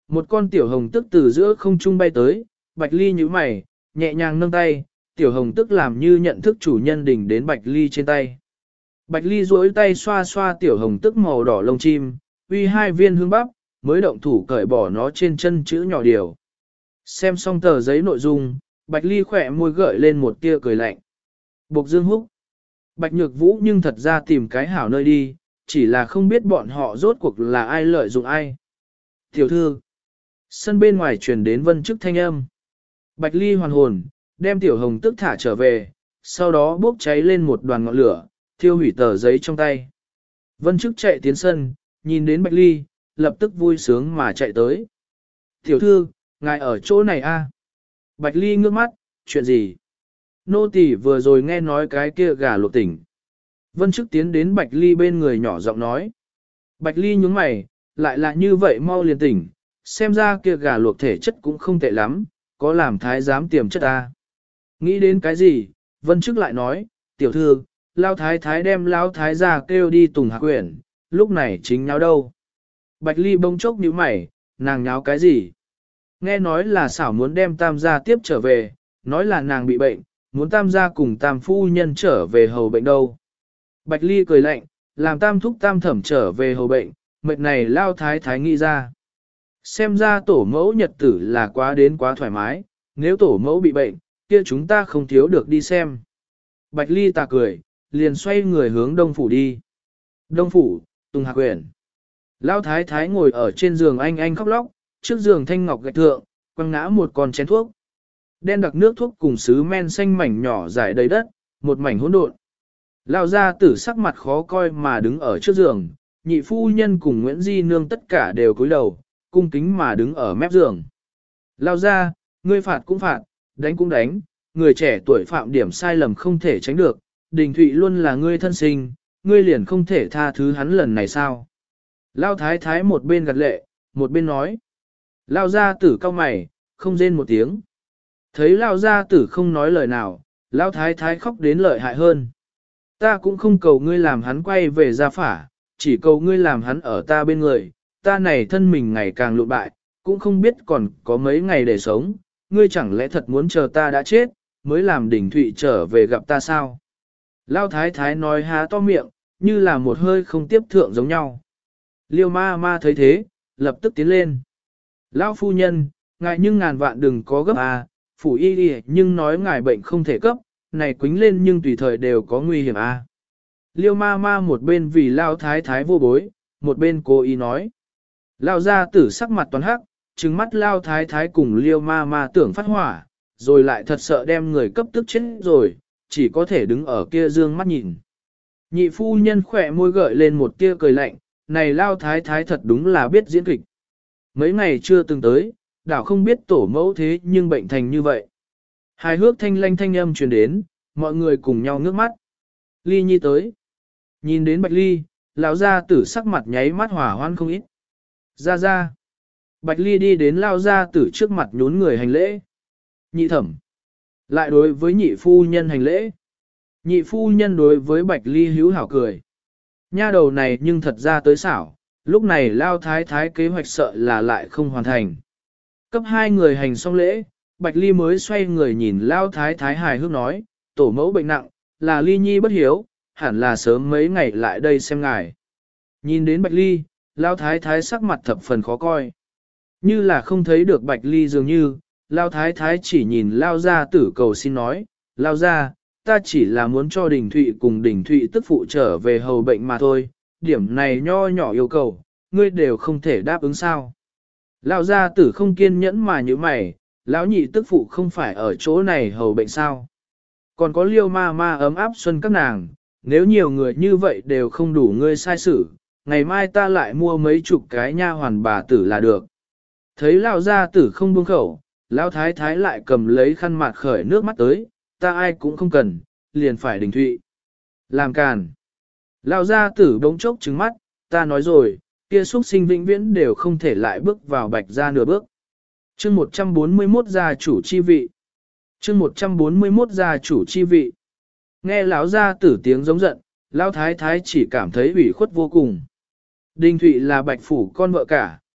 Một con tiểu hồng tức từ giữa không trung bay tới, Bạch Ly nhíu mày, nhẹ nhàng nâng tay, tiểu hồng tức làm như nhận thức chủ nhân đỉnh đến Bạch Ly trên tay. Bạch Ly duỗi tay xoa xoa tiểu hồng tức màu đỏ lông chim, uy 2 viên hương bắp, mới động thủ cởi bỏ nó trên chân chữ nhỏ điều. Xem xong tờ giấy nội dung, Bạch Ly khỏe môi gợi lên một tia cười lạnh. Bộc Dương Húc. Bạch Nhược Vũ nhưng thật ra tìm cái hảo nơi đi, chỉ là không biết bọn họ rốt cuộc là ai lợi dụng ai. Tiểu thư. Sân bên ngoài truyền đến Vân Chức thanh âm. Bạch Ly hoàn hồn, đem tiểu hồng tức thả trở về, sau đó bốc cháy lên một đoàn ngọn lửa, thiêu hủy tờ giấy trong tay. Vân Chức chạy tiến sân, nhìn đến Bạch Ly, lập tức vui sướng mà chạy tới. Tiểu thư, ngài ở chỗ này a? Bạch Ly ngước mắt, chuyện gì? Nô tỳ vừa rồi nghe nói cái kia gà luộc tỉnh. Vân Chức tiến đến Bạch Ly bên người nhỏ giọng nói. Bạch Ly nhướng mày, lại là như vậy mau liền tỉnh, xem ra kia gà luộc thể chất cũng không tệ lắm, có làm thái giám tiềm chất ta. Nghĩ đến cái gì, Vân Chức lại nói, tiểu thư, Lao Thái Thái đem Lao Thái ra kêu đi Tùng Hạc Quyển, lúc này chính nháo đâu. Bạch Ly bông chốc nhíu mày, nàng nháo cái gì? Nghe nói là xảo muốn đem Tam gia tiếp trở về, nói là nàng bị bệnh, muốn Tam gia cùng Tam phu nhân trở về hầu bệnh đâu. Bạch Ly cười lạnh, làm Tam thúc Tam thẩm trở về hầu bệnh, mệt này Lao Thái Thái nghĩ ra. Xem ra tổ mẫu nhật tử là quá đến quá thoải mái, nếu tổ mẫu bị bệnh, kia chúng ta không thiếu được đi xem. Bạch Ly tà cười, liền xoay người hướng Đông Phủ đi. Đông Phủ, Tùng Hạc Quyển. Lão Thái Thái ngồi ở trên giường anh khóc lóc, trước giường thanh ngọc gạch thượng, quăng ngã một con chén thuốc. Đen đặc nước thuốc cùng sứ men xanh mảnh nhỏ rải đầy đất, một mảnh hỗn độn. Lão gia tử sắc mặt khó coi mà đứng ở trước giường, nhị phu nhân cùng Nguyễn Di Nương tất cả đều cúi đầu, cung kính mà đứng ở mép giường. Lão gia, ngươi phạt cũng phạt, đánh cũng đánh, người trẻ tuổi phạm điểm sai lầm không thể tránh được, Đình Thụy luôn là ngươi thân sinh, ngươi liền không thể tha thứ hắn lần này sao? Lão Thái Thái một bên gật lệ, một bên nói. Lão gia tử cau mày, không rên một tiếng. Thấy Lão gia tử không nói lời nào, Lão Thái Thái khóc đến lợi hại hơn. Ta cũng không cầu ngươi làm hắn quay về gia phả, chỉ cầu ngươi làm hắn ở ta bên người, ta này thân mình ngày càng lụn bại, cũng không biết còn có mấy ngày để sống, ngươi chẳng lẽ thật muốn chờ ta đã chết, mới làm Đình Thụy trở về gặp ta sao? Lão Thái Thái nói há to miệng, như là một hơi không tiếp thượng giống nhau. Liêu ma ma thấy thế, lập tức tiến lên. Lão phu nhân, ngài nhưng ngàn vạn đừng có gấp à, phủ y đi nhưng nói ngài bệnh không thể cấp, này quính lên nhưng tùy thời đều có nguy hiểm à. Liêu ma ma một bên vì Lão Thái Thái vô bối, một bên cố ý nói. Lão gia tử sắc mặt toàn hắc, trừng mắt Lão Thái Thái cùng Liêu ma ma tưởng phát hỏa, rồi lại thật sợ đem người cấp tức chết rồi, chỉ có thể đứng ở kia dương mắt nhìn. Nhị phu nhân khỏe môi gợi lên một tia cười lạnh, này Lão Thái Thái thật đúng là biết diễn kịch. Mấy ngày chưa từng tới, đảo không biết tổ mẫu thế nhưng bệnh thành như vậy. Hài hước thanh lanh thanh âm truyền đến, mọi người cùng nhau ngước mắt. Ly Nhi tới. Nhìn đến Bạch Ly, lão gia tử sắc mặt nháy mắt hỏa hoan không ít. Ra ra. Bạch Ly đi đến lão gia tử trước mặt nhún người hành lễ. Nhị thẩm. Lại đối với nhị phu nhân hành lễ. Nhị phu nhân đối với Bạch Ly hữu hảo cười. Nha đầu này nhưng thật ra tới xảo, lúc này Lao Thái Thái kế hoạch sợ là lại không hoàn thành. Cấp 2 người hành xong lễ, Bạch Ly mới xoay người nhìn Lao Thái Thái hài hước nói, tổ mẫu bệnh nặng, là Ly Nhi bất hiếu, hẳn là sớm mấy ngày lại đây xem ngài. Nhìn đến Bạch Ly, Lao Thái Thái sắc mặt thập phần khó coi. Như là không thấy được Bạch Ly dường như, Lao Thái Thái chỉ nhìn Lao gia tử cầu xin nói, Lao gia, ta chỉ là muốn cho Đình Thụy cùng Đình Thụy tức phụ trở về hầu bệnh mà thôi, điểm này nho nhỏ yêu cầu, ngươi đều không thể đáp ứng sao. Lão gia tử không kiên nhẫn mà như mày, lão nhị tức phụ không phải ở chỗ này hầu bệnh sao. Còn có Liêu ma ma ấm áp xuân các nàng, nếu nhiều người như vậy đều không đủ ngươi sai xử, ngày mai ta lại mua mấy chục cái nha hoàn bà tử là được. Thấy lão gia tử không buông khẩu, lão thái thái lại cầm lấy khăn mặt khởi nước mắt tới, ta ai cũng không cần, liền phải Đình Thụy. Làm càn. Lão gia tử bỗng chốc trừng mắt, ta nói rồi, kia xuất sinh vĩnh viễn đều không thể lại bước vào Bạch gia nửa bước. Chương 141 gia chủ chi vị. Chương 141 gia chủ chi vị. Nghe lão gia tử tiếng giống giận, lão thái thái chỉ cảm thấy ủy khuất vô cùng. Đình Thụy là Bạch phủ con vợ cả,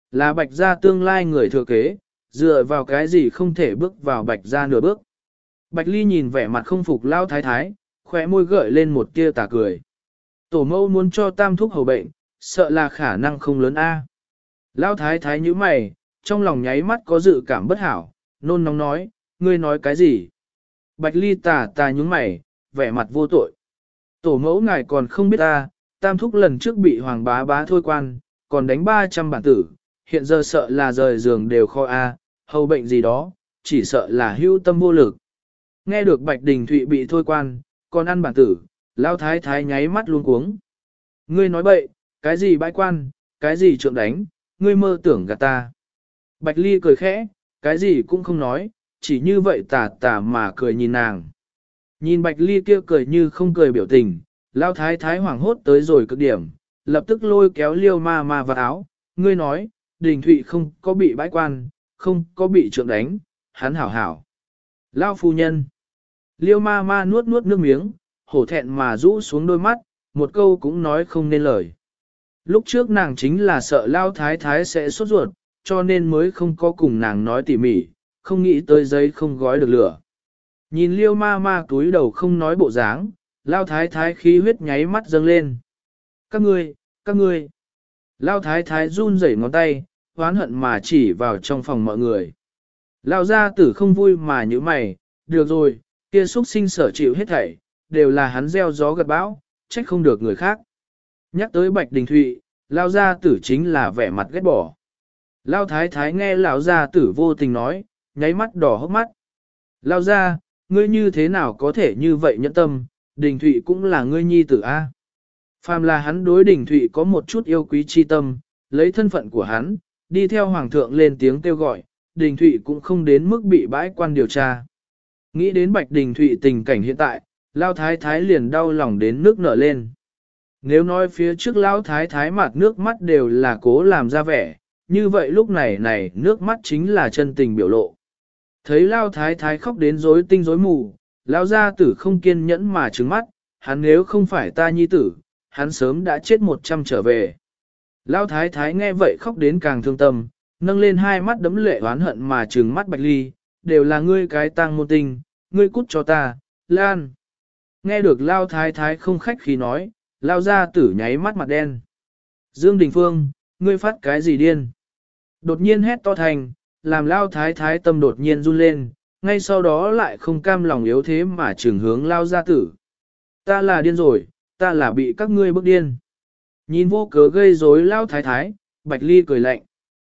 Là Bạch gia tương lai người thừa kế, dựa vào cái gì không thể bước vào Bạch gia nửa bước. Bạch Ly nhìn vẻ mặt không phục lao thái thái, khóe môi gợi lên một tia tà cười. Tổ mẫu muốn cho tam thúc hầu bệnh, sợ là khả năng không lớn a. Lao thái thái nhíu mày, trong lòng nháy mắt có dự cảm bất hảo, nôn nóng nói, ngươi nói cái gì? Bạch Ly tà nhúng mày, vẻ mặt vô tội. Tổ mẫu ngài còn không biết ta, tam thúc lần trước bị hoàng bá bá thôi quan, còn đánh 300 bản tử, hiện giờ sợ là rời giường đều khó a, hầu bệnh gì đó, chỉ sợ là hưu tâm vô lực. Nghe được Bạch Đình Thụy bị thôi quan, còn ăn bản tử, lao thái thái nháy mắt luôn cuống. Ngươi nói bậy, cái gì bãi quan, cái gì trượng đánh, ngươi mơ tưởng gạt ta. Bạch Ly cười khẽ, cái gì cũng không nói, chỉ như vậy tà mà cười nhìn nàng. Nhìn Bạch Ly kia cười như không cười biểu tình, lao thái thái hoảng hốt tới rồi cực điểm, lập tức lôi kéo Liêu ma ma vào áo, ngươi nói, Đình Thụy không có bị bãi quan, không có bị trượng đánh, hắn hảo hảo. Lao phu nhân. Liêu ma ma nuốt nước miếng, hổ thẹn mà rũ xuống đôi mắt, một câu cũng nói không nên lời. Lúc trước nàng chính là sợ Lao thái thái sẽ sốt ruột, cho nên mới không có cùng nàng nói tỉ mỉ, không nghĩ tới giấy không gói được lửa. Nhìn Liêu ma ma túi đầu không nói bộ dáng, Lao thái thái khí huyết nháy mắt dâng lên. Các ngươi. Lao thái thái run rẩy ngón tay, hoán hận mà chỉ vào trong phòng mọi người. Lao gia tử không vui mà như mày, được rồi, kia xuất sinh sở chịu hết thảy, đều là hắn gieo gió gặt bão, trách không được người khác. Nhắc tới Bạch Đình Thụy, Lao gia tử chính là vẻ mặt ghét bỏ. Lao thái thái nghe lão gia tử vô tình nói, nháy mắt đỏ hốc mắt. Lao gia, ngươi như thế nào có thể như vậy nhẫn tâm, Đình Thụy cũng là ngươi nhi tử a. Phàm là hắn đối Đình Thụy có một chút yêu quý chi tâm, lấy thân phận của hắn, đi theo hoàng thượng lên tiếng kêu gọi, Đình Thụy cũng không đến mức bị bãi quan điều tra. Nghĩ đến Bạch Đình Thụy tình cảnh hiện tại, Lao thái thái liền đau lòng đến nước nở lên. Nếu nói phía trước Lao thái thái mặt nước mắt đều là cố làm ra vẻ, như vậy lúc này nước mắt chính là chân tình biểu lộ. Thấy Lao thái thái khóc đến rối tinh rối mù, Lao gia tử không kiên nhẫn mà trừng mắt, hắn nếu không phải ta nhi tử, hắn sớm đã chết 100 trở về. Lao thái thái nghe vậy khóc đến càng thương tâm, nâng lên hai mắt đấm lệ oán hận mà trừng mắt Bạch Ly, đều là ngươi cái tang môn tình, ngươi cút cho ta, Lan. Nghe được Lao thái thái không khách khí nói, Lao gia tử nháy mắt mặt đen. Dương Đình Phương, ngươi phát cái gì điên? Đột nhiên hét to thành, làm Lao thái thái tâm đột nhiên run lên, ngay sau đó lại không cam lòng yếu thế mà trừng hướng Lao gia tử. Ta là điên rồi, ta là bị các ngươi bức điên. Nhìn vô cớ gây rối Lao thái thái, Bạch Ly cười lạnh.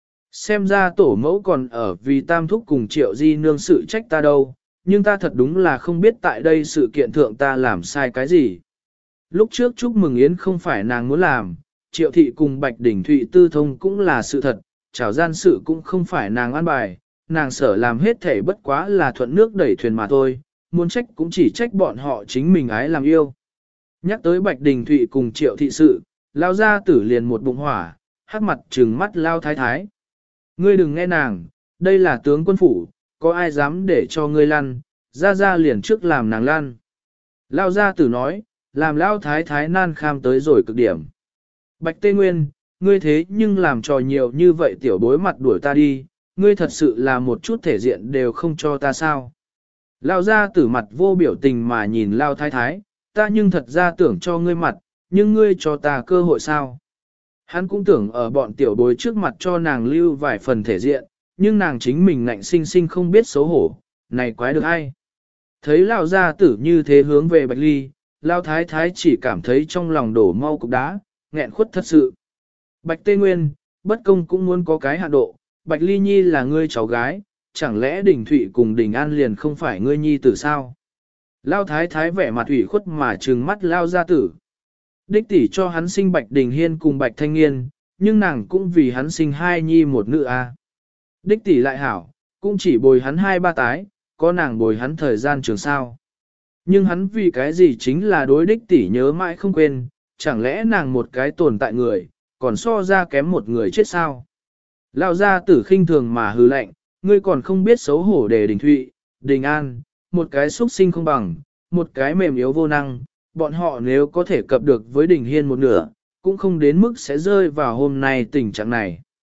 Xem ra tổ mẫu còn ở vì tam thúc cùng Triệu Di nương sự trách ta đâu, nhưng ta thật đúng là không biết tại đây sự kiện thượng ta làm sai cái gì. Lúc trước chúc mừng Yến không phải nàng muốn làm, Triệu Thị cùng Bạch Đỉnh Thụy tư thông cũng là sự thật, trảo gian sự cũng không phải nàng an bài, nàng sở làm hết thể bất quá là thuận nước đẩy thuyền mà thôi, muốn trách cũng chỉ trách bọn họ chính mình ái làm yêu. Nhắc tới Bạch Đình Thụy cùng Triệu Thị sự, Lao gia tử liền một bụng hỏa, hắc mặt trừng mắt Lao thái thái. Ngươi đừng nghe nàng, đây là tướng quân phủ, có ai dám để cho ngươi lăn, ra liền trước làm nàng lăn. Lao gia tử nói, làm Lao thái thái nan kham tới rồi cực điểm. Bạch Tê Nguyên, ngươi thế nhưng làm trò nhiều như vậy tiểu bối mặt đuổi ta đi, ngươi thật sự là một chút thể diện đều không cho ta sao. Lao gia tử mặt vô biểu tình mà nhìn Lao thái thái, ta nhưng thật ra tưởng cho ngươi mặt, nhưng ngươi cho ta cơ hội sao. Hắn cũng tưởng ở bọn tiểu bối trước mặt cho nàng lưu vài phần thể diện, nhưng nàng chính mình ngạnh sinh sinh không biết xấu hổ, này quái được ai. Thấy Lao gia tử như thế hướng về Bạch Ly, Lao thái thái chỉ cảm thấy trong lòng đổ mau cục đá, nghẹn khuất thật sự. Bạch Tê Nguyên, bất công cũng muốn có cái hạn độ, Bạch Ly Nhi là ngươi cháu gái, chẳng lẽ Đình Thụy cùng Đình An liền không phải ngươi nhi tử sao? Lao thái thái vẻ mặt ủy khuất mà trừng mắt Lao gia tử. Đích tỷ cho hắn sinh Bạch Đình Hiên cùng Bạch Thanh Nghiên, nhưng nàng cũng vì hắn sinh hai nhi một nữ a. Đích tỷ lại hảo, cũng chỉ bồi hắn 2-3 tái, có nàng bồi hắn thời gian trường sao. Nhưng hắn vì cái gì chính là đối đích tỷ nhớ mãi không quên, chẳng lẽ nàng một cái tồn tại người, còn so ra kém một người chết sao? Lao gia tử khinh thường mà hừ lạnh, ngươi còn không biết xấu hổ để Đình Thụy, Đình An, một cái xuất sinh không bằng, một cái mềm yếu vô năng, bọn họ nếu có thể cập được với Đình Hiên một nửa, cũng không đến mức sẽ rơi vào hôm nay tình trạng này.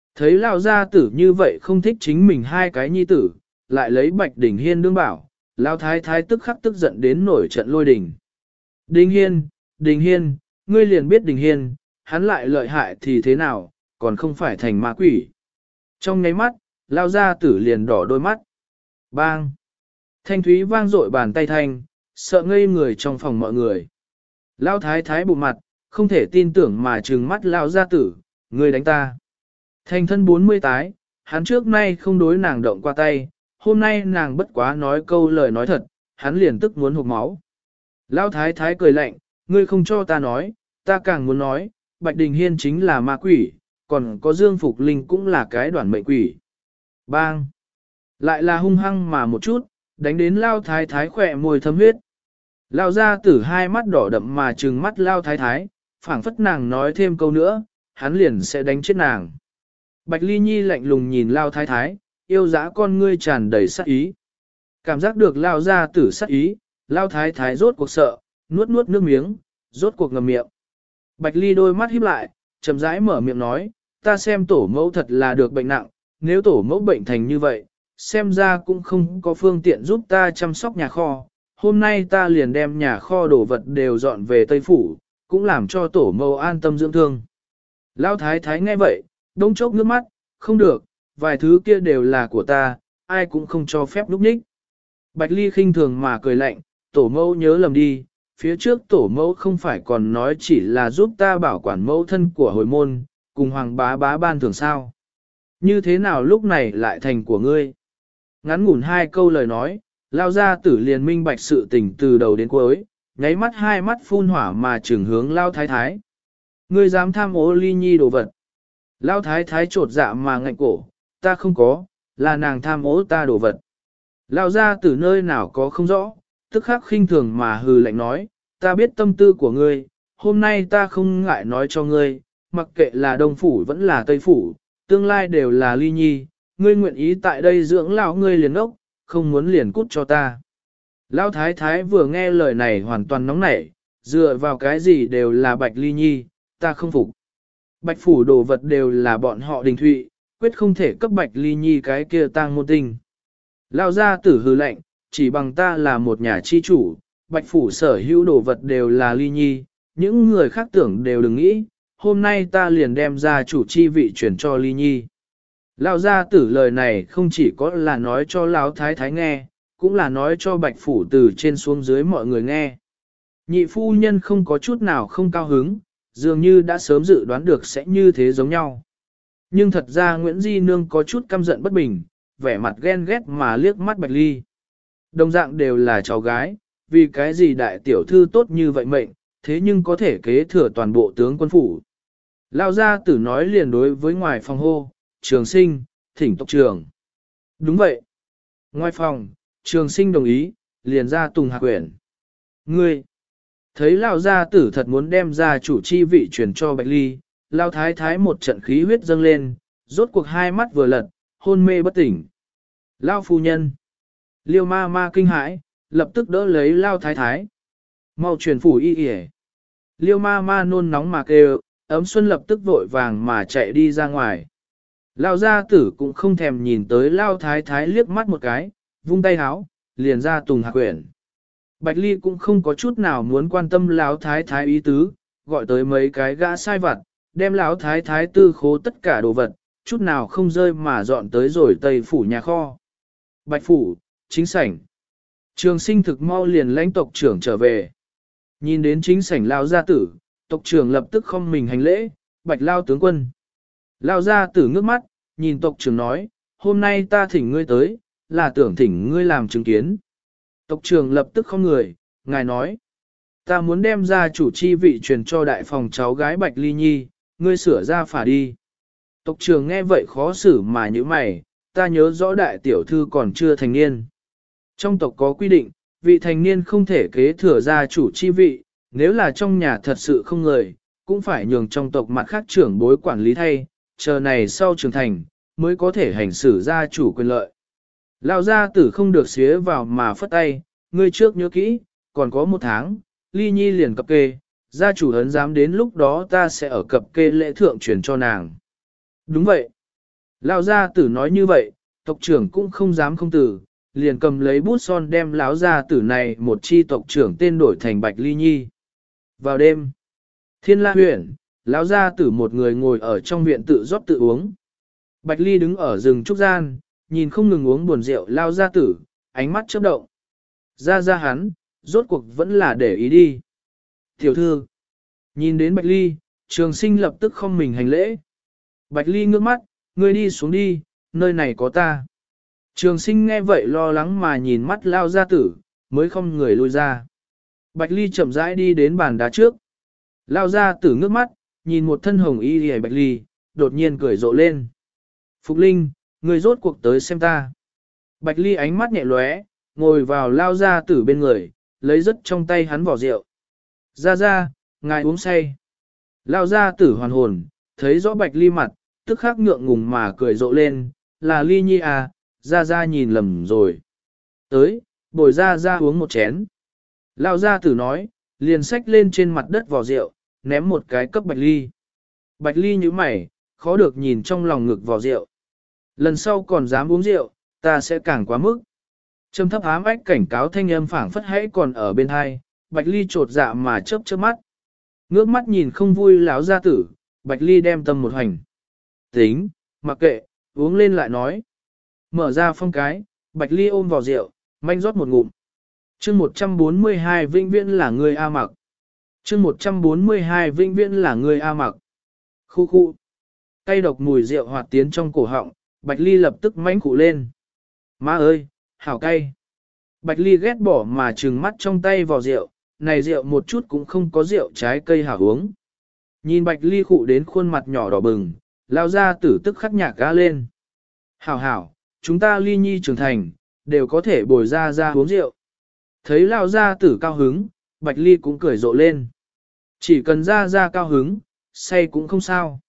Thấy lao gia tử như vậy không thích chính mình hai cái nhi tử, lại lấy Bạch Đình Hiên đương bảo, lao thái thái tức khắc tức giận đến nổi trận lôi đình. Đình Hiên, ngươi liền biết Đình Hiên, hắn lại lợi hại thì thế nào, còn không phải thành ma quỷ. Trong nháy mắt, lao gia tử liền đỏ đôi mắt. Bang! Thanh thúy vang dội bàn tay thanh, sợ ngây người trong phòng mọi người. Lao thái thái bụng mặt, không thể tin tưởng mà trừng mắt lao gia tử, ngươi đánh ta. Thành thân 40 tái, hắn trước nay không đối nàng động qua tay, hôm nay nàng bất quá nói câu lời nói thật, hắn liền tức muốn hụt máu. Lao thái thái cười lạnh, ngươi không cho ta nói, ta càng muốn nói, Bạch Đình Hiên chính là ma quỷ, còn có Dương Phục Linh cũng là cái đoàn mệnh quỷ. Bang! Lại là hung hăng mà một chút, đánh đến Lao thái thái khỏe môi thấm huyết. Lao gia tử hai mắt đỏ đậm mà trừng mắt Lao thái thái, phảng phất nàng nói thêm câu nữa, hắn liền sẽ đánh chết nàng. Bạch Ly Nhi lạnh lùng nhìn Lao thái thái, yêu dã con ngươi tràn đầy sát ý. Cảm giác được Lao gia tử sát ý, Lao thái thái rốt cuộc sợ, nuốt nước miếng, rốt cuộc ngậm miệng. Bạch Ly đôi mắt híp lại, chậm rãi mở miệng nói, ta xem tổ mẫu thật là được bệnh nặng, nếu tổ mẫu bệnh thành như vậy, xem ra cũng không có phương tiện giúp ta chăm sóc nhà kho. Hôm nay ta liền đem nhà kho đồ vật đều dọn về Tây Phủ, cũng làm cho tổ mẫu an tâm dưỡng thương. Lão thái thái nghe vậy, đông chốc nước mắt, không được, vài thứ kia đều là của ta, ai cũng không cho phép lúc nhích. Bạch Ly khinh thường mà cười lạnh, tổ mẫu nhớ lầm đi, phía trước tổ mẫu không phải còn nói chỉ là giúp ta bảo quản mẫu thân của hồi môn, cùng hoàng bá bá ban thường sao. Như thế nào lúc này lại thành của ngươi? Ngắn ngủn hai câu lời nói, lao ra tử liền minh bạch sự tình từ đầu đến cuối, nháy mắt hai mắt phun hỏa mà trừng hướng lao thái thái. Ngươi dám tham ô Ly Nhi đồ vật. Lao thái thái trột dạ mà ngạnh cổ, ta không có, là nàng tham ô ta đồ vật. Lao ra tử nơi nào có không rõ, tức khắc khinh thường mà hừ lạnh nói, ta biết tâm tư của ngươi, hôm nay ta không ngại nói cho ngươi, mặc kệ là Đông Phủ vẫn là Tây Phủ, tương lai đều là Ly Nhi, ngươi nguyện ý tại đây dưỡng lão ngươi liền ốc, không muốn liền cút cho ta. Lão thái thái vừa nghe lời này hoàn toàn nóng nảy, dựa vào cái gì đều là Bạch Ly Nhi, ta không phục. Bạch Phủ đồ vật đều là bọn họ Đình Thụy, quyết không thể cấp Bạch Ly Nhi cái kia tang môn tinh. Lão gia tử hừ lạnh, chỉ bằng ta là một nhà chi chủ, Bạch Phủ sở hữu đồ vật đều là Ly Nhi, những người khác tưởng đều đừng nghĩ, hôm nay ta liền đem ra chủ chi vị chuyển cho Ly Nhi. Lão gia tử lời này không chỉ có là nói cho Lão thái thái nghe, cũng là nói cho Bạch Phủ từ trên xuống dưới mọi người nghe. Nhị phu nhân không có chút nào không cao hứng, dường như đã sớm dự đoán được sẽ như thế giống nhau. Nhưng thật ra Nguyễn Di Nương có chút căm giận bất bình, vẻ mặt ghen ghét mà liếc mắt Bạch Ly. Đồng dạng đều là cháu gái, vì cái gì đại tiểu thư tốt như vậy mệnh, thế nhưng có thể kế thừa toàn bộ tướng quân phủ. Lão gia tử nói liền đối với ngoài phòng hô, Trường Sinh, thỉnh tộc trưởng. Đúng vậy. Ngoài phòng, Trường Sinh đồng ý, liền ra Tùng Hạc quyển. Ngươi, thấy Lão gia tử thật muốn đem ra chủ chi vị truyền cho Bạch Ly, Lão thái thái một trận khí huyết dâng lên, rốt cuộc hai mắt vừa lật, hôn mê bất tỉnh. Lão phu nhân, Liêu ma ma kinh hãi, lập tức đỡ lấy Lão thái thái. Mau truyền phủ y y. Liêu ma ma nôn nóng mà kêu, ấm xuân lập tức vội vàng mà chạy đi ra ngoài. Lão gia tử cũng không thèm nhìn tới Lão thái thái liếc mắt một cái, vung tay háo, liền ra Tùng Hạc quyển. Bạch Ly cũng không có chút nào muốn quan tâm Lão thái thái ý tứ, gọi tới mấy cái gã sai vặt, đem Lão thái thái tư khố tất cả đồ vật, chút nào không rơi mà dọn tới rồi Tây Phủ nhà kho. Bạch Phủ, chính sảnh. Trường Sinh thực mau liền lãnh tộc trưởng trở về. Nhìn đến chính sảnh Lão gia tử, tộc trưởng lập tức không mình hành lễ, Bạch Lao tướng quân. Lão gia tử ngước mắt, nhìn tộc trưởng nói, hôm nay ta thỉnh ngươi tới, là tưởng thỉnh ngươi làm chứng kiến. Tộc trưởng lập tức không người, ngài nói, ta muốn đem ra chủ chi vị truyền cho đại phòng cháu gái Bạch Ly Nhi, ngươi sửa ra phả đi. Tộc trưởng nghe vậy khó xử mà như mày, ta nhớ rõ đại tiểu thư còn chưa thành niên. Trong tộc có quy định, vị thành niên không thể kế thừa gia chủ chi vị, nếu là trong nhà thật sự không người, cũng phải nhường trong tộc mặt khác trưởng bối quản lý thay, chờ này sau trưởng thành, mới có thể hành xử gia chủ quyền lợi. Lão gia tử không được xía vào mà phất tay, ngươi trước nhớ kỹ, còn có 1 tháng, Ly Nhi liền cập kê, gia chủ ấn dám đến lúc đó ta sẽ ở cập kê lễ thượng truyền cho nàng. Đúng vậy. Lão gia tử nói như vậy, tộc trưởng cũng không dám không tử, liền cầm lấy bút son đem lão gia tử này một chi tộc trưởng tên đổi thành Bạch Ly Nhi. Vào đêm, Thiên La huyện, lão gia tử một người ngồi ở trong viện tự rót tự uống. Bạch Ly đứng ở rừng trúc gian, nhìn không ngừng uống buồn rượu lão gia tử, ánh mắt chớp động. Ra hắn, rốt cuộc vẫn là để ý đi. Tiểu thư, nhìn đến Bạch Ly, Trường Sinh lập tức không mình hành lễ. Bạch Ly ngước mắt, ngươi đi xuống đi, nơi này có ta. Trường Sinh nghe vậy lo lắng mà nhìn mắt lao gia tử, mới không người lui ra. Bạch Ly chậm rãi đi đến bàn đá trước. Lao gia tử ngước mắt, nhìn một thân hồng y hề Bạch Ly, đột nhiên cười rộ lên. Phục Linh, ngươi rốt cuộc tới xem ta. Bạch Ly ánh mắt nhẹ lóe, ngồi vào lao gia tử bên người, lấy rất trong tay hắn vỏ rượu. Ra, ngài uống say. Lao gia tử hoàn hồn, thấy rõ Bạch Ly mặt, tức khắc ngượng ngùng mà cười rộ lên, là Ly Nhi à, ra nhìn lầm rồi. Tới, bồi ra uống một chén. Lao gia tử nói, liền xách lên trên mặt đất vỏ rượu, ném một cái cấp Bạch Ly. Bạch Ly như mày, khó được nhìn trong lòng ngực vỏ rượu. Lần sau còn dám uống rượu, ta sẽ càng quá mức. Trầm thấp ám ách cảnh cáo thanh âm phảng phất hãy còn ở bên hai, Bạch Ly trột dạ mà chớp mắt. Ngước mắt nhìn không vui lão gia tử, Bạch Ly đem tâm một hành. Tính, mặc kệ, uống lên lại nói. Mở ra phong cái, Bạch Ly ôm vào rượu, manh rót một ngụm. Chương 142 vĩnh viễn là người A Mặc. Chương 142 vĩnh viễn là người A Mặc. Khu. Cây độc mùi rượu hoạt tiến trong cổ họng, Bạch Ly lập tức mánh cụ lên. Má ơi, hảo cay. Bạch Ly ghét bỏ mà trừng mắt trong tay vào rượu, này rượu một chút cũng không có rượu trái cây hảo uống. Nhìn Bạch Ly khụ đến khuôn mặt nhỏ đỏ bừng, lao ra tử tức khắc nhạc ga lên. Hảo, chúng ta Ly Nhi trưởng thành, đều có thể bồi ra uống rượu. Thấy lao ra tử cao hứng, Bạch Ly cũng cười rộ lên. Chỉ cần ra cao hứng, say cũng không sao.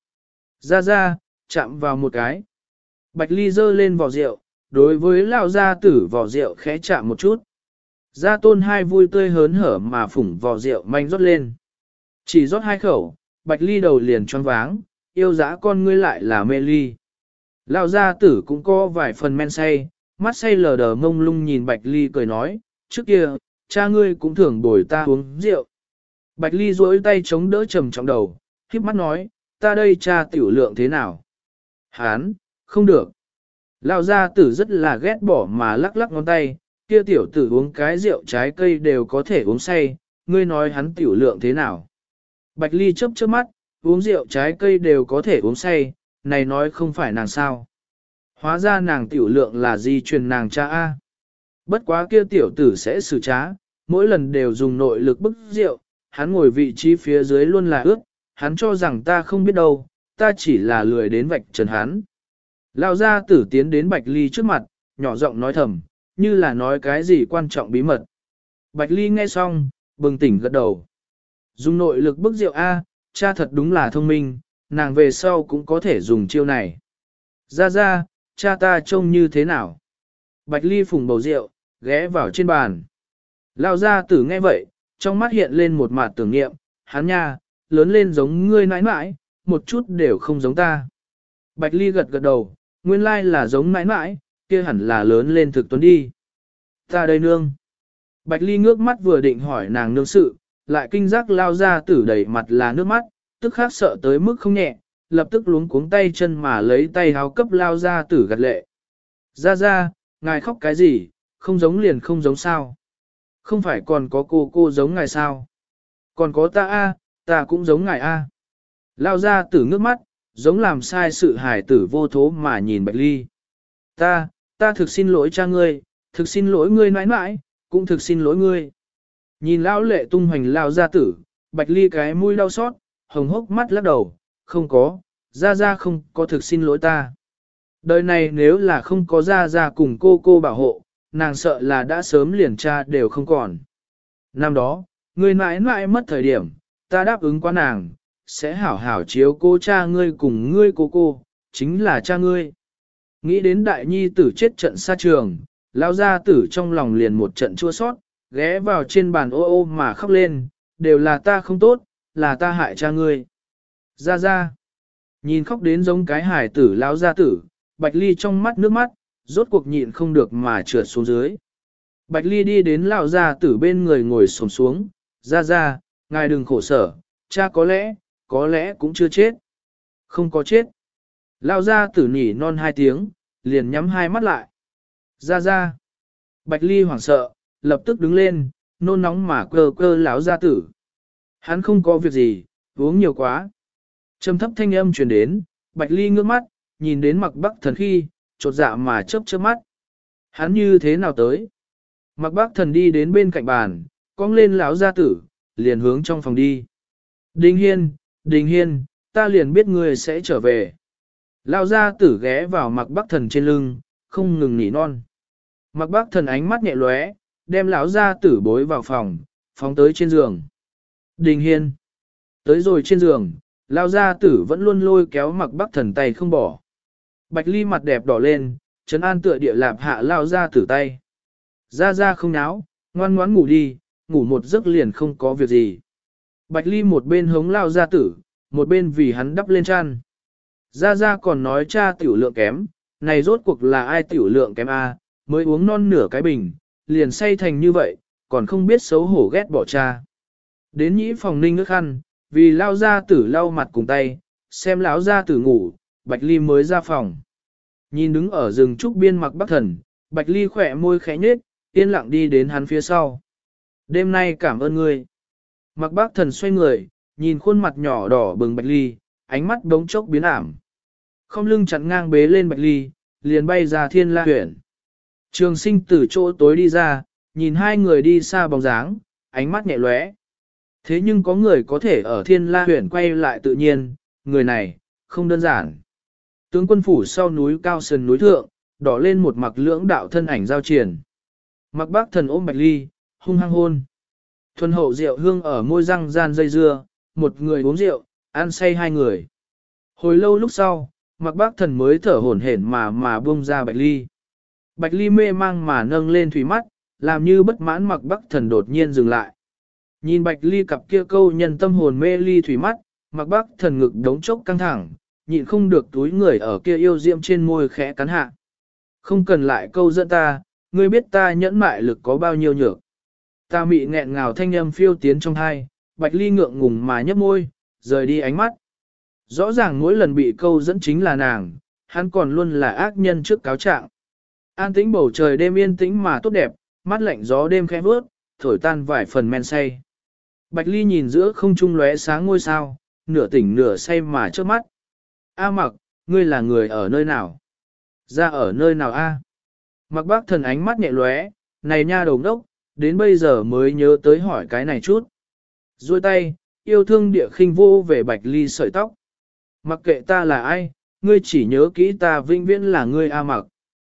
Ra, chạm vào một cái. Bạch Ly giơ lên vỏ rượu, đối với lao gia tử vỏ rượu khẽ chạm một chút. Gia Tôn hai vui tươi hớn hở mà phủng vỏ rượu manh rót lên. Chỉ rót hai khẩu, Bạch Ly đầu liền choáng váng, yêu dã con ngươi lại là mê ly. Lao gia tử cũng có vài phần men say, mắt say lờ đờ ngông lung nhìn Bạch Ly cười nói, trước kia, cha ngươi cũng thường bồi ta uống rượu. Bạch Ly duỗi tay chống đỡ trầm trọng đầu, khiếp mắt nói, ta đây cha tiểu lượng thế nào? Hán, không được. Lao gia tử rất là ghét bỏ mà lắc lắc ngón tay, kia tiểu tử uống cái rượu trái cây đều có thể uống say, ngươi nói hắn tiểu lượng thế nào? Bạch Ly chớp mắt, uống rượu trái cây đều có thể uống say, này nói không phải nàng sao. Hóa ra nàng tiểu lượng là di truyền nàng cha A. Bất quá kia tiểu tử sẽ xử trá, mỗi lần đều dùng nội lực bức rượu, hắn ngồi vị trí phía dưới luôn là ướt, hắn cho rằng ta không biết đâu, ta chỉ là lười đến vạch trần hắn. Lão gia tử tiến đến Bạch Ly trước mặt, nhỏ giọng nói thầm, như là nói cái gì quan trọng bí mật. Bạch Ly nghe xong, bừng tỉnh gật đầu. Dùng nội lực bức rượu A, cha thật đúng là thông minh, nàng về sau cũng có thể dùng chiêu này. Ra, cha ta trông như thế nào? Bạch Ly phùng bầu rượu, ghé vào trên bàn. Lão gia tử nghe vậy, trong mắt hiện lên một mặt tưởng niệm, hắn nha, lớn lên giống ngươi nãi nãi, một chút đều không giống ta. Bạch Ly gật đầu, nguyên lai là giống nãi nãi, kia hẳn là lớn lên thực tuấn đi. Ta đây nương. Bạch Ly ngước mắt vừa định hỏi nàng nương sự, lại kinh giác lao ra tử đầy mặt là nước mắt, tức khắc sợ tới mức không nhẹ, lập tức luống cuống tay chân mà lấy tay háo cấp lao ra tử gật lệ. Ra, ngài khóc cái gì, không giống liền không giống sao. Không phải còn có cô giống ngài sao. Còn có ta a, ta cũng giống ngài a. Lao ra tử ngước mắt, giống làm sai sự hài tử vô thố mà nhìn Bạch Ly. Ta thực xin lỗi cha ngươi, thực xin lỗi ngươi nãi nãi, cũng thực xin lỗi ngươi. Nhìn lão lệ tung hoành lao ra tử, Bạch Ly cái mũi đau xót, hồng hốc mắt lắc đầu, không có, ra không có thực xin lỗi ta. Đời này nếu là không có ra cùng cô bảo hộ, nàng sợ là đã sớm liền cha đều không còn. Năm đó, ngươi mãi mãi mất thời điểm, ta đáp ứng qua nàng, sẽ hảo hảo chiếu cô cha ngươi cùng ngươi cô, chính là cha ngươi. Nghĩ đến đại nhi tử chết trận xa trường, lao gia tử trong lòng liền một trận chua sót, ghé vào trên bàn ô mà khóc lên, đều là ta không tốt, là ta hại cha ngươi. Ra, nhìn khóc đến giống cái hải tử lao gia tử, Bạch Ly trong mắt nước mắt, rốt cuộc nhịn không được mà trượt xuống dưới. Bạch Ly đi đến lão gia tử bên người ngồi xổm xuống, ra, ngài đừng khổ sở, cha có lẽ cũng chưa chết. Không có chết. Lão gia tử nhỉ non 2 tiếng, liền nhắm 2 mắt lại. Ra. Bạch Ly hoảng sợ, lập tức đứng lên, nôn nóng mà cơ lão gia tử. Hắn không có việc gì, uống nhiều quá. Trầm thấp thanh âm truyền đến, Bạch Ly ngước mắt, nhìn đến Mạc Bắc Thần khi, chột dạ mà chớp mắt. Hắn như thế nào tới? Mạc Bắc Thần đi đến bên cạnh bàn, cong lên lão gia tử, liền hướng trong phòng đi. Đình Hiên, ta liền biết ngươi sẽ trở về. Lão gia tử ghé vào Mạc Bắc Thần trên lưng, không ngừng nỉ non. Mạc Bắc Thần ánh mắt nhẹ lóe, đem lão gia tử bối vào phòng, phóng tới trên giường. Đình Hiên. Tới rồi trên giường, lão gia tử vẫn luôn lôi kéo Mạc Bắc Thần tay không bỏ. Bạch Ly mặt đẹp đỏ lên, trấn an tựa địa lạp hạ lão gia tử tay. Ra không náo, ngoan ngoãn ngủ đi, ngủ một giấc liền không có việc gì. Bạch Ly một bên hống lão gia tử, một bên vì hắn đắp lên chăn. Ra còn nói cha tiểu lượng kém, này rốt cuộc là ai tiểu lượng kém a? Mới uống non nửa cái bình, liền say thành như vậy, còn không biết xấu hổ ghét bỏ cha. Đến nhĩ phòng ninh nước khăn, vì lao gia tử lau mặt cùng tay, xem lão gia tử ngủ, Bạch Ly mới ra phòng. Nhìn đứng ở rừng trúc biên Mạc Bắc Thần, Bạch Ly khỏe môi khẽ nhếch, yên lặng đi đến hắn phía sau. Đêm nay cảm ơn ngươi. Mạc Bắc Thần xoay người, nhìn khuôn mặt nhỏ đỏ bừng Bạch Ly, ánh mắt đống chốc biến ảm. Không lưng chặn ngang bế lên Bạch Ly, liền bay ra Thiên La huyện. Trường Sinh từ chỗ tối đi ra, nhìn hai người đi xa bóng dáng, ánh mắt nhẹ lóe. Thế nhưng có người có thể ở Thiên La huyện quay lại tự nhiên, người này, không đơn giản. Tướng quân phủ sau núi cao sườn núi thượng, đỏ lên một mặc lưỡng đạo thân ảnh giao triển. Mạc Bắc Thần ôm Bạch Ly, hung hăng hôn. Thuần hậu rượu hương ở môi răng gian dây dưa, một người uống rượu, ăn say hai người. Hồi lâu lúc sau, Mạc Bắc Thần mới thở hổn hển mà buông ra Bạch Ly. Bạch Ly mê mang mà nâng lên thủy mắt, làm như bất mãn Mạc Bắc Thần đột nhiên dừng lại. Nhìn Bạch Ly cặp kia câu nhân tâm hồn mê ly thủy mắt, Mạc Bắc Thần ngực đống chốc căng thẳng, nhịn không được túi người ở kia yêu diệm trên môi khẽ cắn hạ. Không cần lại câu dẫn ta, ngươi biết ta nhẫn mại lực có bao nhiêu nhược. Ta mị nghẹn ngào thanh âm phiêu tiến trong hai, Bạch Ly ngượng ngùng mà nhấp môi, rời đi ánh mắt. Rõ ràng mỗi lần bị câu dẫn chính là nàng, hắn còn luôn là ác nhân trước cáo trạng. An tĩnh bầu trời đêm yên tĩnh mà tốt đẹp, mát lạnh gió đêm khẽ vớt, thổi tan vài phần men say. Bạch Ly nhìn giữa không trung lóe sáng ngôi sao, nửa tỉnh nửa say mà trước mắt. A Mặc, ngươi là người ở nơi nào? Ra ở nơi nào a? Mạc Bắc Thần ánh mắt nhẹ lóe, này nha đầu đốc, đến bây giờ mới nhớ tới hỏi cái này chút. Duỗi tay, yêu thương địa khinh vô về Bạch Ly sợi tóc. Mặc kệ ta là ai, ngươi chỉ nhớ kỹ ta vĩnh viễn là ngươi A Mặc.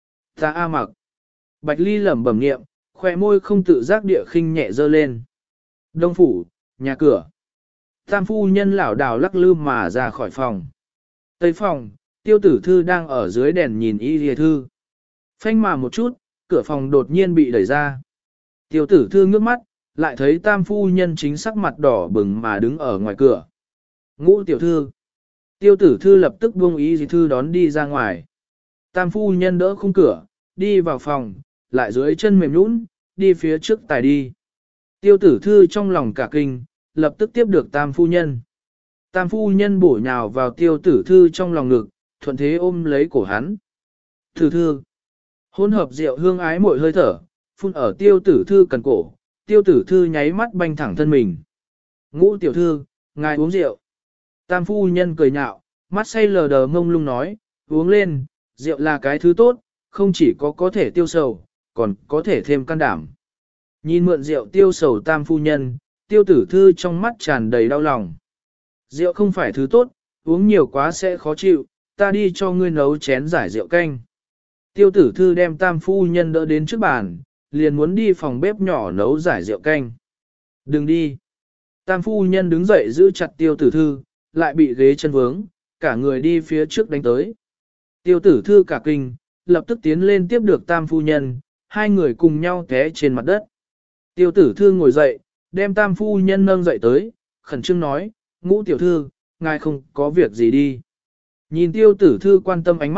Ta A Mặc. Bạch Ly lẩm bẩm niệm, khoe môi không tự giác địa khinh nhẹ dơ lên. Đông phủ, nhà cửa. Tam phu nhân lảo đảo lắc lư mà ra khỏi phòng. Tây phòng, Tiêu Tử Thư đang ở dưới đèn nhìn Y Lìa Thư. Phanh mà một chút, cửa phòng đột nhiên bị đẩy ra. Tiêu Tử Thư ngước mắt, lại thấy Tam phu nhân chính sắc mặt đỏ bừng mà đứng ở ngoài cửa. Ngũ tiểu thư. Tiêu Tử Thư lập tức buông Y Lìa Thư đón đi ra ngoài. Tam phu nhân đỡ khung cửa, đi vào phòng, lại dưới chân mềm nhũn, đi phía trước tài đi. Tiêu Tử Thư trong lòng cả kinh, lập tức tiếp được Tam phu nhân. Tam phu nhân bổ nhào vào Tiêu Tử Thư trong lòng ngực, thuận thế ôm lấy cổ hắn. Tử Thư. Hỗn hợp rượu hương ái mội hơi thở, phun ở Tiêu Tử Thư cần cổ, Tiêu Tử Thư nháy mắt banh thẳng thân mình. Ngũ tiểu thư, ngài uống rượu. Tam phu nhân cười nhạo, mắt say lờ đờ ngông lung nói, uống lên, rượu là cái thứ tốt, không chỉ có thể tiêu sầu, còn có thể thêm can đảm. Nhìn mượn rượu tiêu sầu Tam phu nhân, Tiêu Tử Thư trong mắt tràn đầy đau lòng. Rượu không phải thứ tốt, uống nhiều quá sẽ khó chịu, ta đi cho ngươi nấu chén giải rượu canh. Tiêu Tử Thư đem Tam phu nhân đỡ đến trước bàn, liền muốn đi phòng bếp nhỏ nấu giải rượu canh. Đừng đi. Tam phu nhân đứng dậy giữ chặt Tiêu Tử Thư, lại bị ghế chân vướng, cả người đi phía trước đánh tới. Tiêu Tử Thư cả kinh, lập tức tiến lên tiếp được Tam phu nhân, hai người cùng nhau té trên mặt đất. Tiêu Tử Thư ngồi dậy, đem Tam phu nhân nâng dậy tới, khẩn trương nói, Ngũ tiểu thư, ngài không có việc gì đi. Nhìn Tiêu Tử Thư quan tâm ánh mắt,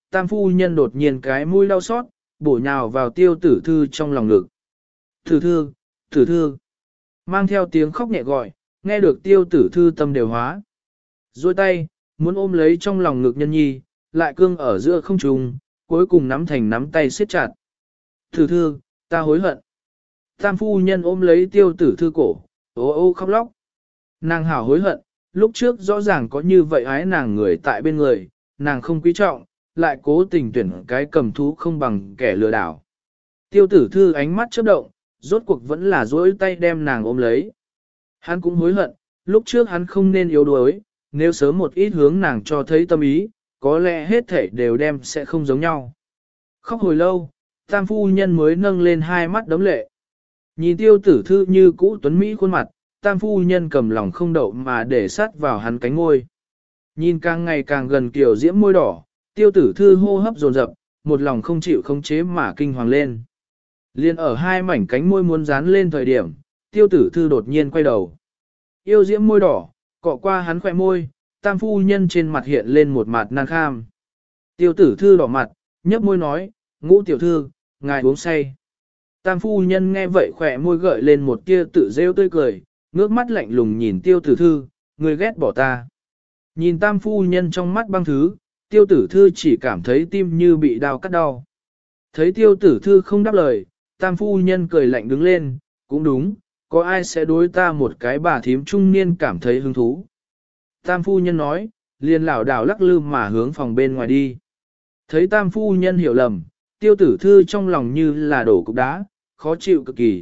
tam phu nhân đột nhiên cái mũi đau xót, bổ nhào vào tiêu tử thư trong lòng ngực. Tử thư, tử thư, mang theo tiếng khóc nhẹ gọi, nghe được tiêu tử thư tâm đều hóa. Rồi tay, muốn ôm lấy trong lòng ngực nhân nhi, lại cương ở giữa không trung, cuối cùng nắm thành nắm tay siết chặt. Tử thư, ta hối hận. Tam phu nhân ôm lấy tiêu tử thư cổ, ô ô khóc lóc. Nàng hảo hối hận, lúc trước rõ ràng có như vậy ái nàng người tại bên người, nàng không quý trọng, lại cố tình tuyển cái cầm thú không bằng kẻ lừa đảo. Tiêu tử thư ánh mắt chớp động, rốt cuộc vẫn là dỗi tay đem nàng ôm lấy. Hắn cũng hối hận, lúc trước hắn không nên yếu đuối, nếu sớm một ít hướng nàng cho thấy tâm ý, có lẽ hết thảy đều đem sẽ không giống nhau. Khóc hồi lâu, tam phu nhân mới nâng lên hai mắt đấm lệ. Nhìn tiêu tử thư như cũ tuấn Mỹ khuôn mặt, tam phu nhân cầm lòng không đậu mà để sát vào hắn cánh ngôi. Nhìn càng ngày càng gần kiểu diễm môi đỏ, tiêu tử thư hô hấp dồn dập, một lòng không chịu khống chế mà kinh hoàng lên. Liên ở hai mảnh cánh môi muốn dán lên thời điểm, tiêu tử thư đột nhiên quay đầu. Yêu diễm môi đỏ, cọ qua hắn khỏe môi, tam phu nhân trên mặt hiện lên một mặt nan kham. Tiêu tử thư đỏ mặt, nhấp môi nói, ngũ tiểu thư, ngài uống say. Tam phu nhân nghe vậy khỏe môi gợi lên một tia tự rêu tươi cười, ngước mắt lạnh lùng nhìn tiêu tử thư, người ghét bỏ ta. Nhìn tam phu nhân trong mắt băng thứ, tiêu tử thư chỉ cảm thấy tim như bị đau cắt đau. Thấy tiêu tử thư không đáp lời, tam phu nhân cười lạnh đứng lên, cũng đúng, có ai sẽ đối ta một cái bà thím trung niên cảm thấy hứng thú. Tam phu nhân nói, liền lảo đảo lắc lư mà hướng phòng bên ngoài đi. Thấy tam phu nhân hiểu lầm, tiêu tử thư trong lòng như là đổ cục đá, khó chịu cực kỳ.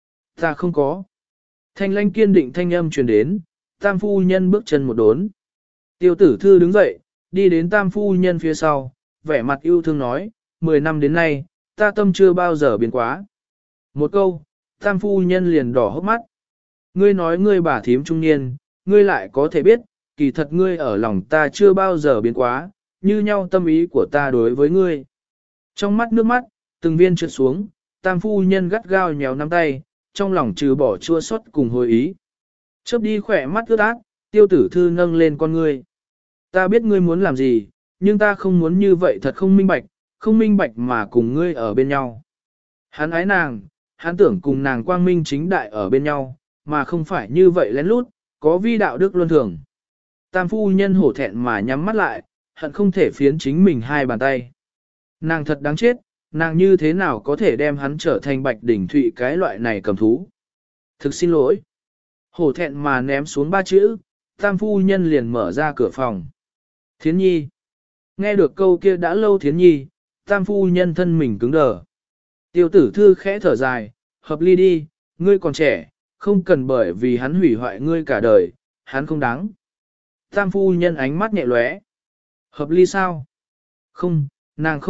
Ta không có. Thanh lãnh kiên định thanh âm truyền đến, tam phu nhân bước chân một đốn. Tiêu tử thư đứng dậy, đi đến tam phu nhân phía sau, vẻ mặt yêu thương nói, 10 năm đến nay, ta tâm chưa bao giờ biến quá. Một câu, tam phu nhân liền đỏ hốc mắt. Ngươi nói ngươi bà thím trung niên, ngươi lại có thể biết, kỳ thật ngươi ở lòng ta chưa bao giờ biến quá, như nhau tâm ý của ta đối với ngươi. Trong mắt nước mắt, từng viên trượt xuống, tam phu nhân gắt gao nhéo nắm tay, trong lòng trừ bỏ chua xót cùng hồi ý. Chớp đi khỏe mắt ướt át, tiêu tử thư nâng lên con ngươi. Ta biết ngươi muốn làm gì, nhưng ta không muốn như vậy thật không minh bạch mà cùng ngươi ở bên nhau. Hắn ái nàng, hắn tưởng cùng nàng quang minh chính đại ở bên nhau, mà không phải như vậy lén lút, có vi đạo đức luân thường. Tam phu nhân hổ thẹn mà nhắm mắt lại, hận không thể phiến chính mình hai bàn tay. Nàng thật đáng chết, nàng như thế nào có thể đem hắn trở thành bạch đỉnh thụy cái loại này cầm thú. Thực xin lỗi. Hổ thẹn mà ném xuống ba chữ, tam phu nhân liền mở ra cửa phòng. Thiến nhi. Nghe được câu kia đã lâu thiến nhi, tam phu nhân thân mình cứng đờ. Tiêu tử thư khẽ thở dài, hợp ly đi, ngươi còn trẻ, không cần bởi vì hắn hủy hoại ngươi cả đời, hắn không đáng. Tam phu nhân ánh mắt nhẹ lóe. Hợp ly sao? Không, nàng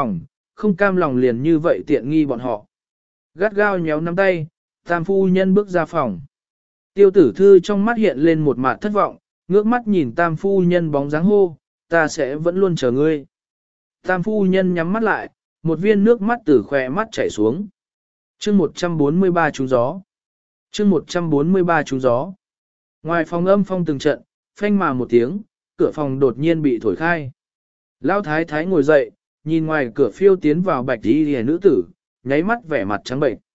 không cam lòng liền như vậy tiện nghi bọn họ. Gắt gao nhéo nắm tay, tam phu nhân bước ra phòng. Tiêu tử thư trong mắt hiện lên một mặt thất vọng, ngước mắt nhìn tam phu nhân bóng dáng hô, ta sẽ vẫn luôn chờ ngươi. Tam phu nhân nhắm mắt lại, một viên nước mắt từ khỏe mắt chảy xuống. chương 143 trúng gió. chương 143 trúng gió. Ngoài phòng âm phong từng trận, phanh mà một tiếng, cửa phòng đột nhiên bị thổi khai. Lão thái thái ngồi dậy, nhìn ngoài cửa phiêu tiến vào bạch y liễu nữ tử, nháy mắt vẻ mặt trắng bệnh.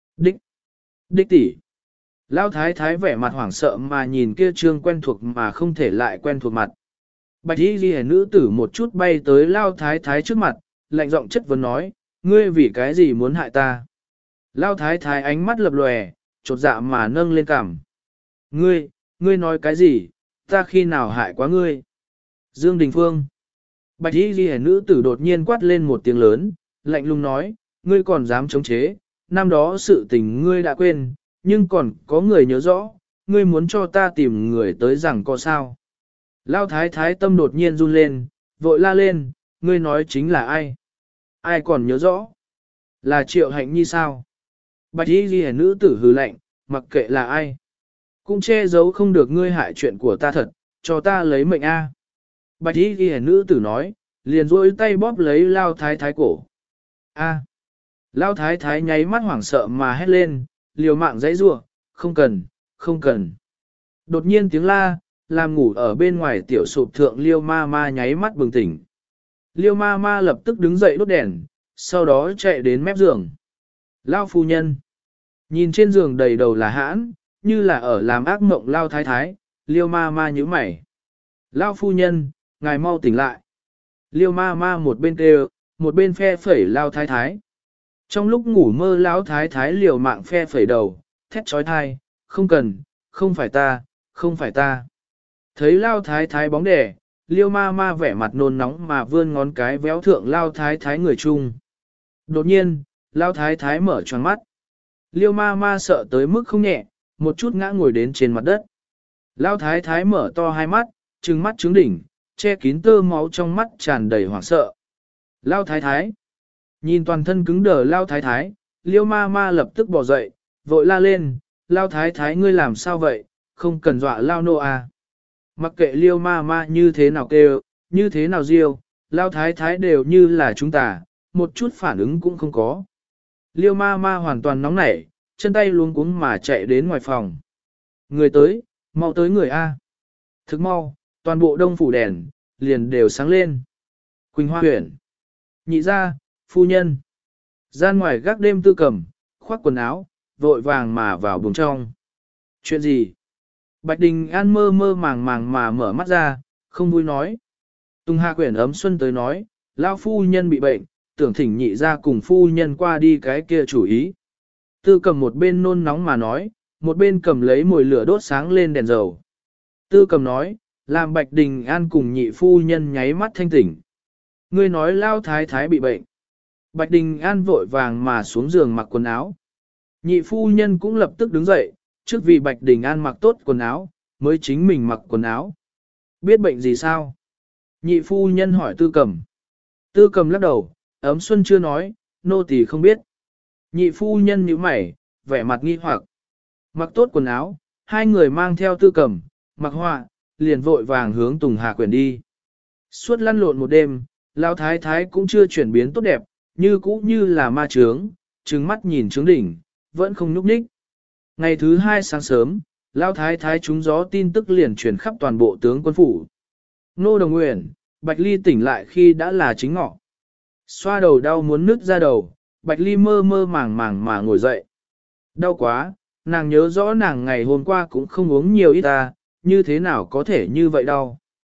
Đích tỷ. Lão thái thái vẻ mặt hoảng sợ mà nhìn kia trương quen thuộc mà không thể lại quen thuộc mặt. Bạch y liễu nữ tử một chút bay tới Lão thái thái trước mặt, lạnh giọng chất vấn nói, ngươi vì cái gì muốn hại ta? Lão thái thái ánh mắt lập lòe, chột dạ mà nâng lên cằm. Ngươi nói cái gì? Ta khi nào hại quá ngươi? Dương Đình Phương. Bạch y ghi nữ tử đột nhiên quát lên một tiếng lớn, lạnh lùng nói, ngươi còn dám chống chế, năm đó sự tình ngươi đã quên, nhưng còn có người nhớ rõ, ngươi muốn cho ta tìm người tới rằng có sao. Lao thái thái tâm đột nhiên run lên, vội la lên, ngươi nói chính là ai? Ai còn nhớ rõ? Là Triệu Hạnh Nhi sao? Bạch y ghi nữ tử hừ lạnh, mặc kệ là ai. Cũng che giấu không được ngươi hại chuyện của ta thật, cho ta lấy mệnh A. Bạch y ghi nữ tử nói, liền rôi tay bóp lấy Lao thái thái cổ. A. Lao thái thái nháy mắt hoảng sợ mà hét lên, liều mạng dãy rủa, không cần, không cần. Đột nhiên tiếng la, làm ngủ ở bên ngoài tiểu sụp thượng Liêu ma ma nháy mắt bừng tỉnh. Liêu ma ma lập tức đứng dậy đốt đèn, sau đó chạy đến mép giường. Lao phu nhân. Nhìn trên giường đầy đầu là hãn, như là ở làm ác mộng Lao thái thái, liêu ma ma nhíu mày. Lao phu nhân, ngài mau tỉnh lại. Liêu ma ma một bên kêu, một bên phe phẩy Lao thái thái. Trong lúc ngủ mơ Lão thái thái liều mạng phe phẩy đầu, thét trói thai, không cần, không phải ta, không phải ta. Thấy Lao thái thái bóng đẻ, liêu ma ma vẻ mặt nôn nóng mà vươn ngón cái véo thượng Lao thái thái người chung. Đột nhiên, Lao thái thái mở tròn mắt. Liêu ma ma sợ tới mức không nhẹ, một chút ngã ngồi đến trên mặt đất. Lao thái thái mở to hai mắt, trừng mắt trứng đỉnh, che kín tơ máu trong mắt tràn đầy hoảng sợ. Lao thái thái. Nhìn toàn thân cứng đờ Lao thái thái, liêu ma ma lập tức bỏ dậy, vội la lên, Lao thái thái ngươi làm sao vậy, không cần dọa Lao nô à. Mặc kệ liêu ma ma như thế nào kêu, như thế nào riêu, Lao thái thái đều như là chúng ta, một chút phản ứng cũng không có. Liêu ma ma hoàn toàn nóng nảy, chân tay luống cuống mà chạy đến ngoài phòng. Người tới, mau tới người A. Thức mau, toàn bộ đông phủ đèn, liền đều sáng lên. Quỳnh Hoa huyện. Nhị ra, phu nhân. Gian ngoài gác đêm Tư Cầm, khoác quần áo, vội vàng mà vào buồng trong. Chuyện gì? Bạch Đình An mơ mơ màng màng mà mở mắt ra, không vui nói. Tùng Hạ Quyển ấm xuân tới nói, lao phu nhân bị bệnh, tưởng thỉnh nhị ra cùng phu nhân qua đi cái kia chủ ý. Tư Cầm một bên nôn nóng mà nói, một bên cầm lấy mồi lửa đốt sáng lên đèn dầu. Tư Cầm nói, làm Bạch Đình An cùng nhị phu nhân nháy mắt thanh tỉnh. Ngươi nói lao thái thái bị bệnh. Bạch Đình An vội vàng mà xuống giường mặc quần áo. Nhị phu nhân cũng lập tức đứng dậy, trước vì Bạch Đình An mặc tốt quần áo, mới chính mình mặc quần áo. Biết bệnh gì sao? Nhị phu nhân hỏi Tư Cầm. Tư Cầm lắc đầu, ấm xuân chưa nói, nô tỳ không biết. Nhị phu nhân nhíu mày, vẻ mặt nghi hoặc. Mặc tốt quần áo, hai người mang theo Tư Cầm, mặc họa, liền vội vàng hướng Tùng Hà Quyển đi. Suốt lăn lộn một đêm, Lão thái thái cũng chưa chuyển biến tốt đẹp, như cũ như là ma trướng, trừng mắt nhìn trướng đỉnh, vẫn không nhúc nhích. Ngày thứ hai sáng sớm, Lão thái thái trúng gió tin tức liền truyền khắp toàn bộ tướng quân phủ. Nô Đồng Uyển, Bạch Ly tỉnh lại khi đã là chính ngọ. Xoa đầu đau muốn nứt ra đầu, Bạch Ly mơ mơ màng màng mà ngồi dậy. Đau quá, nàng nhớ rõ nàng ngày hôm qua cũng không uống nhiều ít ta, như thế nào có thể như vậy đau.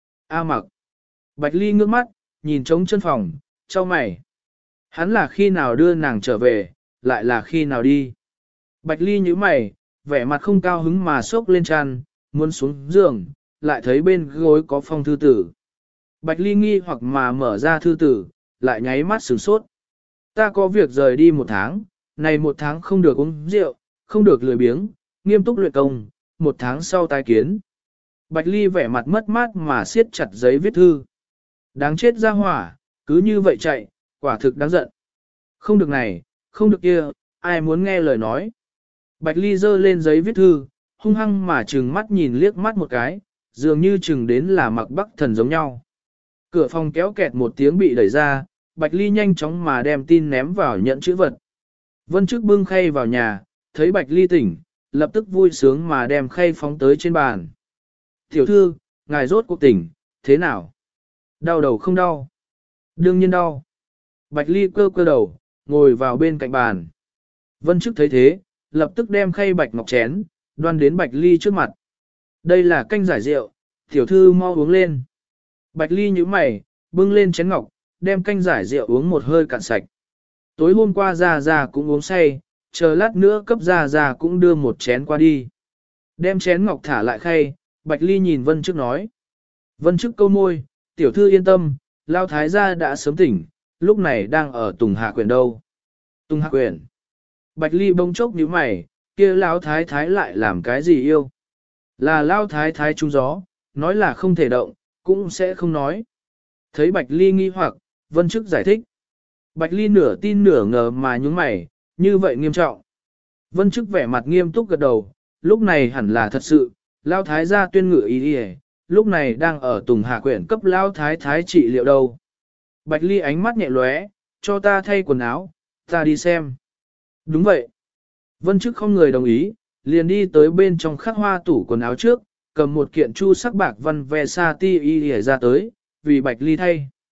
A Mặc. Bạch Ly ngước mắt, nhìn trống chân phòng, chau mày. Hắn là khi nào đưa nàng trở về, lại là khi nào đi. Bạch Ly nhíu mày, vẻ mặt không cao hứng mà xốc lên chăn, muốn xuống giường, lại thấy bên gối có phong thư tử. Bạch Ly nghi hoặc mà mở ra thư tử, lại nháy mắt sửng sốt. Ta có việc rời đi 1 tháng, này 1 tháng không được uống rượu, không được lười biếng, nghiêm túc luyện công, 1 tháng sau tái kiến. Bạch Ly vẻ mặt mất mát mà siết chặt giấy viết thư. Đáng chết ra hỏa, cứ như vậy chạy, quả thực đáng giận. Không được này, không được kia, ai muốn nghe lời nói. Bạch Ly giơ lên giấy viết thư, hung hăng mà trừng mắt nhìn liếc mắt một cái, dường như chừng đến là Mặc Bắc Thần giống nhau. Cửa phòng kéo kẹt một tiếng bị đẩy ra, Bạch Ly nhanh chóng mà đem tin ném vào nhận chữ vật. Vân Trức bưng khay vào nhà, thấy Bạch Ly tỉnh, lập tức vui sướng mà đem khay phóng tới trên bàn. Tiểu thư, ngài rốt cuộc tỉnh, thế nào? Đau đầu không đau? Đương nhiên đau. Bạch Ly cơ cơ đầu, ngồi vào bên cạnh bàn. Vân Trức thấy thế, lập tức đem khay bạch ngọc chén, đoan đến Bạch Ly trước mặt. Đây là canh giải rượu, tiểu thư mau uống lên. Bạch Ly nhíu mày, bưng lên chén ngọc, đem canh giải rượu uống một hơi cạn sạch. Tối hôm qua Gia Gia cũng uống say, chờ lát nữa cấp Gia Gia cũng đưa một chén qua đi. Đem chén ngọc thả lại khay, Bạch Ly nhìn Vân Trức nói. Vân Trức câu môi, tiểu thư yên tâm, Lao Thái gia đã sớm tỉnh, lúc này đang ở Tùng Hạ Quyển đâu. Tùng Hạ Quyển. Bạch Ly bông chốc nhíu mày, kia Lão Thái Thái lại làm cái gì yêu? Là Lão Thái Thái trúng gió, nói là không thể động, cũng sẽ không nói. Thấy Bạch Ly nghi hoặc, Vân Trức giải thích. Bạch Ly nửa tin nửa ngờ mà nhúng mày, như vậy nghiêm trọng. Vân Trức vẻ mặt nghiêm túc gật đầu, lúc này hẳn là thật sự, Lão Thái gia tuyên ngự ý đi, lúc này đang ở Tùng Hạ Quyển cấp Lão Thái Thái trị liệu đâu. Bạch Ly ánh mắt nhẹ lóe, cho ta thay quần áo, ta đi xem. Đúng vậy. Vân Trức không người đồng ý, liền đi tới bên trong khắc hoa tủ quần áo trước, cầm một kiện chu sắc bạc văn ve sa ti y ra tới, vì Bạch Ly thay.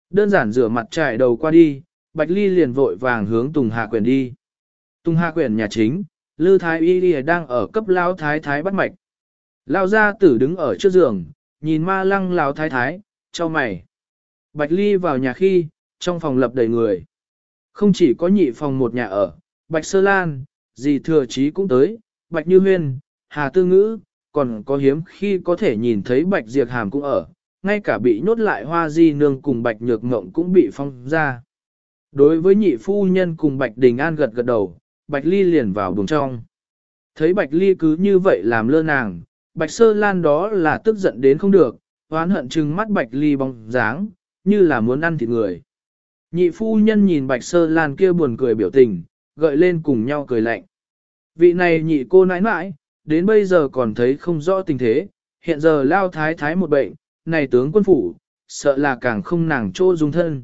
Đơn giản rửa mặt trải đầu qua đi, Bạch Ly liền vội vàng hướng Tùng Hà Quyển đi. Tùng Hà Quyển nhà chính, Lư Thái Y đang ở cấp Lão Thái Thái bắt mạch. Lão gia tử đứng ở trước giường, nhìn ma lăng Lão Thái Thái, cho mày. Bạch Ly vào nhà khi, trong phòng lập đầy người. Không chỉ có nhị phòng một nhà ở, Bạch Sơ Lan, dì Thừa Chí cũng tới, Bạch Như Huyên, Hà Tư Ngữ, còn có hiếm khi có thể nhìn thấy Bạch Diệp Hàm cũng ở, ngay cả bị nhốt lại Hoa Di Nương cùng Bạch Nhược Ngộng cũng bị phong ra. Đối với nhị phu nhân cùng Bạch Đình An gật gật đầu, Bạch Ly liền vào buồng trong. Thấy Bạch Ly cứ như vậy làm lơ nàng, Bạch Sơ Lan đó là tức giận đến không được, oán hận trừng mắt Bạch Ly bóng dáng, như là muốn ăn thịt người. Nhị phu nhân nhìn Bạch Sơ Lan kia buồn cười biểu tình, gợi lên cùng nhau cười lạnh. Vị này nhị cô nãi nãi, đến bây giờ còn thấy không rõ tình thế, hiện giờ lao thái thái một bệnh, này tướng quân phủ, sợ là càng không nàng chỗ dung thân.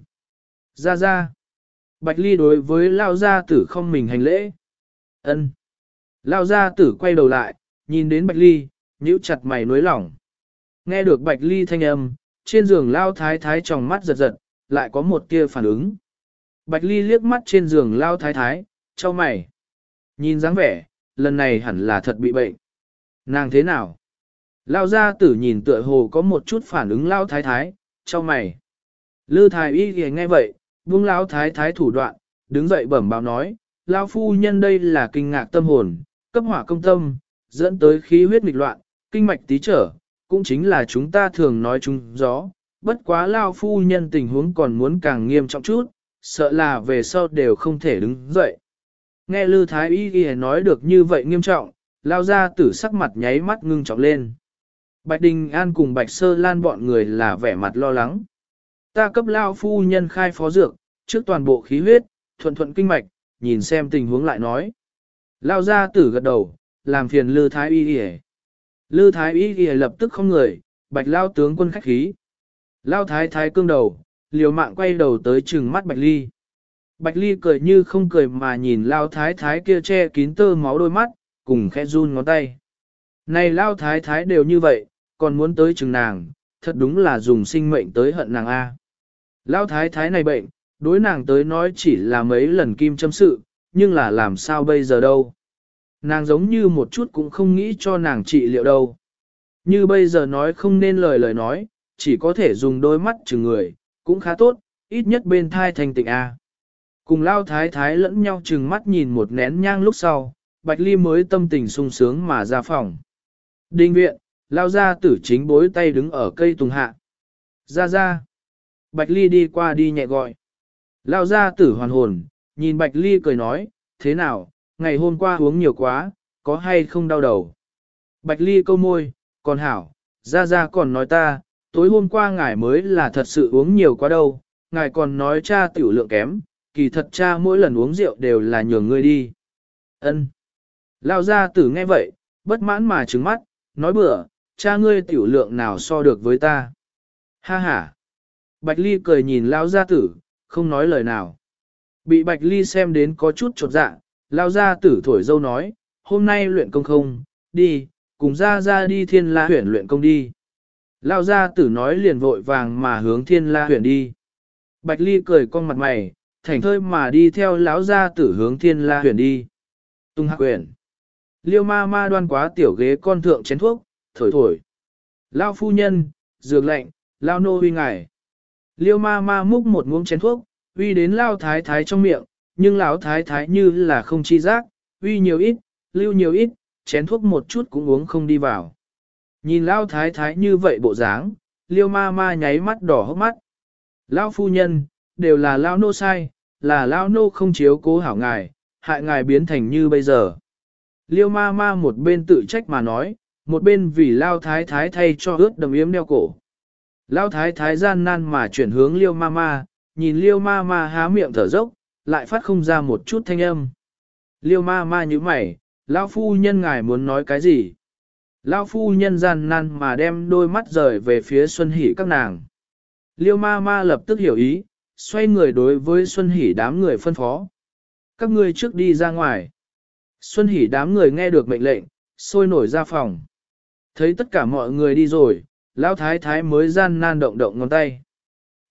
Ra ra. Bạch Ly đối với lao gia tử không mình hành lễ. Ân. Lao gia tử quay đầu lại, nhìn đến Bạch Ly, nhíu chặt mày nối lỏng. Nghe được Bạch Ly thanh âm, trên giường lao thái thái tròng mắt giật giật, lại có một tia phản ứng. Bạch Ly liếc mắt trên giường lao thái thái, cho mày. Nhìn dáng vẻ, lần này hẳn là thật bị bệnh. Nàng thế nào? Lao gia tử nhìn tựa hồ có một chút phản ứng lao thái thái, cho mày. Lư thái y thì nghe vậy, buông lao thái thái thủ đoạn, đứng dậy bẩm báo nói, lao phu nhân đây là kinh ngạc tâm hồn, cấp hỏa công tâm, dẫn tới khí huyết nghịch loạn, kinh mạch tí trở, cũng chính là chúng ta thường nói chung gió. Bất quá lao phu nhân tình huống còn muốn càng nghiêm trọng chút, sợ là về sau đều không thể đứng dậy. Nghe Lư Thái Y Y nói được như vậy nghiêm trọng, lao ra tử sắc mặt nháy mắt ngưng trọng lên. Bạch Đình An cùng Bạch Sơ Lan bọn người là vẻ mặt lo lắng. Ta cấp lao phu nhân khai phó dược, trước toàn bộ khí huyết, thuận thuận kinh mạch, nhìn xem tình huống lại nói. Lao ra tử gật đầu, làm phiền Lư Thái Y Y. Lư Thái Y Y lập tức không người, Bạch lao tướng quân khách khí. Lao thái thái cương đầu, liều mạng quay đầu tới trừng mắt Bạch Ly. Bạch Ly cười như không cười mà nhìn Lao thái thái kia che kín tơ máu đôi mắt, cùng khẽ run ngón tay. Này Lao thái thái đều như vậy, còn muốn tới chừng nàng, thật đúng là dùng sinh mệnh tới hận nàng A. Lao thái thái này bệnh, đối nàng tới nói chỉ là mấy lần kim châm sự, nhưng là làm sao bây giờ đâu. Nàng giống như một chút cũng không nghĩ cho nàng trị liệu đâu. Như bây giờ nói không nên lời nói, chỉ có thể dùng đôi mắt chừng người, cũng khá tốt, ít nhất bên thai thành tịnh A. Cùng lao thái thái lẫn nhau chừng mắt nhìn một nén nhang lúc sau, Bạch Ly mới tâm tình sung sướng mà ra phòng. Đinh viện, lao ra tử chính bối tay đứng ở cây tùng hạ. Ra. Bạch Ly đi qua đi nhẹ gọi. Lao ra tử hoàn hồn, nhìn Bạch Ly cười nói, thế nào, ngày hôm qua uống nhiều quá, có hay không đau đầu. Bạch Ly câu môi, còn hảo, ra còn nói ta, tối hôm qua ngài mới là thật sự uống nhiều quá đâu, ngài còn nói cha tiểu lượng kém, kỳ thật cha mỗi lần uống rượu đều là nhường ngươi đi. Ân. Lao gia tử nghe vậy, bất mãn mà trừng mắt, nói bừa, cha ngươi tiểu lượng nào so được với ta. Ha ha. Bạch Ly cười nhìn Lao gia tử, không nói lời nào. Bị Bạch Ly xem đến có chút chột dạ, Lao gia tử thổi dâu nói, hôm nay luyện công không, đi, cùng ra đi Thiên La Huyền luyện công đi. Lao gia tử nói liền vội vàng mà hướng Thiên La Huyền đi. Bạch Ly cười con mặt mày, thảnh thơi mà đi theo lão gia tử hướng Thiên La Huyền đi. Tung Hạc Huyền. Liêu ma ma đoan quá tiểu ghế con thượng chén thuốc, thổi. Lao phu nhân, dược lệnh, Lao nô uy ngài. Liêu ma ma múc một muỗng chén thuốc, uy đến Lao thái thái trong miệng, nhưng lão thái thái như là không chi giác, uy nhiều ít, lưu nhiều ít, chén thuốc một chút cũng uống không đi vào. Nhìn Lao thái thái như vậy bộ dáng, Liêu ma ma nháy mắt đỏ hốc mắt. Lao phu nhân, đều là Lao nô sai, là Lao nô không chiếu cố hảo ngài, hại ngài biến thành như bây giờ. Liêu ma ma một bên tự trách mà nói, một bên vì Lao thái thái thay cho ướt đầm yếm đeo cổ. Lao thái thái gian nan mà chuyển hướng Liêu ma ma, nhìn Liêu ma ma há miệng thở dốc, lại phát không ra một chút thanh âm. Liêu ma ma như mày, Lao phu nhân ngài muốn nói cái gì? Lao phu nhân gian nan mà đem đôi mắt rời về phía Xuân Hỷ các nàng. Liêu ma ma lập tức hiểu ý, xoay người đối với Xuân Hỷ đám người phân phó. Các ngươi trước đi ra ngoài. Xuân Hỷ đám người nghe được mệnh lệnh, sôi nổi ra phòng. Thấy tất cả mọi người đi rồi, Lão thái thái mới gian nan động ngón tay.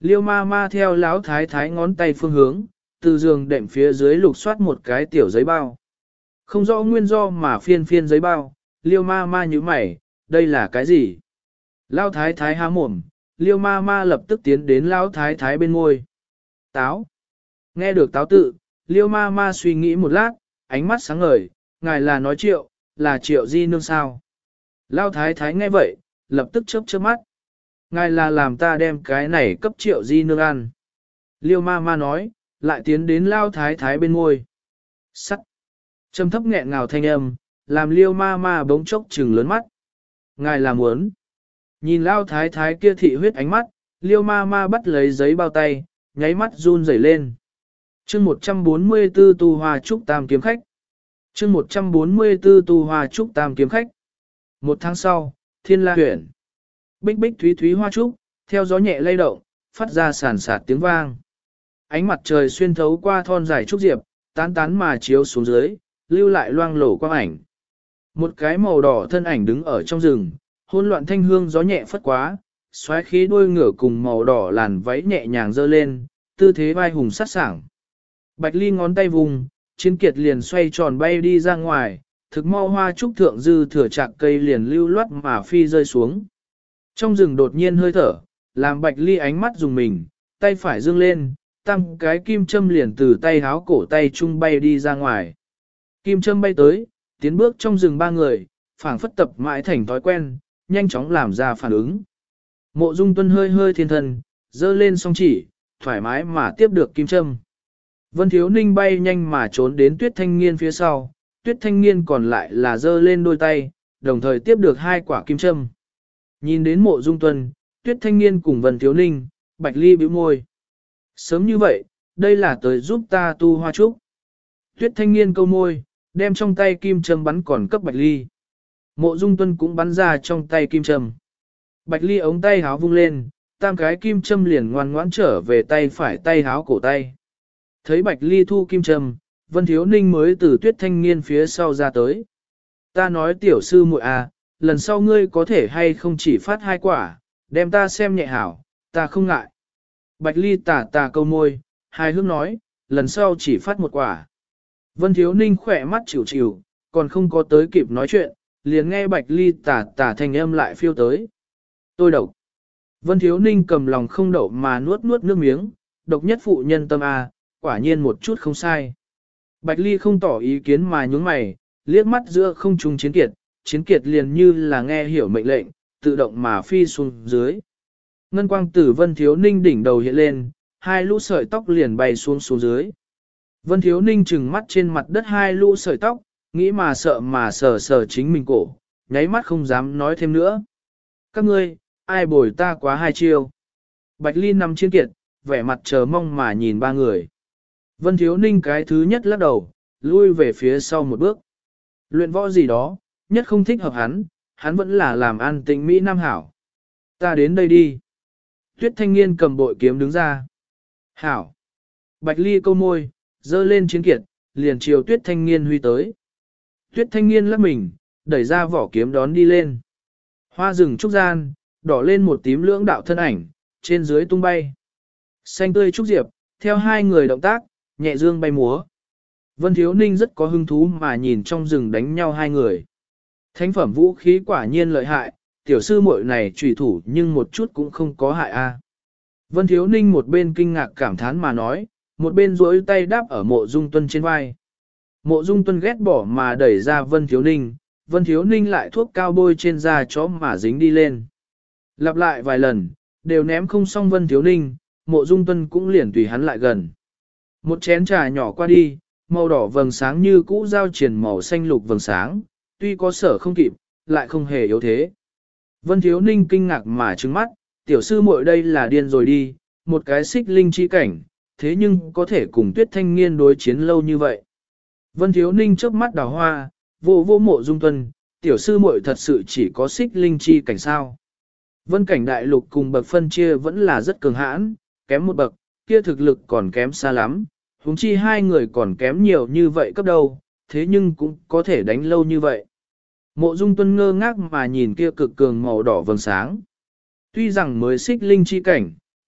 Liêu ma ma theo lão thái thái ngón tay phương hướng, từ giường đệm phía dưới lục soát một cái tiểu giấy bao. Không rõ nguyên do mà phiên phiên giấy bao, liêu ma ma như mày, đây là cái gì? Lão thái thái há mồm, liêu ma ma lập tức tiến đến lão thái thái bên ngôi. Táo. Nghe được táo tự, liêu ma ma suy nghĩ một lát, ánh mắt sáng ngời, ngài là nói Triệu, là Triệu di nương sao? Lão thái thái nghe vậy, lập tức chớp chớp mắt. Ngài là làm ta đem cái này cấp Triệu di nương ăn. Liêu ma ma nói, lại tiến đến lao thái thái bên ngôi. Sắt. Trầm thấp nghẹn ngào thanh âm, làm liêu ma ma bỗng chốc trừng lớn mắt. Ngài là muốn. Nhìn lao thái thái kia thị huyết ánh mắt, liêu ma ma bắt lấy giấy bao tay, nháy mắt run rẩy lên. chương 144 tu hoa trúc tam kiếm khách. chương 144 tu hoa trúc tam kiếm khách. Một tháng sau, Thiên La huyện. Bích bích thúy thúy hoa trúc, theo gió nhẹ lay động, phát ra sàn sạt tiếng vang. Ánh mặt trời xuyên thấu qua thon dài trúc diệp, tán tán mà chiếu xuống dưới, lưu lại loang lổ quang ảnh. Một cái màu đỏ thân ảnh đứng ở trong rừng, hỗn loạn thanh hương gió nhẹ phất quá, xoáy khí đuôi ngựa cùng màu đỏ làn váy nhẹ nhàng dơ lên, tư thế vai hùng sát sảng. Bạch Ly ngón tay vùng, chiến kiệt liền xoay tròn bay đi ra ngoài, thực mau hoa trúc thượng dư thừa chạc cây liền lưu loát mà phi rơi xuống. Trong rừng đột nhiên hơi thở, làm Bạch Ly ánh mắt dùng mình, tay phải dương lên, tăng cái kim châm liền từ tay háo cổ tay trung bay đi ra ngoài. Kim châm bay tới, tiến bước trong rừng ba người, phảng phất tập mãi thành thói quen, nhanh chóng làm ra phản ứng. Mộ Dung Tuân hơi hơi thiên thần, dơ lên song chỉ, thoải mái mà tiếp được kim châm. Vân Thiếu Ninh bay nhanh mà trốn đến Tuyết Thanh Nghiên phía sau, Tuyết Thanh Nghiên còn lại là dơ lên đôi tay, đồng thời tiếp được hai quả kim châm. Nhìn đến Mộ Dung Tuân, Tuyết Thanh Nghiên cùng Vân Thiếu Ninh, Bạch Ly bĩu môi. Sớm như vậy, đây là tới giúp ta tu hoa trúc. Tuyết Thanh Nghiên câu môi, đem trong tay kim châm bắn còn cấp Bạch Ly. Mộ Dung Tuân cũng bắn ra trong tay kim châm. Bạch Ly ống tay háo vung lên, tam cái kim châm liền ngoan ngoãn trở về tay phải tay háo cổ tay. Thấy Bạch Ly thu kim châm, Vân Thiếu Ninh mới từ Tuyết Thanh Nghiên phía sau ra tới. Ta nói tiểu sư muội à, lần sau ngươi có thể hay không chỉ phát hai quả, đem ta xem nhẹ hảo, ta không ngại. Bạch Ly tà tà câu môi, hài hước nói, lần sau chỉ phát một quả. Vân Thiếu Ninh khỏe mắt chịu chịu, còn không có tới kịp nói chuyện, liền nghe Bạch Ly tà tà thanh âm lại phiêu tới. Tôi độc. Vân Thiếu Ninh cầm lòng không đậu mà nuốt nuốt nước miếng, độc nhất phụ nhân tâm à, quả nhiên một chút không sai. Bạch Ly không tỏ ý kiến mà nhướng mày, liếc mắt giữa không trung chiến kiệt liền như là nghe hiểu mệnh lệnh, tự động mà phi xuống dưới. Ngân quang tử Vân Thiếu Ninh đỉnh đầu hiện lên, hai lũ sợi tóc liền bay xuống dưới. Vân Thiếu Ninh trừng mắt trên mặt đất hai lũ sợi tóc, nghĩ mà sợ mà sờ chính mình cổ, nháy mắt không dám nói thêm nữa. Các ngươi, ai bồi ta quá hai chiêu. Bạch Ly nằm chiến kiệt, vẻ mặt chờ mong mà nhìn ba người. Vân Thiếu Ninh cái thứ nhất lắc đầu, lui về phía sau một bước. Luyện võ gì đó, nhất không thích hợp hắn vẫn là làm an tĩnh Mỹ Nam hảo. Ta đến đây đi. Tuyết Thanh Nghiên cầm bội kiếm đứng ra. Hảo. Bạch Ly câu môi, dơ lên chiến kiệt, liền chiều Tuyết Thanh Nghiên huy tới. Tuyết Thanh Nghiên lắc mình, đẩy ra vỏ kiếm đón đi lên. Hoa rừng trúc gian, đỏ lên một tím lưỡng đạo thân ảnh, trên dưới tung bay. Xanh tươi trúc diệp, theo hai người động tác, nhẹ dương bay múa. Vân Thiếu Ninh rất có hứng thú mà nhìn trong rừng đánh nhau hai người. Thánh phẩm vũ khí quả nhiên lợi hại, tiểu sư muội này trùy thủ nhưng một chút cũng không có hại a. Vân Thiếu Ninh một bên kinh ngạc cảm thán mà nói, một bên duỗi tay đáp ở Mộ Dung Tuân trên vai. Mộ Dung Tuân ghét bỏ mà đẩy ra Vân Thiếu Ninh lại thuốc cao bôi trên da chó mà dính đi lên. Lặp lại vài lần, đều ném không xong Vân Thiếu Ninh, Mộ Dung Tuân cũng liền tùy hắn lại gần. Một chén trà nhỏ qua đi, màu đỏ vầng sáng như cũ giao triển màu xanh lục vầng sáng, tuy có sở không kịp, lại không hề yếu thế. Vân Thiếu Ninh kinh ngạc mà trừng mắt, tiểu sư muội đây là điên rồi đi, một cái xích linh chi cảnh, thế nhưng có thể cùng Tuyết Thanh Nghiên đối chiến lâu như vậy. Vân Thiếu Ninh chớp mắt đào hoa, vô Mộ Dung Tuân, tiểu sư muội thật sự chỉ có xích linh chi cảnh sao. Vân cảnh đại lục cùng bậc phân chia vẫn là rất cường hãn, kém một bậc, kia thực lực còn kém xa lắm, huống chi hai người còn kém nhiều như vậy cấp đâu, thế nhưng cũng có thể đánh lâu như vậy. Mộ Dung Tuân ngơ ngác mà nhìn kia cực cường màu đỏ vầng sáng. Tuy rằng mới xích linh chi cảnh,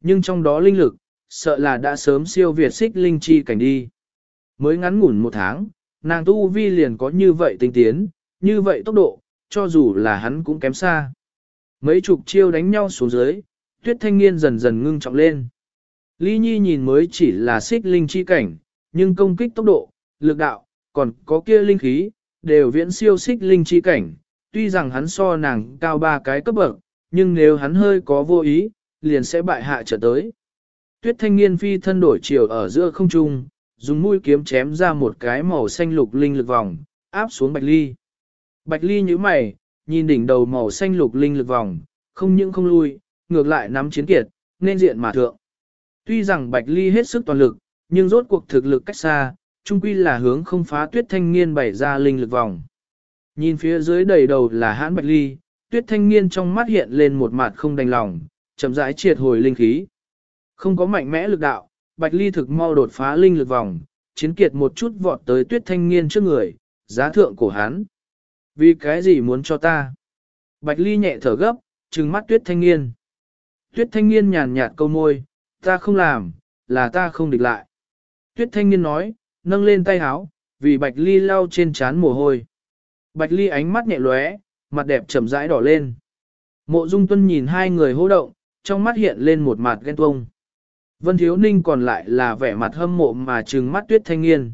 nhưng trong đó linh lực, sợ là đã sớm siêu việt xích linh chi cảnh đi. Mới ngắn ngủn một tháng, nàng tu vi liền có như vậy tinh tiến, như vậy tốc độ, cho dù là hắn cũng kém xa. Mấy chục chiêu đánh nhau xuống dưới, Tuyết Thanh Nghiên dần dần ngưng trọng lên. Ly Nhi nhìn mới chỉ là xích linh chi cảnh, nhưng công kích tốc độ, lực đạo, còn có kia linh khí, đều viễn siêu xích linh chi cảnh. Tuy rằng hắn so nàng cao 3 cái cấp bậc, nhưng nếu hắn hơi có vô ý, liền sẽ bại hạ trở tới. Tuyết Thanh Nghiên phi thân đổi chiều ở giữa không trung, dùng mũi kiếm chém ra một cái màu xanh lục linh lực vòng, áp xuống Bạch Ly. Bạch Ly nhíu mày, nhìn đỉnh đầu màu xanh lục linh lực vòng, không những không lui, ngược lại nắm chiến kiệt, nên diện mà thượng. Tuy rằng Bạch Ly hết sức toàn lực, nhưng rốt cuộc thực lực cách xa, chung quy là hướng không phá Tuyết Thanh Nghiên bày ra linh lực vòng. Nhìn phía dưới đầy đầu là hãn Bạch Ly, Tuyết Thanh Nghiên trong mắt hiện lên một mặt không đành lòng, chậm rãi triệt hồi linh khí. Không có mạnh mẽ lực đạo, Bạch Ly thực mau đột phá linh lực vòng, chiến kiệt một chút vọt tới Tuyết Thanh Nghiên trước người, giá thượng cổ hắn. Vì cái gì muốn cho ta? Bạch Ly nhẹ thở gấp, trừng mắt Tuyết Thanh Nghiên. Tuyết Thanh Nghiên nhàn nhạt câu môi, ta không làm, là ta không địch lại. Tuyết Thanh Nghiên nói, nâng lên tay háo, vì Bạch Ly lau trên trán mồ hôi. Bạch Ly ánh mắt nhẹ lóe, mặt đẹp chậm rãi đỏ lên. Mộ Dung Tuân nhìn hai người hô động, trong mắt hiện lên một mặt ghen tuông. Vân Thiếu Ninh còn lại là vẻ mặt hâm mộ mà trừng mắt Tuyết Thanh Nghiên.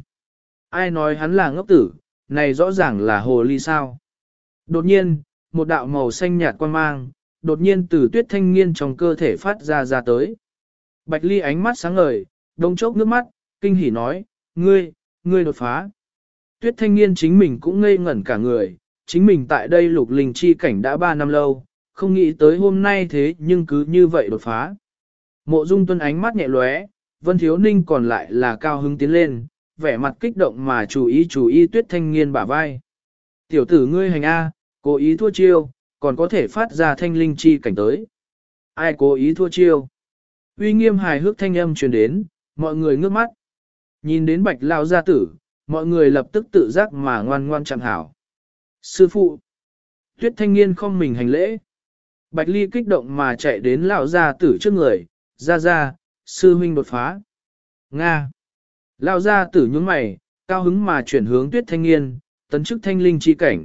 Ai nói hắn là ngốc tử, này rõ ràng là hồ ly sao. Đột nhiên, một đạo màu xanh nhạt quang mang, đột nhiên từ Tuyết Thanh Nghiên trong cơ thể phát ra tới. Bạch Ly ánh mắt sáng ngời, đông chốc nước mắt, kinh hỉ nói, ngươi đột phá. Tuyết Thanh Nghiên chính mình cũng ngây ngẩn cả người, chính mình tại đây lục linh chi cảnh đã 3 năm lâu, không nghĩ tới hôm nay thế nhưng cứ như vậy đột phá. Mộ Dung Tuân ánh mắt nhẹ lóe, Vân Thiếu Ninh còn lại là cao hứng tiến lên, vẻ mặt kích động mà chú ý Tuyết Thanh Nghiên bả vai. Tiểu tử ngươi hành A, cố ý thua chiêu, còn có thể phát ra thanh linh chi cảnh tới. Ai cố ý thua chiêu? Uy nghiêm hài hước thanh âm truyền đến, mọi người ngước mắt. Nhìn đến Bạch lão gia tử, mọi người lập tức tự giác mà ngoan ngoan chẳng hảo. Sư phụ! Tuyết Thanh Nghiên không mình hành lễ. Bạch Ly kích động mà chạy đến lão gia tử trước người, ra, sư huynh đột phá. Nga! Lão gia tử nhướng mày, cao hứng mà chuyển hướng Tuyết Thanh Nghiên, tấn chức thanh linh chi cảnh.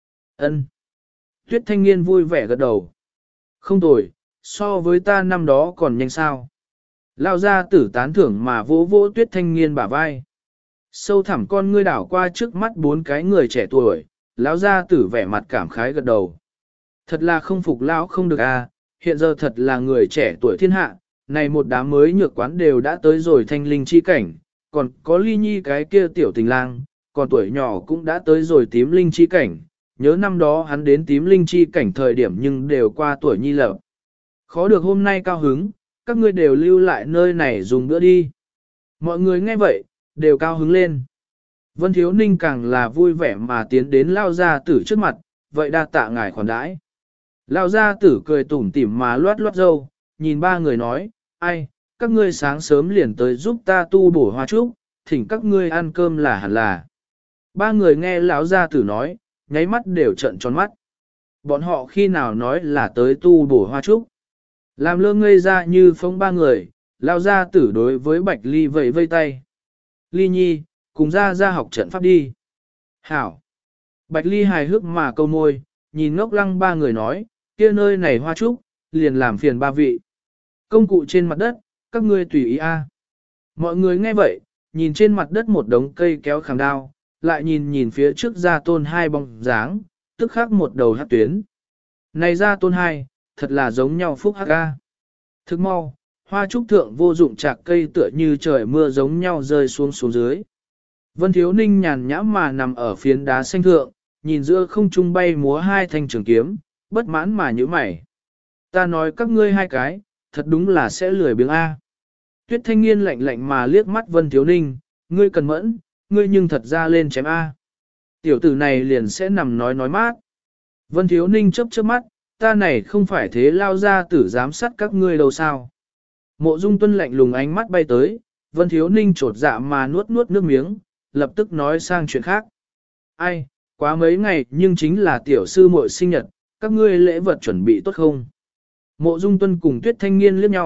Ân. Tuyết Thanh Nghiên vui vẻ gật đầu. Không tồi, so với ta năm đó còn nhanh sao. Lão gia tử tán thưởng mà vỗ vỗ Tuyết Thanh Nghiên bả vai. Sâu thẳm con ngươi đảo qua trước mắt 4 cái người trẻ tuổi, lão gia tử vẻ mặt cảm khái gật đầu. Thật là không phục lão không được a, hiện giờ thật là người trẻ tuổi thiên hạ, này một đám mới nhược quán đều đã tới rồi thanh linh chi cảnh, còn có Ly Nhi cái kia tiểu tình lang, còn tuổi nhỏ cũng đã tới rồi tím linh chi cảnh, nhớ năm đó hắn đến tím linh chi cảnh thời điểm nhưng đều qua tuổi nhi lập. Khó được hôm nay cao hứng, các ngươi đều lưu lại nơi này dùng bữa đi. Mọi người nghe vậy, đều cao hứng lên. Vân Thiếu Ninh càng là vui vẻ mà tiến đến lao gia tử trước mặt, vậy đa tạ ngài khoản đãi. Lao gia tử cười tủm tỉm mà loát loát râu, nhìn ba người nói, ai, các ngươi sáng sớm liền tới giúp ta tu bổ hoa trúc, thỉnh các ngươi ăn cơm là hẳn là. Ba người nghe lão gia tử nói, nháy mắt đều trợn tròn mắt. Bọn họ khi nào nói là tới tu bổ hoa trúc. Làm lơ ngây ra như phong ba người, lao gia tử đối với Bạch Ly vẫy vây tay. Ly Nhi, cùng ra học trận pháp đi. Hảo. Bạch Ly hài hước mà câu môi, nhìn ngốc lăng ba người nói, kia nơi này hoa trúc, liền làm phiền ba vị. Công cụ trên mặt đất, các ngươi tùy ý a. Mọi người nghe vậy, nhìn trên mặt đất một đống cây kéo khảm đao, lại nhìn phía trước ra tôn hai bóng dáng, tức khắc một đầu hát tuyến. Này ra tôn hai, thật là giống nhau phúc hắc ca. Thức mau, hoa trúc thượng vô dụng chạc cây tựa như trời mưa giống nhau rơi xuống dưới. Vân Thiếu Ninh nhàn nhã mà nằm ở phiến đá xanh thượng, nhìn giữa không trung bay múa hai thanh trường kiếm, bất mãn mà nhíu mày. Ta nói các ngươi hai cái, thật đúng là sẽ lười biếng A. Tuyết Thanh Nghiên lạnh lạnh mà liếc mắt Vân Thiếu Ninh, ngươi cần mẫn, ngươi nhưng thật ra lên chém A. Tiểu tử này liền sẽ nằm nói mát. Vân Thiếu Ninh chớp mắt, ta này không phải thế lao ra tử giám sát các ngươi đâu sao. Mộ Dung Tuân lạnh lùng ánh mắt bay tới, Vân Thiếu Ninh trột dạ mà nuốt nước miếng, lập tức nói sang chuyện khác. Ai, quá mấy ngày nhưng chính là tiểu sư muội sinh nhật, các ngươi lễ vật chuẩn bị tốt không? Mộ Dung Tuân cùng Tuyết Thanh Nghiên liếc nhau,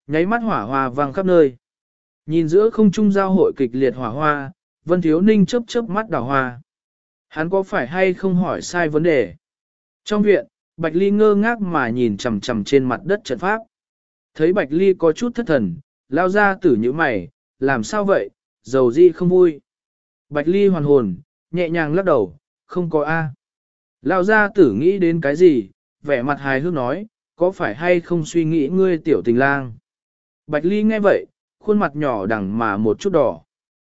nháy mắt hỏa hoa vang khắp nơi. Nhìn giữa không trung giao hội kịch liệt hỏa hoa, Vân Thiếu Ninh chớp chớp mắt đào hoa. Hắn có phải hay không hỏi sai vấn đề? Trong viện, Bạch Ly ngơ ngác mà nhìn chằm chằm trên mặt đất trận pháp. Thấy Bạch Ly có chút thất thần, lao ra tử như mày, làm sao vậy, dầu gì không vui. Bạch Ly hoàn hồn, nhẹ nhàng lắc đầu, không có A. Lao ra tử nghĩ đến cái gì, vẻ mặt hài hước nói, có phải hay không suy nghĩ ngươi tiểu tình lang. Bạch Ly nghe vậy, khuôn mặt nhỏ đằng mà một chút đỏ.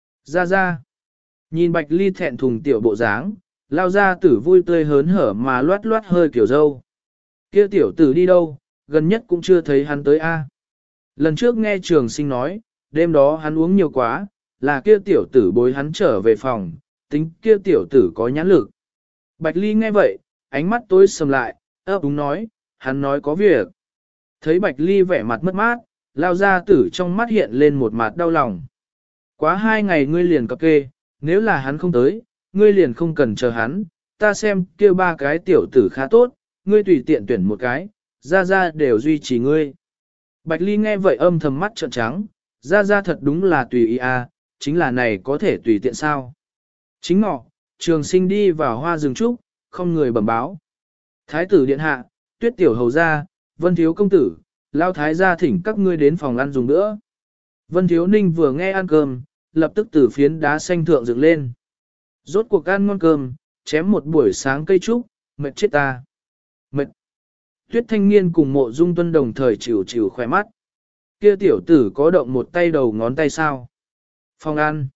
Ra. Nhìn Bạch Ly thẹn thùng tiểu bộ dáng, lao ra tử vui tươi hớn hở mà loát loát hơi kiểu dâu. Kia tiểu tử đi đâu, gần nhất cũng chưa thấy hắn tới A. Lần trước nghe Trường Sinh nói, đêm đó hắn uống nhiều quá, là kia tiểu tử bối hắn trở về phòng, tính kia tiểu tử có nhãn lực. Bạch Ly nghe vậy, ánh mắt tối sầm lại, ấp úng nói, hắn nói có việc. Thấy Bạch Ly vẻ mặt mất mát, lao ra tử trong mắt hiện lên một mặt đau lòng. Quá 2 ngày ngươi liền cập kê, nếu là hắn không tới, ngươi liền không cần chờ hắn, ta xem kia 3 cái tiểu tử khá tốt, ngươi tùy tiện tuyển một cái, ra đều duy trì ngươi. Bạch Ly nghe vậy âm thầm mắt trợn trắng, ra thật đúng là tùy ý à, chính là này có thể tùy tiện sao. Chính ngọ, Trường Sinh đi vào hoa rừng trúc, không người bẩm báo. Thái tử điện hạ, Tuyết tiểu hầu gia, Vân thiếu công tử, lao thái gia thỉnh các ngươi đến phòng ăn dùng nữa. Vân thiếu ninh vừa nghe ăn cơm, lập tức từ phiến đá xanh thượng dựng lên. Rốt cuộc ăn ngon cơm, chém một buổi sáng cây trúc, mệt chết ta. Mệt. Tuyết thanh niên cùng Mộ Dung Tuân đồng thời chịu khỏe mắt. Kia tiểu tử có động một tay đầu ngón tay sao? Phòng ăn.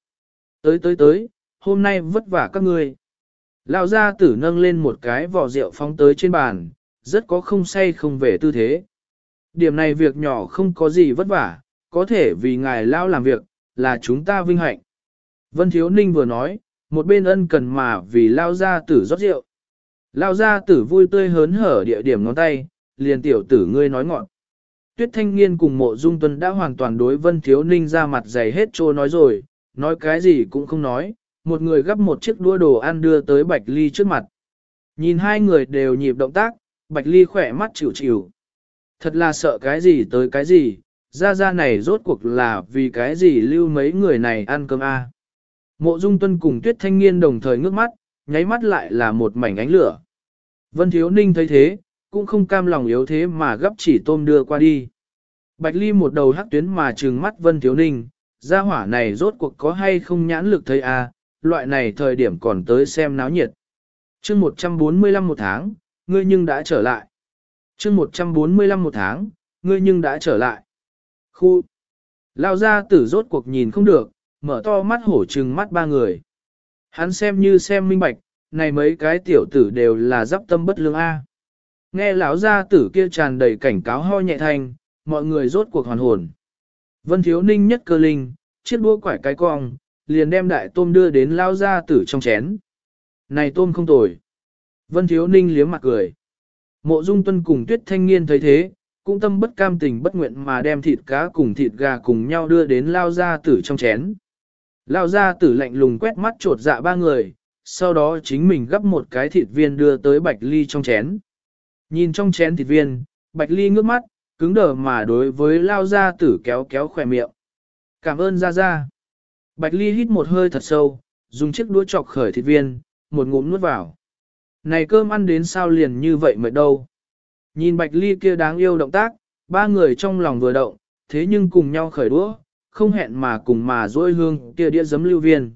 Tới, hôm nay vất vả các ngươi. Lão gia tử nâng lên một cái vò rượu phóng tới trên bàn, rất có không say không về tư thế. Điểm này việc nhỏ không có gì vất vả, có thể vì ngài lao làm việc, là chúng ta vinh hạnh. Vân Thiếu Ninh vừa nói, một bên ân cần mà vì lao gia tử rót rượu. Lao gia tử vui tươi hớn hở địa điểm ngón tay, liền tiểu tử ngươi nói ngọn. Tuyết thanh niên cùng Mộ Dung Tuân đã hoàn toàn đối Vân Thiếu Ninh ra mặt dày hết trô nói rồi, nói cái gì cũng không nói, một người gắp một chiếc đũa đồ ăn đưa tới Bạch Ly trước mặt. Nhìn hai người đều nhịp động tác, Bạch Ly khỏe mắt chịu. Thật là sợ cái gì tới cái gì, ra này rốt cuộc là vì cái gì lưu mấy người này ăn cơm a. Mộ Dung Tuân cùng Tuyết thanh niên đồng thời ngước mắt, nháy mắt lại là một mảnh ánh lửa. Vân Thiếu Ninh thấy thế, cũng không cam lòng yếu thế mà gấp chỉ tôm đưa qua đi. Bạch Ly một đầu hắc tuyến mà trừng mắt Vân Thiếu Ninh, gia hỏa này rốt cuộc có hay không nhãn lực thấy a, loại này thời điểm còn tới xem náo nhiệt. Chương 145 một tháng, ngươi nhưng đã trở lại. Chương 145 một tháng, ngươi nhưng đã trở lại. Khu. Lao ra tử rốt cuộc nhìn không được, mở to mắt hổ trừng mắt ba người. Hắn xem như xem minh bạch, này mấy cái tiểu tử đều là giáp tâm bất lương A. Nghe lão gia tử kia tràn đầy cảnh cáo ho nhẹ thanh, mọi người rốt cuộc hoàn hồn. Vân Thiếu Ninh nhất cơ linh, chiếc đũa quải cái cong, liền đem đại tôm đưa đến lão gia tử trong chén. Này tôm không tồi. Vân Thiếu Ninh liếm mặt cười. Mộ Dung Tuân cùng Tuyết thanh niên thấy thế, cũng tâm bất cam tình bất nguyện mà đem thịt cá cùng thịt gà cùng nhau đưa đến lao gia tử trong chén. Lao gia tử lạnh lùng quét mắt trột dạ ba người, sau đó chính mình gắp một cái thịt viên đưa tới Bạch Ly trong chén. Nhìn trong chén thịt viên, Bạch Ly ngước mắt, cứng đờ mà đối với lao gia tử kéo kéo khỏe miệng. Cảm ơn gia. Bạch Ly hít một hơi thật sâu, dùng chiếc đũa chọc khởi thịt viên, một ngụm nuốt vào. Này cơm ăn đến sao liền như vậy mệt đâu. Nhìn Bạch Ly kia đáng yêu động tác, ba người trong lòng vừa động, thế nhưng cùng nhau khởi đũa, không hẹn mà cùng mà dỗi hương kia đĩa giấm lưu viên.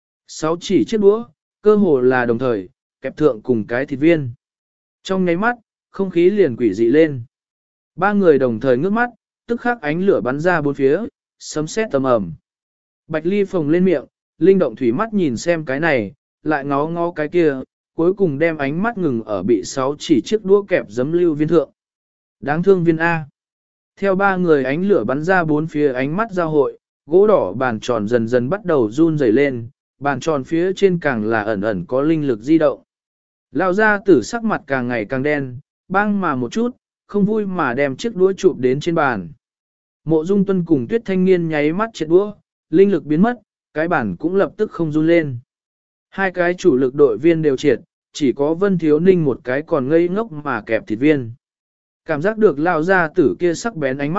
6 chỉ chiếc đũa, cơ hồ là đồng thời, kẹp thượng cùng cái thịt viên. Trong nháy mắt, không khí liền quỷ dị lên. Ba người đồng thời ngước mắt, tức khắc ánh lửa bắn ra bốn phía, sấm sét tầm ầm. Bạch Ly phồng lên miệng, linh động thủy mắt nhìn xem cái này, lại ngó ngó cái kia, cuối cùng đem ánh mắt ngừng ở bị 6 chỉ chiếc đũa kẹp giấm lưu viên thượng. Đáng thương viên A. Theo ba người ánh lửa bắn ra bốn phía ánh mắt giao hội, gỗ đỏ bàn tròn dần dần bắt đầu run rẩy lên, bàn tròn phía trên càng là ẩn ẩn có linh lực di động. Lão gia tử sắc mặt càng ngày càng đen, băng mà một chút, không vui mà đem chiếc đũa chụp đến trên bàn. Mộ Dung Tuân cùng Tuyết thanh niên nháy mắt triệt đũa, linh lực biến mất, cái bàn cũng lập tức không run lên. Hai cái chủ lực đội viên đều triệt, chỉ có Vân Thiếu Ninh một cái còn ngây ngốc mà kẹp thịt viên. Cảm giác được lao ra tử kia sắc bén ánh mắt,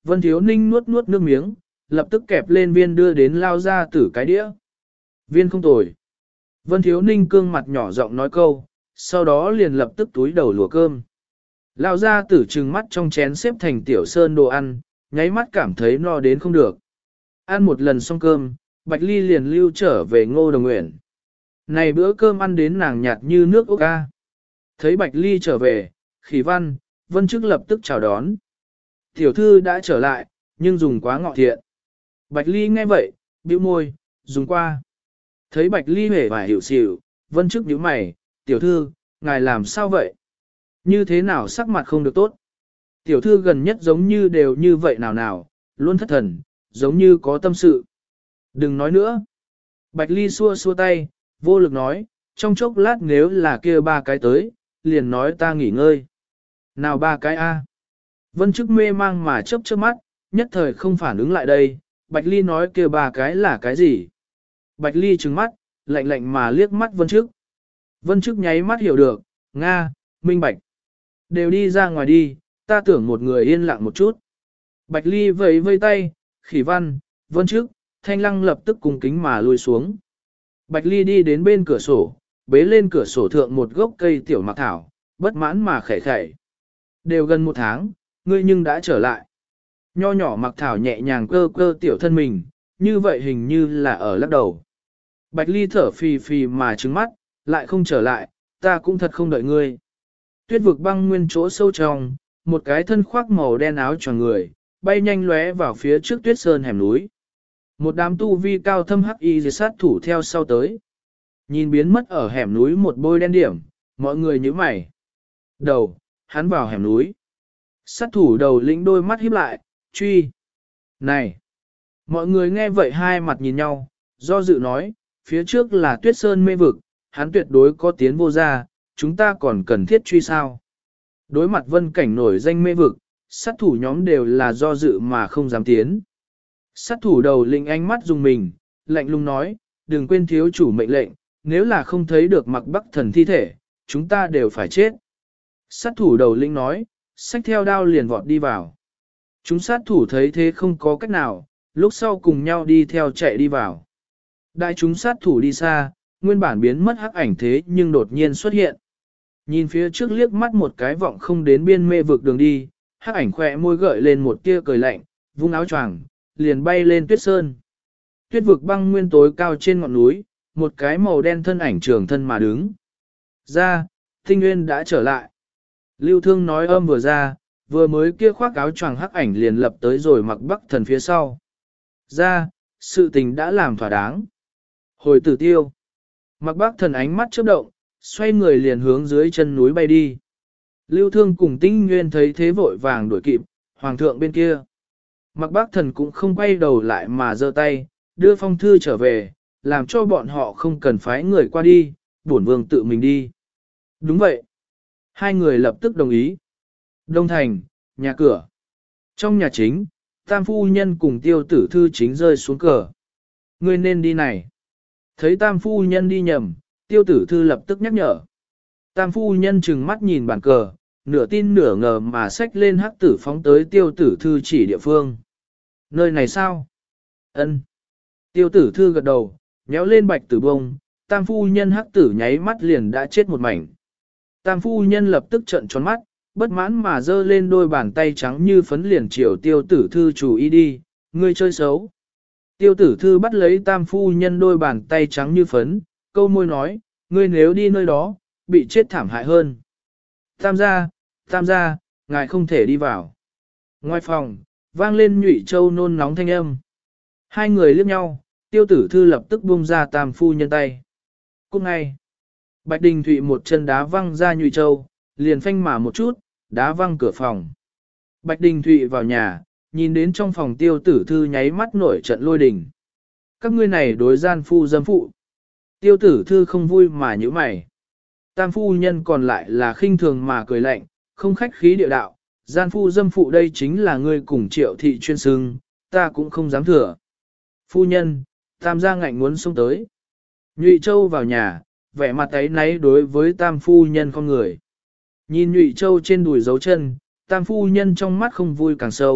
Vân Thiếu Ninh nuốt nuốt nước miếng, lập tức kẹp lên viên đưa đến lao ra tử cái đĩa. Viên không tồi. Vân Thiếu Ninh cương mặt nhỏ giọng nói câu, sau đó liền lập tức túi đầu lùa cơm. Lao ra tử trừng mắt trong chén xếp thành tiểu sơn đồ ăn, nháy mắt cảm thấy no đến không được. Ăn một lần xong cơm, Bạch Ly liền lưu trở về Ngô Đồng Nguyện. Này bữa cơm ăn đến nàng nhạt như nước ốc ca. Thấy Bạch Ly trở về, Khỉ Văn, Vân Chức lập tức chào đón. Tiểu thư đã trở lại, nhưng dùng quá ngọ thiện. Bạch Ly nghe vậy, bĩu môi, dùng qua. Thấy Bạch Ly hề vải hiểu xỉu, Vân Chức nhíu mày, tiểu thư, ngài làm sao vậy? Như thế nào sắc mặt không được tốt? Tiểu thư gần nhất giống như đều như vậy nào nào, luôn thất thần, giống như có tâm sự. Đừng nói nữa. Bạch Ly xua xua tay, vô lực nói, trong chốc lát nếu là kia ba cái tới, liền nói ta nghỉ ngơi. Nào ba cái a? Vân Chức mê mang mà chớp chớp mắt, nhất thời không phản ứng lại đây, Bạch Ly nói kia ba cái là cái gì? Bạch Ly trừng mắt, lạnh lạnh mà liếc mắt Vân Chức. Vân Chức nháy mắt hiểu được, Nga, minh bạch. Đều đi ra ngoài đi, ta tưởng một người yên lặng một chút. Bạch Ly vẫy vây tay, Khỉ Văn, Vân Chức, Thanh Lăng lập tức cùng kính mà lùi xuống. Bạch Ly đi đến bên cửa sổ, bế lên cửa sổ thượng một gốc cây tiểu mặc thảo, bất mãn mà khẽ khẽ. Đều gần một tháng, ngươi nhưng đã trở lại. Nho nhỏ mặc thảo nhẹ nhàng cơ cơ tiểu thân mình, như vậy hình như là ở lắc đầu. Bạch Ly thở phì phì mà trứng mắt, lại không trở lại, ta cũng thật không đợi ngươi. Tuyết vực băng nguyên chỗ sâu trong, một cái thân khoác màu đen áo choàng người, bay nhanh lóe vào phía trước tuyết sơn hẻm núi. Một đám tu vi cao thâm hắc y diệt sát thủ theo sau tới. Nhìn biến mất ở hẻm núi một bôi đen điểm, mọi người nhíu mày. Đầu, hắn vào hẻm núi. Sát thủ đầu lĩnh đôi mắt híp lại, truy. Này! Mọi người nghe vậy hai mặt nhìn nhau, do dự nói, phía trước là tuyết sơn mê vực, hắn tuyệt đối có tiến vô ra, chúng ta còn cần thiết truy sao. Đối mặt vân cảnh nổi danh mê vực, sát thủ nhóm đều là do dự mà không dám tiến. Sát thủ đầu lĩnh ánh mắt dùng mình, lạnh lùng nói, đừng quên thiếu chủ mệnh lệnh, nếu là không thấy được mặc bắc thần thi thể, chúng ta đều phải chết. Sát thủ đầu lĩnh nói, xách theo đao liền vọt đi vào. Chúng sát thủ thấy thế không có cách nào, lúc sau cùng nhau đi theo chạy đi vào. Đại chúng sát thủ đi xa, nguyên bản biến mất hắc ảnh thế nhưng đột nhiên xuất hiện. Nhìn phía trước liếc mắt một cái vọng không đến biên mê vực đường đi, hắc ảnh khỏe môi gợi lên một tia cười lạnh, vung áo choàng, liền bay lên tuyết sơn. Tuyết vực băng nguyên tối cao trên ngọn núi, một cái màu đen thân ảnh trường thân mà đứng. Ra, Tinh Nguyên đã trở lại. Lưu Thương nói âm vừa ra, vừa mới kia khoác áo choàng hắc ảnh liền lập tới rồi mặc bắc thần phía sau. Ra, sự tình đã làm thỏa đáng. Hồi tử tiêu. Mặc bắc thần ánh mắt chớp động, xoay người liền hướng dưới chân núi bay đi. Lưu Thương cùng Tinh Nguyên thấy thế vội vàng đuổi kịp, hoàng thượng bên kia. Mặc bác thần cũng không quay đầu lại mà giơ tay, đưa phong thư trở về, làm cho bọn họ không cần phái người qua đi, bổn vương tự mình đi. Đúng vậy. Hai người lập tức đồng ý. Đông thành, nhà cửa. Trong nhà chính, tam phu nhân cùng tiêu tử thư chính rơi xuống cờ. Ngươi nên đi này. Thấy tam phu nhân đi nhầm, tiêu tử thư lập tức nhắc nhở. Tam phu nhân trừng mắt nhìn bàn cờ, nửa tin nửa ngờ mà xách lên hắc tử phóng tới tiêu tử thư chỉ địa phương. Nơi này sao? Ân. Tiêu tử thư gật đầu, nhéo lên bạch tử bông, tam phu nhân hắc tử nháy mắt liền đã chết một mảnh. Tam phu nhân lập tức trợn tròn mắt, bất mãn mà giơ lên đôi bàn tay trắng như phấn liền chiều tiêu tử thư chủ ý đi, ngươi chơi xấu. Tiêu tử thư bắt lấy tam phu nhân đôi bàn tay trắng như phấn, câu môi nói, ngươi nếu đi nơi đó, bị chết thảm hại hơn. Tam gia, ngài không thể đi vào. Ngoài phòng, vang lên Nhụy Châu nôn nóng thanh âm. Hai người liếc nhau, tiêu tử thư lập tức buông ra tam phu nhân tay. Cũng ngay, Bạch Đình Thụy một chân đá văng ra Nhụy Châu, liền phanh mà một chút, đá văng cửa phòng. Bạch Đình Thụy vào nhà, nhìn đến trong phòng tiêu tử thư nháy mắt nổi trận lôi đình. Các ngươi này đối gian phu dâm phụ. Tiêu tử thư không vui mà nhíu mày. Tam phu nhân còn lại là khinh thường mà cười lạnh, không khách khí địa đạo, gian phu dâm phụ đây chính là ngươi cùng triệu thị chuyên sưng, ta cũng không dám thừa. Phu nhân, tam gia ngạnh muốn xông tới. Nhụy Châu vào nhà, vẻ mặt ấy náy đối với tam phu nhân con người. Nhìn Nhụy Châu trên đùi dấu chân, tam phu nhân trong mắt không vui càng sâu,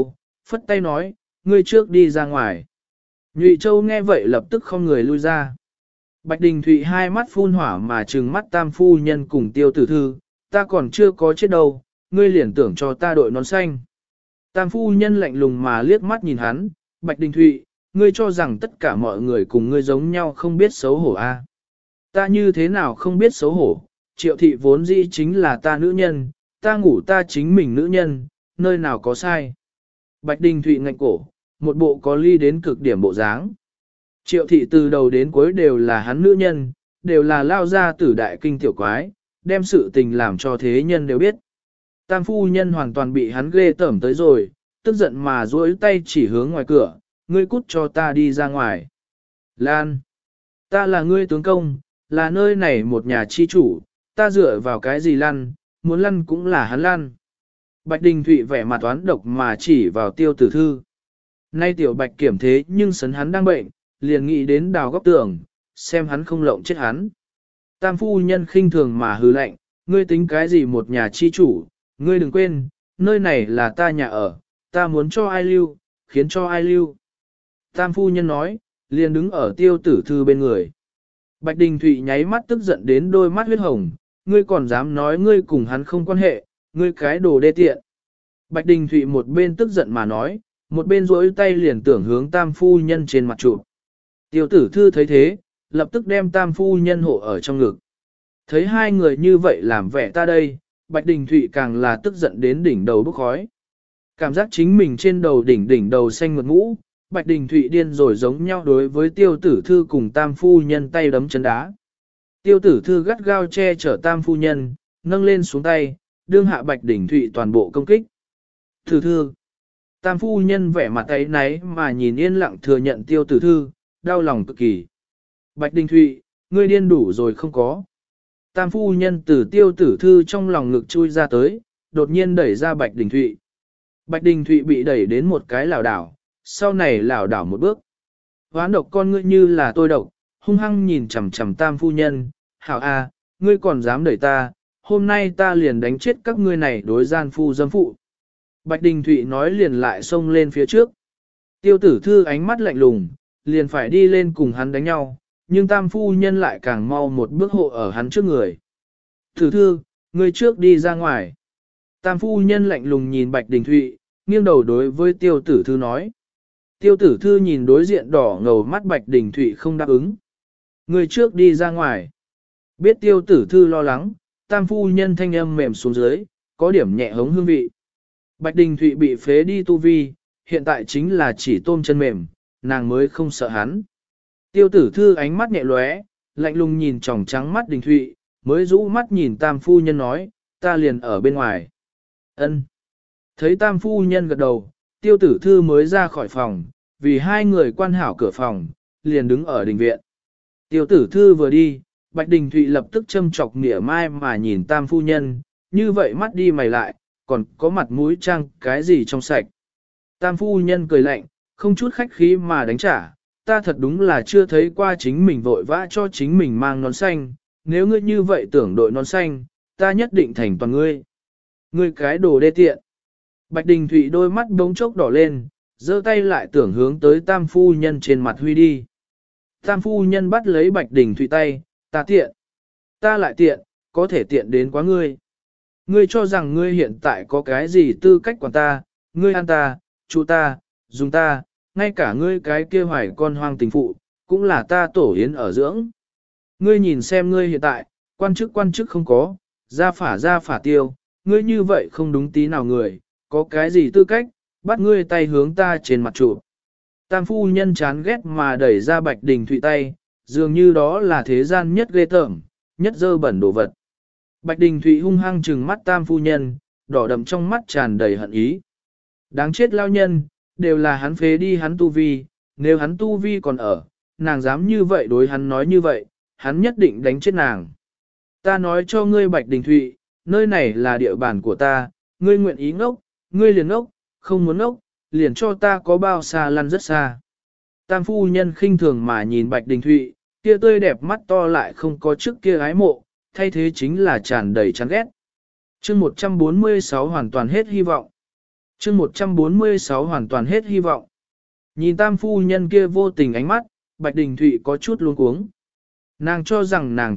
phất tay nói, ngươi trước đi ra ngoài. Nhụy Châu nghe vậy lập tức không người lui ra. Bạch Đình Thụy hai mắt phun hỏa mà trừng mắt tam phu nhân cùng tiêu tử thư, ta còn chưa có chết đâu, ngươi liền tưởng cho ta đội nón xanh. Tam phu nhân lạnh lùng mà liếc mắt nhìn hắn, Bạch Đình Thụy, ngươi cho rằng tất cả mọi người cùng ngươi giống nhau không biết xấu hổ a? À? Ta như thế nào không biết xấu hổ, Triệu thị vốn dĩ chính là ta nữ nhân, ta ngủ ta chính mình nữ nhân, nơi nào có sai. Bạch Đình Thụy ngạnh cổ, một bộ có ly đến cực điểm bộ dáng. Triệu thị từ đầu đến cuối đều là hắn nữ nhân, đều là lao ra tử đại kinh tiểu quái, đem sự tình làm cho thế nhân đều biết. Tam phu nhân hoàn toàn bị hắn ghê tởm tới rồi, tức giận mà duỗi tay chỉ hướng ngoài cửa, ngươi cút cho ta đi ra ngoài. Lan, ta là ngươi tướng công, là nơi này một nhà chi chủ, ta dựa vào cái gì lăn, muốn lăn cũng là hắn lăn. Bạch Đình Thụy vẻ mặt toán độc mà chỉ vào tiêu tử thư. Nay tiểu bạch kiểm thế nhưng sấn hắn đang bệnh, liền nghĩ đến đào góc tường, xem hắn không lộng chết hắn. Tam phu nhân khinh thường mà hừ lạnh, ngươi tính cái gì một nhà chi chủ, ngươi đừng quên, nơi này là ta nhà ở, ta muốn cho ai lưu, khiến cho ai lưu. Tam phu nhân nói, liền đứng ở tiêu tử thư bên người. Bạch Đình Thụy nháy mắt tức giận đến đôi mắt huyết hồng, ngươi còn dám nói ngươi cùng hắn không quan hệ, ngươi cái đồ đê tiện. Bạch Đình Thụy một bên tức giận mà nói, một bên duỗi tay liền tưởng hướng tam phu nhân trên mặt trụ. Tiêu tử thư thấy thế, lập tức đem tam phu nhân hộ ở trong ngực. Thấy hai người như vậy làm vẻ ta đây, Bạch Đình Thụy càng là tức giận đến đỉnh đầu bốc khói. Cảm giác chính mình trên đầu đỉnh đầu xanh mượt ngũ, Bạch Đình Thụy điên rồi giống nhau đối với tiêu tử thư cùng tam phu nhân tay đấm chân đá. Tiêu tử thư gắt gao che chở tam phu nhân, nâng lên xuống tay, đương hạ Bạch Đình Thụy toàn bộ công kích. Tử thư, tam phu nhân vẻ mặt ấy náy mà nhìn yên lặng thừa nhận tiêu tử thư, đau lòng cực kỳ. Bạch Đình Thụy, ngươi điên đủ rồi không có. Tam phu nhân từ tiêu tử thư trong lòng ngực chui ra tới, đột nhiên đẩy ra Bạch Đình Thụy. Bạch Đình Thụy bị đẩy đến một cái lảo đảo, sau này lảo đảo một bước. Hoán độc con ngươi như là tôi độc, hung hăng nhìn chằm chằm tam phu nhân, hảo a, ngươi còn dám đẩy ta, hôm nay ta liền đánh chết các ngươi này đối gian phu dâm phụ. Bạch Đình Thụy nói liền lại xông lên phía trước. Tiêu tử thư ánh mắt lạnh lùng, liền phải đi lên cùng hắn đánh nhau, nhưng tam phu nhân lại càng mau một bước hộ ở hắn trước người. Tử thư, ngươi trước đi ra ngoài. Tam phu nhân lạnh lùng nhìn Bạch Đình Thụy, nghiêng đầu đối với tiêu tử thư nói. Tiêu tử thư nhìn đối diện đỏ ngầu mắt Bạch Đình Thụy không đáp ứng. Ngươi trước đi ra ngoài. Biết tiêu tử thư lo lắng, tam phu nhân thanh âm mềm xuống dưới, có điểm nhẹ hống hương vị. Bạch Đình Thụy bị phế đi tu vi, hiện tại chính là chỉ tôm chân mềm, nàng mới không sợ hắn. Tiêu tử thư ánh mắt nhẹ lóe, lạnh lùng nhìn tròng trắng mắt Đình Thụy, mới rũ mắt nhìn tam phu nhân nói, ta liền ở bên ngoài. Ân. Thấy tam phu nhân gật đầu, tiêu tử thư mới ra khỏi phòng, vì hai người quan hảo cửa phòng, liền đứng ở đình viện. Tiêu tử thư vừa đi, Bạch Đình Thụy lập tức châm chọc mỉa mai mà nhìn tam phu nhân, như vậy mắt đi mày lại, còn có mặt mũi trang cái gì trong sạch. Tam phu nhân cười lạnh, không chút khách khí mà đánh trả, ta thật đúng là chưa thấy qua chính mình vội vã cho chính mình mang nón xanh, nếu ngươi như vậy tưởng đội nón xanh, ta nhất định thành toàn ngươi. Ngươi cái đồ đê tiện. Bạch Đình Thụy đôi mắt đống chốc đỏ lên, giơ tay lại tưởng hướng tới tam phu nhân trên mặt huy đi. Tam phu nhân bắt lấy Bạch Đình Thụy tay, ta tiện. Ta lại tiện, có thể tiện đến quá ngươi. Ngươi cho rằng ngươi hiện tại có cái gì tư cách quản ta, ngươi ăn ta, chú ta, dùng ta, ngay cả ngươi cái kia hoài con hoang tình phụ, cũng là ta tổ yến ở dưỡng. Ngươi nhìn xem ngươi hiện tại, quan chức không có, gia phả tiêu, ngươi như vậy không đúng tí nào người, có cái gì tư cách, bắt ngươi tay hướng ta trên mặt trụ. Tam phu nhân chán ghét mà đẩy ra Bạch Đình Thụy tay, dường như đó là thế gian nhất ghê tởm, nhất dơ bẩn đồ vật. Bạch Đình Thụy hung hăng trừng mắt tam phu nhân, đỏ đậm trong mắt tràn đầy hận ý. Đáng chết lao nhân, đều là hắn phế đi hắn tu vi, nếu hắn tu vi còn ở, nàng dám như vậy đối hắn nói như vậy, hắn nhất định đánh chết nàng. Ta nói cho ngươi Bạch Đình Thụy, nơi này là địa bàn của ta, ngươi nguyện ý ngốc, ngươi liền ngốc, không muốn ngốc, liền cho ta có bao xa lăn rất xa. Tam phu nhân khinh thường mà nhìn Bạch Đình Thụy, kia tươi đẹp mắt to lại không có trước kia ái mộ, thay thế chính là tràn đầy chán ghét. Chương 146 hoàn toàn hết hy vọng. chương 146 hoàn toàn hết hy vọng. Nhìn tam phu nhân kia vô tình ánh mắt, Bạch Đình Thụy có chút luống cuống. Nàng cho rằng nàng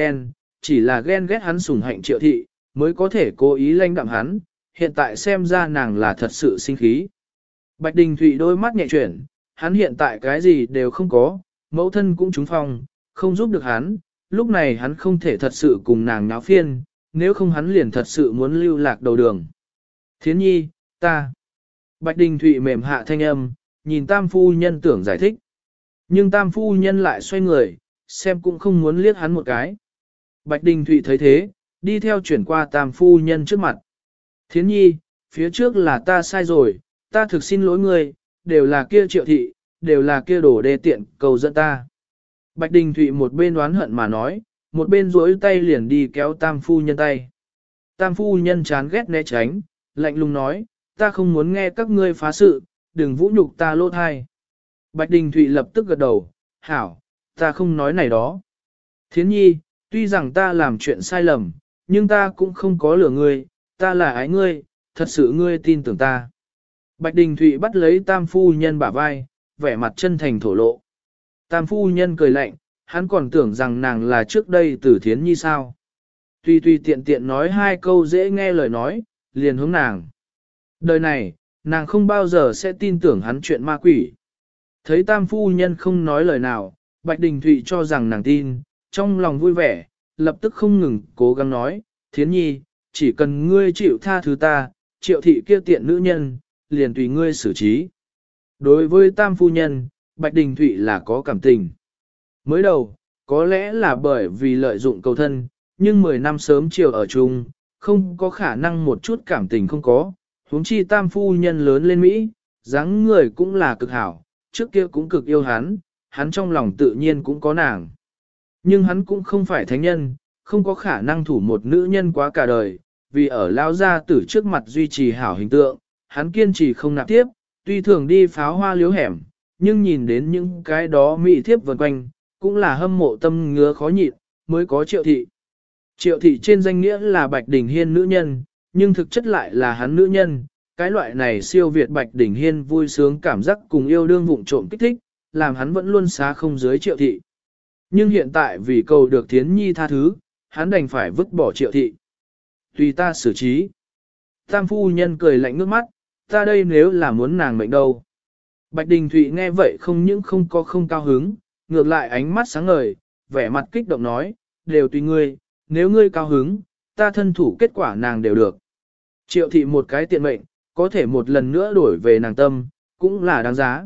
chỉ là ghen ghét hắn sủng hạnh Triệu thị, mới có thể cố ý lanh đạm hắn, hiện tại xem ra nàng là thật sự sinh khí. Bạch Đình Thụy đôi mắt nhẹ chuyển, hắn hiện tại cái gì đều không có, mẫu thân cũng trúng phong, không giúp được hắn, lúc này hắn không thể thật sự cùng nàng náo phiên, nếu không hắn liền thật sự muốn lưu lạc đầu đường. Thiến nhi, ta. Bạch Đình Thụy mềm hạ thanh âm, nhìn tam phu nhân tưởng giải thích. Nhưng tam phu nhân lại xoay người, xem cũng không muốn liếc hắn một cái. Bạch Đình Thụy thấy thế, đi theo chuyển qua tam phu nhân trước mặt. Thiến nhi, phía trước là ta sai rồi, ta thực xin lỗi ngươi, đều là kia Triệu thị, đều là kia đổ đê tiện cầu dẫn ta. Bạch Đình Thụy một bên đoán hận mà nói, một bên duỗi tay liền đi kéo tam phu nhân tay. Tam phu nhân chán ghét né tránh, lạnh lùng nói, ta không muốn nghe các ngươi phá sự, đừng vũ nhục ta lỗ thai. Bạch Đình Thụy lập tức gật đầu, hảo, ta không nói này đó. Thiến nhi, tuy rằng ta làm chuyện sai lầm, nhưng ta cũng không có lừa ngươi, ta là ái ngươi, thật sự ngươi tin tưởng ta. Bạch Đình Thụy bắt lấy tam phu nhân bả vai, vẻ mặt chân thành thổ lộ. Tam phu nhân cười lạnh, hắn còn tưởng rằng nàng là trước đây Tử Thiến nhi sao. Tuy tiện tiện nói hai câu dễ nghe lời nói, liền hướng nàng. Đời này, nàng không bao giờ sẽ tin tưởng hắn chuyện ma quỷ. Thấy tam phu nhân không nói lời nào, Bạch Đình Thụy cho rằng nàng tin, trong lòng vui vẻ, lập tức không ngừng cố gắng nói, Thiến nhi, chỉ cần ngươi chịu tha thứ ta, Triệu thị kia tiện nữ nhân, liền tùy ngươi xử trí. Đối với tam phu nhân, Bạch Đình Thụy là có cảm tình. Mới đầu, có lẽ là bởi vì lợi dụng cầu thân, nhưng 10 năm sớm chiều ở chung, không có khả năng một chút cảm tình không có, huống chi tam phu nhân lớn lên Mỹ, dáng người cũng là cực hảo, trước kia cũng cực yêu hắn trong lòng tự nhiên cũng có nàng. Nhưng hắn cũng không phải thánh nhân, không có khả năng thủ một nữ nhân quá cả đời, vì ở lao gia tử trước mặt duy trì hảo hình tượng, hắn kiên trì không nạp tiếp, tuy thường đi pháo hoa liếu hẻm, nhưng nhìn đến những cái đó mỹ thiếp vần quanh, cũng là hâm mộ tâm ngứa khó nhịn, mới có Triệu thị. Triệu thị trên danh nghĩa là Bạch Đình Hiên nữ nhân, nhưng thực chất lại là hắn nữ nhân, cái loại này siêu việt Bạch Đình Hiên vui sướng cảm giác cùng yêu đương vụng trộm kích thích, làm hắn vẫn luôn xá không dưới Triệu thị. Nhưng hiện tại vì cầu được Thiến nhi tha thứ, hắn đành phải vứt bỏ Triệu thị. Tùy ta xử trí. Tam phu nhân cười lạnh nước mắt, ta đây nếu là muốn nàng mệnh đâu. Bạch Đình Thụy nghe vậy không những không cao hứng, ngược lại ánh mắt sáng ngời, vẻ mặt kích động nói, đều tùy ngươi, nếu ngươi cao hứng, ta thân thủ kết quả nàng đều được. Triệu thị một cái tiện mệnh, có thể một lần nữa đổi về nàng tâm, cũng là đáng giá.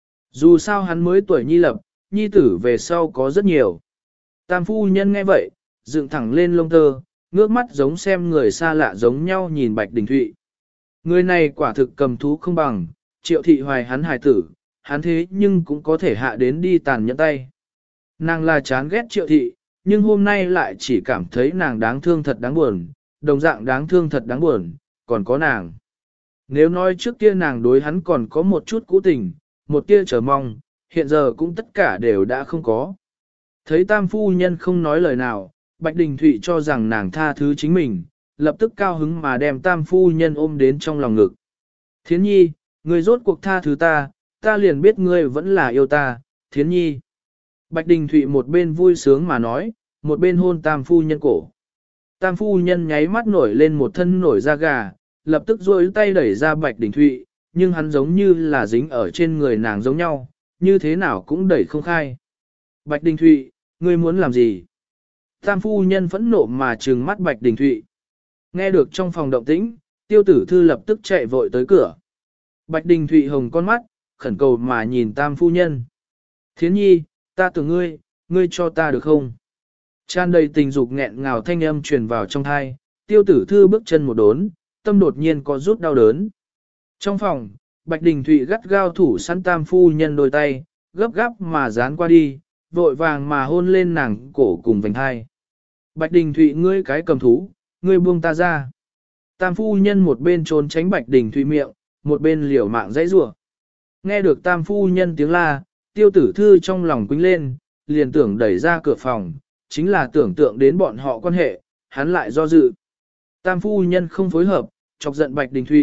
Dù sao hắn mới tuổi nhi lập, nhi tử về sau có rất nhiều. Tam phu nhân nghe vậy, dựng thẳng lên lông tơ, ngước mắt giống xem người xa lạ giống nhau nhìn Bạch Đình Thụy. Người này quả thực cầm thú không bằng, Triệu thị hoài hắn hài tử, hắn thế nhưng cũng có thể hạ đến đi tàn nhẫn tay. Nàng là chán ghét Triệu thị, nhưng hôm nay lại chỉ cảm thấy nàng đáng thương thật đáng buồn, đồng dạng đáng thương thật đáng buồn, còn có nàng. Nếu nói trước kia nàng đối hắn còn có một chút cũ tình, một tia chờ mong, hiện giờ cũng tất cả đều đã không có. Thấy tam phu nhân không nói lời nào, Bạch Đình Thụy cho rằng nàng tha thứ chính mình, lập tức cao hứng mà đem tam phu nhân ôm đến trong lòng ngực. Thiến nhi, ngươi rốt cuộc tha thứ ta liền biết ngươi vẫn là yêu ta, Thiến nhi. Bạch Đình Thụy một bên vui sướng mà nói, một bên hôn tam phu nhân cổ. Tam phu nhân nháy mắt nổi lên một thân nổi da gà, lập tức duỗi tay đẩy ra Bạch Đình Thụy, nhưng hắn giống như là dính ở trên người nàng giống nhau, như thế nào cũng đẩy không khai. Bạch Đình Thụy, ngươi muốn làm gì? Tam phu nhân phẫn nộ mà trừng mắt Bạch Đình Thụy. Nghe được trong phòng động tĩnh, Tiêu Tử Thư lập tức chạy vội tới cửa. Bạch Đình Thụy hồng con mắt, khẩn cầu mà nhìn tam phu nhân. Thiến nhi, ta tưởng ngươi cho ta được không? Tràn đầy tình dục nghẹn ngào thanh âm truyền vào trong thai, Tiêu Tử Thư bước chân một đốn, tâm đột nhiên có rút đau đớn. Trong phòng, Bạch Đình Thụy gắt gao thủ sẵn tam phu nhân đôi tay, gấp gáp mà dán qua đi, vội vàng mà hôn lên nàng cổ cùng vành hai. Bạch Đình Thụy, ngươi cái cầm thú, ngươi buông ta ra. Tam phu nhân một bên trốn tránh Bạch Đình Thụy miệng, một bên liều mạng dãy rủa. Nghe được tam phu nhân tiếng la, Tiêu Tử Thư trong lòng quýnh lên, liền tưởng đẩy ra cửa phòng, chính là tưởng tượng đến bọn họ quan hệ, hắn lại do dự. Tam phu nhân không phối hợp, chọc giận Bạch Đình Thụy,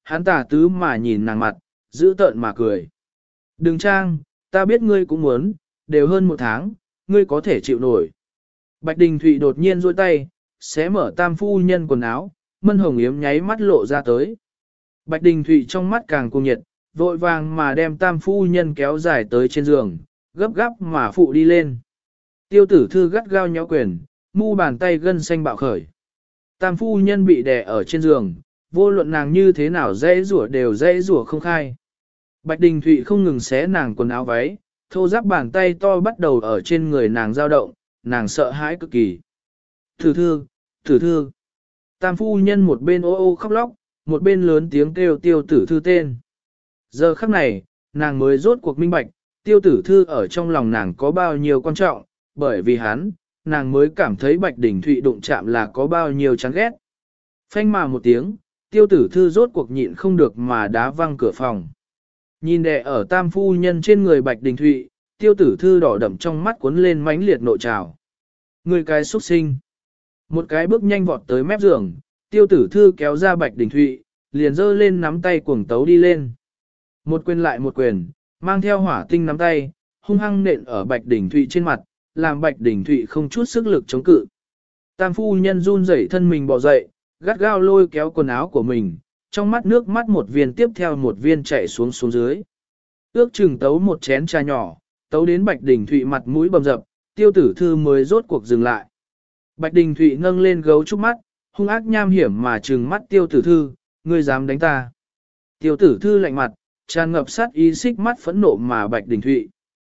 Hắn tà tứ mà nhìn nàng mặt, giữ tợn mà cười. Đừng trang, ta biết ngươi cũng muốn, đều hơn 1 tháng, ngươi có thể chịu nổi. Bạch Đình Thụy đột nhiên duỗi tay, xé mở tam phu nhân quần áo, mân hồng yếm nháy mắt lộ ra tới. Bạch Đình Thụy trong mắt càng cuồng nhiệt, vội vàng mà đem tam phu nhân kéo dài tới trên giường, gấp gáp mà phụ đi lên. Tiêu tử thư gắt gao nhéo quyền, mu bàn tay gân xanh bạo khởi. Tam phu nhân bị đè ở trên giường, vô luận nàng như thế nào dãy rủa đều dãy rủa không khai. Bạch Đình Thụy không ngừng xé nàng quần áo váy, thô ráp bàn tay to bắt đầu ở trên người nàng dao động, nàng sợ hãi cực kỳ. Tử thư, tử thư. Tam phu nhân một bên ô ô khóc lóc, một bên lớn tiếng kêu tiêu tử thư tên. Giờ khắc này, nàng mới rốt cuộc minh bạch, tiêu tử thư ở trong lòng nàng có bao nhiêu quan trọng, bởi vì hắn, nàng mới cảm thấy Bạch Đình Thụy đụng chạm là có bao nhiêu chán ghét. Phanh mà một tiếng, tiêu tử thư rốt cuộc nhịn không được mà đá văng cửa phòng. Nhìn đè ở tam phu nhân trên người Bạch Đình Thụy, tiêu tử thư đỏ đậm trong mắt cuốn lên mãnh liệt nội trào. Người cái xuất sinh. Một cái bước nhanh vọt tới mép giường, tiêu tử thư kéo ra Bạch Đình Thụy, liền giơ lên nắm tay cuồng tấu đi lên. Một quyền lại một quyền, mang theo hỏa tinh nắm tay, hung hăng nện ở Bạch Đình Thụy trên mặt, làm Bạch Đình Thụy không chút sức lực chống cự. Tam phu nhân run rẩy thân mình bò dậy, gắt gao lôi kéo quần áo của mình, trong mắt nước mắt một viên tiếp theo một viên chảy xuống dưới. Ước chừng tấu một chén trà nhỏ, tấu đến Bạch Đình Thụy mặt mũi bầm dập, tiêu tử thư mới rốt cuộc dừng lại. Bạch Đình Thụy nâng lên gấu trúc mắt, hung ác nham hiểm mà trừng mắt tiêu tử thư, ngươi dám đánh ta. Tiêu tử thư lạnh mặt, tràn ngập sát ý xích mắt phẫn nộ mà Bạch Đình Thụy.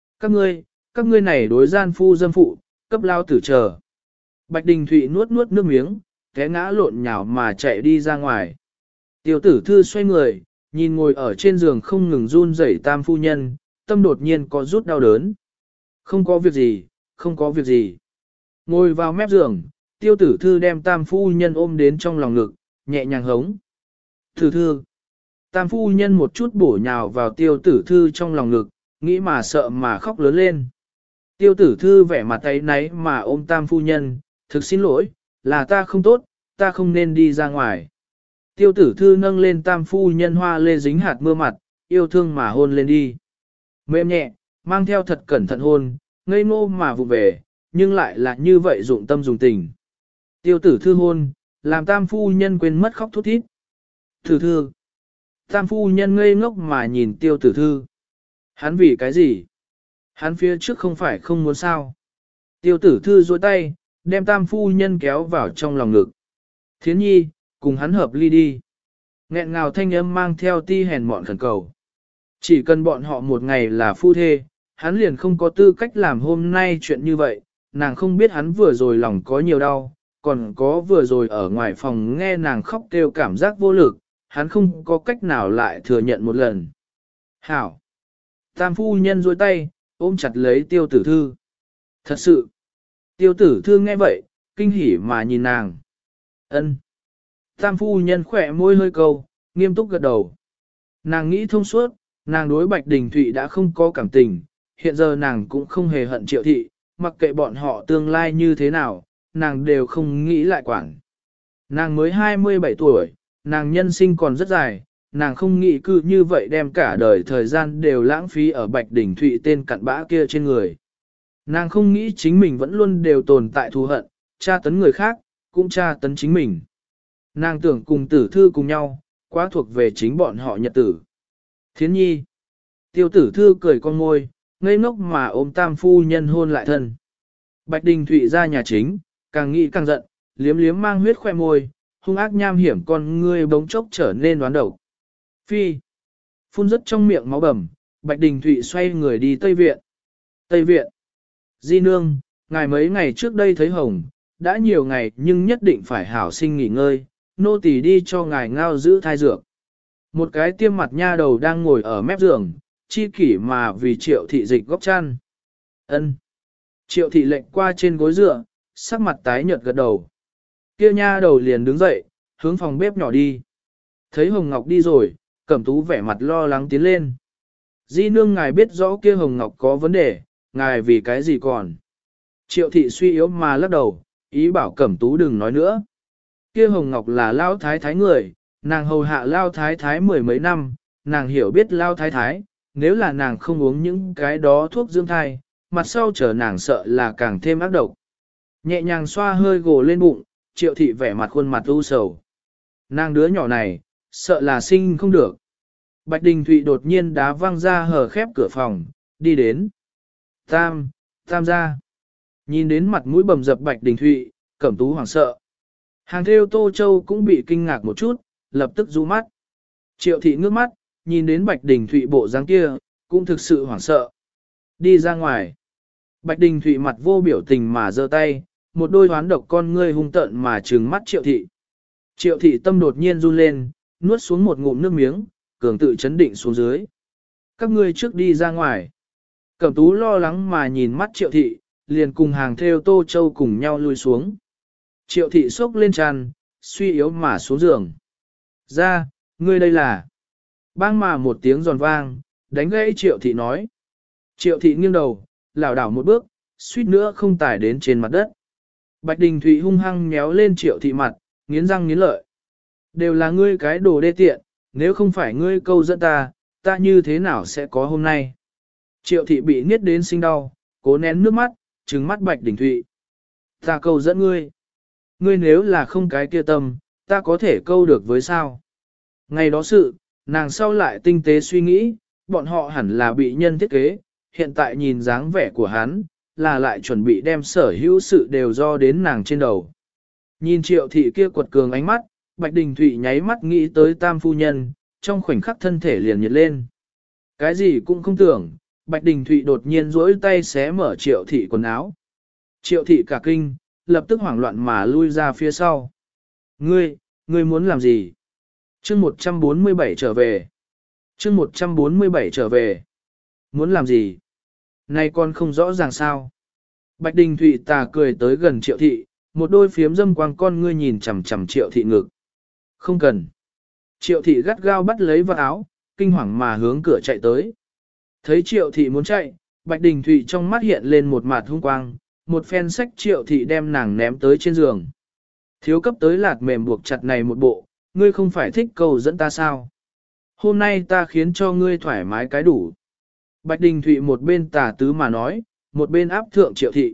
Các ngươi này đối gian phu dâm phụ, cấp lao tử chờ. Bạch Đình Thụy nuốt nuốt nước miếng, té ngã lộn nhào mà chạy đi ra ngoài. Tiêu tử thư xoay người, nhìn ngồi ở trên giường không ngừng run rẩy tam phu nhân, tâm đột nhiên có rút đau đớn. Không có việc gì, không có việc gì. Ngồi vào mép giường, tiêu tử thư đem tam phu nhân ôm đến trong lòng ngực, nhẹ nhàng hống. Tử thư. Tam phu nhân một chút bổ nhào vào tiêu tử thư trong lòng ngực, nghĩ mà sợ mà khóc lớn lên. Tiêu tử thư vẻ mặt ấy náy mà ôm tam phu nhân, thực xin lỗi, là ta không tốt, ta không nên đi ra ngoài. Tiêu tử thư nâng lên tam phu nhân hoa lê dính hạt mưa mặt, yêu thương mà hôn lên đi. Mềm nhẹ, mang theo thật cẩn thận hôn, ngây ngô mà vụ về, nhưng lại là như vậy dụng tâm dùng tình. Tiêu tử thư hôn, làm tam phu nhân quên mất khóc thút thít. Tử thư. Tam phu nhân ngây ngốc mà nhìn tiêu tử thư. Hắn vì cái gì? Hắn phía trước không phải không muốn sao. Tiêu tử thư duỗi tay, đem tam phu nhân kéo vào trong lòng ngực. Thiến nhi, cùng hắn hợp ly đi. Nghẹn ngào thanh âm mang theo ti hèn mọn khẩn cầu. Chỉ cần bọn họ một ngày là phu thê, hắn liền không có tư cách làm hôm nay chuyện như vậy. Nàng không biết hắn vừa rồi lòng có nhiều đau, còn có vừa rồi ở ngoài phòng nghe nàng khóc kêu cảm giác vô lực, hắn không có cách nào lại thừa nhận một lần. Hảo! Tam phu nhân duỗi tay, ôm chặt lấy tiêu tử thư. Thật sự! Tiêu tử thư nghe vậy, kinh hỉ mà nhìn nàng. Ân. Tam phu nhân khỏe môi hơi câu, nghiêm túc gật đầu. Nàng nghĩ thông suốt, nàng đối Bạch Đình Thụy đã không có cảm tình, hiện giờ nàng cũng không hề hận Triệu thị, mặc kệ bọn họ tương lai như thế nào, nàng đều không nghĩ lại quản. Nàng mới 27 tuổi, nàng nhân sinh còn rất dài, nàng không nghĩ cứ như vậy đem cả đời thời gian đều lãng phí ở Bạch Đình Thụy tên cặn bã kia trên người. Nàng không nghĩ chính mình vẫn luôn đều tồn tại thù hận, tra tấn người khác, cũng tra tấn chính mình. Nàng tưởng cùng tử thư cùng nhau, quá thuộc về chính bọn họ nhật tử. Thiến nhi. Tiêu tử thư cười con môi, ngây ngốc mà ôm tam phu nhân hôn lại thân. Bạch Đình Thụy ra nhà chính, càng nghĩ càng giận, liếm liếm mang huyết khoe môi, hung ác nham hiểm con ngươi bỗng chốc trở nên đoán độc. Phi. Phun rất trong miệng máu bầm, Bạch Đình Thụy xoay người đi Tây Viện. Tây Viện. Di nương, ngài mấy ngày trước đây thấy hồng, đã nhiều ngày nhưng nhất định phải hảo sinh nghỉ ngơi, nô tỳ đi cho ngài ngao giữ thai dược. Một cái tiêm mặt nha đầu đang ngồi ở mép giường, chi kỷ mà vì Triệu thị dịch góc chăn. Ân. Triệu thị lệnh qua trên gối dựa, sắc mặt tái nhợt gật đầu. Kia nha đầu liền đứng dậy, hướng phòng bếp nhỏ đi. Thấy Hồng Ngọc đi rồi, Cẩm Tú vẻ mặt lo lắng tiến lên. Di nương ngài biết rõ kia Hồng Ngọc có vấn đề, ngài vì cái gì còn. Triệu thị suy yếu mà lắc đầu, ý bảo Cẩm Tú đừng nói nữa. Kia Hồng Ngọc là lão thái thái người, nàng hầu hạ lao thái thái mười mấy năm, nàng hiểu biết lao thái thái, nếu là nàng không uống những cái đó thuốc dưỡng thai, mặt sau chờ nàng sợ là càng thêm ác độc. Nhẹ nhàng xoa hơi gồ lên bụng, Triệu thị vẻ mặt khuôn mặt u sầu. Nàng đứa nhỏ này, sợ là sinh không được. Bạch Đình Thụy đột nhiên đá văng ra hở khép cửa phòng, đi đến. Tam ra. Nhìn đến mặt mũi bầm dập Bạch Đình Thụy, Cẩm Tú hoảng sợ. Hàng theo Tô Châu cũng bị kinh ngạc một chút, lập tức rũ mắt. Triệu thị ngước mắt, nhìn đến Bạch Đình Thụy bộ dáng kia, cũng thực sự hoảng sợ. Đi ra ngoài. Bạch Đình Thụy mặt vô biểu tình mà giơ tay, một đôi hoán độc con ngươi hung tợn mà trừng mắt Triệu thị. Triệu thị tâm đột nhiên run lên, nuốt xuống một ngụm nước miếng, cường tự chấn định xuống dưới. Các ngươi trước đi ra ngoài. Cẩm Tú lo lắng mà nhìn mắt Triệu thị, liền cùng hàng theo Tô Châu cùng nhau lui xuống. Triệu thị sốc lên tràn, suy yếu mà xuống giường. Ra, ngươi đây là. Bang mà một tiếng giòn vang, đánh gãy Triệu thị nói. Triệu thị nghiêng đầu, lảo đảo một bước, suýt nữa không tải đến trên mặt đất. Bạch Đình Thụy hung hăng méo lên Triệu thị mặt, nghiến răng nghiến lợi. Đều là ngươi cái đồ đê tiện, nếu không phải ngươi câu dẫn ta như thế nào sẽ có hôm nay. Triệu thị bị niết đến sinh đau, cố nén nước mắt, trừng mắt Bạch Đình Thụy. Ta câu dẫn ngươi. Ngươi nếu là không cái kia tâm, ta có thể câu được với sao? Ngày đó sự, nàng sau lại tinh tế suy nghĩ, bọn họ hẳn là bị nhân thiết kế, hiện tại nhìn dáng vẻ của hắn, là lại chuẩn bị đem sở hữu sự đều do đến nàng trên đầu. Nhìn Triệu thị kia quật cường ánh mắt, Bạch Đình Thụy nháy mắt nghĩ tới Tam phu nhân, trong khoảnh khắc thân thể liền nhiệt lên. Cái gì cũng không tưởng, Bạch Đình Thụy đột nhiên duỗi tay xé mở Triệu thị quần áo. Triệu thị cả kinh, lập tức hoảng loạn mà lui ra phía sau. Ngươi muốn làm gì? Chương 147 trở về. Chương 147 trở về. Muốn làm gì? Này con không rõ ràng sao? Bạch Đình Thụy tà cười tới gần Triệu thị, một đôi phiếm dâm quang con ngươi nhìn chằm chằm Triệu thị ngực. Không cần. Triệu thị gắt gao bắt lấy vào áo, kinh hoàng mà hướng cửa chạy tới. Thấy Triệu thị muốn chạy, Bạch Đình Thụy trong mắt hiện lên một mạt hung quang, một phen sách Triệu thị đem nàng ném tới trên giường. Thiếu cấp tới lạt mềm buộc chặt này một bộ, ngươi không phải thích câu dẫn ta sao? Hôm nay ta khiến cho ngươi thoải mái cái đủ. Bạch Đình Thụy một bên tà tứ mà nói, một bên áp thượng Triệu thị.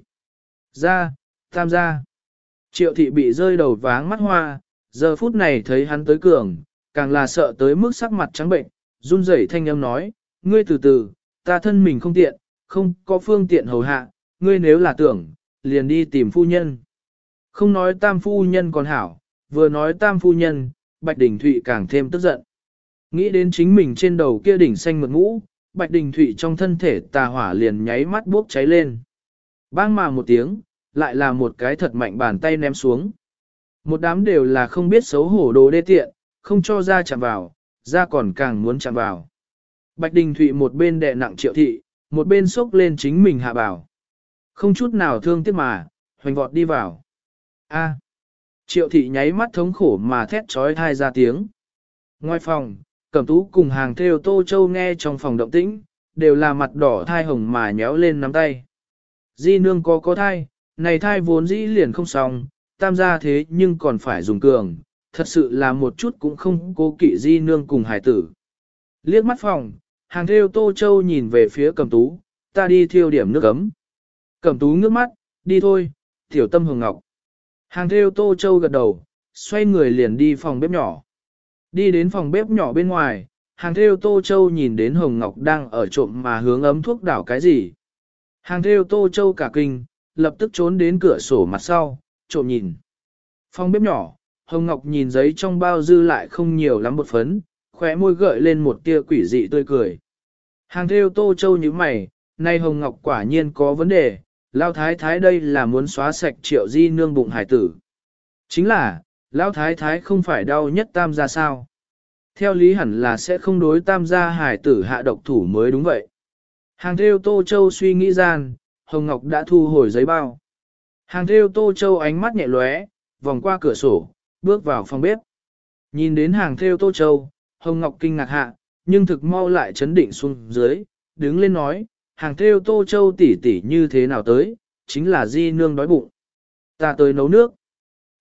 Tam ra. Triệu thị bị rơi đầu váng mắt hoa, giờ phút này thấy hắn tới cường, càng là sợ tới mức sắc mặt trắng bệnh, run rẩy thanh âm nói, ngươi từ từ, ta thân mình không tiện, không có phương tiện hầu hạ, ngươi nếu là tưởng, liền đi tìm phu nhân. Không nói Tam phu nhân còn hảo, vừa nói Tam phu nhân, Bạch Đình Thụy càng thêm tức giận. Nghĩ đến chính mình trên đầu kia đỉnh xanh mượt ngũ, Bạch Đình Thụy trong thân thể tà hỏa liền nháy mắt bốc cháy lên. Bang mà một tiếng, lại là một cái thật mạnh bàn tay ném xuống. Một đám đều là không biết xấu hổ đồ đê tiện, không cho ra chạm vào, ra còn càng muốn chạm vào. Bạch Đình Thụy một bên đè nặng Triệu thị, một bên xốc lên chính mình hạ bảo. Không chút nào thương tiếc mà, hoành vọt đi vào. A. Triệu thị nháy mắt thống khổ mà thét trói thai ra tiếng. Ngoài phòng, Cẩm Tú cùng hàng theo Tô Châu nghe trong phòng động tĩnh, đều là mặt đỏ thai hồng mà nhéo lên nắm tay. Di nương có thai, này thai vốn dĩ liền không xong, tam gia thế nhưng còn phải dùng cường, thật sự là một chút cũng không cố kỵ di nương cùng hải tử. Liếc mắt phòng, hàng theo Tô Châu nhìn về phía Cẩm Tú, ta đi thiêu điểm nước ấm. Cẩm Tú ngước mắt, đi thôi, tiểu tâm hồng ngọc. Hàng theo Tô Châu gật đầu, xoay người liền đi phòng bếp nhỏ. Đi đến phòng bếp nhỏ bên ngoài, hàng theo Tô Châu nhìn đến Hồng Ngọc đang ở trộm mà hướng ấm thuốc đảo cái gì. Hàng theo Tô Châu cả kinh, lập tức trốn đến cửa sổ mặt sau, trộm nhìn. Phòng bếp nhỏ, Hồng Ngọc nhìn giấy trong bao dư lại không nhiều lắm bột phấn, khóe môi gợi lên một tia quỷ dị tươi cười. Hàng theo Tô Châu như mày, nay Hồng Ngọc quả nhiên có vấn đề, Lao Thái Thái đây là muốn xóa sạch Triệu di nương bụng hải tử. Chính là, Lão Thái Thái không phải đau nhất Tam gia sao. Theo lý hẳn là sẽ không đối Tam gia hải tử hạ độc thủ mới đúng vậy. Hàng theo Tô Châu suy nghĩ gian, Hồng Ngọc đã thu hồi giấy bao. Hàng theo Tô Châu ánh mắt nhẹ lóe, vòng qua cửa sổ, bước vào phòng bếp. Nhìn đến hàng theo Tô Châu, Hồng Ngọc kinh ngạc hạ, nhưng thực mau lại chấn định xuống dưới, đứng lên nói, hàng theo Tô Châu tỷ tỷ như thế nào tới, chính là di nương đói bụng. Ta tới nấu nước.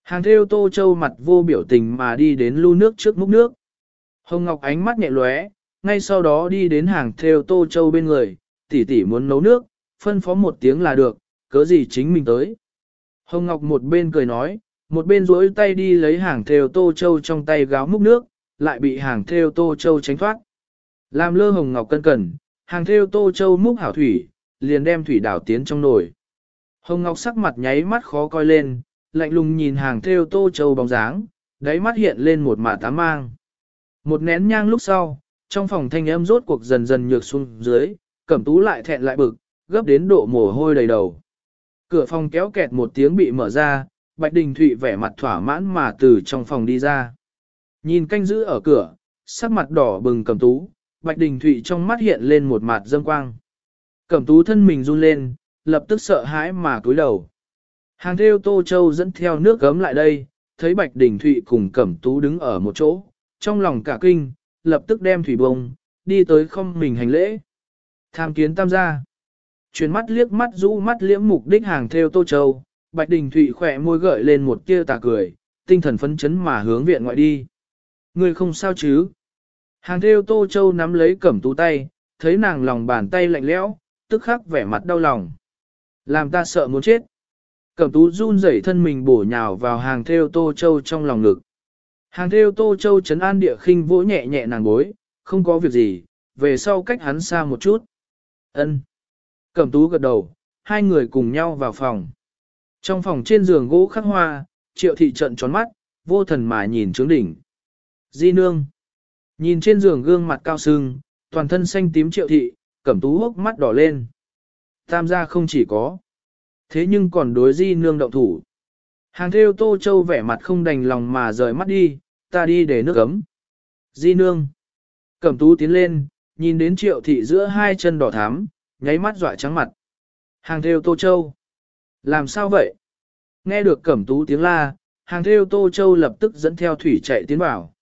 Hàng thêu Tô Châu mặt vô biểu tình mà đi đến lu nước trước múc nước. Hồng Ngọc ánh mắt nhẹ lóe, ngay sau đó đi đến hàng thêu Tô Châu bên người, tỷ tỷ muốn nấu nước, phân phó một tiếng là được, cớ gì chính mình tới. Hồng Ngọc một bên cười nói, một bên duỗi tay đi lấy hàng thêu Tô Châu trong tay gáo múc nước, lại bị hàng thêu Tô Châu tránh thoát. Làm lơ Hồng Ngọc cân cẩn, hàng thêu Tô Châu múc hảo thủy, liền đem thủy đảo tiến trong nồi. Hồng Ngọc sắc mặt nháy mắt khó coi lên, lạnh lùng nhìn hàng thêu Tô Châu bóng dáng, đáy mắt hiện lên một mả tám mang. Một nén nhang lúc sau, trong phòng thanh âm rốt cuộc dần dần nhược xuống dưới, Cẩm Tú lại thẹn lại bực, gấp đến độ mồ hôi đầy đầu. Cửa phòng kéo kẹt một tiếng bị mở ra, Bạch Đình Thụy vẻ mặt thỏa mãn mà từ trong phòng đi ra. Nhìn canh giữ ở cửa, sắc mặt đỏ bừng Cẩm Tú, Bạch Đình Thụy trong mắt hiện lên một mặt dâm quang. Cẩm Tú thân mình run lên, lập tức sợ hãi mà cúi đầu. Hàng thêu Tô Châu dẫn theo nước gấm lại đây, thấy Bạch Đình Thụy cùng Cẩm Tú đứng ở một chỗ, trong lòng cả kinh, lập tức đem thủy bông, đi tới không mình hành lễ. Tham kiến tam gia. Chuyển mắt liếc mắt rũ mắt liễm mục đích hàng thêu Tô Châu, Bạch Đình Thụy khỏe môi gợi lên một tia tà cười, tinh thần phấn chấn mà hướng viện ngoại đi. Người không sao chứ? Hàng thêu Tô Châu nắm lấy Cẩm Tú tay, thấy nàng lòng bàn tay lạnh lẽo, tức khắc vẻ mặt đau lòng. Làm ta sợ muốn chết. Cẩm Tú run rẩy thân mình bổ nhào vào hàng thêu Tô Châu trong lòng ngực. Hàng thêu Tô Châu trấn an địa khinh vỗ nhẹ nhẹ nàng gối, không có việc gì, về sau cách hắn xa một chút. Ân. Cẩm Tú gật đầu, hai người cùng nhau vào phòng. Trong phòng trên giường gỗ khắc hoa, Triệu thị trợn tròn mắt, vô thần mà nhìn Trướng Đỉnh. Di nương. Nhìn trên giường gương mặt cao sưng, toàn thân xanh tím Triệu thị, Cẩm Tú hốc mắt đỏ lên. Tam gia không chỉ có. Thế nhưng còn đối Di nương động thủ. Hàng thêu Tô Châu vẻ mặt không đành lòng mà rời mắt đi, ta đi để nước ấm. Di nương. Cẩm Tú tiến lên, nhìn đến Triệu thị giữa hai chân đỏ thắm, nháy mắt dọa trắng mặt. Hàng thêu Tô Châu. Làm sao vậy? Nghe được Cẩm Tú tiếng la, hàng thêu Tô Châu lập tức dẫn theo thủy chạy tiến vào.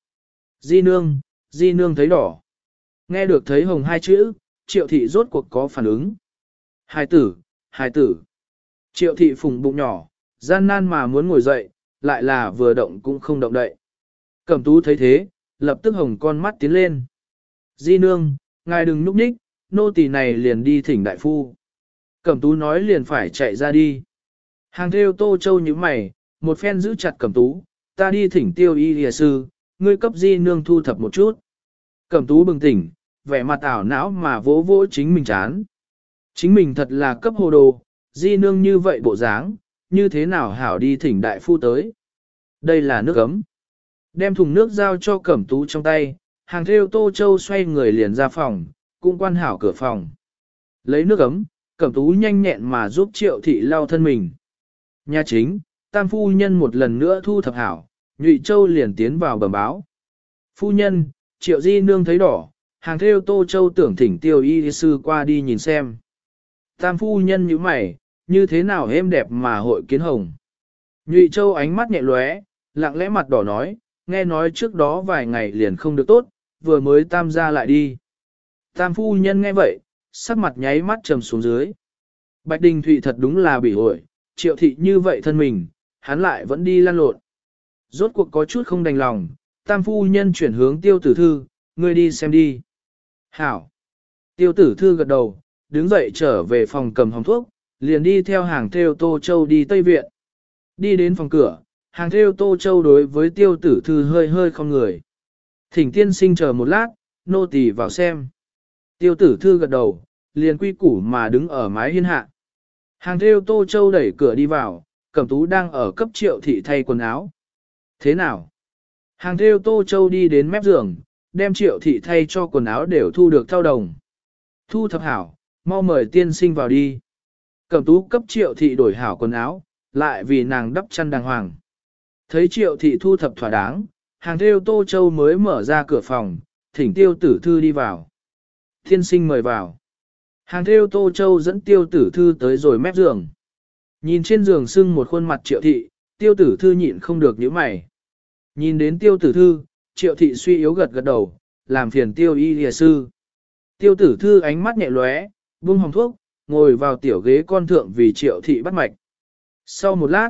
Di nương thấy đỏ. Nghe được thấy hồng hai chữ, Triệu thị rốt cuộc có phản ứng. Hài tử. Triệu thị phùng bụng nhỏ, gian nan mà muốn ngồi dậy, lại là vừa động cũng không động đậy. Cẩm Tú thấy thế, lập tức hồng con mắt tiến lên. Di nương, ngài đừng núp ních, nô tỳ này liền đi thỉnh đại phu. Cẩm Tú nói liền phải chạy ra đi. Hàng thêu Tô Châu như mày, một phen giữ chặt Cẩm Tú, ta đi thỉnh tiêu y lìa sư, ngươi cấp Di nương thu thập một chút. Cẩm Tú bừng tỉnh, vẻ mặt ảo não mà vỗ vỗ chính mình chán. Chính mình thật là cấp hồ đồ, Di nương như vậy bộ dáng, như thế nào hảo đi thỉnh đại phu tới. Đây là nước ấm. Đem thùng nước giao cho Cẩm Tú trong tay, hàng thêu Tô Châu xoay người liền ra phòng, cũng quan hảo cửa phòng. Lấy nước ấm, Cẩm Tú nhanh nhẹn mà giúp Triệu thị lau thân mình. Nhà chính, tam phu nhân một lần nữa thu thập hảo, Nhụy Châu liền tiến vào bẩm báo. Phu nhân, Triệu Di nương thấy đỏ, hàng thêu Tô Châu tưởng thỉnh tiêu y sư qua đi nhìn xem. Tam phu nhân như mày, như thế nào êm đẹp mà hội kiến hồng. Nhụy Châu ánh mắt nhẹ lóe, lặng lẽ mặt đỏ nói, nghe nói trước đó vài ngày liền không được tốt, vừa mới tam gia lại đi. Tam phu nhân nghe vậy, sắc mặt nháy mắt trầm xuống dưới. Bạch Đình Thụy thật đúng là bị hội, Triệu thị như vậy thân mình, hắn lại vẫn đi lăn lộn. Rốt cuộc có chút không đành lòng, tam phu nhân chuyển hướng Tiêu Tử Thư, ngươi đi xem đi. Hảo. Tiêu Tử Thư gật đầu, đứng dậy trở về phòng cầm hồng thuốc, liền đi theo hàng thêu Tô Châu đi Tây Viện. Đi đến phòng cửa, hàng thêu Tô Châu đối với Tiêu Tử Thư hơi hơi không người. Thỉnh tiên sinh chờ một lát, nô tỳ vào xem. Tiêu Tử Thư gật đầu, liền quy củ mà đứng ở mái hiên hạ. Hàng thêu Tô Châu đẩy cửa đi vào, Cẩm Tú đang ở cấp Triệu thị thay quần áo. Thế nào? Hàng thêu Tô Châu đi đến mép giường, đem Triệu thị thay cho quần áo đều thu được thao đồng. Thu thập hảo, mau mời tiên sinh vào đi. Cẩm Tú cấp Triệu thị đổi hảo quần áo, lại vì nàng đắp chăn đàng hoàng. Thấy Triệu thị thu thập thỏa đáng, hàng thêu Tô Châu mới mở ra cửa phòng, thỉnh Tiêu Tử Thư đi vào. Tiên sinh mời vào. Hàng thêu Tô Châu dẫn Tiêu Tử Thư tới rồi mép giường. Nhìn trên giường sưng một khuôn mặt Triệu thị, Tiêu Tử Thư nhịn không được nhíu mày. Nhìn đến Tiêu Tử Thư, Triệu thị suy yếu gật gật đầu, làm phiền Tiêu y lìa sư. Tiêu Tử Thư ánh mắt nhẹ lóe, buông hồng thuốc, ngồi vào tiểu ghế con thượng vì Triệu thị bắt mạch. Sau một lát,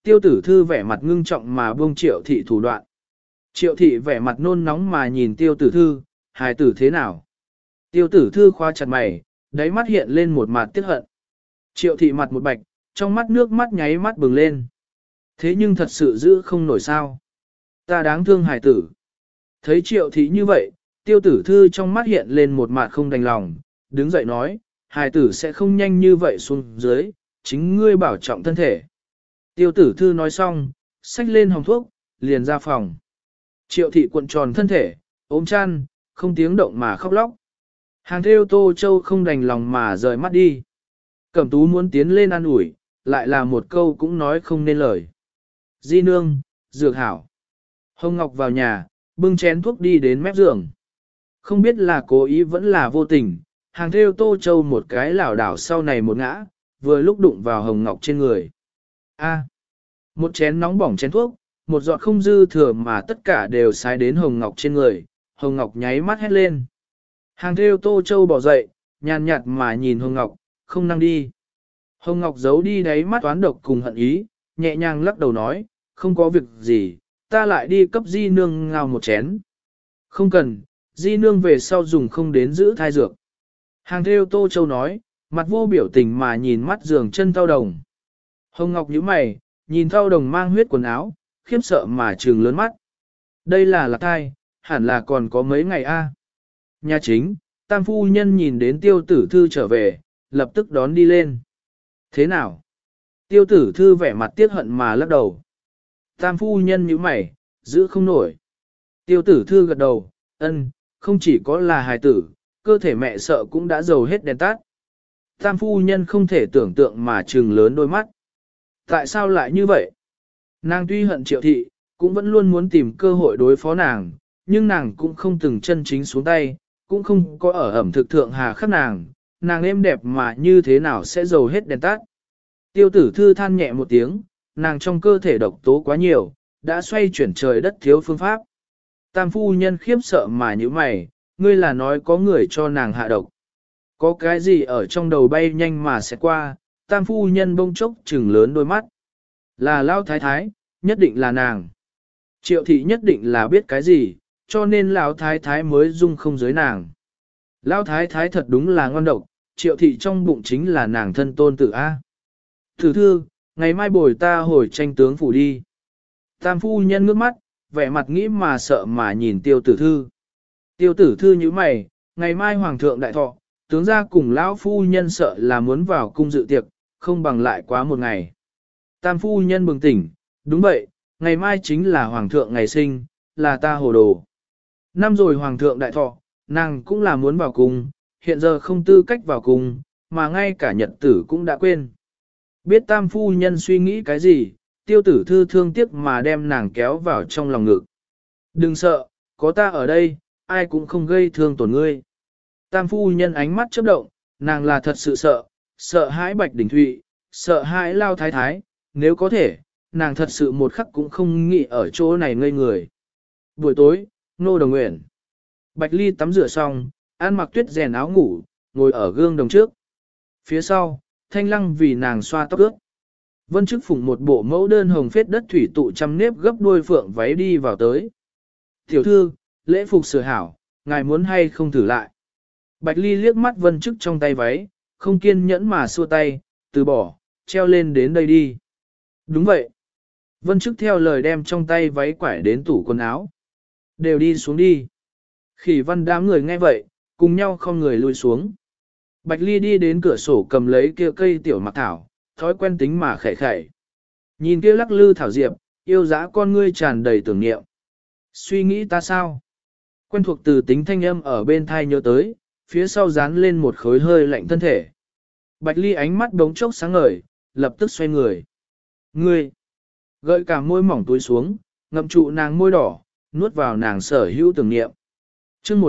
Tiêu tử thư vẻ mặt ngưng trọng mà buông Triệu thị thủ đoạn. Triệu thị vẻ mặt nôn nóng mà nhìn tiêu tử thư, hài tử thế nào? Tiêu tử thư khoa chặt mày, đáy mắt hiện lên một mặt tiếc hận. Triệu thị mặt một bạch, trong mắt nước mắt nháy mắt bừng lên. Thế nhưng thật sự giữ không nổi sao. Ta đáng thương hài tử. Thấy triệu thị như vậy, tiêu tử thư trong mắt hiện lên một mặt không đành lòng, đứng dậy nói, hài tử sẽ không nhanh như vậy xuống dưới, chính ngươi bảo trọng thân thể. Tiêu tử thư nói xong, xách lên hồng thuốc, liền ra phòng. Triệu thị cuộn tròn thân thể, ôm chăn, không tiếng động mà khóc lóc. Hàng theo Tô Châu không đành lòng mà rời mắt đi. Cẩm tú muốn tiến lên ăn ủi, lại là một câu cũng nói không nên lời. Di nương, dược hảo. Hồng Ngọc vào nhà, bưng chén thuốc đi đến mép giường. Không biết là cố ý vẫn là vô tình, hàng theo Tô Châu một cái lảo đảo sau này một ngã, vừa lúc đụng vào Hồng Ngọc trên người. A, một chén nóng bỏng chén thuốc, một giọt không dư thừa mà tất cả đều xái đến Hồng Ngọc trên người, Hồng Ngọc nháy mắt hét lên. Hàng theo Tô Châu bỏ dậy, nhàn nhạt mà nhìn Hồng Ngọc, không năng đi. Hồng Ngọc giấu đi đáy mắt toán độc cùng hận ý, nhẹ nhàng lắc đầu nói, không có việc gì, ta lại đi cấp di nương ngao một chén. Không cần, di nương về sau dùng không đến giữ thai dược. Hàng theo Tô Châu nói, mặt vô biểu tình mà nhìn mắt giường chân Thao Đồng. Hồng Ngọc nhíu mày, nhìn Thao Đồng mang huyết quần áo, khiếp sợ mà trừng lớn mắt. Đây là lạc thai, hẳn là còn có mấy ngày a. Nhà chính, tam phu nhân nhìn đến tiêu tử thư trở về, lập tức đón đi lên. Thế nào? Tiêu tử thư vẻ mặt tiếc hận mà lắc đầu. Tam phu nhân nhíu mày, giữ không nổi. Tiêu tử thư gật đầu, ân, không chỉ có là hài tử, cơ thể mẹ sợ cũng đã dầu hết đèn tắt. Tam phu nhân không thể tưởng tượng mà trừng lớn đôi mắt. Tại sao lại như vậy? Nàng tuy hận Triệu thị, cũng vẫn luôn muốn tìm cơ hội đối phó nàng, nhưng nàng cũng không từng chân chính xuống tay, cũng không có ở ẩm thực thượng hà khắc nàng êm đẹp mà như thế nào sẽ dầu hết đèn tắt. Tiêu tử thư than nhẹ một tiếng, nàng trong cơ thể độc tố quá nhiều, đã xoay chuyển trời đất thiếu phương pháp. Tam phu nhân khiếp sợ mà như mày, ngươi là nói có người cho nàng hạ độc. Có cái gì ở trong đầu bay nhanh mà sẽ qua, tam phu nhân bông chốc trừng lớn đôi mắt. Là Lão Thái Thái, nhất định là nàng. Triệu thị nhất định là biết cái gì, cho nên Lão Thái Thái mới dung không giới nàng. Lão Thái Thái thật đúng là ngon độc, Triệu thị trong bụng chính là nàng thân tôn tử A. Thử thư, ngày mai bồi ta hồi tranh tướng phủ đi. Tam phu nhân ngước mắt, vẻ mặt nghĩ mà sợ mà nhìn tiêu tử thư. Tiêu tử thư như mày, ngày mai hoàng thượng đại thọ, tướng gia cùng lão phu nhân sợ là muốn vào cung dự tiệc, không bằng lại quá một ngày. Tam phu nhân bừng tỉnh, đúng vậy, ngày mai chính là hoàng thượng ngày sinh, là ta hồ đồ. Năm rồi hoàng thượng đại thọ, nàng cũng là muốn vào cung, hiện giờ không tư cách vào cung, mà ngay cả nhật tử cũng đã quên. Biết tam phu nhân suy nghĩ cái gì, tiêu tử thư thương tiếc mà đem nàng kéo vào trong lòng ngực. Đừng sợ, có ta ở đây, ai cũng không gây thương tổn ngươi. Tam phu nhân ánh mắt chớp động, nàng là thật sự sợ, sợ hãi Bạch Đình Thụy, sợ hãi Lao Thái Thái, nếu có thể, nàng thật sự một khắc cũng không nghĩ ở chỗ này ngây người. Buổi tối, Nô Đồng Uyển. Bạch Ly tắm rửa xong, ăn mặc tuyết rèn áo ngủ, ngồi ở gương đồng trước. Phía sau, Thanh Lăng vì nàng xoa tóc ướt. Vân Chức phụng một bộ mẫu đơn hồng phết đất thủy tụ trăm nếp gấp đuôi phượng váy đi vào tới. Tiểu thư, lễ phục sửa hảo, ngài muốn hay không thử lại. Bạch Ly liếc mắt Vân Chức trong tay váy, không kiên nhẫn mà xua tay, từ bỏ, treo lên đến đây đi. Đúng vậy. Vân Chức theo lời đem trong tay váy quải đến tủ quần áo. Đều đi xuống đi. Khỉ Văn đám người nghe vậy, cùng nhau không người lui xuống. Bạch Ly đi đến cửa sổ cầm lấy kia cây tiểu mặc thảo, thói quen tính mà khẽ khẽ. Nhìn kia lắc lư thảo diệp, yêu dã con ngươi tràn đầy tưởng niệm. Suy nghĩ ta sao? Quen thuộc từ tính thanh âm ở bên thai nhớ tới, phía sau dán lên một khối hơi lạnh thân thể. Bạch Ly ánh mắt đống chốc sáng ngời, lập tức xoay người. Ngươi! Gợi cả môi mỏng túi xuống, ngậm trụ nàng môi đỏ, nuốt vào nàng sở hữu tưởng niệm. chương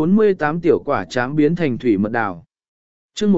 148 tiểu quả chám biến thành thủy mật đào. chương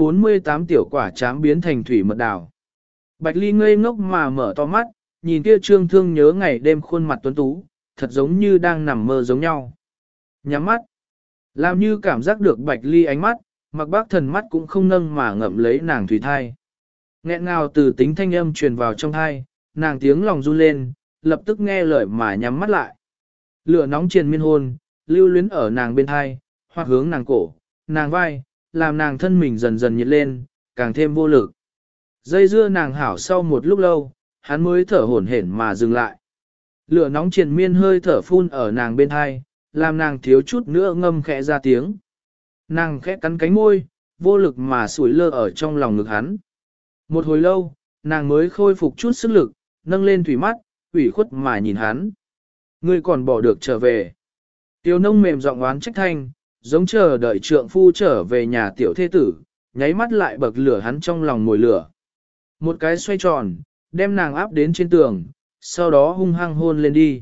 148 tiểu quả chám biến thành thủy mật đào. Bạch Ly ngây ngốc mà mở to mắt, nhìn kia trương thương nhớ ngày đêm khuôn mặt tuấn tú, thật giống như đang nằm mơ giống nhau. Nhắm mắt, làm như cảm giác được Bạch Ly ánh mắt, Mặc Bác Thần mắt cũng không nâng mà ngậm lấy nàng thủy thai. Nghẹn ngào từ tính thanh âm truyền vào trong thai, nàng tiếng lòng run lên, lập tức nghe lời mà nhắm mắt lại. Lửa nóng triền miên hôn, lưu luyến ở nàng bên thai, hoặc hướng nàng cổ, nàng vai, làm nàng thân mình dần dần nhiệt lên, càng thêm vô lực. Dây dưa nàng hảo sau một lúc lâu, hắn mới thở hổn hển mà dừng lại. Lửa nóng triền miên hơi thở phun ở nàng bên thai, làm nàng thiếu chút nữa ngâm khẽ ra tiếng. Nàng khẽ cắn cánh môi, vô lực mà sủi lơ ở trong lòng ngực hắn. Một hồi lâu, nàng mới khôi phục chút sức lực, nâng lên thủy mắt, ủy khuất mà nhìn hắn. Ngươi còn bỏ được trở về. Tiểu nông mềm giọng oán trách thanh, giống chờ đợi trượng phu trở về nhà tiểu thê tử, nháy mắt lại bậc lửa hắn trong lòng mồi lửa. Một cái xoay tròn, đem nàng áp đến trên tường, sau đó hung hăng hôn lên đi.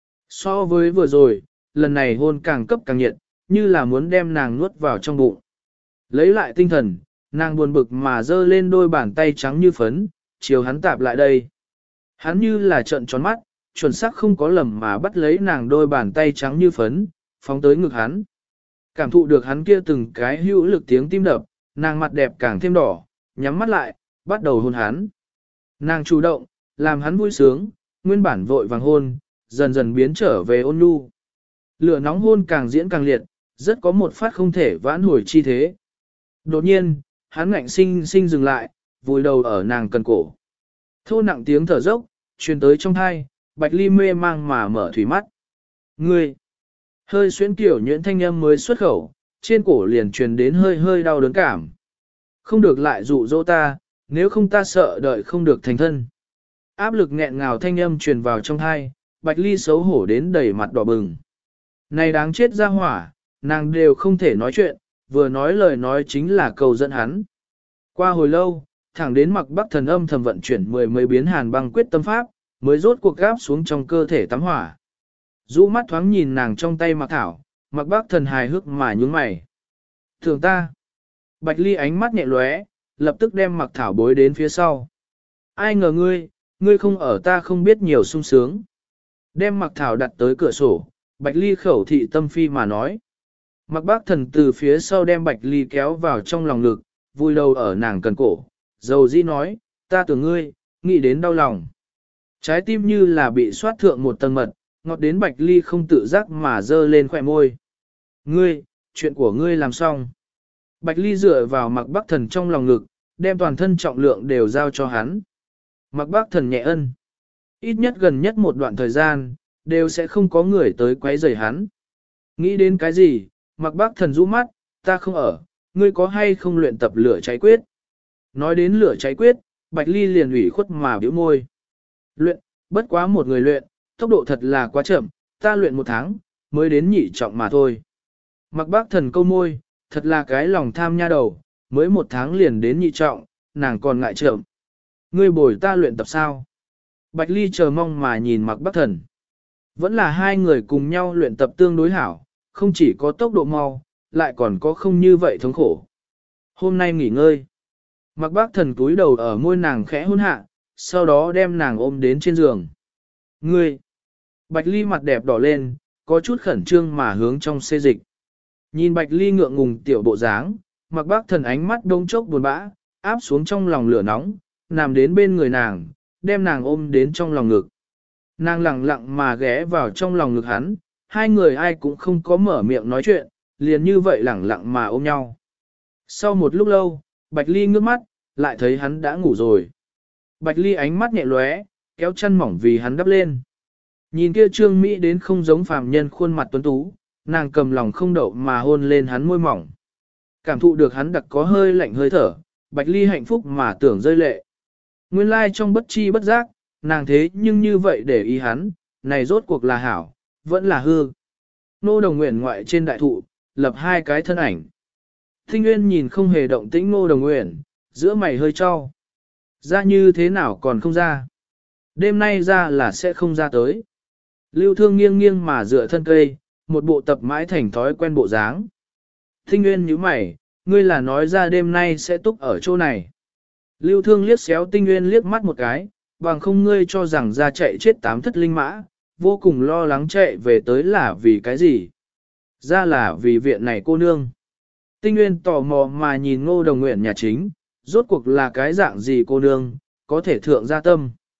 So với vừa rồi, lần này hôn càng cấp càng nhiệt, như là muốn đem nàng nuốt vào trong bụng. Lấy lại tinh thần, nàng buồn bực mà giơ lên đôi bàn tay trắng như phấn, chiều hắn tạp lại đây. Hắn như là trợn tròn mắt, chuẩn xác không có lầm mà bắt lấy nàng đôi bàn tay trắng như phấn, phóng tới ngực hắn. Cảm thụ được hắn kia từng cái hữu lực tiếng tim đập, nàng mặt đẹp càng thêm đỏ, nhắm mắt lại, bắt đầu hôn hắn. Nàng chủ động, làm hắn vui sướng, nguyên bản vội vàng hôn, dần dần biến trở về ôn nhu. Lửa nóng hôn càng diễn càng liệt, rất có một phát không thể vãn hồi chi thế. Đột nhiên, hắn ngạnh sinh sinh dừng lại, vùi đầu ở nàng cần cổ. Thô nặng tiếng thở dốc, truyền tới trong thai, Bạch Ly mê mang mà mở thủy mắt. Ngươi! Hơi xuyến kiểu nhuyễn thanh âm mới xuất khẩu, trên cổ liền truyền đến hơi hơi đau đớn cảm. Không được lại dụ dỗ ta, nếu không ta sợ đợi không được thành thân. Áp lực nghẹn ngào thanh âm truyền vào trong thai, Bạch Ly xấu hổ đến đầy mặt đỏ bừng. Này đáng chết ra hỏa, nàng đều không thể nói chuyện, vừa nói lời nói chính là cầu dẫn hắn. Qua hồi lâu, thẳng đến Mặc Bắc Thần âm thầm vận chuyển mười mấy biến hàn băng quyết tâm pháp, mới rốt cuộc gáp xuống trong cơ thể tắm hỏa. Rũ mắt thoáng nhìn nàng trong tay Mặc Thảo, Mặc Bắc Thần hài hước mà nhướng mày. Thường ta. Bạch Ly ánh mắt nhẹ lóe, lập tức đem Mặc Thảo bối đến phía sau. Ai ngờ ngươi không ở ta không biết nhiều sung sướng. Đem Mặc Thảo đặt tới cửa sổ, Bạch Ly khẩu thị tâm phi mà nói. Mặc Bác Thần từ phía sau đem Bạch Ly kéo vào trong lòng ngực, vui đầu ở nàng cần cổ, dầu dĩ nói, ta tưởng ngươi, nghĩ đến đau lòng. Trái tim như là bị xoát thượng một tầng mật, ngọt đến Bạch Ly không tự giác mà dơ lên khỏe môi. Ngươi, chuyện của ngươi làm xong. Bạch Ly dựa vào Mặc Bác Thần trong lòng ngực, đem toàn thân trọng lượng đều giao cho hắn. Mặc Bác Thần nhẹ ân. Ít nhất gần nhất một đoạn thời gian, đều sẽ không có người tới quấy rầy hắn. Nghĩ đến cái gì, Mặc Bác Thần rũ mắt, ta không ở, ngươi có hay không luyện tập lửa cháy quyết? Nói đến lửa cháy quyết, Bạch Ly liền ủy khuất mà bĩu môi. Luyện, bất quá một người luyện, tốc độ thật là quá chậm, ta luyện một tháng, mới đến nhị trọng mà thôi. Mặc Bác Thần câu môi, thật là cái lòng tham nha đầu, mới một tháng liền đến nhị trọng, nàng còn ngại chậm. Ngươi bồi ta luyện tập sao? Bạch Ly chờ mong mà nhìn Mặc Bác Thần. Vẫn là hai người cùng nhau luyện tập tương đối hảo, không chỉ có tốc độ mau, lại còn có không như vậy thống khổ. Hôm nay nghỉ ngơi. Mặc Bác Thần cúi đầu ở môi nàng khẽ hôn hạ, sau đó đem nàng ôm đến trên giường. Ngươi! Bạch Ly mặt đẹp đỏ lên, có chút khẩn trương mà hướng trong xê dịch. Nhìn Bạch Ly ngượng ngùng tiểu bộ dáng, Mặc Bác Thần ánh mắt đông chốc buồn bã, áp xuống trong lòng lửa nóng, nằm đến bên người nàng, đem nàng ôm đến trong lòng ngực. Nàng lặng lặng mà ghé vào trong lòng ngực hắn, hai người ai cũng không có mở miệng nói chuyện, liền như vậy lặng lặng mà ôm nhau. Sau một lúc lâu, Bạch Ly ngước mắt, lại thấy hắn đã ngủ rồi. Bạch Ly ánh mắt nhẹ lóe, kéo chăn mỏng vì hắn đắp lên. Nhìn kia trương Mỹ đến không giống phàm nhân khuôn mặt tuấn tú, nàng cầm lòng không đậu mà hôn lên hắn môi mỏng. Cảm thụ được hắn đặc có hơi lạnh hơi thở, Bạch Ly hạnh phúc mà tưởng rơi lệ. Nguyên lai trong bất chi bất giác, nàng thế nhưng như vậy để ý hắn, này rốt cuộc là hảo, vẫn là hư. Ngô Đồng Nguyện ngoại trên đại thụ, lập hai cái thân ảnh. Tinh Nguyên nhìn không hề động tĩnh Ngô Đồng Nguyện, giữa mày hơi cho. Ra như thế nào còn không ra? Đêm nay ra là sẽ không ra tới. Lưu Thương nghiêng nghiêng mà dựa thân cây, một bộ tập mãi thành thói quen bộ dáng. Tinh Nguyên nhíu mày, ngươi là nói ra đêm nay sẽ túc ở chỗ này. Lưu Thương liếc xéo Tinh Nguyên liếc mắt một cái, bằng không ngươi cho rằng ra chạy chết tám thất linh mã, vô cùng lo lắng chạy về tới là vì cái gì? Ra là vì viện này cô nương. Tinh Nguyên tò mò mà nhìn Ngô Đồng Nguyện nhà chính, rốt cuộc là cái dạng gì cô nương, có thể thượng gia tâm.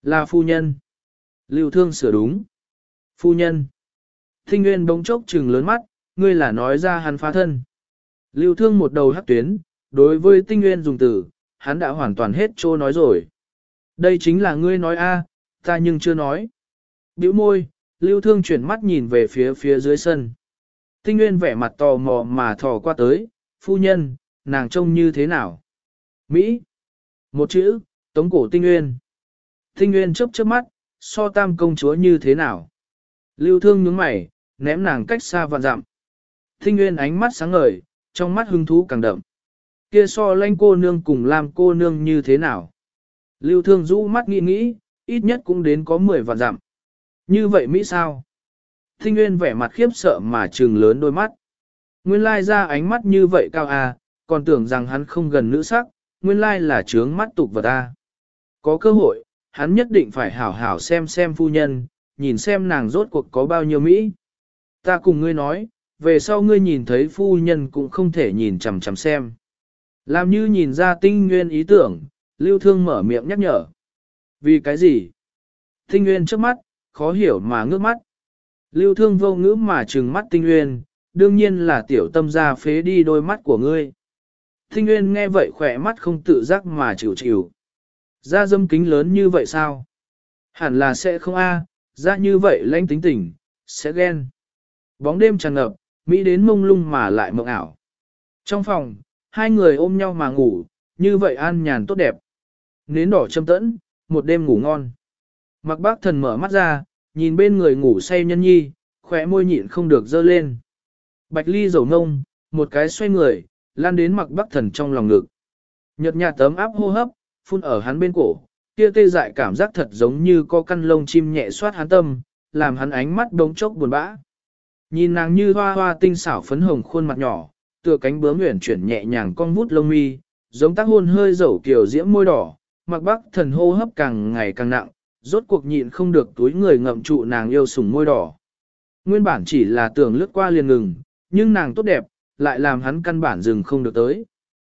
Là phu nhân. Lưu Thương sửa đúng. Phu nhân. Tinh Nguyên bỗng chốc trừng lớn mắt, ngươi là nói ra hắn phá thân. Lưu Thương một đầu hắc tuyến, đối với Tinh Nguyên dùng từ, hắn đã hoàn toàn hết trô nói rồi. Đây chính là ngươi nói a, ta nhưng chưa nói. Bĩu môi, Lưu Thương chuyển mắt nhìn về phía dưới sân. Tinh Nguyên vẻ mặt tò mò mà thò qua tới, phu nhân, nàng trông như thế nào? Mỹ. Một chữ, tống cổ Tinh Nguyên. Tinh Nguyên chớp chớp mắt, so tam công chúa như thế nào? Lưu Thương nhướng mày, ném nàng cách xa vạn dặm. Tinh Nguyên ánh mắt sáng ngời, trong mắt hứng thú càng đậm. Kia so lanh cô nương cùng làm cô nương như thế nào? Lưu Thương rũ mắt nghĩ nghĩ, ít nhất cũng đến có 10 vạn dặm. Như vậy Mỹ sao? Tinh Nguyên vẻ mặt khiếp sợ mà trừng lớn đôi mắt. Nguyên lai ra ánh mắt như vậy cao à, còn tưởng rằng hắn không gần nữ sắc, nguyên lai là trướng mắt tục vật ta. Có cơ hội, hắn nhất định phải hảo hảo xem phu nhân, nhìn xem nàng rốt cuộc có bao nhiêu Mỹ. Ta cùng ngươi nói, về sau ngươi nhìn thấy phu nhân cũng không thể nhìn chằm chằm xem. Làm như nhìn ra Tinh Nguyên ý tưởng, Lưu Thương mở miệng nhắc nhở. Vì cái gì? Tinh Nguyên trước mắt, khó hiểu mà ngước mắt. Lưu Thương vô ngữ mà trừng mắt Tinh Nguyên, đương nhiên là tiểu tâm ra phế đi đôi mắt của ngươi. Tinh Nguyên nghe vậy khỏe mắt không tự giác mà chịu chịu. Ra dâm kính lớn như vậy sao? Hẳn là sẽ không a, ra như vậy lãnh tính tình, sẽ ghen. Bóng đêm tràn ngập, Mỹ đến mông lung mà lại mộng ảo. Trong phòng, hai người ôm nhau mà ngủ, như vậy an nhàn tốt đẹp. Nến đỏ châm tẫn, một đêm ngủ ngon. Mặc Bác Thần mở mắt ra, nhìn bên người ngủ say nhân nhi, khỏe môi nhịn không được dơ lên. Bạch Ly dầu ngông, một cái xoay người, lan đến Mặc Bác Thần trong lòng ngực. Nhợt nhạt tấm áp hô hấp, phun ở hắn bên cổ, kia tê dại cảm giác thật giống như có căn lông chim nhẹ xoát hắn tâm, làm hắn ánh mắt đống chốc buồn bã. Nhìn nàng như hoa hoa tinh xảo phấn hồng khuôn mặt nhỏ, tựa cánh bướm uyển chuyển nhẹ nhàng cong vút lông mi, giống tác hôn hơi dẩu kiều diễm môi đỏ, Mặc Bác Thần hô hấp càng ngày càng nặng, rốt cuộc nhịn không được túi người ngậm trụ nàng yêu sủng môi đỏ. Nguyên bản chỉ là tưởng lướt qua liền ngừng, nhưng nàng tốt đẹp, lại làm hắn căn bản dừng không được tới.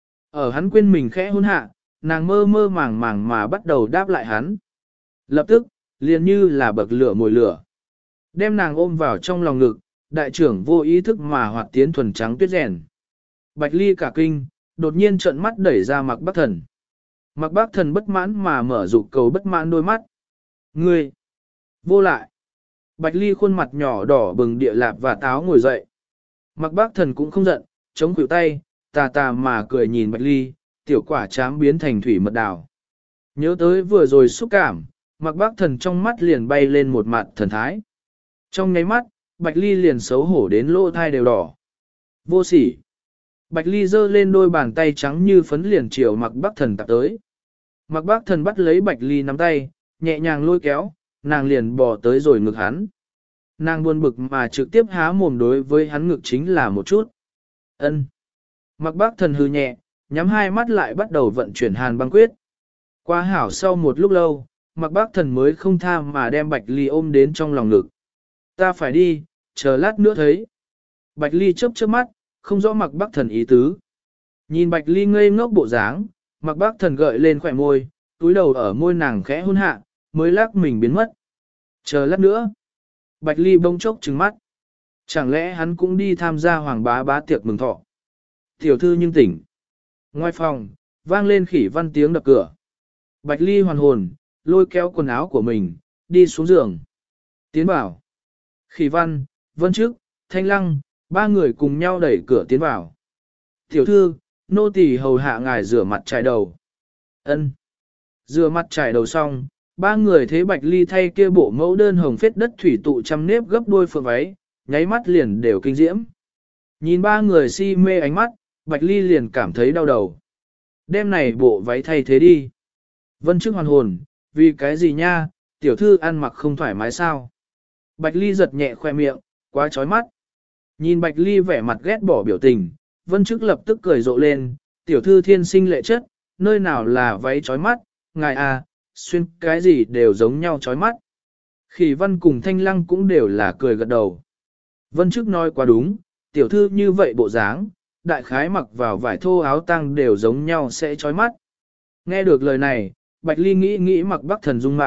Ở hắn quên mình khẽ hôn hạ, nàng mơ mơ màng màng mà bắt đầu đáp lại hắn. Lập tức, liền như là bậc lửa mồi lửa. Đem nàng ôm vào trong lòng ngực, đại trưởng vô ý thức mà hoạt tiến thuần trắng tuyết rèn. Bạch Ly cả kinh, đột nhiên trợn mắt đẩy ra Mặc Bác Thần. Mặc Bác Thần bất mãn mà mở dục cầu bất mãn đôi mắt. Ngươi! Vô lại! Bạch Ly khuôn mặt nhỏ đỏ bừng địa lạp và táo ngồi dậy. Mặc Bác Thần cũng không giận, chống khuỷu tay, tà tà mà cười nhìn Bạch Ly, tiểu quả chám biến thành thủy mật đào. Nhớ tới vừa rồi xúc cảm, Mặc Bác Thần trong mắt liền bay lên một mặt thần thái. Trong nháy mắt, Bạch Ly liền xấu hổ đến lỗ thai đều đỏ. Vô sỉ! Bạch Ly giơ lên đôi bàn tay trắng như phấn liền chiều Mặc Bác Thần tạp tới. Mặc Bác Thần bắt lấy Bạch Ly nắm tay, nhẹ nhàng lôi kéo, nàng liền bò tới rồi ngực hắn. Nàng buồn bực mà trực tiếp há mồm đối với hắn ngực chính là một chút. Ân. Mặc Bác Thần hừ nhẹ, nhắm hai mắt lại bắt đầu vận chuyển hàn băng quyết. Qua hảo sau một lúc lâu, Mặc Bác Thần mới không tha mà đem Bạch Ly ôm đến trong lòng ngực. Ta phải đi, chờ lát nữa thấy. Bạch Ly chớp chớp mắt, không rõ Mặc Bác Thần ý tứ. Nhìn Bạch Ly ngây ngốc bộ dáng, Mặc Bác Thần gợi lên khỏe môi, túi đầu ở môi nàng khẽ hôn hạ, mới lắc mình biến mất. Chờ lát nữa. Bạch Ly bông chốc trừng mắt. Chẳng lẽ hắn cũng đi tham gia hoàng bá bá tiệc mừng thọ. Tiểu thư nhưng tỉnh. Ngoài phòng, vang lên Khỉ Văn tiếng đập cửa. Bạch Ly hoàn hồn, lôi kéo quần áo của mình, đi xuống giường. Tiến vào. Khỉ Văn, Vân Trức, Thanh Lăng, ba người cùng nhau đẩy cửa tiến vào. Tiểu thư, nô tỳ hầu hạ ngài rửa mặt chải đầu. Ân. Rửa mặt chải đầu xong, ba người thế Bạch Ly thay kia bộ mẫu đơn hồng phết đất thủy tụ trăm nếp gấp đôi phượng váy, nháy mắt liền đều kinh diễm. Nhìn ba người si mê ánh mắt, Bạch Ly liền cảm thấy đau đầu. Đêm này bộ váy thay thế đi. Vân Trức hoàn hồn, vì cái gì nha, tiểu thư ăn mặc không thoải mái sao? Bạch Ly giật nhẹ khoe miệng, quá chói mắt. Nhìn Bạch Ly vẻ mặt ghét bỏ biểu tình, Vân Trức lập tức cười rộ lên, tiểu thư thiên sinh lệ chất, nơi nào là váy chói mắt, ngài à, xuyên cái gì đều giống nhau chói mắt. Khỉ Văn cùng Thanh Lăng cũng đều là cười gật đầu. Vân Trức nói quá đúng, tiểu thư như vậy bộ dáng, đại khái mặc vào vải thô áo tang đều giống nhau sẽ chói mắt. Nghe được lời này, Bạch Ly nghĩ Mặc Bác Thần dung mạo,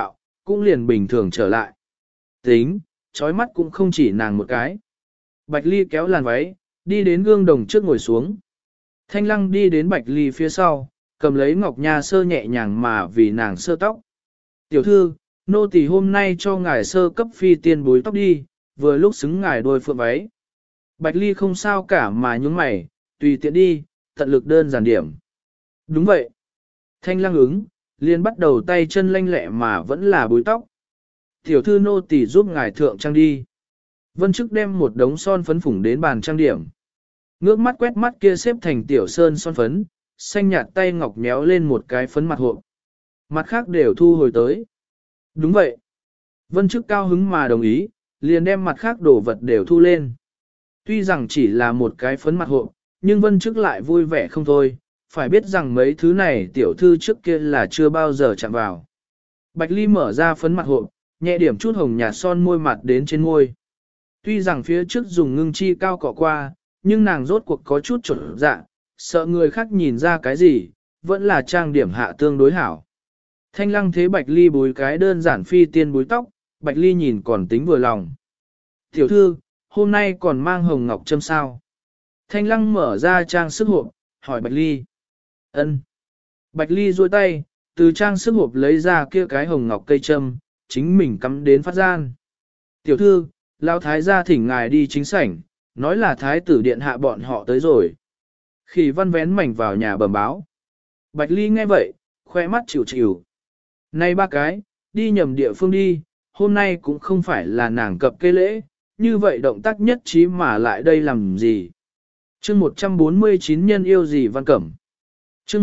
cũng liền bình thường trở lại. Tính, trói mắt cũng không chỉ nàng một cái. Bạch Ly kéo làn váy, đi đến gương đồng trước ngồi xuống. Thanh Lăng đi đến Bạch Ly phía sau, cầm lấy ngọc nha sơ nhẹ nhàng mà vì nàng sơ tóc. Tiểu thư, nô tỳ hôm nay cho ngài sơ cấp phi tiên búi tóc đi, vừa lúc xứng ngài đôi phượng váy. Bạch Ly không sao cả mà nhúng mày, tùy tiện đi, tận lực đơn giản điểm. Đúng vậy. Thanh Lăng ứng, liền bắt đầu tay chân lanh lẹ mà vẫn là búi tóc. Tiểu thư nô tỳ giúp ngài thượng trang đi. Vân Trức đem một đống son phấn phủng đến bàn trang điểm. Ngước mắt quét mắt kia xếp thành tiểu sơn son phấn, xanh nhạt tay ngọc nhéo lên một cái phấn mặt hộp. Mặt khác đều thu hồi tới. Đúng vậy. Vân Trức cao hứng mà đồng ý, liền đem mặt khác đồ vật đều thu lên. Tuy rằng chỉ là một cái phấn mặt hộp, nhưng Vân Trức lại vui vẻ không thôi, phải biết rằng mấy thứ này tiểu thư trước kia là chưa bao giờ chạm vào. Bạch Ly mở ra phấn mặt hộp, nhẹ điểm chút hồng nhạt son môi mặt đến trên môi. Tuy rằng phía trước dùng ngưng chi cao cọ qua, nhưng nàng rốt cuộc có chút trộn dạ, sợ người khác nhìn ra cái gì, vẫn là trang điểm hạ tương đối hảo. Thanh Lăng thế Bạch Ly búi cái đơn giản phi tiên búi tóc, Bạch Ly nhìn còn tính vừa lòng. Tiểu thư, hôm nay còn mang hồng ngọc châm sao? Thanh Lăng mở ra trang sức hộp, hỏi Bạch Ly. Ân. Bạch Ly duỗi tay, từ trang sức hộp lấy ra kia cái hồng ngọc cây châm, chính mình cắm đến phát gian. Tiểu thư, lão thái gia thỉnh ngài đi chính sảnh, nói là thái tử điện hạ bọn họ tới rồi. Khỉ Văn vén mảnh vào nhà bẩm báo. Bạch Ly nghe vậy, khoe mắt chịu chịu. Này ba cái, đi nhầm địa phương đi, hôm nay cũng không phải là nàng cập cây lễ, như vậy động tác nhất trí mà lại đây làm gì. Chương 149 nhân yêu gì Văn Cẩm. Chương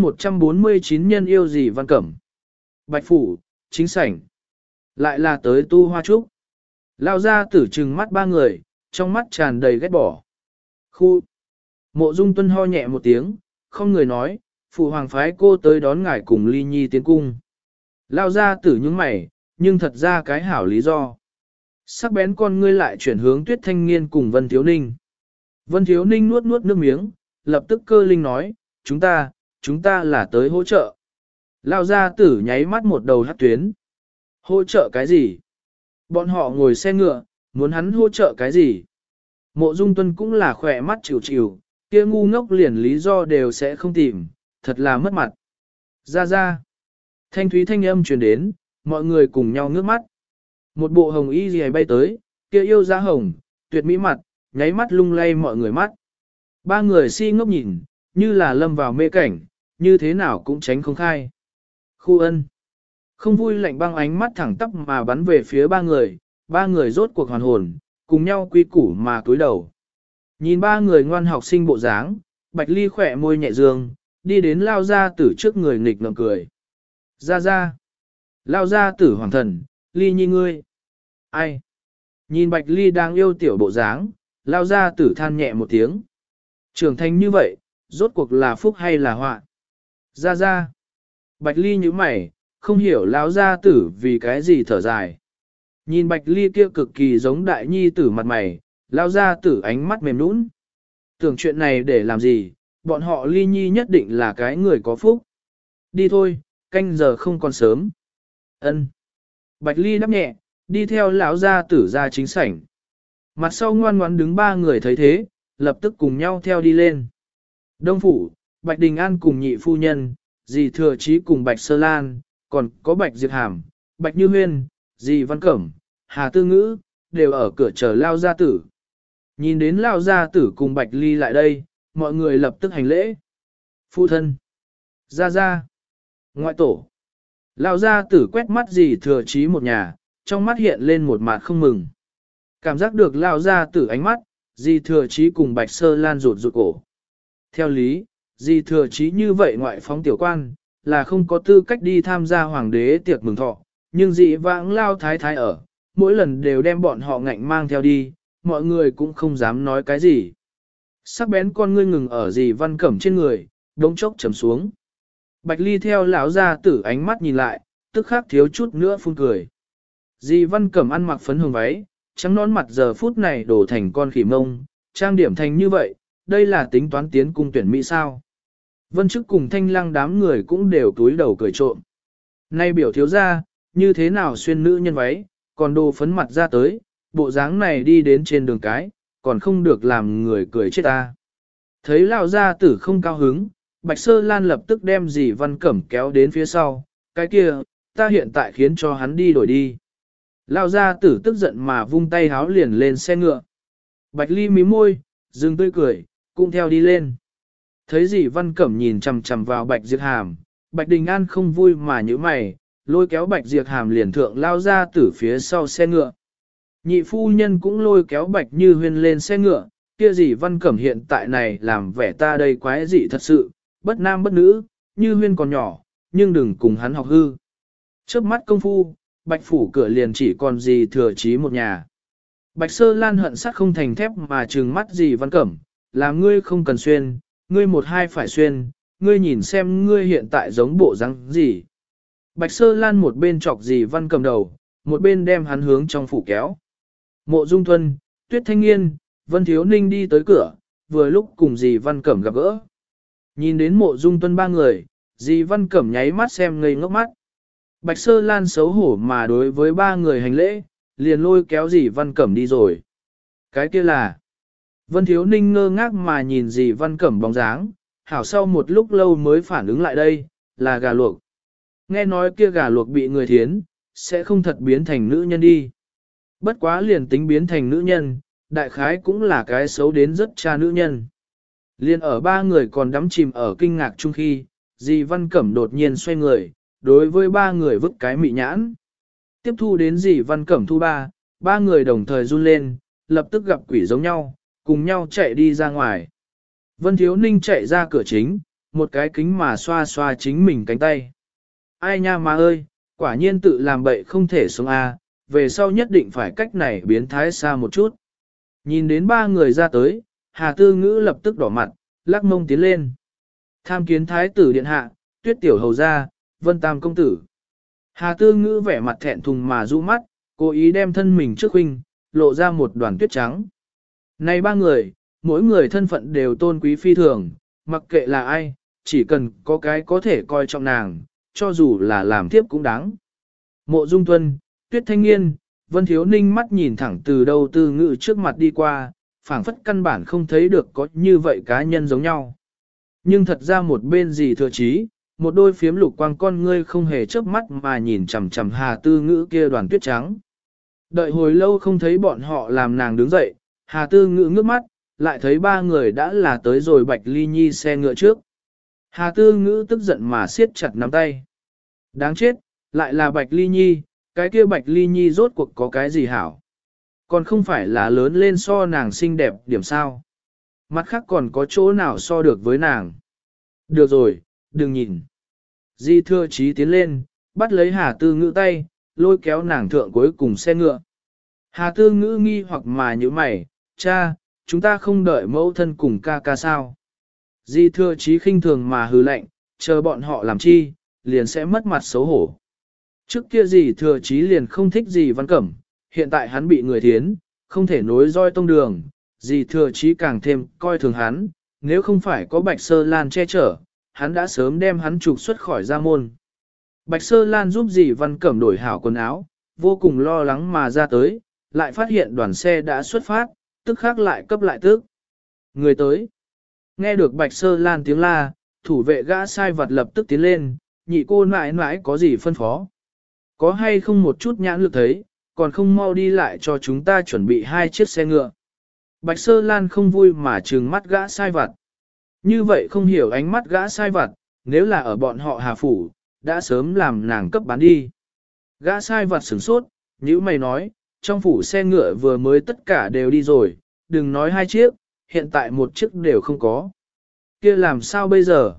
149 nhân yêu gì Văn Cẩm. Bạch Phủ, chính sảnh. Lại là tới tu hoa trúc. Lao ra tử trừng mắt ba người, trong mắt tràn đầy ghét bỏ. Khu. Mộ Dung Tuân ho nhẹ một tiếng, không người nói, phụ hoàng phái cô tới đón ngài cùng Ly Nhi tiến cung. Lao ra tử những mày, nhưng thật ra cái hảo lý do. Sắc bén con ngươi lại chuyển hướng Tuyết Thanh Nghiên cùng Vân Thiếu Ninh. Vân Thiếu Ninh nuốt nuốt nước miếng, lập tức cơ linh nói, chúng ta là tới hỗ trợ. Lao ra tử nháy mắt một đầu hắt tuyến. Hỗ trợ cái gì? Bọn họ ngồi xe ngựa, muốn hắn hỗ trợ cái gì? Mộ Dung Tuân cũng là khỏe mắt chịu chịu, kia ngu ngốc liền lý do đều sẽ không tìm, thật là mất mặt. Ra. Thanh thúy thanh âm truyền đến, mọi người cùng nhau ngước mắt. Một bộ hồng y gì bay tới, kia yêu giá hồng, tuyệt mỹ mặt, nháy mắt lung lay mọi người mắt. Ba người si ngốc nhìn, như là lâm vào mê cảnh, như thế nào cũng tránh không khai. Khu Ân. Không vui lạnh băng ánh mắt thẳng tắp mà bắn về phía ba người rốt cuộc hoàn hồn, cùng nhau quy củ mà cúi đầu. Nhìn ba người ngoan học sinh bộ dáng, Bạch Ly khỏe môi nhẹ dương, đi đến Lao Gia Tử trước người nghịch ngợm cười. Ra. Lao Gia Tử hoàng thần, Ly Nhi ngươi. Ai? Nhìn Bạch Ly đang yêu tiểu bộ dáng, Lao Gia Tử than nhẹ một tiếng. Trưởng thành như vậy, rốt cuộc là phúc hay là họa? Ra. Bạch Ly như mày, không hiểu Lão Gia Tử vì cái gì thở dài. Nhìn Bạch Ly kia cực kỳ giống đại nhi tử mặt mày, Lão Gia Tử ánh mắt mềm nũng. Tưởng chuyện này để làm gì, bọn họ Ly Nhi nhất định là cái người có phúc. Đi thôi, canh giờ không còn sớm. Ân. Bạch Ly đáp nhẹ, đi theo Lão Gia Tử ra chính sảnh. Mặt sau ngoan ngoãn đứng ba người thấy thế, lập tức cùng nhau theo đi lên. Đông Phủ, Bạch Đình An cùng nhị phu nhân, dì Thừa Chí cùng Bạch Sơ Lan, còn có Bạch Diệp Hàm, Bạch Như Huyên, dì Văn Cẩm, Hà Tư Ngữ, đều ở cửa chờ Lao Gia Tử. Nhìn đến Lao Gia Tử cùng Bạch Ly lại đây, mọi người lập tức hành lễ. Phụ thân, Gia, ngoại tổ. Lao Gia Tử quét mắt dì Thừa Chí một nhà, trong mắt hiện lên một mặt không mừng. Cảm giác được Lao Gia Tử ánh mắt, dì Thừa Chí cùng Bạch Sơ Lan rụt cổ. Theo lý, dì Thừa Chí như vậy ngoại phóng tiểu quan, là không có tư cách đi tham gia hoàng đế tiệc mừng thọ, nhưng dị vãng Lao Thái Thái ở, mỗi lần đều đem bọn họ ngạnh mang theo đi, mọi người cũng không dám nói cái gì. Sắc bén con ngươi ngừng ở dì Văn Cẩm trên người, đống chốc chấm xuống. Bạch Ly theo lão Gia Tử ánh mắt nhìn lại, tức khắc thiếu chút nữa phun cười. Dì Văn Cẩm ăn mặc phấn hồng váy, trắng nón mặt giờ phút này đổ thành con khỉ mông, trang điểm thành như vậy, đây là tính toán tiến cung tuyển Mỹ sao. Vân Trức cùng Thanh Lăng đám người cũng đều túi đầu cười trộm. Nay biểu thiếu ra, như thế nào xuyên nữ nhân váy, còn đồ phấn mặt ra tới, bộ dáng này đi đến trên đường cái, còn không được làm người cười chết ta. Thấy lão gia tử không cao hứng, Bạch Sơ Lan lập tức đem dì Văn Cẩm kéo đến phía sau, cái kia, ta hiện tại khiến cho hắn đi đổi đi. Lão gia tử tức giận mà vung tay háo liền lên xe ngựa. Bạch Ly mím môi, dừng tươi cười, cũng theo đi lên. Thấy dì Văn Cẩm nhìn chằm chằm vào Bạch Diệp Hàm, Bạch Đình An không vui mà nhíu mày, lôi kéo Bạch Diệp Hàm liền thượng lao ra từ phía sau xe ngựa. Nhị phu nhân cũng lôi kéo Bạch Như Huyên lên xe ngựa, kia dì Văn Cẩm hiện tại này làm vẻ ta đây quái dị thật sự, bất nam bất nữ, Như Huyên còn nhỏ, nhưng đừng cùng hắn học hư. Trước mắt công phu, Bạch phủ cửa liền chỉ còn dì Thừa Chí một nhà. Bạch Sơ Lan hận sắt không thành thép mà trừng mắt dì Văn Cẩm, làm ngươi không cần xuyên, ngươi một hai phải xuyên, ngươi nhìn xem ngươi hiện tại giống bộ răng gì. Bạch Sơ Lan một bên chọc dì Văn Cẩm đầu, một bên đem hắn hướng trong phủ kéo. Mộ Dung Thuần, Tuyết Thanh Nghiên, Vân Thiếu Ninh đi tới cửa, vừa lúc cùng dì Văn Cẩm gặp gỡ. Nhìn đến Mộ Dung Tuân ba người, dì Văn Cẩm nháy mắt xem ngây ngốc mắt. Bạch Sơ Lan xấu hổ mà đối với ba người hành lễ, liền lôi kéo dì Văn Cẩm đi rồi. Cái kia là... Vân Thiếu Ninh ngơ ngác mà nhìn dì Văn Cẩm bóng dáng, hảo sau một lúc lâu mới phản ứng lại đây, là gà luộc. Nghe nói kia gà luộc bị người thiến, sẽ không thật biến thành nữ nhân đi. Bất quá liền tính biến thành nữ nhân, đại khái cũng là cái xấu đến rất cha nữ nhân. Liền ở ba người còn đắm chìm ở kinh ngạc chung khi, dì Văn Cẩm đột nhiên xoay người, đối với ba người vứt cái mị nhãn. Tiếp thu đến dì Văn Cẩm thu ba người đồng thời run lên, lập tức gặp quỷ giống nhau, cùng nhau chạy đi ra ngoài. Vân Thiếu Ninh chạy ra cửa chính, một cái kính mà xoa xoa chính mình cánh tay. Ai nha má ơi, quả nhiên tự làm bậy không thể sống a, về sau nhất định phải cách này biến thái xa một chút. Nhìn đến ba người ra tới, Hà Tư Ngữ lập tức đỏ mặt, lắc mông tiến lên. Tham kiến thái tử điện hạ, Tuyết tiểu hầu gia, Vân Tam công tử. Hà Tư Ngữ vẻ mặt thẹn thùng mà rũ mắt, cố ý đem thân mình trước huynh, lộ ra một đoàn tuyết trắng. Này ba người, mỗi người thân phận đều tôn quý phi thường, mặc kệ là ai, chỉ cần có cái có thể coi trọng nàng, cho dù là làm tiếp cũng đáng. Mộ Dung Tuân, Tuyết Thanh Nghiên, Vân Thiếu Ninh mắt nhìn thẳng từ đầu Tư Ngữ trước mặt đi qua, phảng phất căn bản không thấy được có như vậy cá nhân giống nhau. Nhưng thật ra một bên dì Thừa Chí, một đôi phiếm lục quang con ngươi không hề chớp mắt mà nhìn chằm chằm Hà Tư Ngữ kia đoàn tuyết trắng. Đợi hồi lâu không thấy bọn họ làm nàng đứng dậy, Hà Tư Ngữ ngước mắt, lại thấy ba người đã là tới rồi Bạch Ly Nhi xe ngựa trước. Hà Tư Ngữ tức giận mà siết chặt nắm tay. Đáng chết, lại là Bạch Ly Nhi, cái kia Bạch Ly Nhi rốt cuộc có cái gì hảo. Còn không phải là lớn lên so nàng xinh đẹp điểm sao. Mặt khác còn có chỗ nào so được với nàng. Được rồi, đừng nhìn. Di Thừa Chí tiến lên, bắt lấy Hà Tư Ngữ tay, lôi kéo nàng thượng cuối cùng xe ngựa. Hà Tư Ngữ nghi hoặc mà như mày, cha, chúng ta không đợi mẫu thân cùng ca ca sao. Di Thừa Chí khinh thường mà hừ lạnh, chờ bọn họ làm chi, liền sẽ mất mặt xấu hổ. Trước kia Di Thừa Chí liền không thích Di Văn Cẩm, hiện tại hắn bị người thiến, không thể nối roi tông đường, Di Thừa Chí càng thêm coi thường hắn, nếu không phải có Bạch Sơ Lan che chở, hắn đã sớm đem hắn trục xuất khỏi gia môn. Bạch Sơ Lan giúp Di Văn Cẩm đổi hảo quần áo, vô cùng lo lắng mà ra tới, lại phát hiện đoàn xe đã xuất phát, tức khắc lại cấp lại tức. Người tới. Nghe được Bạch Sơ Lan tiếng la, thủ vệ gã sai vật lập tức tiến lên, nhị cô nãi nãi có gì phân phó. Có hay không một chút nhãn lực thấy, còn không mau đi lại cho chúng ta chuẩn bị 2 chiếc xe ngựa. Bạch Sơ Lan không vui mà trừng mắt gã sai vật. Như vậy không hiểu ánh mắt gã sai vật, nếu là ở bọn họ Hà Phủ, đã sớm làm nàng cấp bán đi. Gã sai vật sửng sốt, như mày nói, trong phủ xe ngựa vừa mới tất cả đều đi rồi, đừng nói 2 chiếc, hiện tại 1 chiếc đều không có. Kia làm sao bây giờ?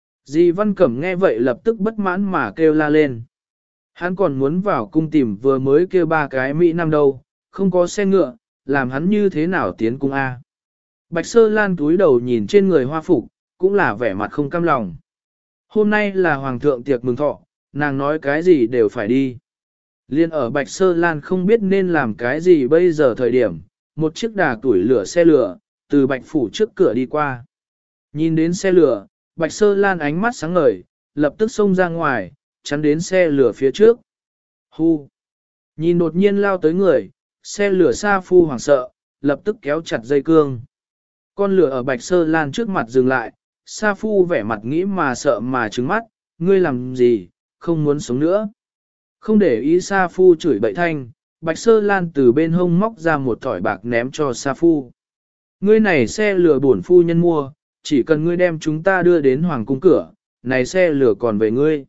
Di Văn Cẩm nghe vậy lập tức bất mãn mà kêu la lên. Hắn còn muốn vào cung tìm vừa mới kêu 3 cái Mỹ Nam đâu, không có xe ngựa, làm hắn như thế nào tiến cung A. Bạch Sơ Lan túi đầu nhìn trên người hoa phục, cũng là vẻ mặt không cam lòng. Hôm nay là hoàng thượng tiệc mừng thọ, nàng nói cái gì đều phải đi. Liên ở Bạch Sơ Lan không biết nên làm cái gì bây giờ thời điểm, một chiếc đà tuổi lửa xe lửa, từ Bạch Phủ trước cửa đi qua. Nhìn đến xe lửa, Bạch Sơ Lan ánh mắt sáng ngời, lập tức xông ra ngoài, chắn đến xe lửa phía trước. Hu! Nhìn đột nhiên lao tới người, xe lửa Sa Phu hoảng sợ, lập tức kéo chặt dây cương. Con lửa ở Bạch Sơ Lan trước mặt dừng lại, Sa Phu vẻ mặt nghĩ mà sợ mà trừng mắt, ngươi làm gì, không muốn sống nữa. Không để ý Sa Phu chửi bậy thanh, Bạch Sơ Lan từ bên hông móc ra một thỏi bạc ném cho Sa Phu. Ngươi này xe lửa bổn phu nhân mua, chỉ cần ngươi đem chúng ta đưa đến hoàng cung cửa, này xe lửa còn về ngươi.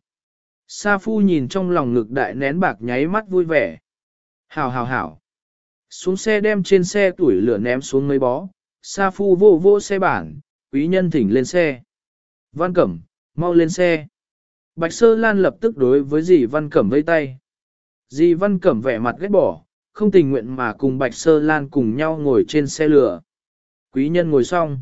Sa Phu nhìn trong lòng ngực đại nén bạc nháy mắt vui vẻ. Hảo hảo hảo. Xuống xe đem trên xe tuổi lửa ném xuống mấy bó, Sa Phu vô vô xe bản, quý nhân thỉnh lên xe. Văn Cẩm, mau lên xe. Bạch Sơ Lan lập tức đối với dì Văn Cẩm vây tay. Dì Văn Cẩm vẻ mặt ghét bỏ, không tình nguyện mà cùng Bạch Sơ Lan cùng nhau ngồi trên xe lửa. Quý nhân ngồi xong.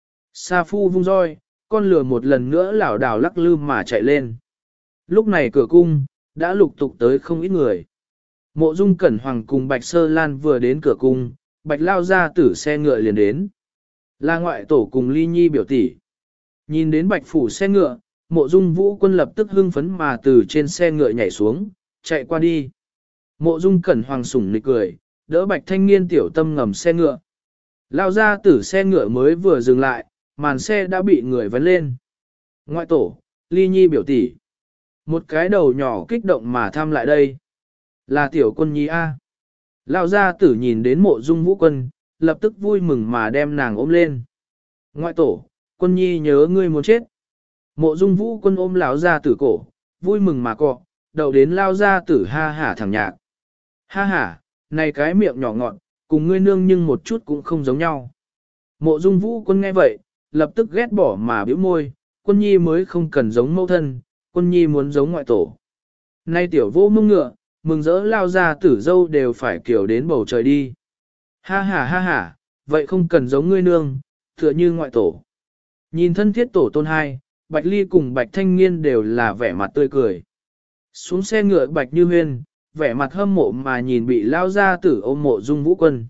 Sa Phu vung roi, con lửa một lần nữa lảo đảo lắc lư mà chạy lên. Lúc này cửa cung, đã lục tục tới không ít người. Mộ Dung Cẩn Hoàng cùng Bạch Sơ Lan vừa đến cửa cung, Bạch lao ra tử xe ngựa liền đến. Là ngoại tổ cùng Ly Nhi biểu tỷ. Nhìn đến Bạch phủ xe ngựa, Mộ Dung Vũ Quân lập tức hưng phấn mà từ trên xe ngựa nhảy xuống, chạy qua đi. Mộ Dung Cẩn Hoàng sủng nịch cười, đỡ Bạch Thanh Niên tiểu tâm ngầm xe ngựa. Lao ra tử xe ngựa mới vừa dừng lại, màn xe đã bị người vấn lên. Ngoại tổ, Ly Nhi biểu tỷ. Một cái đầu nhỏ kích động mà thăm lại đây. Là tiểu quân nhi A. Lao gia tử nhìn đến Mộ Dung Vũ Quân, lập tức vui mừng mà đem nàng ôm lên. Ngoại tổ, quân nhi nhớ ngươi muốn chết. Mộ Dung Vũ Quân ôm lão gia tử cổ, vui mừng mà cọ, đầu đến Lao gia tử ha hả thẳng nhạc. Ha hả, này cái miệng nhỏ ngọn, cùng ngươi nương nhưng một chút cũng không giống nhau. Mộ Dung Vũ Quân nghe vậy, lập tức ghét bỏ mà bĩu môi, quân nhi mới không cần giống mẫu thân, quân nhi muốn giống ngoại tổ. Nay tiểu vô mông ngựa, mừng rỡ Lao gia tử dâu đều phải kiểu đến bầu trời đi. Ha ha, vậy không cần giống ngươi nương, tựa như ngoại tổ. Nhìn thân thiết tổ tôn hai, Bạch Ly cùng Bạch Thanh Nghiên đều là vẻ mặt tươi cười. Xuống xe ngựa Bạch Như Huyên, vẻ mặt hâm mộ mà nhìn bị Lao gia tử ôm Mộ Dung Vũ Quân.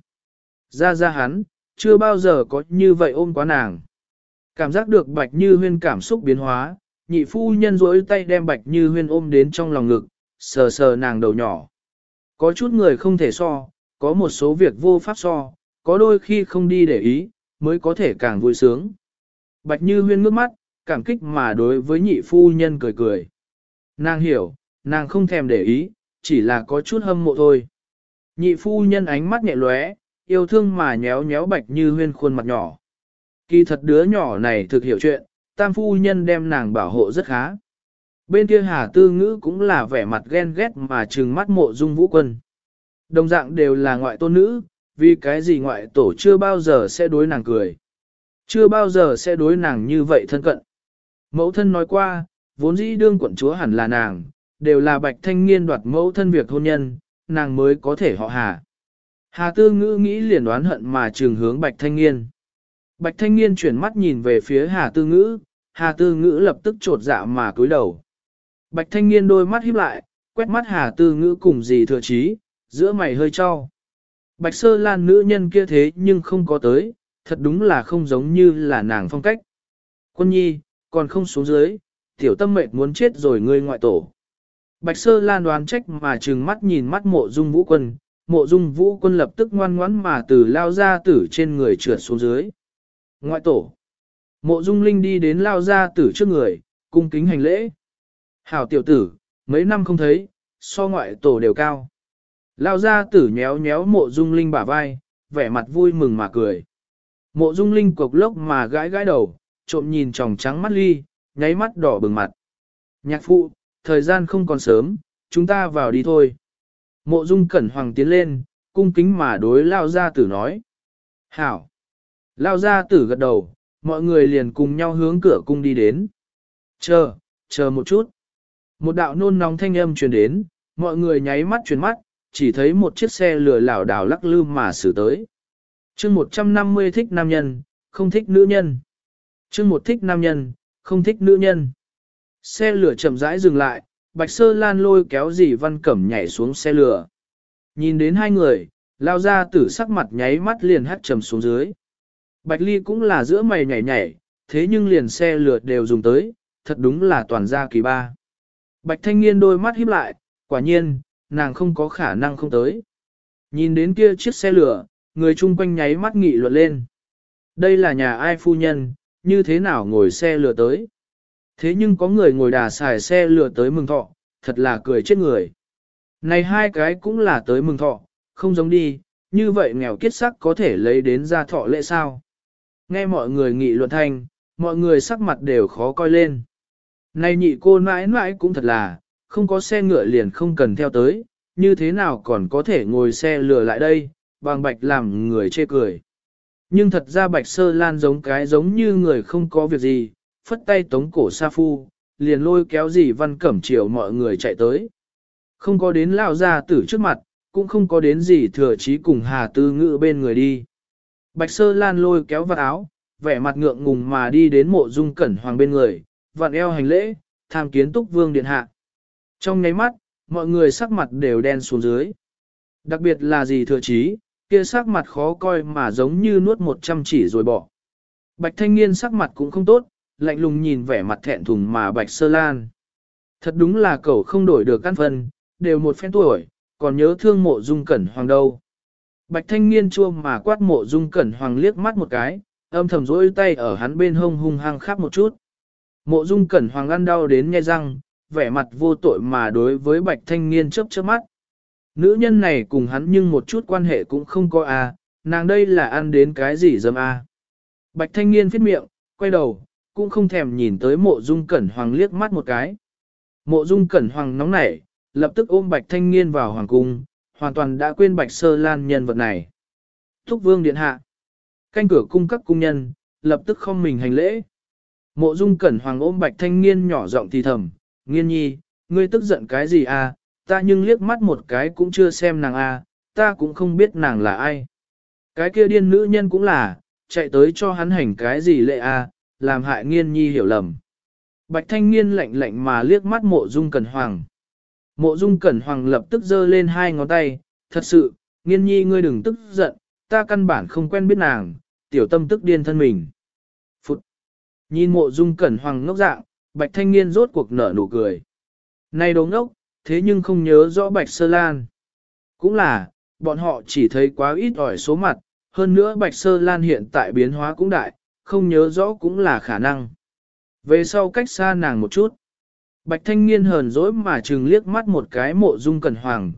Ra hắn, chưa bao giờ có như vậy ôm quá nàng. Cảm giác được Bạch Như Huyên cảm xúc biến hóa, nhị phu nhân rỗi tay đem Bạch Như Huyên ôm đến trong lòng ngực, sờ sờ nàng đầu nhỏ. Có chút người không thể so, có một số việc vô pháp so, có đôi khi không đi để ý, mới có thể càng vui sướng. Bạch Như Huyên ngước mắt, cảm kích mà đối với nhị phu nhân cười cười. Nàng hiểu, nàng không thèm để ý, chỉ là có chút hâm mộ thôi. Nhị phu nhân ánh mắt nhẹ lóe, yêu thương mà nhéo nhéo Bạch Như Huyên khuôn mặt nhỏ. Kỳ thật đứa nhỏ này thực hiểu chuyện, tam phu nhân đem nàng bảo hộ rất khá. Bên kia Hà Tư Ngữ cũng là vẻ mặt ghen ghét mà trừng mắt Mộ Dung Vũ Quân. Đồng dạng đều là ngoại tôn nữ, vì cái gì ngoại tổ chưa bao giờ sẽ đối nàng cười. Chưa bao giờ sẽ đối nàng như vậy thân cận. Mẫu thân nói qua, vốn dĩ đương quận chúa hẳn là nàng, đều là Bạch Thanh Nghiên đoạt mẫu thân việc hôn nhân, nàng mới có thể họ Hà. Hà Tư Ngữ nghĩ liền đoán hận mà trừng hướng Bạch Thanh Nghiên. Bạch Thanh Nghiên chuyển mắt nhìn về phía Hà Tư Ngữ, Hà Tư Ngữ lập tức trột dạ mà cúi đầu. Bạch Thanh Nghiên đôi mắt híp lại, quét mắt Hà Tư Ngữ cùng dì Thừa Chí, giữa mày hơi cho. Bạch Sơ Lan nữ nhân kia thế nhưng không có tới, thật đúng là không giống như là nàng phong cách. Quân nhi, còn không xuống dưới, tiểu tâm mệt muốn chết rồi ngươi ngoại tổ. Bạch Sơ Lan đoán trách mà trừng mắt nhìn mắt Mộ Dung Vũ Quân, Mộ Dung Vũ Quân lập tức ngoan ngoãn mà từ Lao gia tử trên người trượt xuống dưới. Ngoại tổ. Mộ Dung Linh đi đến Lao gia tử trước người, cung kính hành lễ. Hảo tiểu tử, mấy năm không thấy, so ngoại tổ đều cao. Lao gia tử nhéo nhéo Mộ Dung Linh bả vai, vẻ mặt vui mừng mà cười. Mộ Dung Linh cục lốc mà gãi gãi đầu, trộm nhìn tròng trắng mắt ly, nháy mắt đỏ bừng mặt. Nhạc phụ, thời gian không còn sớm, chúng ta vào đi thôi. Mộ Dung Cẩn Hoàng tiến lên, cung kính mà đối Lao gia tử nói. Hảo. Lao gia tử gật đầu, mọi người liền cùng nhau hướng cửa cung đi đến. Chờ một chút. Một đạo nôn nóng thanh âm truyền đến, mọi người nháy mắt chuyển mắt, chỉ thấy một chiếc xe lửa lảo đảo lắc lư mà xử tới. Chương 150 thích nam nhân, không thích nữ nhân. Chương 1 thích nam nhân, không thích nữ nhân. Xe lửa chậm rãi dừng lại, Bạch Sơ Lan lôi kéo dì Văn Cẩm nhảy xuống xe lửa. Nhìn đến hai người, Lao gia tử sắc mặt nháy mắt liền hắt trầm xuống dưới. Bạch Ly cũng là giữa mày nhảy nhảy, thế nhưng liền xe lửa đều dùng tới, thật đúng là toàn gia kỳ ba. Bạch Thanh Nghiên đôi mắt híp lại, quả nhiên, nàng không có khả năng không tới. Nhìn đến kia chiếc xe lửa, người chung quanh nháy mắt nghị luận lên. Đây là nhà ai phu nhân, như thế nào ngồi xe lửa tới? Thế nhưng có người ngồi đà xài xe lửa tới mừng thọ, thật là cười chết người. Này hai cái cũng là tới mừng thọ, không giống đi, như vậy nghèo kiết sắc có thể lấy đến ra thọ lễ sao? Nghe mọi người nghị luận thanh, mọi người sắc mặt đều khó coi lên. Này nhị cô mãi mãi cũng thật là, không có xe ngựa liền không cần theo tới, như thế nào còn có thể ngồi xe lừa lại đây, bằng bạch làm người chê cười. Nhưng thật ra bạch sơ lan giống như người không có việc gì, phất tay tống cổ sa phu, liền lôi kéo dì văn cẩm chiều mọi người chạy tới. Không có đến lao ra tử trước mặt, cũng không có đến gì thừa chí cùng Hà Tư Ngữ bên người đi. Bạch sơ lan lôi kéo vạt áo, vẻ mặt ngượng ngùng mà đi đến mộ dung cẩn hoàng bên người, vặn eo hành lễ, tham kiến túc vương điện hạ. Trong nháy mắt, mọi người sắc mặt đều đen xuống dưới. Đặc biệt là gì thừa chí, kia sắc mặt khó coi mà giống như nuốt 100 chỉ rồi bỏ. Bạch thanh niên sắc mặt cũng không tốt, lạnh lùng nhìn vẻ mặt thẹn thùng mà bạch sơ lan. Thật đúng là cậu không đổi được căn phân, đều một phen tuổi, còn nhớ thương mộ dung cẩn hoàng đâu. Bạch thanh niên chua mà quát mộ dung cẩn hoàng liếc mắt một cái, âm thầm rỗi tay ở hắn bên hông hung hăng khắp một chút. Mộ dung cẩn hoàng ăn đau đến nhe răng, vẻ mặt vô tội mà đối với bạch thanh niên chớp chớp mắt. Nữ nhân này cùng hắn nhưng một chút quan hệ cũng không có à, nàng đây là ăn đến cái gì dâm à. Bạch thanh niên phết miệng, quay đầu, cũng không thèm nhìn tới mộ dung cẩn hoàng liếc mắt một cái. Mộ dung cẩn hoàng nóng nảy, lập tức ôm bạch thanh niên vào hoàng cung, hoàn toàn đã quên bạch sơ lan nhân vật này. Thúc vương điện hạ, canh cửa cung các cung nhân, lập tức không mình hành lễ. Mộ dung cẩn hoàng ôm bạch thanh niên nhỏ giọng thì thầm, nghiên nhi, ngươi tức giận cái gì à, ta nhưng liếc mắt một cái cũng chưa xem nàng à, ta cũng không biết nàng là ai. Cái kia điên nữ nhân cũng là, chạy tới cho hắn hành cái gì lệ à, làm hại nghiên nhi hiểu lầm. Bạch thanh niên lạnh lạnh mà liếc mắt mộ dung cẩn hoàng. Mộ dung cẩn hoàng lập tức giơ lên hai ngón tay, thật sự, nghiên nhi ngươi đừng tức giận, ta căn bản không quen biết nàng, tiểu tâm tức điên thân mình. Phụt! Nhìn mộ dung cẩn hoàng ngốc dạng, bạch thanh niên rốt cuộc nở nụ cười. Này đồ ngốc, thế nhưng không nhớ rõ bạch sơ lan. Cũng là, bọn họ chỉ thấy quá ít ỏi số mặt, hơn nữa bạch sơ lan hiện tại biến hóa cũng đại, không nhớ rõ cũng là khả năng. Về sau cách xa nàng một chút. Bạch thanh niên hờn dỗi mà chừng liếc mắt một cái mộ dung cẩn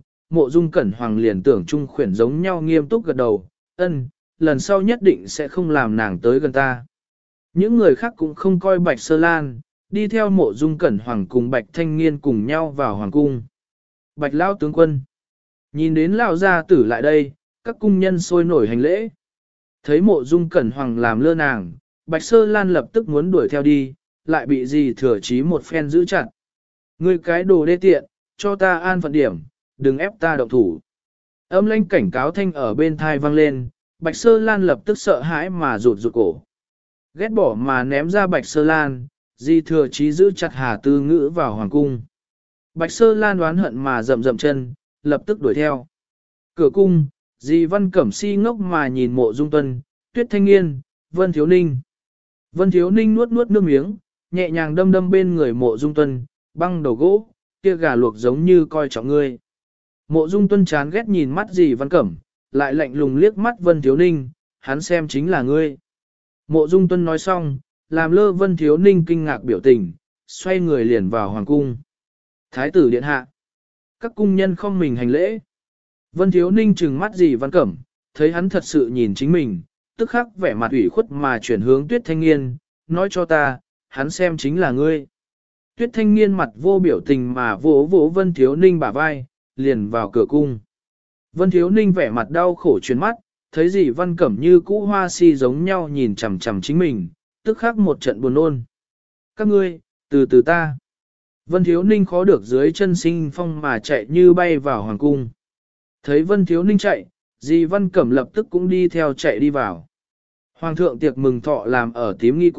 hoàng liền tưởng trung khuyển giống nhau nghiêm túc gật đầu, ân, lần sau nhất định sẽ không làm nàng tới gần ta. Những người khác cũng không coi bạch sơ lan, đi theo mộ dung cẩn hoàng cùng bạch thanh niên cùng nhau vào hoàng cung. Bạch lao tướng quân, nhìn đến lao gia tử lại đây, các cung nhân sôi nổi hành lễ. Thấy mộ dung cẩn hoàng làm lơ nàng, bạch sơ lan lập tức muốn đuổi theo đi, lại bị gì thừa chí một phen giữ chặt. Ngươi cái đồ đê tiện, cho ta an phận điểm, đừng ép ta động thủ. Âm lãnh cảnh cáo thanh ở bên thai vang lên, bạch sơ lan lập tức sợ hãi mà rụt rụt cổ. Ghét bỏ mà ném ra bạch sơ lan, di thừa chí giữ chặt Hà Tư Ngữ vào hoàng cung. Bạch sơ lan đoán hận mà rậm rậm chân, lập tức đuổi theo. Cửa cung, di văn cẩm si ngốc mà nhìn mộ dung tuân, tuyết thanh niên, vân thiếu ninh. Vân thiếu ninh nuốt nuốt nước miếng, nhẹ nhàng đâm đâm bên người mộ dung tuân, băng đầu gỗ, kia gà luộc giống như coi trọng ngươi. Mộ dung tuân chán ghét nhìn mắt dì văn cẩm, lại lạnh lùng liếc mắt vân thiếu ninh, hắn xem chính là ngươi. Mộ dung tuân nói xong, làm lơ vân thiếu ninh kinh ngạc biểu tình, xoay người liền vào hoàng cung. Thái tử điện hạ. Các cung nhân không mình hành lễ. Vân thiếu ninh trừng mắt dì văn cẩm, thấy hắn thật sự nhìn chính mình, tức khắc vẻ mặt ủy khuất mà chuyển hướng tuyết thanh niên, nói cho ta, hắn xem chính là ngươi. Tuyết thanh niên mặt vô biểu tình mà vỗ vỗ Vân Thiếu Ninh bả vai, liền vào cửa cung. Vân Thiếu Ninh vẻ mặt đau khổ chuyển mắt, thấy gì Văn Cẩm như cũ hoa si giống nhau nhìn chằm chằm chính mình, tức khắc một trận buồn nôn. Các ngươi, từ từ ta. Vân Thiếu Ninh khó được dưới chân sinh phong mà chạy như bay vào hoàng cung. Thấy Vân Thiếu Ninh chạy, dì Văn Cẩm lập tức cũng đi theo chạy đi vào. Hoàng thượng tiệc mừng thọ làm ở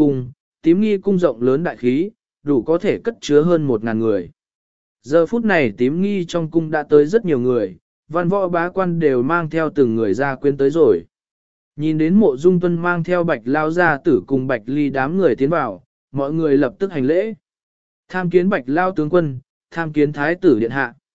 tím nghi cung rộng lớn đại khí, đủ có thể cất chứa hơn 1.000 người. Giờ phút này tím nghi trong cung đã tới rất nhiều người, văn võ bá quan đều mang theo từng người ra quyến tới rồi. Nhìn đến mộ dung tuân mang theo bạch lao gia tử cùng bạch ly đám người tiến vào, mọi người lập tức hành lễ. Tham kiến bạch lao tướng quân, tham kiến thái tử điện hạ.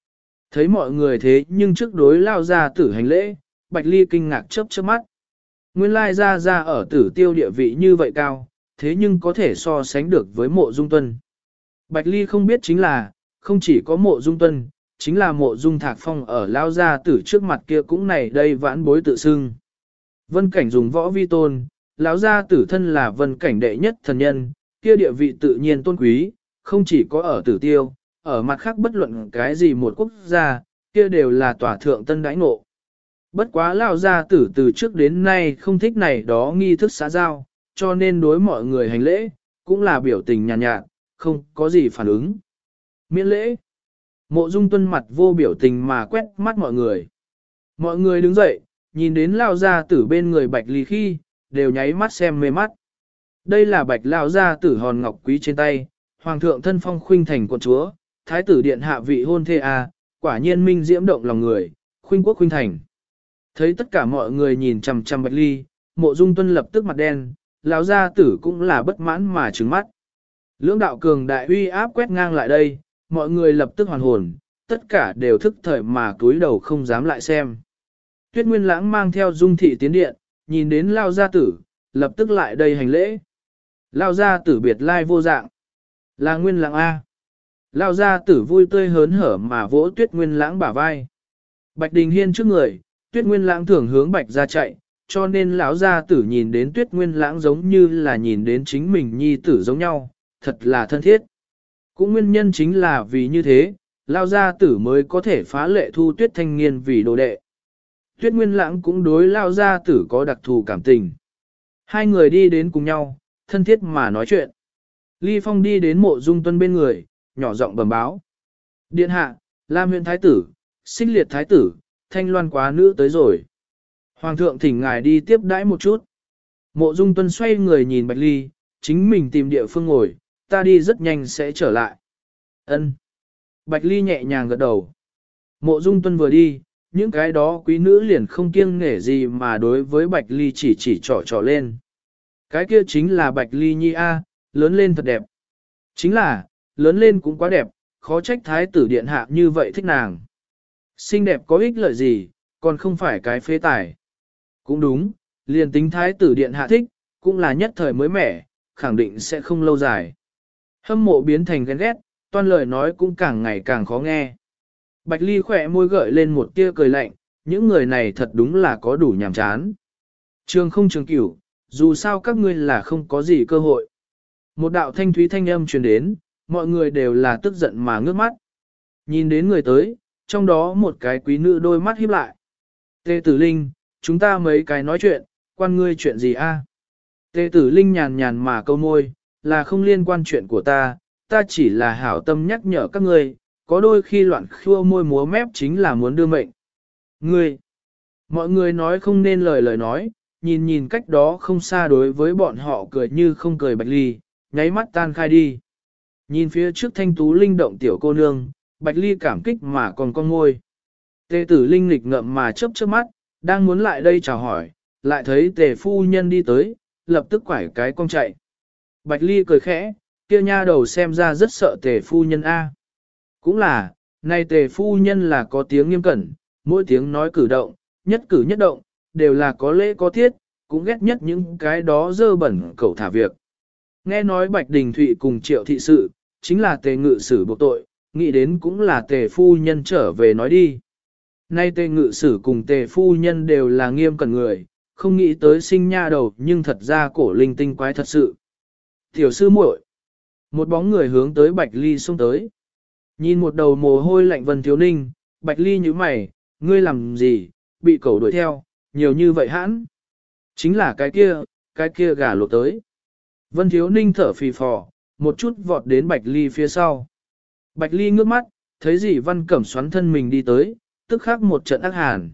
Thấy mọi người thế nhưng trước đối lao gia tử hành lễ, Bạch Ly kinh ngạc chớp chớp mắt. Nguyên lai ra ở Tử Tiêu địa vị như vậy cao, thế nhưng có thể so sánh được với Mộ Dung Tuân. Bạch Ly không biết chính là, không chỉ có Mộ Dung Tuân, chính là Mộ Dung Thạc Phong ở lao gia tử trước mặt kia cũng này đây vãn bối tự xưng. Vân Cảnh dùng võ vi tôn, lão gia tử thân là Vân Cảnh đệ nhất thần nhân, kia địa vị tự nhiên tôn quý, không chỉ có ở Tử Tiêu, ở mặt khác bất luận cái gì một quốc gia, kia đều là tòa thượng tân đãi ngộ. Bất quá lão gia tử từ trước đến nay không thích này đó nghi thức xã giao, cho nên đối mọi người hành lễ, cũng là biểu tình nhàn nhạt, không có gì phản ứng. Miễn lễ. Mộ Dung Tuân mặt vô biểu tình mà quét mắt mọi người. Mọi người đứng dậy, nhìn đến lão gia tử bên người Bạch Ly khi, đều nháy mắt xem mê mắt. Đây là Bạch lão gia tử hòn ngọc quý trên tay, hoàng thượng thân phong khuynh thành quận chúa, thái tử điện hạ vị hôn thê a, quả nhiên minh diễm động lòng người, khuynh quốc khuynh thành. Thấy tất cả mọi người nhìn chằm chằm Bạch Ly, Mộ Dung Tuân lập tức mặt đen, lão gia tử cũng là bất mãn mà trừng mắt. Lưỡng đạo cường đại uy áp quét ngang lại đây, mọi người lập tức hoàn hồn, tất cả đều thức thời mà cúi đầu không dám lại xem. Tuyết Nguyên Lãng mang theo Dung thị tiến điện, nhìn đến lão gia tử, lập tức lại đây hành lễ. Lão gia tử biệt lai vô dạng, là Nguyên Lãng A. Lão gia tử vui tươi hớn hở mà vỗ Tuyết Nguyên Lãng bả vai. Bạch Đình Hiên trước người, Tuyết Nguyên Lãng thường hướng Bạch gia chạy, cho nên lão gia tử nhìn đến Tuyết Nguyên Lãng giống như là nhìn đến chính mình nhi tử giống nhau, thật là thân thiết. Cũng nguyên nhân chính là vì như thế, lão gia tử mới có thể phá lệ thu Tuyết Thanh Niên vì đồ đệ. Tuyết Nguyên Lãng cũng đối lão gia tử có đặc thù cảm tình. Hai người đi đến cùng nhau, thân thiết mà nói chuyện. Ly Phong đi đến Mộ Dung Tuân bên người, nhỏ giọng bẩm báo. Điện hạ, Lam huyện thái tử, Xích Liệt thái tử, Thanh Loan quá nữ tới rồi. Hoàng thượng thỉnh ngài đi tiếp đãi một chút. Mộ Dung Tuân xoay người nhìn Bạch Ly, chính mình tìm địa phương ngồi, ta đi rất nhanh sẽ trở lại. Ân. Bạch Ly nhẹ nhàng gật đầu. Mộ Dung Tuân vừa đi, những cái đó quý nữ liền không kiêng nể gì mà đối với Bạch Ly chỉ trỏ lên. Cái kia chính là Bạch Ly nhi a, lớn lên thật đẹp. Chính là, lớn lên cũng quá đẹp, khó trách thái tử điện hạ như vậy thích nàng. Xinh đẹp có ích lợi gì, còn không phải cái phế tài. Cũng đúng, liền tính thái tử điện hạ thích, cũng là nhất thời mới mẻ, khẳng định sẽ không lâu dài. Hâm mộ biến thành ghen ghét, toan lời nói cũng càng ngày càng khó nghe. Bạch Ly khỏe môi gợi lên một tia cười lạnh, những người này thật đúng là có đủ nhàm chán. Trường không trường cửu, dù sao các ngươi là không có gì cơ hội. Một đạo thanh thúy thanh âm truyền đến, mọi người đều là tức giận mà ngước mắt. Nhìn đến người tới, trong đó một cái quý nữ đôi mắt híp lại. Tề Tử Linh, chúng ta mấy cái nói chuyện, quan ngươi chuyện gì a? Tề Tử Linh nhàn nhàn mà câu môi, là không liên quan chuyện của ta chỉ là hảo tâm nhắc nhở các ngươi, có đôi khi loạn khua môi múa mép chính là muốn đưa mệnh. Ngươi, mọi người nói không nên lời nói, nhìn cách đó không xa đối với bọn họ cười như không cười Bạch Ly, nháy mắt tan khai đi. Nhìn phía trước thanh tú linh động tiểu cô nương, Bạch Ly cảm kích mà còn con ngôi. Tề Tử Linh nghịch ngợm mà chớp chớp mắt, đang muốn lại đây chào hỏi, lại thấy Tề phu nhân đi tới, lập tức quải cái cong chạy. Bạch Ly cười khẽ, kia nha đầu xem ra rất sợ Tề phu nhân a. Cũng là, này Tề phu nhân là có tiếng nghiêm cẩn, mỗi tiếng nói cử động, nhất cử nhất động, đều là có lễ có tiết, cũng ghét nhất những cái đó dơ bẩn cẩu thả việc. Nghe nói Bạch Đình Thụy cùng Triệu thị sự, chính là Tề ngự sử buộc tội, nghĩ đến cũng là Tề phu nhân trở về nói đi. Nay Tề ngự sử cùng Tề phu nhân đều là nghiêm cẩn người, không nghĩ tới sinh nha đầu nhưng thật ra cổ linh tinh quái thật sự. Tiểu sư muội, một bóng người hướng tới Bạch Ly xông tới. Nhìn một đầu mồ hôi lạnh Vân Thiếu Ninh, Bạch Ly nhíu mày, ngươi làm gì, bị cẩu đuổi theo, nhiều như vậy hãn. Chính là cái kia gà lộ tới. Vân Thiếu Ninh thở phì phò, một chút vọt đến Bạch Ly phía sau. Bạch Ly ngước mắt, thấy dì Văn Cẩm xoắn thân mình đi tới, tức khắc một trận ác hàn.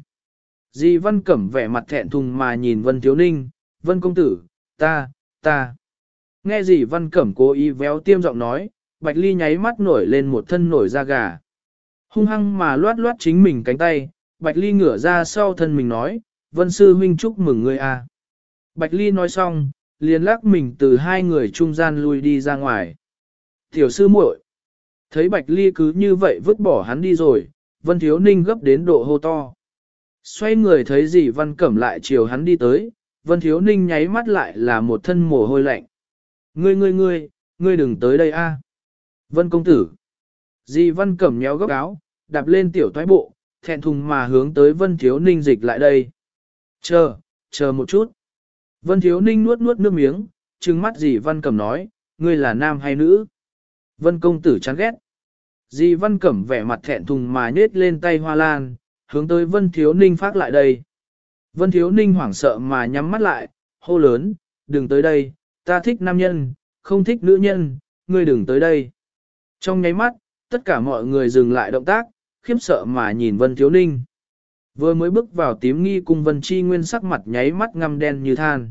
Dì Văn Cẩm vẻ mặt thẹn thùng mà nhìn Vân Thiếu Ninh, Vân công tử, ta. Nghe dì Văn Cẩm cố ý véo tiêm giọng nói, Bạch Ly nháy mắt nổi lên một thân nổi da gà. Hung hăng mà loát chính mình cánh tay, Bạch Ly ngửa ra sau thân mình nói, Vân sư huynh chúc mừng ngươi a. Bạch Ly nói xong, liền lắc mình từ hai người trung gian lui đi ra ngoài. Tiểu sư muội, thấy Bạch Ly cứ như vậy vứt bỏ hắn đi rồi, Vân Thiếu Ninh gấp đến độ hô to. Xoay người thấy dì Văn Cẩm lại chiều hắn đi tới, Vân Thiếu Ninh nháy mắt lại là một thân mồ hôi lạnh. Ngươi đừng tới đây a. Vân công tử. Dì Văn Cẩm nhéo góc áo, đạp lên tiểu toái bộ, thẹn thùng mà hướng tới Vân Thiếu Ninh dịch lại đây. Chờ một chút. Vân Thiếu Ninh nuốt nước miếng, trừng mắt dì Văn Cẩm nói, ngươi là nam hay nữ? Vân công tử chán ghét. Dì Văn Cẩm vẻ mặt thẹn thùng mà nhết lên tay hoa lan, hướng tới Vân Thiếu Ninh phát lại đây. Vân Thiếu Ninh hoảng sợ mà nhắm mắt lại, hô lớn, đừng tới đây, ta thích nam nhân, không thích nữ nhân, ngươi đừng tới đây. Trong nháy mắt, tất cả mọi người dừng lại động tác, khiếp sợ mà nhìn Vân Thiếu Ninh. Vừa mới bước vào tím nghi cùng Vân Chi Nguyên sắc mặt nháy mắt ngăm đen như than.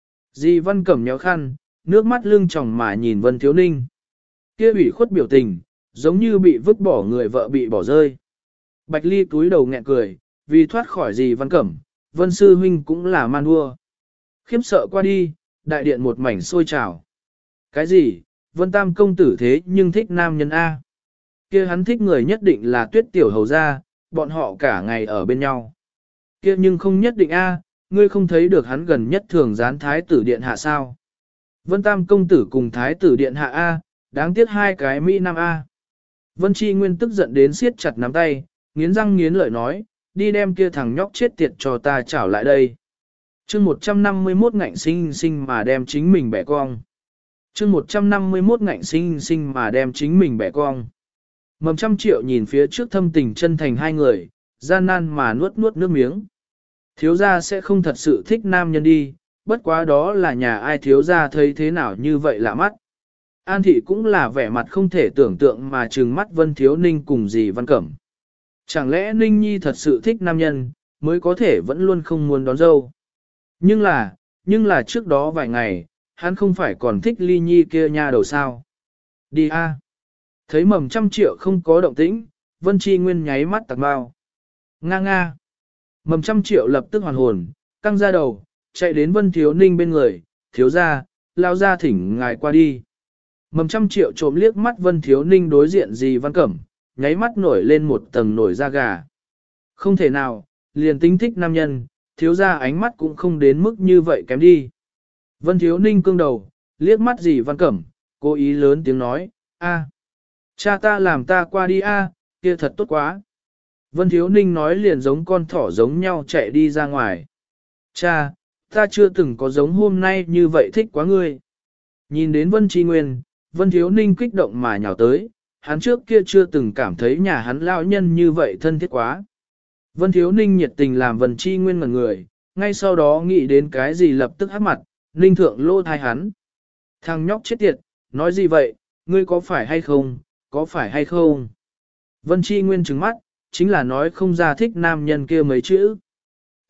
Dì Văn Cẩm nhéo khăn, nước mắt lưng tròng mà nhìn Vân Thiếu Ninh. Kia ủy khuất biểu tình, giống như bị vứt bỏ người vợ bị bỏ rơi. Bạch Ly túi đầu nghẹn cười, vì thoát khỏi dì Văn Cẩm, Vân Sư Huynh cũng là man đua. Khiếp sợ qua đi, đại điện một mảnh sôi trào. Cái gì, Vân Tam công tử thế nhưng thích nam nhân A. Kia hắn thích người nhất định là Tuyết Tiểu Hầu gia, bọn họ cả ngày ở bên nhau. Kia nhưng không nhất định A, ngươi không thấy được hắn gần nhất thường gián thái tử điện hạ sao. Vân Tam công tử cùng thái tử điện hạ A, đáng tiếc hai cái Mỹ Nam A. Vân Chi Nguyên tức giận đến siết chặt nắm tay, nghiến răng nghiến lợi nói, đi đem kia thằng nhóc chết tiệt cho ta trảo lại đây. Chương 151 ngạnh sinh sinh mà đem chính mình bẻ cong. Chương 151 ngạnh sinh sinh mà đem chính mình bẻ cong. Mầm trăm triệu nhìn phía trước thâm tình chân thành hai người, gian nan mà nuốt nước miếng. Thiếu gia sẽ không thật sự thích nam nhân đi, bất quá đó là nhà ai thiếu gia thấy thế nào như vậy lạ mắt. An thị cũng là vẻ mặt không thể tưởng tượng mà trừng mắt Vân Thiếu Ninh cùng dì Văn Cẩm. Chẳng lẽ Ninh Nhi thật sự thích nam nhân, mới có thể vẫn luôn không muốn đón dâu. Nhưng là trước đó vài ngày, hắn không phải còn thích Ly Nhi kia nha đầu sao. Đi a. Thấy mầm trăm triệu không có động tĩnh, Vân Chi Nguyên nháy mắt tạc bao. Nga. Mầm trăm triệu lập tức hoàn hồn, căng ra đầu, chạy đến Vân Thiếu Ninh bên người, thiếu ra, lao ra thỉnh ngài qua đi. Mầm trăm triệu trộm liếc mắt Vân Thiếu Ninh đối diện dì Văn Cẩm, nháy mắt nổi lên một tầng nổi da gà. Không thể nào, liền tính thích nam nhân, thiếu ra ánh mắt cũng không đến mức như vậy kém đi. Vân Thiếu Ninh cương đầu, liếc mắt dì Văn Cẩm, cố ý lớn tiếng nói, a, cha ta làm ta qua đi a, kia thật tốt quá. Vân Thiếu Ninh nói liền giống con thỏ giống nhau chạy đi ra ngoài. Cha, ta chưa từng có giống hôm nay như vậy thích quá ngươi. Nhìn đến Vân Chi Nguyên, Vân Thiếu Ninh kích động mà nhào tới, hắn trước kia chưa từng cảm thấy nhà hắn lão nhân như vậy thân thiết quá. Vân Thiếu Ninh nhiệt tình làm Vân Chi Nguyên ngẩn người, ngay sau đó nghĩ đến cái gì lập tức hắt mặt, Ninh thượng lô thai hắn. Thằng nhóc chết tiệt, nói gì vậy, ngươi có phải hay không, có phải hay không? Vân Chi Nguyên trừng mắt, chính là nói không ra thích nam nhân kia mấy chữ. T.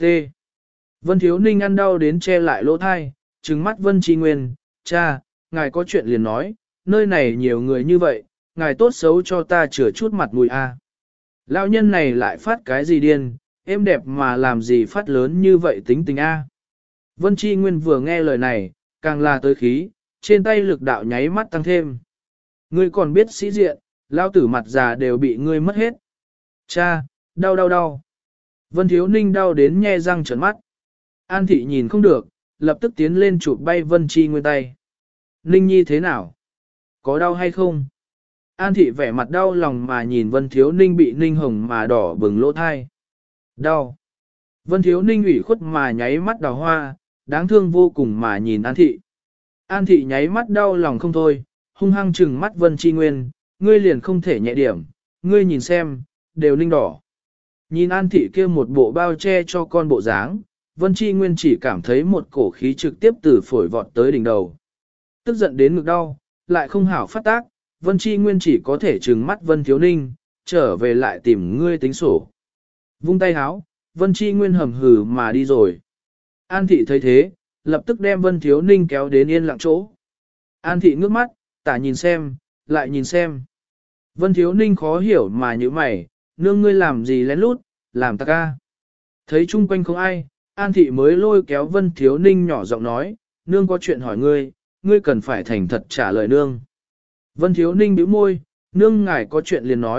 Vân Thiếu Ninh ăn đau đến che lại lỗ thai, trừng mắt Vân Chi Nguyên, cha, ngài có chuyện liền nói, nơi này nhiều người như vậy, ngài tốt xấu cho ta chừa chút mặt mũi a. Lão nhân này lại phát cái gì điên, em đẹp mà làm gì phát lớn như vậy tính tình a. Vân Chi Nguyên vừa nghe lời này, càng là tới khí, trên tay lực đạo nháy mắt tăng thêm. Ngươi còn biết sĩ diện, lão tử mặt già đều bị ngươi mất hết. Cha, đau. Vân Thiếu Ninh đau đến nhe răng trợn mắt. An thị nhìn không được, lập tức tiến lên chụp bay Vân Chi Nguyên tay. Ninh Nhi thế nào? Có đau hay không? An thị vẻ mặt đau lòng mà nhìn Vân Thiếu Ninh bị Ninh hồng mà đỏ bừng lỗ thai. Đau. Vân Thiếu Ninh ủy khuất mà nháy mắt đào hoa, đáng thương vô cùng mà nhìn An thị. An thị nháy mắt đau lòng không thôi, hung hăng trừng mắt Vân Chi Nguyên, ngươi liền không thể nhẹ điểm, ngươi nhìn xem, đều ninh đỏ. Nhìn An thị kia một bộ bao che cho con bộ dáng, Vân Chi Nguyên chỉ cảm thấy một cổ khí trực tiếp từ phổi vọt tới đỉnh đầu. Tức giận đến ngực đau, lại không hảo phát tác, Vân Chi Nguyên chỉ có thể trừng mắt Vân Thiếu Ninh, trở về lại tìm ngươi tính sổ. Vung tay háo, Vân Chi Nguyên hầm hừ mà đi rồi. An thị thấy thế, lập tức đem Vân Thiếu Ninh kéo đến yên lặng chỗ. An thị ngước mắt, tả nhìn xem, lại nhìn xem. Vân Thiếu Ninh khó hiểu mà như mày, nương ngươi làm gì lén lút, làm ta ca. Thấy chung quanh không ai, An thị mới lôi kéo Vân Thiếu Ninh nhỏ giọng nói, nương có chuyện hỏi ngươi, ngươi cần phải thành thật trả lời nương. Vân Thiếu Ninh bĩu môi, nương ngài có chuyện liền nói,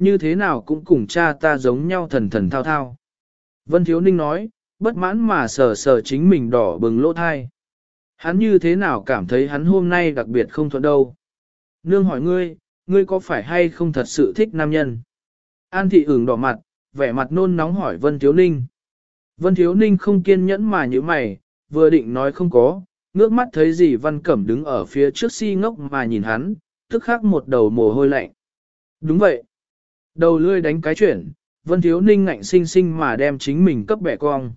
như thế nào cũng cùng cha ta giống nhau thần thần thao thao. Vân Thiếu Ninh nói, bất mãn mà sờ sờ chính mình đỏ bừng lỗ thai. Hắn như thế nào cảm thấy hắn hôm nay đặc biệt không thuận đâu. Nương hỏi ngươi có phải hay không thật sự thích nam nhân? An thị ửng đỏ mặt, vẻ mặt nôn nóng hỏi Vân Thiếu Ninh. Vân Thiếu Ninh không kiên nhẫn mà như mày, vừa định nói không có, ngước mắt thấy dì Văn Cẩm đứng ở phía trước si ngốc mà nhìn hắn, tức khắc một đầu mồ hôi lạnh. Đúng vậy. Đầu lươi đánh cái chuyển, Vân Thiếu Ninh ngạnh sinh sinh mà đem chính mình cấp bẻ cong.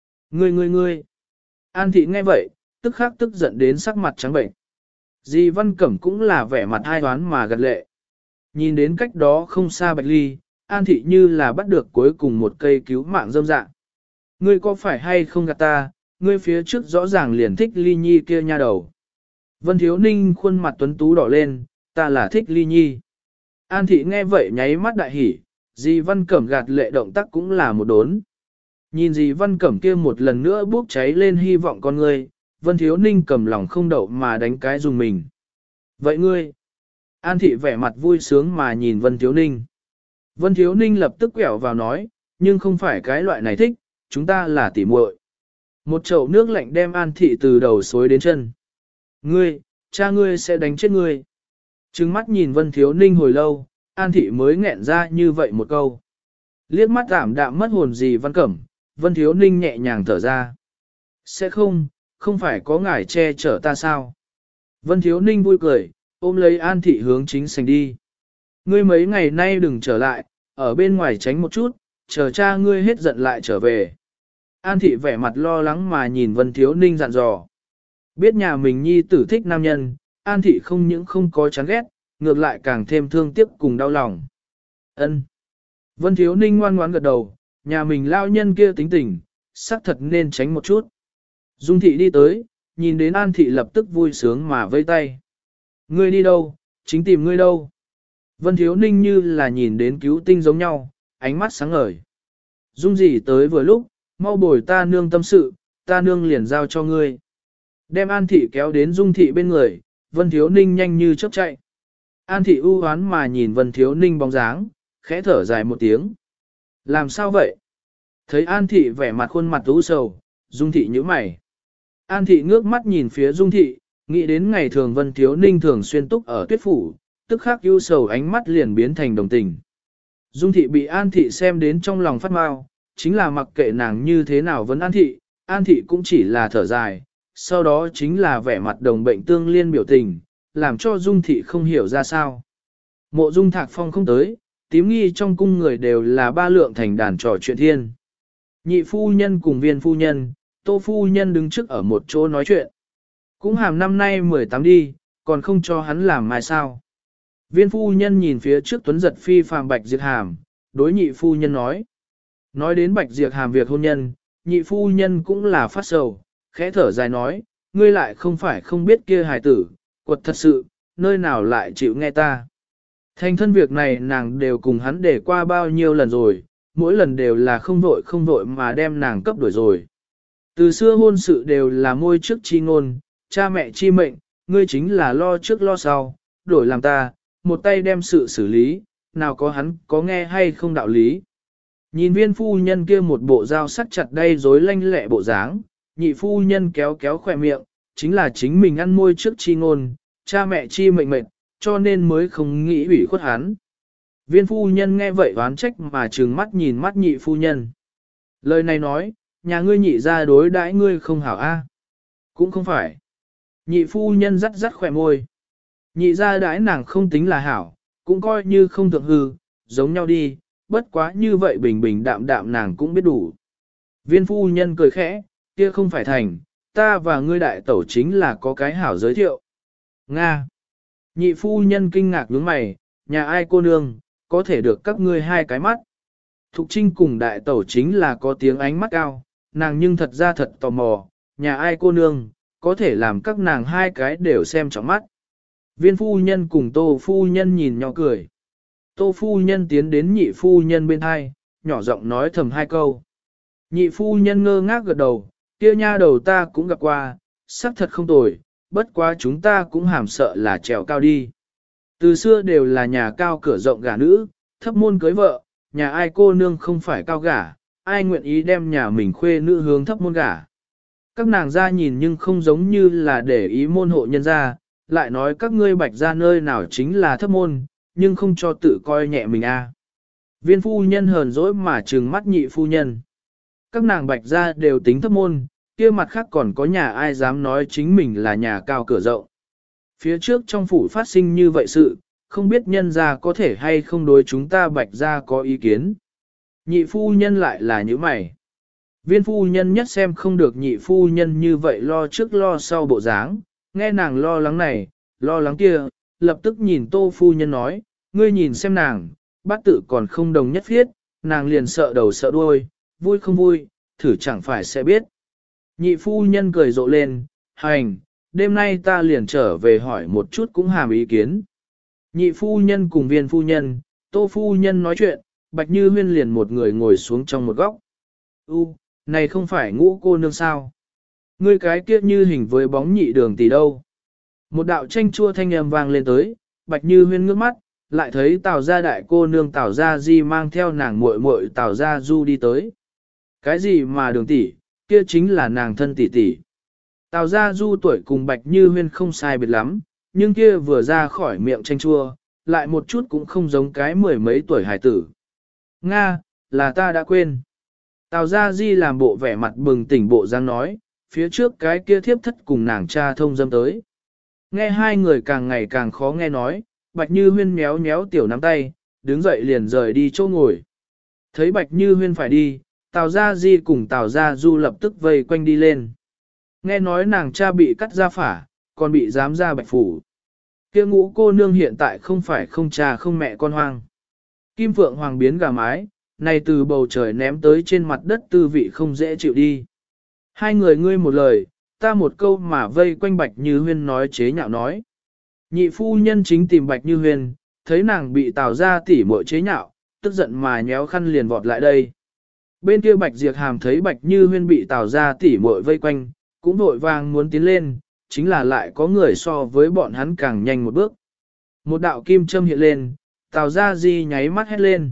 Ngươi. An thị nghe vậy, tức khắc tức giận đến sắc mặt trắng bệnh. Dì Văn Cẩm cũng là vẻ mặt hai toán mà gật lệ. Nhìn đến cách đó không xa Bạch Ly, An thị như là bắt được cuối cùng một cây cứu mạng dâm dạng. Ngươi có phải hay không gạt ta, ngươi phía trước rõ ràng liền thích Ly Nhi kia nha đầu. Vân Thiếu Ninh khuôn mặt tuấn tú đỏ lên, ta là thích Ly Nhi. An thị nghe vậy nháy mắt đại hỉ, dì Văn Cẩm gạt lệ động tác cũng là một đốn. Nhìn dì Văn Cẩm kia một lần nữa bốc cháy lên hy vọng con ngươi, Vân Thiếu Ninh cầm lòng không đậu mà đánh cái dùng mình. Vậy ngươi? An thị vẻ mặt vui sướng mà nhìn Vân Thiếu Ninh. Vân Thiếu Ninh lập tức quẹo vào nói, nhưng không phải cái loại này thích, chúng ta là tỉ muội. Một chậu nước lạnh đem An thị từ đầu xối đến chân. Ngươi, cha ngươi sẽ đánh chết ngươi. Trừng mắt nhìn Vân Thiếu Ninh hồi lâu, An thị mới nghẹn ra như vậy một câu. Liếc mắt ảm đạm mất hồn gì Văn Cẩm, Vân Thiếu Ninh nhẹ nhàng thở ra. Sẽ không phải có ngài che chở ta sao? Vân Thiếu Ninh vui cười, ôm lấy An thị hướng chính sảnh đi. Ngươi mấy ngày nay đừng trở lại, ở bên ngoài tránh một chút, chờ cha ngươi hết giận lại trở về. An thị vẻ mặt lo lắng mà nhìn Vân Thiếu Ninh dặn dò. Biết nhà mình nhi tử thích nam nhân, An thị không những không có chán ghét, ngược lại càng thêm thương tiếc cùng đau lòng. Ân. Vân Thiếu Ninh ngoan ngoãn gật đầu, nhà mình lao nhân kia tính tình, xác thật nên tránh một chút. Dung thị đi tới, nhìn đến An thị lập tức vui sướng mà vây tay. Ngươi đi đâu, chính tìm ngươi đâu. Vân Thiếu Ninh như là nhìn đến cứu tinh giống nhau, ánh mắt sáng ngời. Dung gì tới vừa lúc, mau bồi ta nương tâm sự, ta nương liền giao cho ngươi. Đem An thị kéo đến Dung thị bên người, Vân Thiếu Ninh nhanh như chớp chạy. An thị ưu hoán mà nhìn Vân Thiếu Ninh bóng dáng, khẽ thở dài một tiếng. Làm sao vậy? Thấy An thị vẻ mặt khuôn mặt u sầu, Dung thị nhíu mày. An thị ngước mắt nhìn phía Dung thị, nghĩ đến ngày thường Vân Thiếu Ninh thường xuyên túc ở tuyết phủ, tức khắc ưu sầu ánh mắt liền biến thành đồng tình. Dung thị bị An thị xem đến trong lòng phát mau, chính là mặc kệ nàng như thế nào vẫn An thị cũng chỉ là thở dài, sau đó chính là vẻ mặt đồng bệnh tương liên biểu tình, làm cho Dung thị không hiểu ra sao. Mộ Dung Thạc Phong không tới, tím nghi trong cung người đều là ba lượng thành đàn trò chuyện thiên. Nhị phu nhân cùng Viên phu nhân, Tô phu nhân đứng trước ở một chỗ nói chuyện. Cũng hàm năm nay 18 đi, còn không cho hắn làm mai sao. Viên phu nhân nhìn phía trước tuấn giật phi phàm Bạch Diệp Hàm, đối nhị phu nhân nói. Nói đến Bạch Diệp Hàm việc hôn nhân, nhị phu nhân cũng là phát sầu, khẽ thở dài nói, ngươi lại không phải không biết kia hài tử, quật thật sự, nơi nào lại chịu nghe ta. Thành thân việc này nàng đều cùng hắn để qua bao nhiêu lần rồi, mỗi lần đều là không vội mà đem nàng cấp đuổi rồi. Từ xưa hôn sự đều là môi trước chi ngôn, cha mẹ chi mệnh, ngươi chính là lo trước lo sau, đổi làm ta, một tay đem sự xử lý, nào có hắn có nghe hay không đạo lý. Nhìn Viên phu nhân kia một bộ dao sắc chặt đây rối lanh lẹ bộ dáng, nhị phu nhân kéo kéo khỏe miệng, chính là chính mình ăn môi trước chi ngôn, cha mẹ chi mệnh mệnh, cho nên mới không nghĩ ủy khuất hắn. Viên phu nhân nghe vậy oán trách mà trừng mắt nhìn mắt nhị phu nhân. Lời này nói, nhà ngươi nhị ra đối đãi ngươi không hảo a? Cũng không phải. Nhị phu nhân rắt rắt khỏe môi. Nhị ra đãi nàng không tính là hảo, cũng coi như không thượng hư, giống nhau đi, bất quá như vậy bình bình đạm đạm nàng cũng biết đủ. Viên phu nhân cười khẽ, kia không phải thành, ta và ngươi đại tẩu chính là có cái hảo giới thiệu. Nga. Nhị phu nhân kinh ngạc nhướng mày, nhà ai cô nương, có thể được các ngươi hai cái mắt. Thục Trinh cùng đại tẩu chính là có tiếng ánh mắt cao, nàng nhưng thật ra thật tò mò, nhà ai cô nương, có thể làm các nàng hai cái đều xem trọng mắt. Viên phu nhân cùng Tô phu nhân nhìn nhỏ cười. Tô phu nhân tiến đến nhị phu nhân bên hai, nhỏ giọng nói thầm hai câu. Nhị phu nhân ngơ ngác gật đầu, kia nha đầu ta cũng gặp qua, sắc thật không tồi, bất quá chúng ta cũng hàm sợ là trèo cao đi. Từ xưa đều là nhà cao cửa rộng gả nữ, thấp môn cưới vợ, nhà ai cô nương không phải cao gả, ai nguyện ý đem nhà mình khuê nữ hướng thấp môn gả. Các nàng ra nhìn nhưng không giống như là để ý môn hộ nhân gia, lại nói các ngươi bạch ra nơi nào chính là thấp môn, nhưng không cho tự coi nhẹ mình a. Viên phu nhân hờn dỗi mà trừng mắt nhị phu nhân. Các nàng bạch ra đều tính thấp môn, kia mặt khác còn có nhà ai dám nói chính mình là nhà cao cửa rộng. Phía trước trong phủ phát sinh như vậy sự, không biết nhân gia có thể hay không đối chúng ta bạch ra có ý kiến. Nhị phu nhân lại là như mày. Viên phu nhân nhất xem không được nhị phu nhân như vậy lo trước lo sau bộ dáng, nghe nàng lo lắng này, lo lắng kia, lập tức nhìn tô phu nhân nói, ngươi nhìn xem nàng, bát tự còn không đồng nhất thiết, nàng liền sợ đầu sợ đuôi, vui không vui, thử chẳng phải sẽ biết. Nhị phu nhân cười rộ lên, hành, đêm nay ta liền trở về hỏi một chút cũng hàm ý kiến. Nhị phu nhân cùng viên phu nhân, tô phu nhân nói chuyện, Bạch Như Huyên liền một người ngồi xuống trong một góc. Này không phải Ngũ cô nương sao? Ngươi cái kia như hình với bóng nhị đường tỷ đâu? Một đạo tranh chua thanh âm vang lên tới, Bạch Như Huyên ngước mắt, lại thấy Tào gia đại cô nương Tào gia Di mang theo nàng muội muội Tào gia Du đi tới. Cái gì mà đường tỷ, kia chính là nàng thân tỷ tỷ. Tào gia Du tuổi cùng Bạch Như Huyên không sai biệt lắm, nhưng kia vừa ra khỏi miệng tranh chua, lại một chút cũng không giống cái mười mấy tuổi hải tử. Nga, là ta đã quên. Tào gia Di làm bộ vẻ mặt bừng tỉnh bộ dáng nói, phía trước cái kia thiếp thất cùng nàng cha thông dâm tới. Nghe hai người càng ngày càng khó nghe nói, Bạch Như Huyên méo méo tiểu nắm tay, đứng dậy liền rời đi chỗ ngồi. Thấy Bạch Như Huyên phải đi, Tào gia Di cùng Tào gia Du lập tức vây quanh đi lên. Nghe nói nàng cha bị cắt ra phả, còn bị giám ra Bạch Phủ. Kia Ngũ cô nương hiện tại không phải không cha không mẹ con hoang. Kim Phượng Hoàng biến gà mái, này từ bầu trời ném tới trên mặt đất tư vị không dễ chịu đi. Hai người ngươi một lời, ta một câu mà vây quanh Bạch Như Huyên nói chế nhạo nói. Nhị phu nhân chính tìm Bạch Như Huyên, thấy nàng bị Tào gia tỉ muội chế nhạo, tức giận mà nhéo khăn liền vọt lại đây. Bên kia Bạch Diệp Hàm thấy Bạch Như Huyên bị Tào gia tỉ muội vây quanh, cũng vội vàng muốn tiến lên, chính là lại có người so với bọn hắn càng nhanh một bước. Một đạo kim châm hiện lên, Tào gia Di nháy mắt hét lên.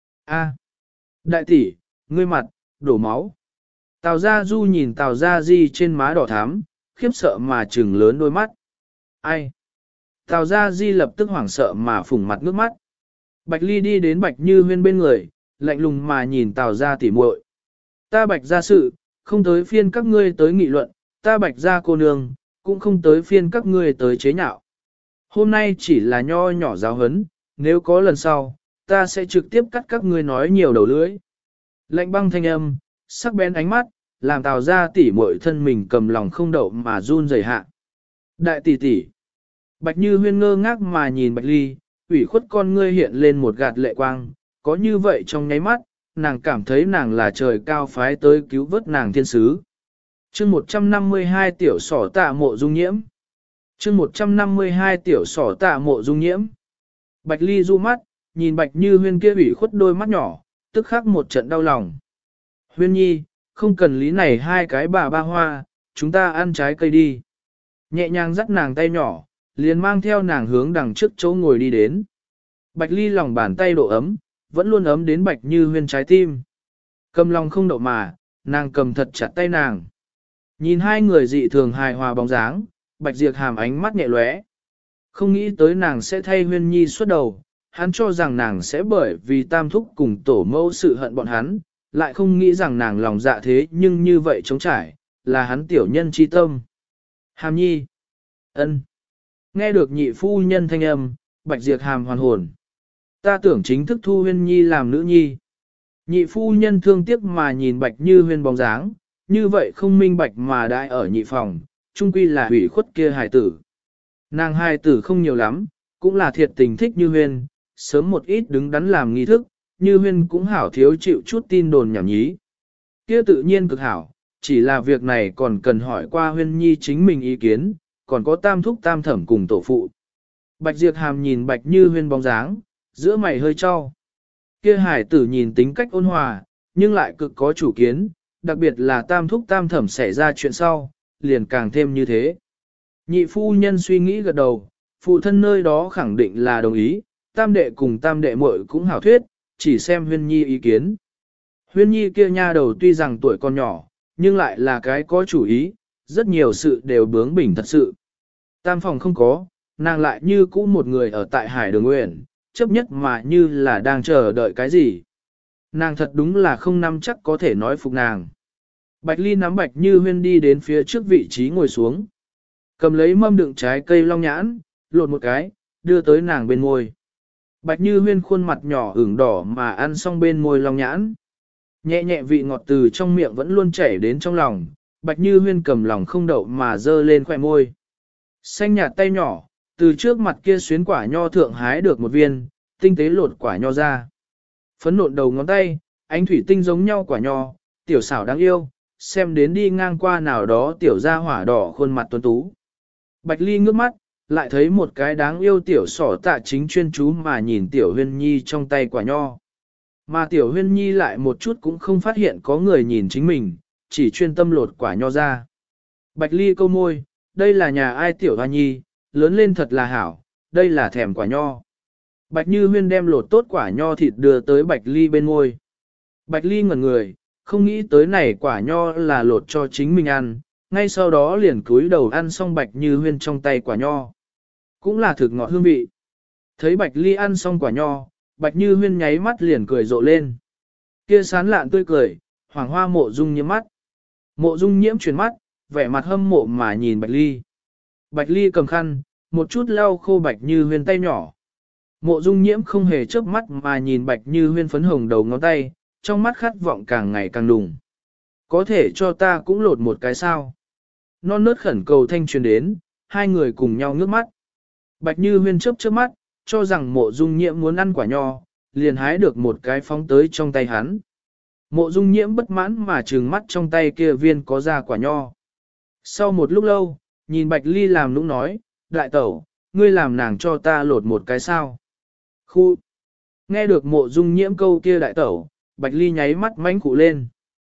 A, đại tỷ, ngươi mặt, đổ máu. Tào gia Du nhìn Tào gia Di trên má đỏ thắm, khiếp sợ mà trừng lớn đôi mắt. Ai? Tào gia Di lập tức hoảng sợ mà phủng mặt nước mắt. Bạch Ly đi đến Bạch Như Huyên bên người, lạnh lùng mà nhìn Tào gia tỉ muội. Ta Bạch gia sự, không tới phiên các ngươi tới nghị luận, ta Bạch gia cô nương, cũng không tới phiên các ngươi tới chế nhạo. Hôm nay chỉ là nho nhỏ giáo hấn, nếu có lần sau, ta sẽ trực tiếp cắt các ngươi nói nhiều đầu lưỡi. Lạnh băng thanh âm, sắc bén ánh mắt, làm Tào gia tỉ muội thân mình cầm lòng không đậu mà run rẩy hạ. Đại tỷ tỷ. Bạch Như Huyên ngơ ngác mà nhìn Bạch Ly, ủy khuất con ngươi hiện lên một gạt lệ quang, có như vậy trong nháy mắt, nàng cảm thấy nàng là trời cao phái tới cứu vớt nàng thiên sứ. Chương 152 tiểu sỏ tạ mộ dung nhiễm. Chương 152 tiểu sỏ tạ mộ dung nhiễm. Bạch Ly du mắt, nhìn Bạch Như Huyên kia ủy khuất đôi mắt nhỏ, tức khắc một trận đau lòng. Huyên nhi, không cần lý này hai cái bà ba hoa, chúng ta ăn trái cây đi. Nhẹ nhàng dắt nàng tay nhỏ, liền mang theo nàng hướng đằng trước chỗ ngồi đi đến. Bạch Ly lòng bàn tay độ ấm, vẫn luôn ấm đến Bạch Như Huyên trái tim. Cầm lòng không đậu mà, nàng cầm thật chặt tay nàng. Nhìn hai người dị thường hài hòa bóng dáng, Bạch Diệp Hàm ánh mắt nhẹ lóe. Không nghĩ tới nàng sẽ thay Huyên nhi suốt đầu, hắn cho rằng nàng sẽ bởi vì tam thúc cùng tổ mẫu sự hận bọn hắn, lại không nghĩ rằng nàng lòng dạ thế nhưng như vậy trống trải, là hắn tiểu nhân chi tâm. Hàm nhi. Ân. Nghe được nhị phu nhân thanh âm, Bạch Diệp Hàm hoàn hồn. Ta tưởng chính thức thu Huyên nhi làm nữ nhi. Nhị phu nhân thương tiếc mà nhìn Bạch Như Huyên bóng dáng, như vậy không minh bạch mà đại ở nhị phòng, chung quy là hủy khuất kia hài tử. Nàng hài tử không nhiều lắm, cũng là thiệt tình thích Như Huyên, sớm một ít đứng đắn làm nghi thức, Như Huyên cũng hảo thiếu chịu chút tin đồn nhảm nhí. Kia tự nhiên cực hảo, chỉ là việc này còn cần hỏi qua Huyên nhi chính mình ý kiến, còn có tam thúc tam thẩm cùng tổ phụ. Bạch Diệp Hàm nhìn Bạch Như Huyên bóng dáng, giữa mày hơi cho. Kia hải tử nhìn tính cách ôn hòa, nhưng lại cực có chủ kiến, đặc biệt là tam thúc tam thẩm xảy ra chuyện sau, liền càng thêm như thế. Nhị phu nhân suy nghĩ gật đầu, phụ thân nơi đó khẳng định là đồng ý, tam đệ cùng tam đệ muội cũng hảo thuyết, chỉ xem Huyên Nhi ý kiến. Huyên Nhi kia nha đầu tuy rằng tuổi còn nhỏ, nhưng lại là cái có chủ ý, rất nhiều sự đều bướng bỉnh thật sự. Tam phòng không có, nàng lại như cũ một người ở tại Hải Đường Nguyện, chấp nhất mà như là đang chờ đợi cái gì. Nàng thật đúng là không nắm chắc có thể nói phục nàng. Bạch Ly nắm Bạch Như Huyên đi đến phía trước vị trí ngồi xuống. Cầm lấy mâm đựng trái cây long nhãn, lột một cái, đưa tới nàng bên môi. Bạch Như Huyên khuôn mặt nhỏ ửng đỏ mà ăn xong bên môi long nhãn. Nhẹ nhẹ vị ngọt từ trong miệng vẫn luôn chảy đến trong lòng, Bạch Như Huyên cầm lòng không đậu mà dơ lên khỏe môi. Xanh nhạt tay nhỏ, từ trước mặt kia xuyến quả nho thượng hái được một viên, tinh tế lột quả nho ra. Phấn nộn đầu ngón tay, ánh thủy tinh giống nhau quả nho, tiểu xảo đáng yêu, xem đến đi ngang qua nào đó tiểu ra hỏa đỏ khuôn mặt tuấn tú. Bạch Ly ngước mắt, lại thấy một cái đáng yêu tiểu sỏ tạ chính chuyên chú mà nhìn tiểu Huyên Nhi trong tay quả nho. Mà tiểu Huyên Nhi lại một chút cũng không phát hiện có người nhìn chính mình, chỉ chuyên tâm lột quả nho ra. Bạch Ly câu môi, đây là nhà ai tiểu hoa nhi, lớn lên thật là hảo, đây là thèm quả nho. Bạch Như Huyên đem lột tốt quả nho thịt đưa tới Bạch Ly bên ngôi. Bạch Ly ngẩn người, không nghĩ tới này quả nho là lột cho chính mình ăn, ngay sau đó liền cúi đầu ăn xong Bạch Như Huyên trong tay quả nho. Cũng là thực ngọt hương vị. Thấy Bạch Ly ăn xong quả nho, Bạch Như Huyên nháy mắt liền cười rộ lên. Kia sán lạn tươi cười, Hoàng Hoa Mộ Dung Nhiễm mắt. Mộ Dung Nhiễm chuyển mắt, vẻ mặt hâm mộ mà nhìn Bạch Ly. Bạch Ly cầm khăn, một chút lau khô Bạch Như Huyên tay nhỏ. Mộ Dung Nhiễm không hề chớp mắt mà nhìn Bạch Như Huyên phấn hồng đầu ngón tay, trong mắt khát vọng càng ngày càng đùng. Có thể cho ta cũng lột một cái sao? Non nớt khẩn cầu thanh truyền đến, hai người cùng nhau ngước mắt. Bạch Như Huyên chớp mắt, cho rằng Mộ Dung Nhiễm muốn ăn quả nho, liền hái được một cái phóng tới trong tay hắn. Mộ Dung Nhiễm bất mãn mà trừng mắt trong tay kia viên có ra quả nho. Sau một lúc lâu, nhìn Bạch Ly làm nũng nói, đại tẩu, ngươi làm nàng cho ta lột một cái sao? Khu! Nghe được Mộ Dung Nhiễm câu kia đại tẩu, Bạch Ly nháy mắt mánh cụ lên.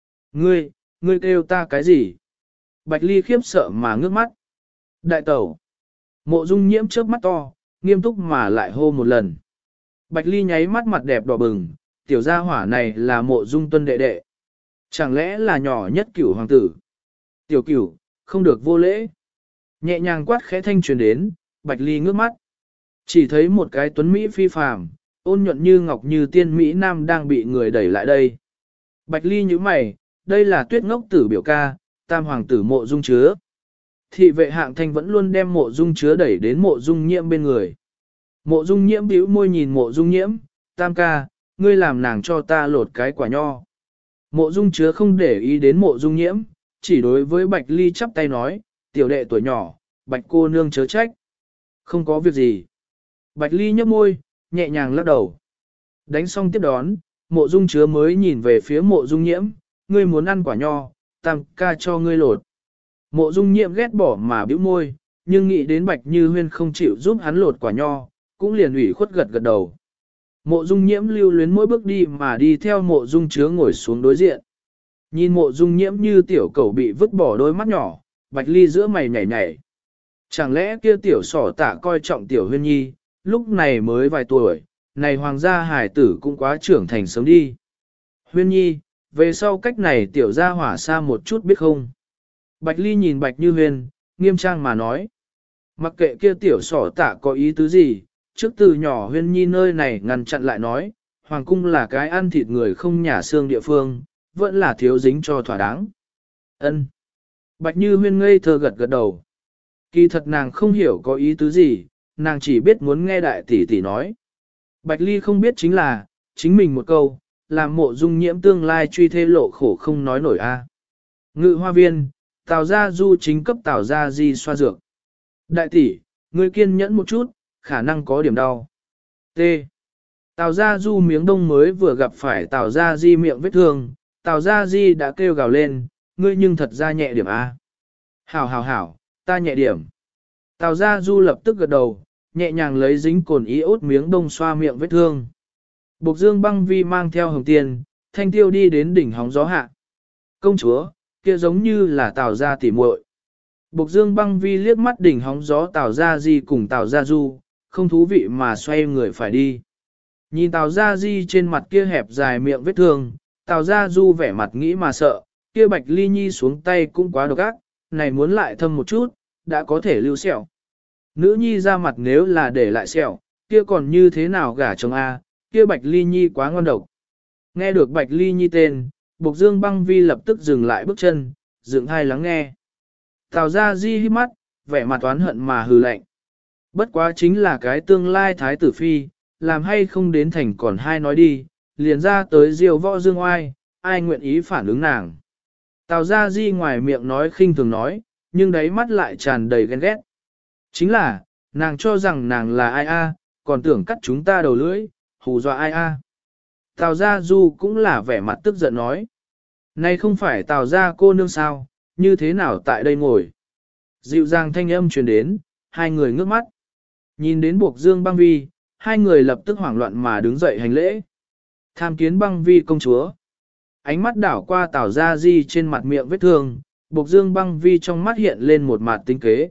Ngươi kêu ta cái gì? Bạch Ly khiếp sợ mà ngước mắt. Đại tẩu! Mộ Dung Nhiễm chớp mắt to, nghiêm túc mà lại hô một lần. Bạch Ly nháy mắt mặt đẹp đỏ bừng, tiểu gia hỏa này là Mộ Dung Tuân đệ đệ. Chẳng lẽ là nhỏ nhất cửu hoàng tử? Tiểu cửu, không được vô lễ. Nhẹ nhàng quát khẽ thanh truyền đến, Bạch Ly ngước mắt. Chỉ thấy một cái tuấn Mỹ phi phàm, ôn nhuận như ngọc như tiên Mỹ Nam đang bị người đẩy lại đây. Bạch Ly nhíu mày, đây là Tuyết Ngốc tử biểu ca, tam hoàng tử Mộ Dung Chứa. Thị vệ hạng thanh vẫn luôn đem Mộ Dung Chứa đẩy đến Mộ Dung Nhiễm bên người. Mộ Dung Nhiễm bĩu môi nhìn Mộ Dung Nhiễm, tam ca, ngươi làm nàng cho ta lột cái quả nho. Mộ Dung Chứa không để ý đến Mộ Dung Nhiễm, chỉ đối với Bạch Ly chắp tay nói, tiểu đệ tuổi nhỏ, Bạch cô nương chớ trách. Không có việc gì. Bạch Ly nhấp môi, nhẹ nhàng lắc đầu. Đánh xong tiếp đón, Mộ Dung Chứa mới nhìn về phía Mộ Dung Nhiễm, ngươi muốn ăn quả nho, tam ca cho ngươi lột. Mộ Dung Nhiễm ghét bỏ mà bĩu môi, nhưng nghĩ đến Bạch Như Huyên không chịu giúp hắn lột quả nho, cũng liền ủy khuất gật gật đầu. Mộ Dung Nhiễm lưu luyến mỗi bước đi mà đi theo Mộ Dung Chứa ngồi xuống đối diện. Nhìn Mộ Dung Nhiễm như tiểu cẩu bị vứt bỏ đôi mắt nhỏ, Bạch Ly giữa mày nhảy nhảy. Chẳng lẽ kia tiểu sỏ tạ coi trọng tiểu Huyên Nhi, lúc này mới vài tuổi, này hoàng gia hải tử cũng quá trưởng thành sớm đi. Huyên Nhi, về sau cách này tiểu gia hỏa xa một chút biết không? Bạch Ly nhìn Bạch Như Huyên, nghiêm trang mà nói. Mặc kệ kia tiểu sỏ tạ có ý tứ gì, trước từ nhỏ Huyên Nhi nơi này ngăn chặn lại nói, hoàng cung là cái ăn thịt người không nhả xương địa phương, vẫn là thiếu dính cho thỏa đáng. Ân. Bạch Như Huyên ngây thơ gật gật đầu. Kỳ thật nàng không hiểu có ý tứ gì, nàng chỉ biết muốn nghe đại tỷ tỷ nói. Bạch Ly không biết chính là, chính mình một câu, làm Mộ Dung Nhiễm tương lai truy thê lộ khổ không nói nổi a. Ngự hoa viên, Tào Gia Du chính cấp Tào Gia Di xoa dược. Đại tỷ, ngươi kiên nhẫn một chút, khả năng có điểm đau. T. Tào Gia Du miếng đông mới vừa gặp phải Tào Gia Di miệng vết thương, Tào Gia Di đã kêu gào lên, ngươi nhưng thật ra nhẹ điểm a. Hảo, ta nhẹ điểm. Tào Gia Du lập tức gật đầu, nhẹ nhàng lấy dính cồn iốt miếng đông xoa miệng vết thương. Bộc Dương Băng Vi mang theo Hồng Tiên, Thanh Tiêu đi đến đỉnh hóng gió hạ. Công chúa, kia giống như là Tào Gia tỉ muội. Bộc Dương Băng Vi liếc mắt đỉnh hóng gió Tào Gia Di cùng Tào Gia Du, không thú vị mà xoay người phải đi. Nhìn Tào Gia Di trên mặt kia hẹp dài miệng vết thương, Tào Gia Du vẻ mặt nghĩ mà sợ, kia Bạch Ly Nhi xuống tay cũng quá độc ác, này muốn lại thâm một chút, đã có thể lưu sẹo. Nữ nhi ra mặt nếu là để lại sẹo, kia còn như thế nào gả chồng A, kia Bạch Ly Nhi quá ngon độc. Nghe được Bạch Ly Nhi tên, Bộc Dương Băng Vi lập tức dừng lại bước chân, dựng hai lắng nghe. Tào Gia Di hít mắt, vẻ mặt oán hận mà hừ lạnh. Bất quá chính là cái tương lai thái tử phi, làm hay không đến thành còn hai nói đi, liền ra tới diều võ dương oai, ai nguyện ý phản ứng nàng. Tào Gia Di ngoài miệng nói khinh thường nói, nhưng đáy mắt lại tràn đầy ghen ghét. Chính là, nàng cho rằng nàng là ai a, còn tưởng cắt chúng ta đầu lưỡi, hù dọa ai a. Tào Gia Du cũng là vẻ mặt tức giận nói. Này không phải Tào Gia cô nương sao, như thế nào tại đây ngồi. Dịu dàng thanh âm truyền đến, hai người ngước mắt. Nhìn đến Bộc Dương Băng Vi, hai người lập tức hoảng loạn mà đứng dậy hành lễ. Tham kiến Băng Vi công chúa. Ánh mắt đảo qua Tào Gia Di trên mặt miệng vết thương, Bộc Dương Băng Vi trong mắt hiện lên một mặt tinh kế.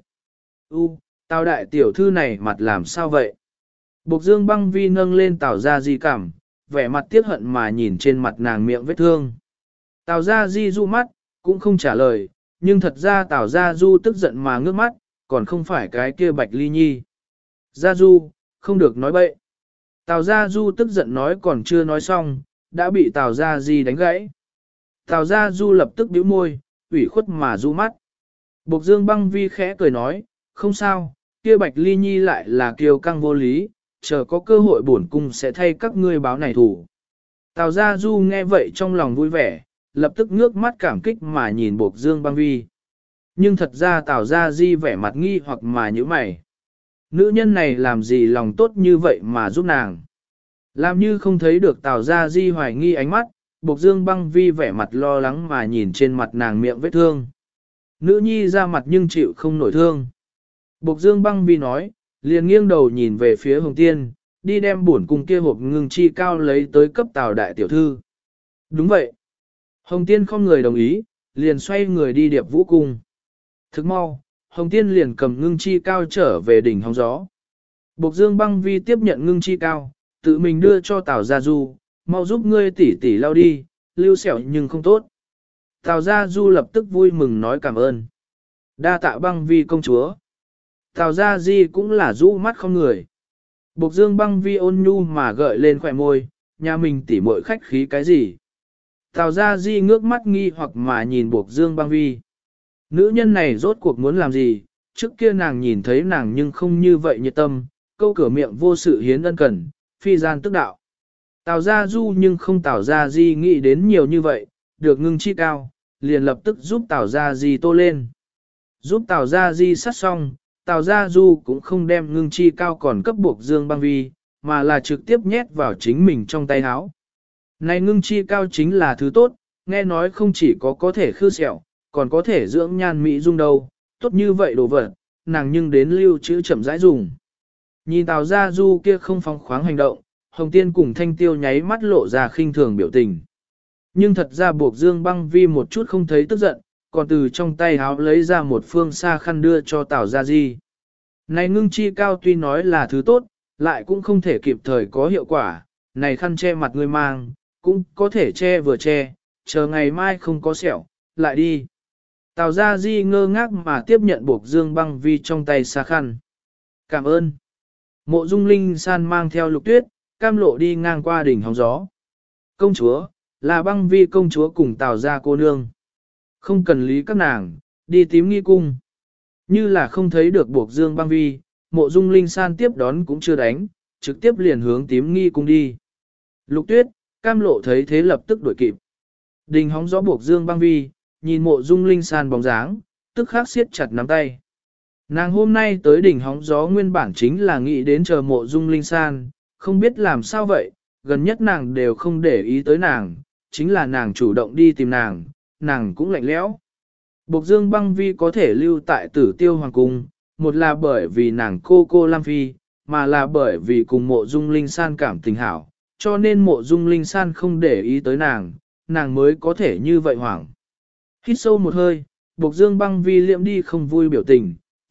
Tào đại tiểu thư này mặt làm sao vậy? Bộc Dương Băng Vi nâng lên Tào Gia Di cảm, vẻ mặt tiếc hận mà nhìn trên mặt nàng miệng vết thương. Tào Gia Di du mắt, cũng không trả lời, nhưng thật ra Tào Gia Du tức giận mà ngước mắt, còn không phải cái kia Bạch Ly Nhi. Gia Du, không được nói bậy. Tào Gia Du tức giận nói còn chưa nói xong, đã bị Tào Gia Di đánh gãy. Tào Gia Du lập tức bĩu môi, ủy khuất mà du mắt. Bộc Dương Băng Vi khẽ cười nói, không sao, kia Bạch Ly Nhi lại là kiêu căng vô lý, chờ có cơ hội bổn cung sẽ thay các ngươi báo này thủ. Tào Gia Du nghe vậy trong lòng vui vẻ, lập tức ngước mắt cảm kích mà nhìn Bộc Dương Băng Vi. Nhưng thật ra Tào Gia Di vẻ mặt nghi hoặc mà nhíu mày. Nữ nhân này làm gì lòng tốt như vậy mà giúp nàng. Làm như không thấy được Tào Gia Di hoài nghi ánh mắt, Bộc Dương Băng Vi vẻ mặt lo lắng mà nhìn trên mặt nàng miệng vết thương. Nữ nhi ra mặt nhưng chịu không nổi thương. Bộc Dương Băng Vi nói, liền nghiêng đầu nhìn về phía Hồng Tiên, đi đem bổn cung kia hộp ngưng chi cao lấy tới cấp Tào đại tiểu thư. Đúng vậy. Hồng Tiên không người đồng ý, liền xoay người đi Điệp Vũ cung. Thức mau, Hồng Tiên liền cầm ngưng chi cao trở về đỉnh hóng gió. Bộc Dương Băng Vi tiếp nhận ngưng chi cao, tự mình đưa cho Tào Gia Du, mau giúp ngươi tỉ tỉ lau đi, lưu sẹo nhưng không tốt. Tào Gia Du lập tức vui mừng nói cảm ơn. Đa tạ Băng Vi công chúa. Tào Gia Di cũng là rũ mắt không người. Bộc Dương Băng Vi ôn nhu mà gợi lên khỏe môi, nhà mình tỉ muội khách khí cái gì. Tào Gia Di ngước mắt nghi hoặc mà nhìn Bộc Dương Băng Vi. Nữ nhân này rốt cuộc muốn làm gì, trước kia nàng nhìn thấy nàng nhưng không như vậy nhiệt tâm, câu cửa miệng vô sự hiến ân cần, phi gian tức đạo. Tào Gia Du nhưng không Tào Gia Di nghĩ đến nhiều như vậy, được ngưng chi cao, liền lập tức giúp Tào Gia Di tô lên. Giúp Tào Gia Di sát xong, Tào Gia Du cũng không đem ngưng chi cao còn cấp Bộc Dương Băng Vi, mà là trực tiếp nhét vào chính mình trong tay áo. Này ngưng chi cao chính là thứ tốt, nghe nói không chỉ có thể khư sẹo, còn có thể dưỡng nhan mỹ dung đâu, tốt như vậy đồ vật, nàng nhưng đến lưu trữ chậm rãi dùng. Nhìn Tào Gia Du kia không phóng khoáng hành động, Hồng Tiên cùng Thanh Tiêu nháy mắt lộ ra khinh thường biểu tình. Nhưng thật ra Bộc Dương Băng Vi một chút không thấy tức giận, còn từ trong tay háo lấy ra một phương sa khăn đưa cho Tào Gia Di. Này ngưng chi cao tuy nói là thứ tốt, lại cũng không thể kịp thời có hiệu quả, này khăn che mặt người mang, cũng có thể che vừa che, chờ ngày mai không có sẹo, lại đi. Tào Gia Di ngơ ngác mà tiếp nhận Bộc Dương Băng Vi trong tay sa khăn. Cảm ơn. Mộ Dung Linh San mang theo Lục Tuyết, cam lộ đi ngang qua đỉnh hóng gió. Công chúa, là Băng Vi công chúa cùng Tào gia cô nương. Không cần lý các nàng, đi tím nghi cung. Như là không thấy được Bộc Dương Băng Vi, Mộ Dung Linh San tiếp đón cũng chưa đánh, trực tiếp liền hướng tím nghi cung đi. Lục Tuyết, cam lộ thấy thế lập tức đuổi kịp. Đình hóng gió Bộc Dương Băng Vi, nhìn Mộ Dung Linh San bóng dáng, tức khắc siết chặt nắm tay. Nàng hôm nay tới đỉnh hóng gió nguyên bản chính là nghĩ đến chờ Mộ Dung Linh San, không biết làm sao vậy, gần nhất nàng đều không để ý tới nàng, chính là nàng chủ động đi tìm nàng cũng lạnh lẽo. Bộc Dương Băng Vi có thể lưu tại Tử Tiêu Hoàng Cung, một là bởi vì nàng cô Lam Phi, mà là bởi vì cùng Mộ Dung Linh San cảm tình hảo, cho nên Mộ Dung Linh San không để ý tới nàng mới có thể như vậy hoảng. Hít sâu một hơi, Bộc Dương Băng Vi liệm đi không vui biểu tình,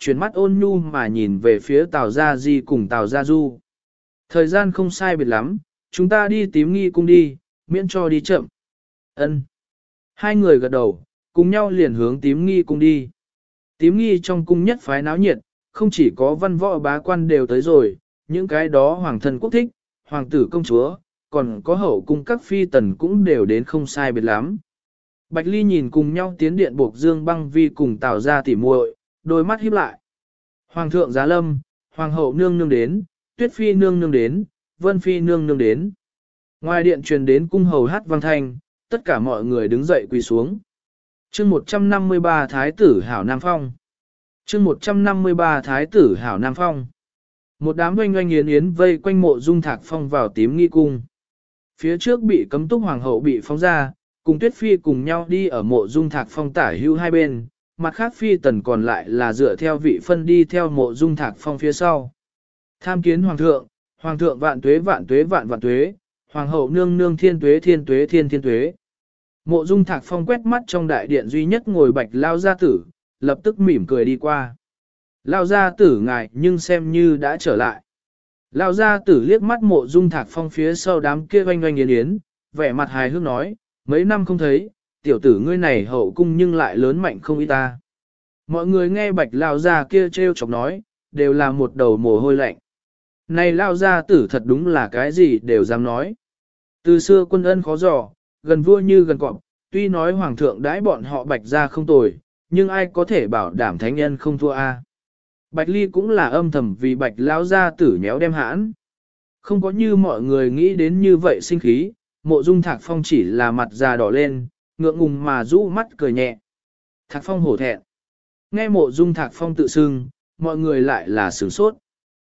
chuyển mắt ôn nhu mà nhìn về phía Tào Gia Di cùng Tào Gia Du. Thời gian không sai biệt lắm, chúng ta đi Tím Nghi cung đi, miễn cho đi chậm. Ân. Hai người gật đầu, cùng nhau liền hướng Tím Nghi cung đi. Tím Nghi trong cung nhất phái náo nhiệt, không chỉ có văn võ bá quan đều tới rồi, những cái đó hoàng thân quốc thích, hoàng tử công chúa, còn có hậu cung các phi tần cũng đều đến không sai biệt lắm. Bạch Ly nhìn cùng nhau tiến điện buộc Dương Băng Vi cùng Tào Gia tỉ muội, đôi mắt híp lại. Hoàng thượng giá lâm, hoàng hậu nương nương đến, Tuyết phi nương nương đến, Vân phi nương nương đến. Ngoài điện truyền đến cung hầu hát vang thanh, tất cả mọi người đứng dậy quỳ xuống. Chương 153 Thái tử Hảo Nam Phong. Chương 153 Thái tử Hảo Nam Phong. Một đám oanh oanh yến yến vây quanh Mộ Dung Thạc Phong vào Tím Nghi cung. Phía trước bị cấm túc hoàng hậu bị phóng ra, cùng Tuyết phi cùng nhau đi ở Mộ Dung Thạc Phong tả hữu hai bên, mặt khác phi tần còn lại là dựa theo vị phân đi theo Mộ Dung Thạc Phong phía sau. Tham kiến hoàng thượng vạn tuế vạn tuế vạn vạn tuế, hoàng hậu nương nương thiên tuế thiên tuế thiên thiên tuế. Mộ Dung Thạc Phong quét mắt trong đại điện duy nhất ngồi Bạch lao gia tử, lập tức mỉm cười đi qua. Lao gia tử ngài nhưng xem như đã trở lại. Lao gia tử liếc mắt Mộ Dung Thạc Phong phía sau đám kia oanh oanh yến yến, vẻ mặt hài hước nói, mấy năm không thấy, tiểu tử ngươi này hậu cung nhưng lại lớn mạnh không ít ta. Mọi người nghe Bạch lao gia kia trêu chọc nói, đều là một đầu mồ hôi lạnh. Này lao gia tử thật đúng là cái gì đều dám nói. Từ xưa quân ân khó dò, gần vua như gần cọp, tuy nói hoàng thượng đãi bọn họ Bạch gia không tồi, nhưng ai có thể bảo đảm thánh nhân không thua a? Bạch Ly cũng là âm thầm vì Bạch lao gia tử nhéo đem hãn. Không có như mọi người nghĩ đến như vậy sinh khí, Mộ Dung Thạc Phong chỉ là mặt già đỏ lên, ngượng ngùng mà rũ mắt cười nhẹ. Thạc Phong hổ thẹn. Nghe Mộ Dung Thạc Phong tự xưng, mọi người lại là sửng sốt.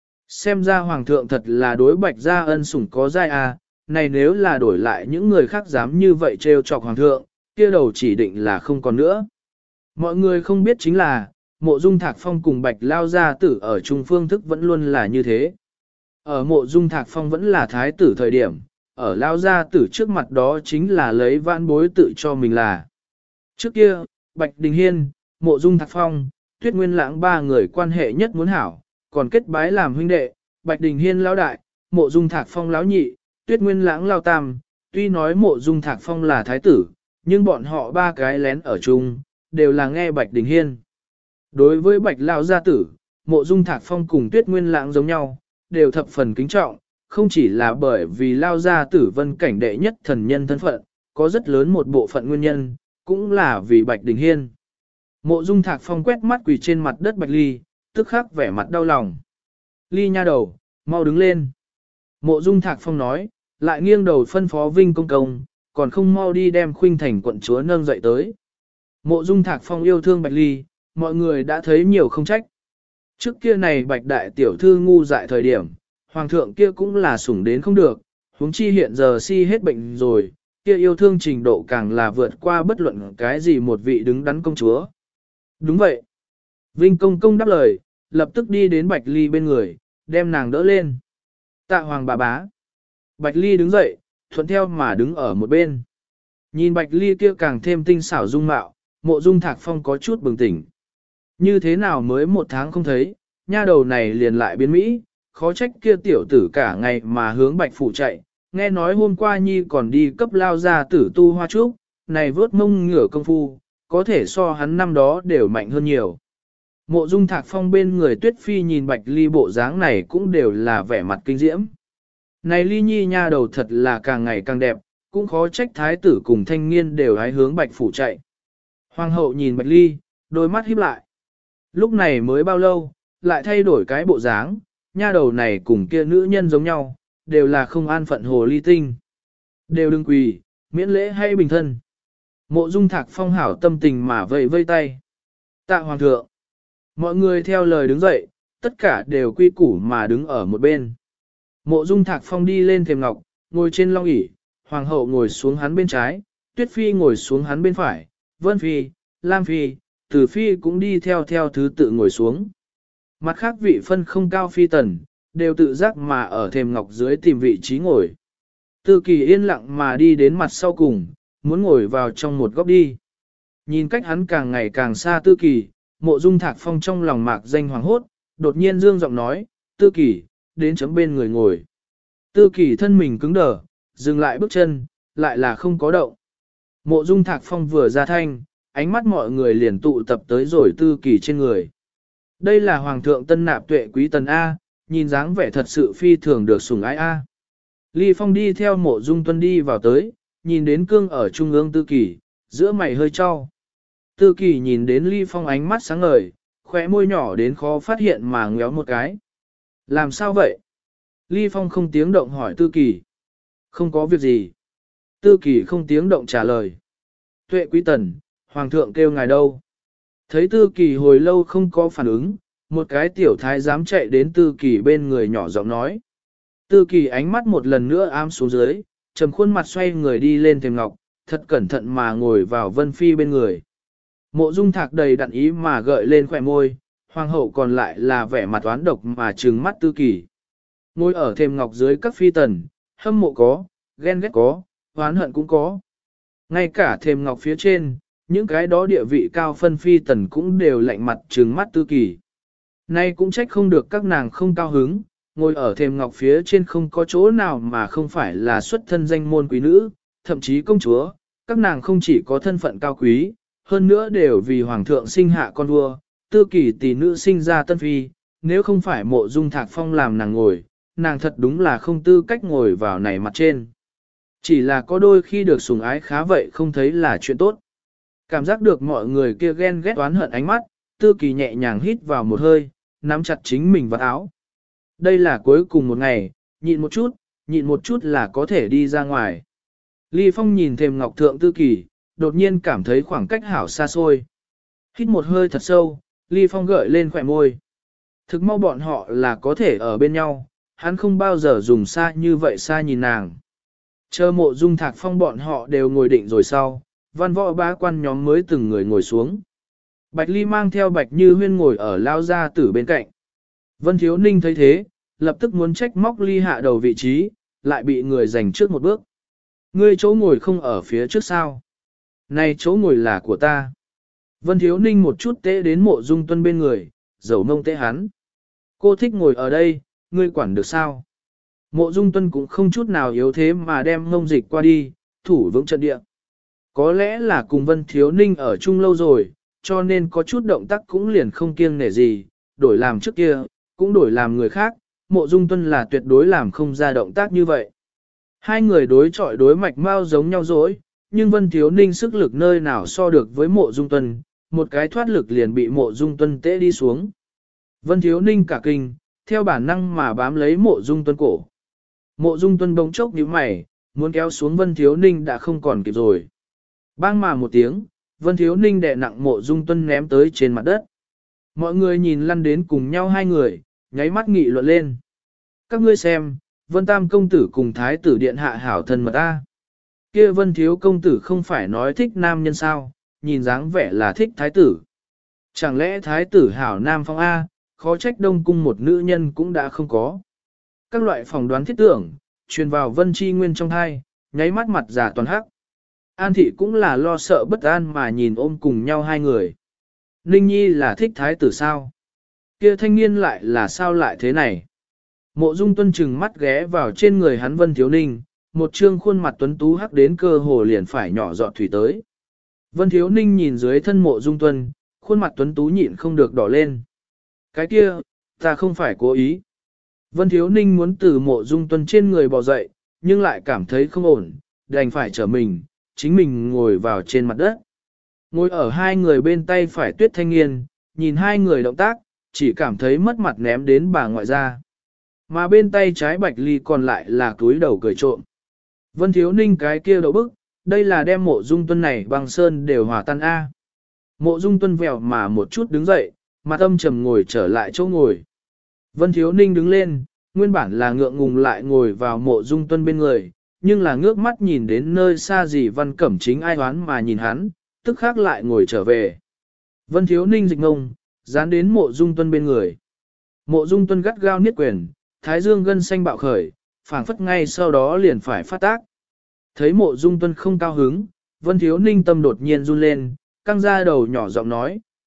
Xem ra hoàng thượng thật là đối Bạch gia ân sủng có giai à, này nếu là đổi lại những người khác dám như vậy trêu chọc hoàng thượng, kia đầu chỉ định là không còn nữa. Mọi người không biết chính là, Mộ Dung Thạc Phong cùng Bạch lao gia tử ở Trung phương thức vẫn luôn là như thế. Ở Mộ Dung Thạc Phong vẫn là thái tử thời điểm, ở lao gia tử trước mặt đó chính là lấy vãn bối tự cho mình là. Trước kia, Bạch Đình Hiên, Mộ Dung Thạc Phong, Tuyết Nguyên Lãng ba người quan hệ nhất muốn hảo, còn kết bái làm huynh đệ, Bạch Đình Hiên lão đại, Mộ Dung Thạc Phong lão nhị, Tuyết Nguyên Lãng lao tam, tuy nói Mộ Dung Thạc Phong là thái tử, nhưng bọn họ ba cái lén ở chung, đều là nghe Bạch Đình Hiên. Đối với Bạch lão gia tử, Mộ Dung Thạc Phong cùng Tuyết Nguyên Lãng giống nhau, đều thập phần kính trọng, không chỉ là bởi vì lao gia tử vân cảnh đệ nhất thần nhân thân phận, có rất lớn một bộ phận nguyên nhân, cũng là vì Bạch Đình Hiên. Mộ Dung Thạc Phong quét mắt quỳ trên mặt đất Bạch Ly, tức khắc vẻ mặt đau lòng. Ly nha đầu, mau đứng lên. Mộ Dung Thạc Phong nói, lại nghiêng đầu phân phó Vinh công công, còn không mau đi đem Khuynh Thành quận chúa nâng dậy tới. Mộ Dung Thạc Phong yêu thương Bạch Ly, mọi người đã thấy nhiều không trách. Trước kia này Bạch đại tiểu thư ngu dại thời điểm, hoàng thượng kia cũng là sủng đến không được, huống chi hiện giờ si hết bệnh rồi, kia yêu thương trình độ càng là vượt qua bất luận cái gì một vị đứng đắn công chúa. Đúng vậy. Vinh công công đáp lời, lập tức đi đến Bạch Ly bên người, đem nàng đỡ lên. Tạ hoàng bà bá. Bạch Ly đứng dậy, thuận theo mà đứng ở một bên. Nhìn Bạch Ly kia càng thêm tinh xảo dung mạo, Mộ Dung Thạc Phong có chút bừng tỉnh. Như thế nào mới một tháng không thấy, nha đầu này liền lại biến Mỹ, khó trách kia tiểu tử cả ngày mà hướng Bạch Phủ chạy, nghe nói hôm qua Nhi còn đi cấp lao ra tử tu hoa trúc, này vớt mông ngửa công phu, có thể so hắn năm đó đều mạnh hơn nhiều. Mộ Dung Thạc Phong bên người Tuyết Phi nhìn Bạch Ly bộ dáng này cũng đều là vẻ mặt kinh diễm. Này Ly Nhi nha đầu thật là càng ngày càng đẹp, cũng khó trách thái tử cùng thanh niên đều hái hướng Bạch Phủ chạy. Hoàng hậu nhìn Bạch Ly, đôi mắt híp lại. Lúc này mới bao lâu, lại thay đổi cái bộ dáng, nha đầu này cùng kia nữ nhân giống nhau, đều là không an phận hồ ly tinh. Đều đừng quỳ, miễn lễ hay bình thân. Mộ Dung Thạc Phong hảo tâm tình mà vẫy vây tay. Tạ hoàng thượng. Mọi người theo lời đứng dậy, tất cả đều quy củ mà đứng ở một bên. Mộ Dung Thạc Phong đi lên thềm ngọc, ngồi trên long ỷ, hoàng hậu ngồi xuống hắn bên trái, Tuyết Phi ngồi xuống hắn bên phải, Vân Phi, Lam Phi, Từ Phi cũng đi theo thứ tự ngồi xuống. Mặt khác vị phân không cao phi tần, đều tự giác mà ở thềm ngọc dưới tìm vị trí ngồi. Tư Kỳ yên lặng mà đi đến mặt sau cùng, muốn ngồi vào trong một góc đi. Nhìn cách hắn càng ngày càng xa Tư Kỳ, Mộ Dung Thạc Phong trong lòng mạc danh hoàng hốt, đột nhiên dương giọng nói, Tư Kỳ, đến chấm bên người ngồi. Tư Kỳ thân mình cứng đờ, dừng lại bước chân, lại là không có động. Mộ Dung Thạc Phong vừa ra thanh, ánh mắt mọi người liền tụ tập tới rồi Tư Kỳ trên người. Đây là Hoàng thượng tân nạp tuệ quý tần A, nhìn dáng vẻ thật sự phi thường được sủng ái A. Ly Phong đi theo Mộ Dung Tuân đi vào tới, nhìn đến cương ở trung ương Tư Kỳ, giữa mày hơi trao. Tư Kỳ nhìn đến Ly Phong ánh mắt sáng ngời, khóe môi nhỏ đến khó phát hiện mà ngéo một cái. Làm sao vậy? Ly Phong không tiếng động hỏi Tư Kỳ. Không có việc gì. Tư Kỳ không tiếng động trả lời. Tuệ quý tần, Hoàng thượng kêu ngài đâu? Thấy Tư Kỳ hồi lâu không có phản ứng, một cái tiểu thái dám chạy đến Tư Kỳ bên người nhỏ giọng nói. Tư Kỳ ánh mắt một lần nữa ám xuống dưới, trầm khuôn mặt xoay người đi lên thềm ngọc, thật cẩn thận mà ngồi vào Vân Phi bên người. Mộ Dung Thạc đầy đặn ý mà gợi lên khỏe môi, hoàng hậu còn lại là vẻ mặt oán độc mà trừng mắt Tư Kỳ. Ngồi ở thềm ngọc dưới các phi tần, hâm mộ có, ghen ghét có, oán hận cũng có. Ngay cả thềm ngọc phía trên, những cái đó địa vị cao phân phi tần cũng đều lạnh mặt trừng mắt Tư Kỳ. Nay cũng trách không được các nàng không cao hứng, ngồi ở thềm ngọc phía trên không có chỗ nào mà không phải là xuất thân danh môn quý nữ, thậm chí công chúa, các nàng không chỉ có thân phận cao quý, hơn nữa đều vì hoàng thượng sinh hạ con vua, Tư Kỳ tỷ nữ sinh ra tân phi, nếu không phải Mộ Dung Thạc Phong làm nàng ngồi, nàng thật đúng là không tư cách ngồi vào này mặt trên. Chỉ là có đôi khi được sủng ái khá vậy không thấy là chuyện tốt. Cảm giác được mọi người kia ghen ghét oán hận ánh mắt, Tư Kỳ nhẹ nhàng hít vào một hơi, nắm chặt chính mình vào áo. Đây là cuối cùng một ngày, nhịn một chút là có thể đi ra ngoài. Ly Phong nhìn thềm ngọc thượng Tư Kỳ, đột nhiên cảm thấy khoảng cách hảo xa xôi. Hít một hơi thật sâu, Ly Phong gợi lên khỏe môi. Thực mau bọn họ là có thể ở bên nhau, hắn không bao giờ dùng xa như vậy xa nhìn nàng. Chờ Mộ Dung Thạc Phong bọn họ đều ngồi định rồi sau, văn võ bá quan nhóm mới từng người ngồi xuống. Bạch Ly mang theo Bạch Như Huyên ngồi ở lao gia tử bên cạnh. Vân Thiếu Ninh thấy thế, lập tức muốn trách móc Ly hạ đầu vị trí, lại bị người giành trước một bước. Ngươi chỗ ngồi không ở phía trước sao? Này chỗ ngồi là của ta. Vân Thiếu Ninh một chút tế đến Mộ Dung Tuân bên người, dầu mông tế hắn. Cô thích ngồi ở đây, ngươi quản được sao? Mộ Dung Tuân cũng không chút nào yếu thế mà đem mông dịch qua đi, thủ vững trận địa. Có lẽ là cùng Vân Thiếu Ninh ở chung lâu rồi, cho nên có chút động tác cũng liền không kiêng nể gì, đổi làm trước kia, cũng đổi làm người khác, Mộ Dung Tuân là tuyệt đối làm không ra động tác như vậy. Hai người đối chọi đối mạch mau giống nhau dối, nhưng Vân Thiếu Ninh sức lực nơi nào so được với Mộ Dung Tuân, một cái thoát lực liền bị Mộ Dung Tuân tễ đi xuống. Vân Thiếu Ninh cả kinh, theo bản năng mà bám lấy Mộ Dung Tuân cổ. Mộ Dung Tuân bỗng chốc nhíu mày, muốn kéo xuống Vân Thiếu Ninh đã không còn kịp rồi. Bang mà một tiếng, Vân Thiếu Ninh đè nặng Mộ Dung Tuân ném tới trên mặt đất. Mọi người nhìn lăn đến cùng nhau hai người, nháy mắt nghị luận lên. Các ngươi xem, Vân Tam công tử cùng Thái tử điện hạ hảo thân mật ta. Kia Vân Thiếu công tử không phải nói thích nam nhân sao, nhìn dáng vẻ là thích Thái tử. Chẳng lẽ Thái tử hảo nam phong A, khó trách Đông cung một nữ nhân cũng đã không có. Các loại phỏng đoán thiết tưởng, truyền vào Vân Chi Nguyên trong thai, nháy mắt mặt giả toàn hắc. An thị cũng là lo sợ bất an mà nhìn ôm cùng nhau hai người. Ninh Nhi là thích thái tử sao? Kia thanh niên lại là sao lại thế này? Mộ Dung Tuân chừng mắt ghé vào trên người hắn Vân Thiếu Ninh, một trương khuôn mặt tuấn tú hắc đến cơ hồ liền phải nhỏ giọt thủy tới. Vân Thiếu Ninh nhìn dưới thân Mộ Dung Tuân, khuôn mặt tuấn tú nhịn không được đỏ lên. Cái kia, ta không phải cố ý. Vân Thiếu Ninh muốn từ Mộ Dung Tuân trên người bò dậy, nhưng lại cảm thấy không ổn, đành phải trở mình, chính mình ngồi vào trên mặt đất. Ngồi ở hai người bên tay phải Tuyết Thanh Nghiên, nhìn hai người động tác, chỉ cảm thấy mất mặt ném đến bà ngoại ra. Mà bên tay trái Bạch Ly còn lại là túi đầu cười trộm. Vân Thiếu Ninh cái kia đậu bức, đây là đem Mộ Dung Tuân này bằng sơn đều hòa tan A. Mộ Dung Tuân vèo mà một chút đứng dậy, mặt âm trầm ngồi trở lại chỗ ngồi. Vân Thiếu Ninh đứng lên, nguyên bản là ngượng ngùng lại ngồi vào Mộ Dung Tuân bên người, nhưng là ngước mắt nhìn đến nơi xa gì Văn Cẩm Chính ai hoán mà nhìn hắn, tức khác lại ngồi trở về. Vân Thiếu Ninh dịch ngông, dán đến Mộ Dung Tuân bên người. Mộ Dung Tuân gắt gao niết quyền, thái dương gân xanh bạo khởi, phảng phất ngay sau đó liền phải phát tác. Thấy Mộ Dung Tuân không cao hứng, Vân Thiếu Ninh tâm đột nhiên run lên, căng ra đầu nhỏ giọng nói,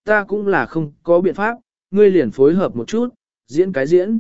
ta cũng là không có biện pháp, ngươi liền phối hợp một chút, diễn cái diễn.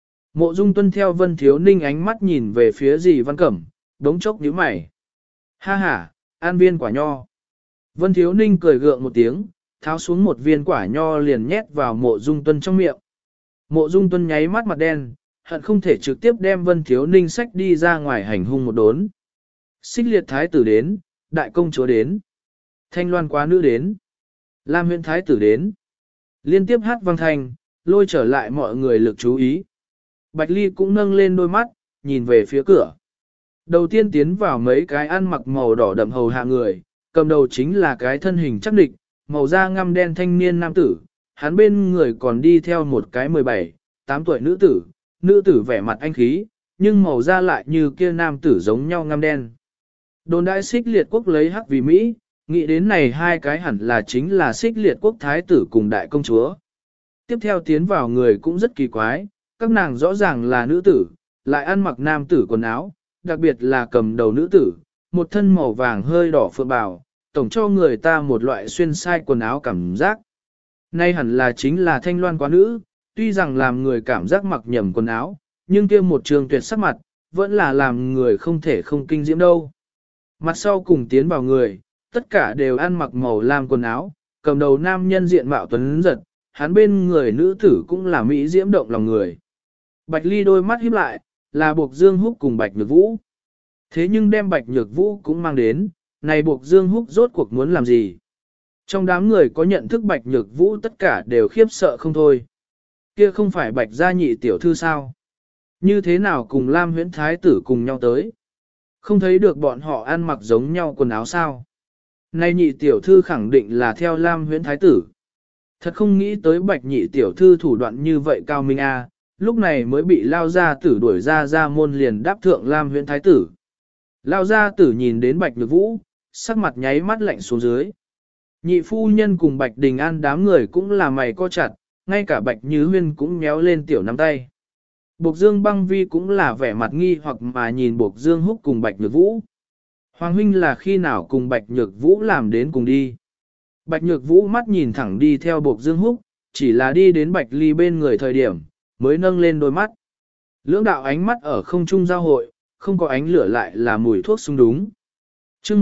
Mộ Dung tuân theo Vân Thiếu Ninh ánh mắt nhìn về phía dì Văn Cẩm, đống chốc nhíu mày. Ha ha, an viên quả nho. Vân Thiếu Ninh cười gượng một tiếng, tháo xuống một viên quả nho liền nhét vào Mộ Dung tuân trong miệng. Mộ Dung tuân nháy mắt mặt đen, hận không thể trực tiếp đem Vân Thiếu Ninh sách đi ra ngoài hành hung một đốn. Xích liệt thái tử đến, đại công chúa đến, thanh loan quá nữ đến, Lam huyện thái tử đến. Liên tiếp hát vang thành, lôi trở lại mọi người lực chú ý. Bạch Ly cũng nâng lên đôi mắt, nhìn về phía cửa. Đầu tiên tiến vào mấy cái ăn mặc màu đỏ đậm hầu hạ người, cầm đầu chính là cái thân hình chắc địch, màu da ngăm đen thanh niên nam tử, hắn bên người còn đi theo một cái 17, 8 tuổi nữ tử vẻ mặt anh khí, nhưng màu da lại như kia nam tử giống nhau ngăm đen. Đồn đại Xích Liệt quốc lấy hắc vì Mỹ, nghĩ đến này hai cái hẳn là chính là Xích Liệt quốc thái tử cùng đại công chúa. Tiếp theo tiến vào người cũng rất kỳ quái, các nàng rõ ràng là nữ tử, lại ăn mặc nam tử quần áo, đặc biệt là cầm đầu nữ tử, một thân màu vàng hơi đỏ phượng bào, tổng cho người ta một loại xuyên sai quần áo cảm giác. Nay hẳn là chính là thanh loan quá nữ, tuy rằng làm người cảm giác mặc nhầm quần áo, nhưng kia một trường tuyệt sắc mặt, vẫn là làm người không thể không kinh diễm đâu. Mặt sau cùng tiến vào người, tất cả đều ăn mặc màu lam quần áo, cầm đầu nam nhân diện mạo tuấn giật, hắn bên người nữ tử cũng là mỹ diễm động lòng người. Bạch Ly đôi mắt híp lại, là Buộc Dương Húc cùng Bạch Nhược Vũ. Thế nhưng đem Bạch Nhược Vũ cũng mang đến, này Buộc Dương Húc rốt cuộc muốn làm gì? Trong đám người có nhận thức Bạch Nhược Vũ tất cả đều khiếp sợ không thôi. Kia không phải Bạch gia nhị tiểu thư sao? Như thế nào cùng Lam Huyễn Thái tử cùng nhau tới? Không thấy được bọn họ ăn mặc giống nhau quần áo sao? Này nhị tiểu thư khẳng định là theo Lam Huyễn Thái tử. Thật không nghĩ tới Bạch nhị tiểu thư thủ đoạn như vậy cao minh a, lúc này mới bị Lao gia tử đuổi ra môn liền đáp thượng Lam Huyễn Thái tử. Lao gia tử nhìn đến Bạch Nhược Vũ, sắc mặt nháy mắt lạnh xuống dưới. Nhị phu nhân cùng Bạch Đình An đám người cũng là mày co chặt, ngay cả Bạch Như Huyên cũng méo lên tiểu nắm tay. Bộc Dương Băng Vi cũng là vẻ mặt nghi hoặc mà nhìn Bộc Dương Húc cùng Bạch Nhược Vũ. Hoàng huynh là khi nào cùng Bạch Nhược Vũ làm đến cùng đi. Bạch Nhược Vũ mắt nhìn thẳng đi theo Bộc Dương Húc, chỉ là đi đến Bạch Ly bên người thời điểm, mới nâng lên đôi mắt. Lưỡng đạo ánh mắt ở không trung giao hội, không có ánh lửa lại là mùi thuốc sung đúng. Chương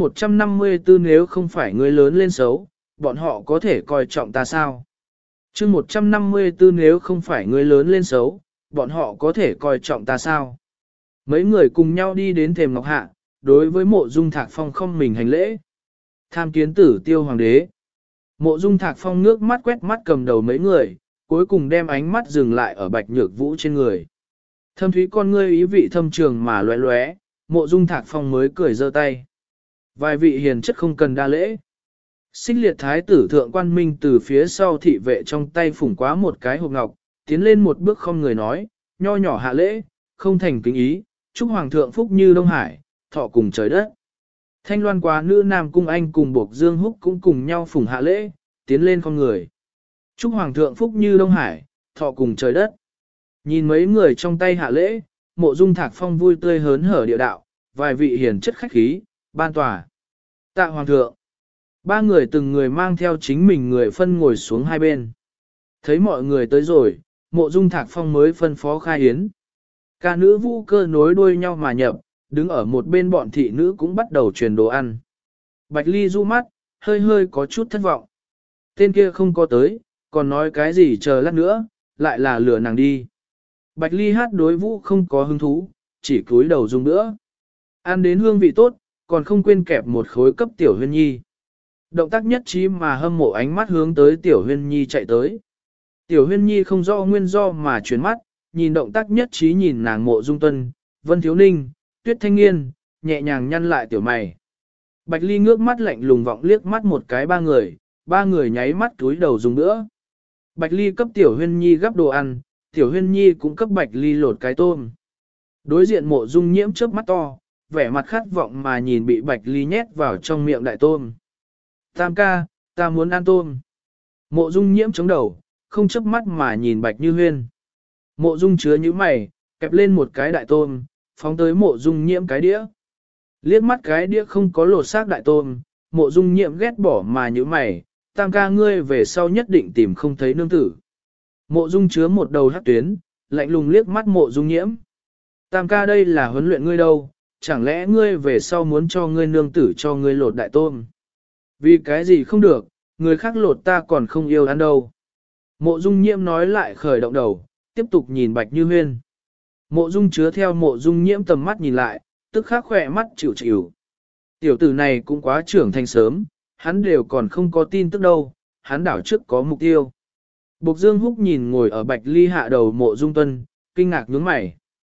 154 nếu không phải người lớn lên xấu, bọn họ có thể coi trọng ta sao? Chương 154 nếu không phải người lớn lên xấu, bọn họ có thể coi trọng ta sao? Mấy người cùng nhau đi đến thềm ngọc hạ, đối với Mộ Dung Thạc Phong không mình hành lễ. Tham kiến tử Tiêu hoàng đế. Mộ Dung Thạc Phong ngước mắt quét mắt cầm đầu mấy người, cuối cùng đem ánh mắt dừng lại ở Bạch Nhược Vũ trên người. Thâm thúy con ngươi ý vị thâm trường mà lóe lóe, Mộ Dung Thạc Phong mới cười giơ tay. Vài vị hiền chất không cần đa lễ. Xích Liệt thái tử thượng quan minh từ phía sau thị vệ trong tay phủng quá một cái hộp ngọc, tiến lên một bước không người nói, nho nhỏ hạ lễ, không thành kính ý, chúc hoàng thượng phúc như Đông Hải, thọ cùng trời đất. Thanh loan quá nữ Nam Cung Anh cùng Bộc Dương Húc cũng cùng nhau phủng hạ lễ, tiến lên con người. Chúc hoàng thượng phúc như Đông Hải, thọ cùng trời đất. Nhìn mấy người trong tay hạ lễ, Mộ Dung Thạc Phong vui tươi hớn hở địa đạo, vài vị hiền chất khách khí, ban tòa. Tạ hoàng thượng. Ba người từng người mang theo chính mình người phân ngồi xuống hai bên. Thấy mọi người tới rồi, Mộ Dung Thạc Phong mới phân phó khai hiến. Ca nữ Vũ Cơ nối đuôi nhau mà nhập, đứng ở một bên bọn thị nữ cũng bắt đầu truyền đồ ăn. Bạch Ly du mắt, hơi hơi có chút thất vọng. Tên kia không có tới, còn nói cái gì chờ lát nữa, lại là lừa nàng đi. Bạch Ly hát đối Vũ không có hứng thú, chỉ cúi đầu dùng nữa. Ăn đến hương vị tốt, còn không quên kẹp một khối cấp Tiểu Huyên Nhi. Động tác nhất trí mà hâm mộ ánh mắt hướng tới Tiểu Huyên Nhi chạy tới. Tiểu Huyên Nhi không rõ nguyên do mà chuyển mắt, nhìn động tác nhất trí nhìn nàng Mộ Dung Tuân, Vân Thiếu Ninh, Tuyết Thanh Nghiên, nhẹ nhàng nhăn lại tiểu mày. Bạch Ly ngước mắt lạnh lùng vọng liếc mắt một cái ba người nháy mắt túi đầu dùng nữa. Bạch Ly cấp Tiểu Huyên Nhi gắp đồ ăn, Tiểu Huyên Nhi cũng cấp Bạch Ly lột cái tôm. Đối diện Mộ Dung Nhiễm chớp mắt to, vẻ mặt khát vọng mà nhìn bị Bạch Ly nhét vào trong miệng đại tôm. Tam ca, ta muốn ăn tôm. Mộ Dung Nhiễm chống đầu, không chớp mắt mà nhìn Bạch Như Huyên. Mộ Dung chứa như mày, kẹp lên một cái đại tôm, phóng tới Mộ Dung Nhiễm cái đĩa. Liếc mắt cái đĩa không có lột xác đại tôm, Mộ Dung Nhiễm ghét bỏ mà như mày, tam ca ngươi về sau nhất định tìm không thấy nương tử. Mộ Dung chứa một đầu hắc tuyến, lạnh lùng liếc mắt Mộ Dung Nhiễm. Tam ca đây là huấn luyện ngươi đâu, chẳng lẽ ngươi về sau muốn cho ngươi nương tử cho ngươi lột đại tôm? Vì cái gì không được, người khác lột ta còn không yêu ăn đâu. Mộ Dung Nhiễm nói lại khởi động đầu, tiếp tục nhìn Bạch Như Huyên. Mộ Dung chứa theo Mộ Dung Nhiễm tầm mắt nhìn lại, tức khắc khỏe mắt chịu chịu. Tiểu tử này cũng quá trưởng thành sớm, hắn đều còn không có tin tức đâu, hắn đảo trước có mục tiêu. Bộc Dương Húc nhìn ngồi ở Bạch Ly hạ đầu Mộ Dung Tuân, kinh ngạc nhướng mày.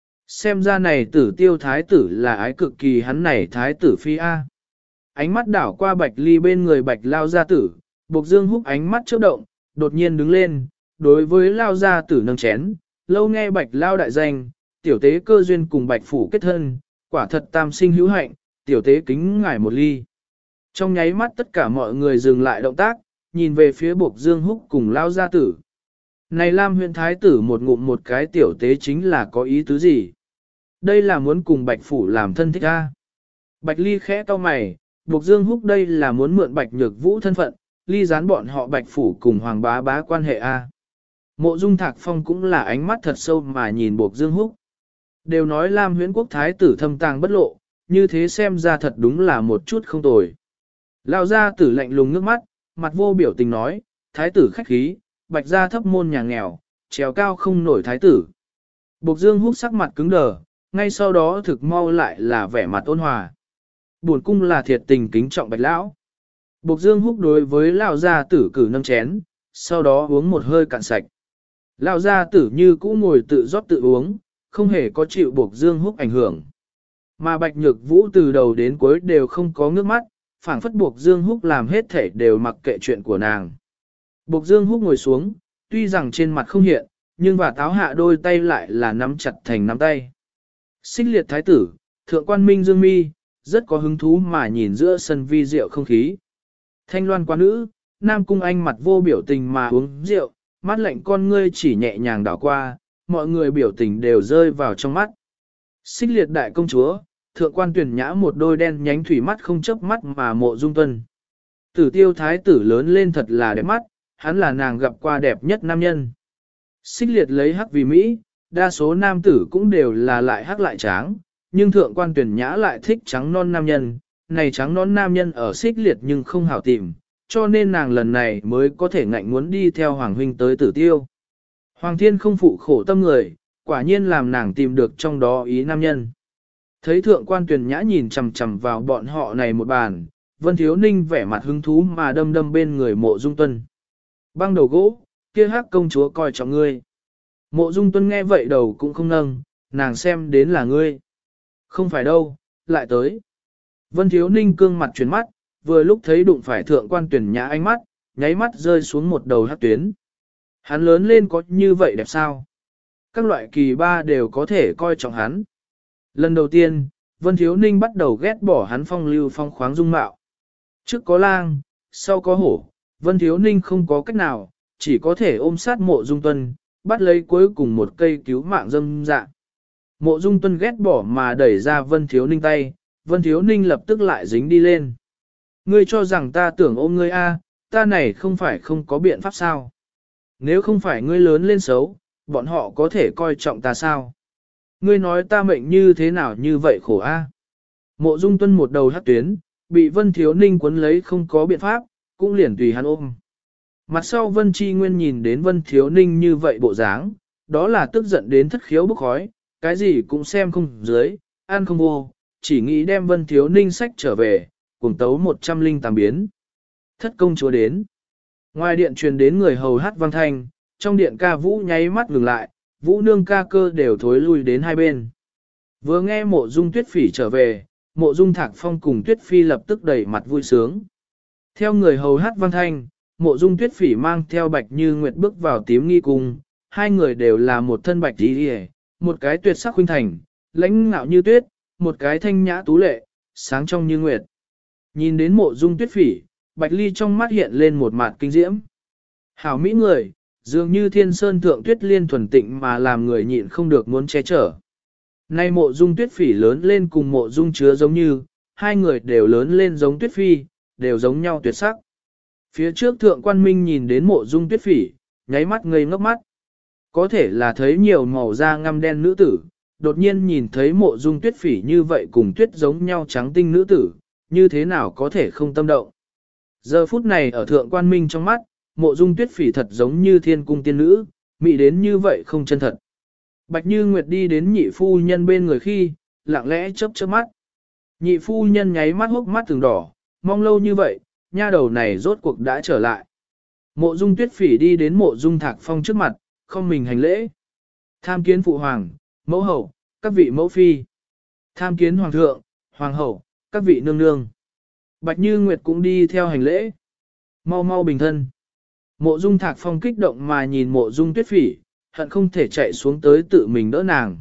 Xem ra này Tử Tiêu thái tử là ái cực kỳ hắn này thái tử phi a. Ánh mắt đảo qua Bạch Ly bên người Bạch Lao gia tử, Bộc Dương Húc ánh mắt chớp động, đột nhiên đứng lên, đối với Lao gia tử nâng chén, lâu nghe Bạch Lao đại danh, tiểu tế cơ duyên cùng Bạch phủ kết thân, quả thật tam sinh hữu hạnh, tiểu tế kính ngài một ly. Trong nháy mắt tất cả mọi người dừng lại động tác, nhìn về phía Bộc Dương Húc cùng Lao gia tử. Này Lam huyện thái tử một ngụm một cái tiểu tế chính là có ý tứ gì? Đây là muốn cùng Bạch phủ làm thân thích a. Bạch Ly khẽ cau mày, Bộc Dương Húc đây là muốn mượn Bạch Nhược Vũ thân phận, ly gián bọn họ Bạch phủ cùng Hoàng bá bá quan hệ a. Mộ Dung Thạc Phong cũng là ánh mắt thật sâu mà nhìn Bộc Dương Húc. Đều nói Lam Huyễn Quốc thái tử thâm tàng bất lộ, như thế xem ra thật đúng là một chút không tồi. Lão gia tử lạnh lùng nước mắt, mặt vô biểu tình nói, thái tử khách khí, Bạch gia thấp môn nhà nghèo, trèo cao không nổi thái tử. Bộc Dương Húc sắc mặt cứng đờ, ngay sau đó thực mau lại là vẻ mặt ôn hòa. Buồn cung là thiệt tình kính trọng Bạch lão. Bộc Dương Húc đối với lão gia tử cử nâng chén, sau đó uống một hơi cạn sạch. Lão gia tử như cũ ngồi tự rót tự uống, không hề có chịu Bộc Dương Húc ảnh hưởng. Mà Bạch Nhược Vũ từ đầu đến cuối đều không có nước mắt, phảng phất Bộc Dương Húc làm hết thể đều mặc kệ chuyện của nàng. Bộc Dương Húc ngồi xuống, tuy rằng trên mặt không hiện, nhưng và táo hạ đôi tay lại là nắm chặt thành nắm tay. Xích liệt thái tử, thượng quan minh dương mi, rất có hứng thú mà nhìn giữa sân vi rượu không khí. Thanh loan quá nữ, nam cung anh mặt vô biểu tình mà uống rượu, mắt lạnh con ngươi chỉ nhẹ nhàng đảo qua, mọi người biểu tình đều rơi vào trong mắt. Xích liệt đại công chúa, thượng quan tuyển nhã một đôi đen nhánh thủy mắt không chớp mắt mà Mộ Dung Tuân. Tử Tiêu thái tử lớn lên thật là đẹp mắt, hắn là nàng gặp qua đẹp nhất nam nhân. Xích liệt lấy hắc vì Mỹ, đa số nam tử cũng đều là lại hắc lại tráng, nhưng thượng quan tuyển nhã lại thích trắng non nam nhân, này trắng non nam nhân ở xích liệt nhưng không hảo tìm, cho nên nàng lần này mới có thể ngạnh muốn đi theo Hoàng huynh tới Tử Tiêu. Hoàng thiên không phụ khổ tâm người, quả nhiên làm nàng tìm được trong đó ý nam nhân. Thấy thượng quan tuyển nhã nhìn chằm chằm vào bọn họ này một bàn, Vân Thiếu Ninh vẻ mặt hứng thú mà đâm đâm bên người Mộ Dung Tuân. Băng đầu gỗ, kia hắc công chúa coi trọng ngươi. Mộ Dung Tuân nghe vậy đầu cũng không nâng, nàng xem đến là ngươi. Không phải đâu, lại tới. Vân Thiếu Ninh cương mặt chuyển mắt, vừa lúc thấy đụng phải thượng quan tuyển nhã ánh mắt, nháy mắt rơi xuống một đầu hắc tuyến. Hắn lớn lên có như vậy đẹp sao? Các loại kỳ ba đều có thể coi trọng hắn. Lần đầu tiên, Vân Thiếu Ninh bắt đầu ghét bỏ hắn phong lưu phong khoáng dung mạo. Trước có lang, sau có hổ, Vân Thiếu Ninh không có cách nào, chỉ có thể ôm sát Mộ Dung Tuân, bắt lấy cuối cùng một cây cứu mạng dâm dạ. Mộ Dung Tuân ghét bỏ mà đẩy ra Vân Thiếu Ninh tay, Vân Thiếu Ninh lập tức lại dính đi lên. Ngươi cho rằng ta tưởng ôm ngươi a, ta này không phải không có biện pháp sao? Nếu không phải ngươi lớn lên xấu, bọn họ có thể coi trọng ta sao? Ngươi nói ta mệnh như thế nào như vậy khổ a? Mộ Dung Tuân một đầu hất tuyến, bị Vân Thiếu Ninh quấn lấy không có biện pháp, cũng liền tùy hắn ôm. Mặt sau Vân Chi Nguyên nhìn đến Vân Thiếu Ninh như vậy bộ dáng, đó là tức giận đến thất khiếu bức khói, cái gì cũng xem không dưới, ăn không vô, chỉ nghĩ đem Vân Thiếu Ninh sách trở về, cùng tấu 108 biến. Thất công chúa đến. Ngoài điện truyền đến người hầu hát vang thanh, trong điện ca vũ nháy mắt ngừng lại, vũ nương ca cơ đều thối lui đến hai bên. Vừa nghe Mộ Dung Tuyết Phỉ trở về, Mộ Dung Thạc Phong cùng Tuyết Phi lập tức đẩy mặt vui sướng. Theo người hầu hát vang thanh, Mộ Dung Tuyết Phỉ mang theo Bạch Như Nguyệt bước vào tím nghi cung, hai người đều là một thân bạch y, một cái tuyệt sắc khuynh thành, lãnh ngạo như tuyết, một cái thanh nhã tú lệ, sáng trong như nguyệt. Nhìn đến Mộ Dung Tuyết Phỉ, Bạch Ly trong mắt hiện lên một mặt kinh diễm. Hảo mỹ người, dường như thiên sơn thượng tuyết liên thuần tịnh mà làm người nhịn không được muốn che chở. Nay Mộ Dung Tuyết Phỉ lớn lên cùng Mộ Dung Chứa giống như, hai người đều lớn lên giống Tuyết Phi, đều giống nhau tuyệt sắc. Phía trước thượng quan minh nhìn đến mộ dung tuyết phỉ, nháy mắt ngây ngốc mắt. Có thể là thấy nhiều màu da ngăm đen nữ tử, đột nhiên nhìn thấy mộ dung tuyết phỉ như vậy cùng tuyết giống nhau trắng tinh nữ tử, như thế nào có thể không tâm động. Giờ phút này ở thượng quan minh trong mắt, mộ dung tuyết phỉ thật giống như thiên cung tiên nữ, mị đến như vậy không chân thật. Bạch Như Nguyệt đi đến nhị phu nhân bên người khi, lặng lẽ chớp chớp mắt. Nhị phu nhân nháy mắt hốc mắt từng đỏ, mong lâu như vậy, nha đầu này rốt cuộc đã trở lại. Mộ dung tuyết phỉ đi đến mộ dung thạc phong trước mặt, không mình hành lễ. Tham kiến phụ hoàng, mẫu hậu, các vị mẫu phi. Tham kiến hoàng thượng, hoàng hậu, các vị nương nương. Bạch Như Nguyệt cũng đi theo hành lễ. Mau mau bình thân. Mộ dung thạc phong kích động mà nhìn mộ dung tuyết phỉ, hận không thể chạy xuống tới tự mình đỡ nàng.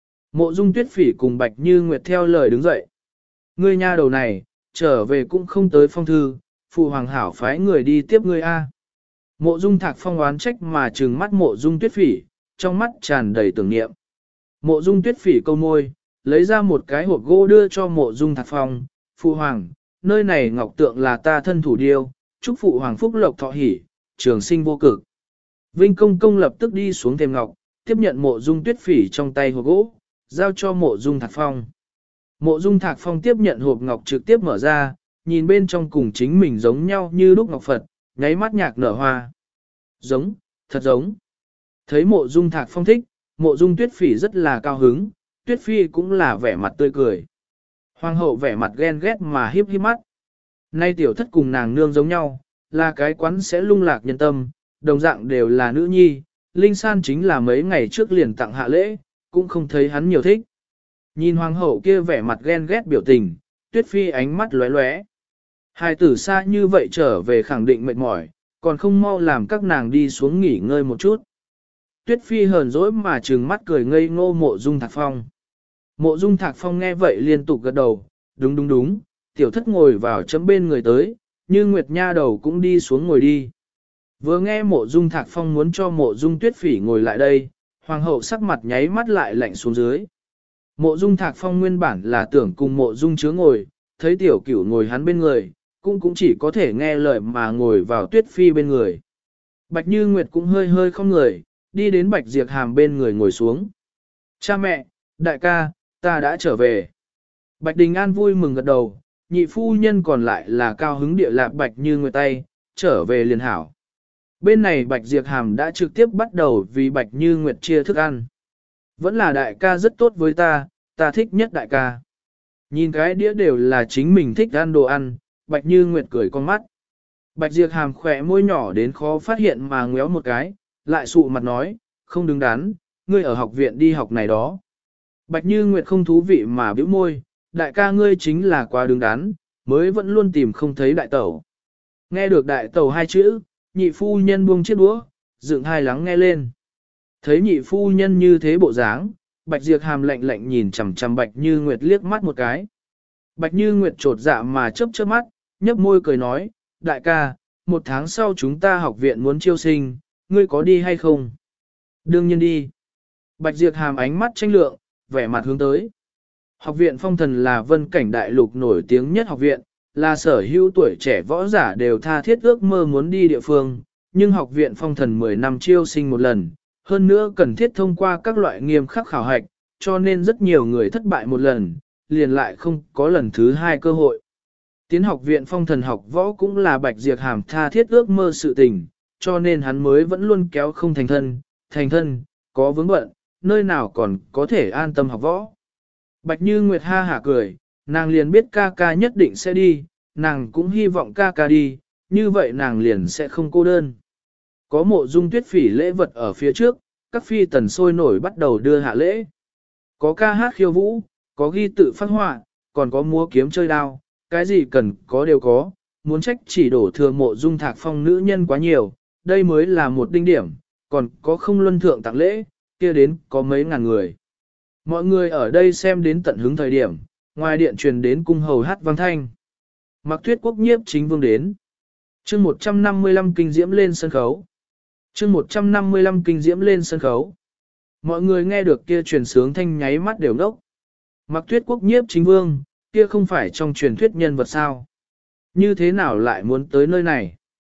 Mộ dung tuyết phỉ cùng Bạch Như Nguyệt theo lời đứng dậy. Ngươi nha đầu này, trở về cũng không tới phong thư, phụ hoàng hảo phái người đi tiếp ngươi a. Mộ dung thạc phong oán trách mà trừng mắt mộ dung tuyết phỉ, trong mắt tràn đầy tưởng niệm. Mộ dung tuyết phỉ câu môi, lấy ra một cái hộp gỗ đưa cho mộ dung thạc phong, phụ hoàng, nơi này ngọc tượng là ta thân thủ điêu, chúc phụ hoàng phúc lộc thọ hỷ, trường sinh vô cực. Vinh công công lập tức đi xuống thềm ngọc, tiếp nhận mộ dung tuyết phỉ trong tay hộp gỗ, giao cho mộ dung thạc phong. Mộ dung thạc phong tiếp nhận hộp ngọc trực tiếp mở ra, nhìn bên trong cùng chính mình giống nhau như lúc ngọc Phật, nháy mắt nhạc nở hoa. Giống, thật giống. Thấy mộ dung thạc phong thích, mộ dung tuyết phỉ rất là cao hứng, tuyết phi cũng là vẻ mặt tươi cười. Hoàng hậu vẻ mặt ghen ghét mà hiếp hiếp mắt. Nay tiểu thất cùng nàng nương giống nhau, là cái quán sẽ lung lạc nhân tâm, đồng dạng đều là nữ nhi, Linh San chính là mấy ngày trước liền tặng hạ lễ, cũng không thấy hắn nhiều thích. Nhìn hoàng hậu kia vẻ mặt ghen ghét biểu tình, tuyết phi ánh mắt lóe lóe. Hai tử xa như vậy trở về khẳng định mệt mỏi, còn không mau làm các nàng đi xuống nghỉ ngơi một chút. Tuyết phi hờn dỗi mà trừng mắt cười ngây ngô mộ dung thạc phong. Mộ dung thạc phong nghe vậy liên tục gật đầu, đúng đúng đúng, tiểu thất ngồi vào chấm bên người tới, như Nguyệt nha đầu cũng đi xuống ngồi đi. Vừa nghe mộ dung thạc phong muốn cho mộ dung tuyết phỉ ngồi lại đây, hoàng hậu sắc mặt nháy mắt lại lạnh xuống dưới. Mộ dung thạc phong nguyên bản là tưởng cùng mộ dung chứa ngồi, thấy tiểu cửu ngồi hắn bên người, cũng chỉ có thể nghe lời mà ngồi vào tuyết phi bên người. Bạch Như Nguyệt cũng hơi hơi không người, đi đến Bạch Diệp Hàm bên người ngồi xuống. Cha mẹ, đại ca, ta đã trở về. Bạch Đình An vui mừng gật đầu, nhị phu nhân còn lại là cao hứng địa lạc Bạch Như Nguyệt tay, trở về liền hảo. Bên này Bạch Diệp Hàm đã trực tiếp bắt đầu vì Bạch Như Nguyệt chia thức ăn. Vẫn là đại ca rất tốt với ta, ta thích nhất đại ca. Nhìn cái đĩa đều là chính mình thích ăn đồ ăn, Bạch Như Nguyệt cười con mắt. Bạch Diệp Hàm khỏe môi nhỏ đến khó phát hiện mà ngéo một cái, lại sụ mặt nói, không đứng đắn, ngươi ở học viện đi học này đó. Bạch Như Nguyệt không thú vị mà bĩu môi, đại ca ngươi chính là quá đứng đắn, mới vẫn luôn tìm không thấy đại tẩu. Nghe được đại tẩu hai chữ, nhị phu nhân buông chiếc đũa, dựng hai lắng nghe lên. Thấy nhị phu nhân như thế bộ dáng, Bạch Diệp Hàm lạnh lạnh nhìn chằm chằm Bạch Như Nguyệt liếc mắt một cái. Bạch Như Nguyệt trột dạ mà chớp chớp mắt, nhấp môi cười nói, đại ca, một tháng sau chúng ta học viện muốn chiêu sinh, ngươi có đi hay không? Đương nhiên đi. Bạch Diệp Hàm ánh mắt tranh lượng, vẻ mặt hướng tới. Học viện Phong Thần là vân cảnh đại lục nổi tiếng nhất học viện, là sở hữu tuổi trẻ võ giả đều tha thiết ước mơ muốn đi địa phương, nhưng học viện Phong Thần 10 năm chiêu sinh một lần, hơn nữa cần thiết thông qua các loại nghiêm khắc khảo hạch, cho nên rất nhiều người thất bại một lần, liền lại không có lần thứ hai cơ hội. Tiến học viện Phong Thần học võ cũng là Bạch Diệp Hàm tha thiết ước mơ sự tình, cho nên hắn mới vẫn luôn kéo không thành thân, có vướng bận, nơi nào còn có thể an tâm học võ. Bạch Như Nguyệt ha hả cười, nàng liền biết ca ca nhất định sẽ đi, nàng cũng hy vọng ca ca đi, như vậy nàng liền sẽ không cô đơn. Có mộ dung tuyết phỉ lễ vật ở phía trước, các phi tần sôi nổi bắt đầu đưa hạ lễ. Có ca hát khiêu vũ, có ghi tự phát họa, còn có múa kiếm chơi đao, cái gì cần có đều có, muốn trách chỉ đổ thừa mộ dung thạc phong nữ nhân quá nhiều, đây mới là một đinh điểm, còn có không luân thượng tặng lễ, kia đến có mấy ngàn người. Mọi người ở đây xem đến tận hứng thời điểm, ngoài điện truyền đến cung hầu hát vang thanh. Mặc Tuyết Quốc nhiếp chính vương đến. Chương 155 kinh diễm lên sân khấu. Chương 155 kinh diễm lên sân khấu. Mọi người nghe được kia truyền sướng thanh nháy mắt đều ngốc. Mặc Tuyết Quốc nhiếp chính vương, kia không phải trong truyền thuyết nhân vật sao? Như thế nào lại muốn tới nơi này?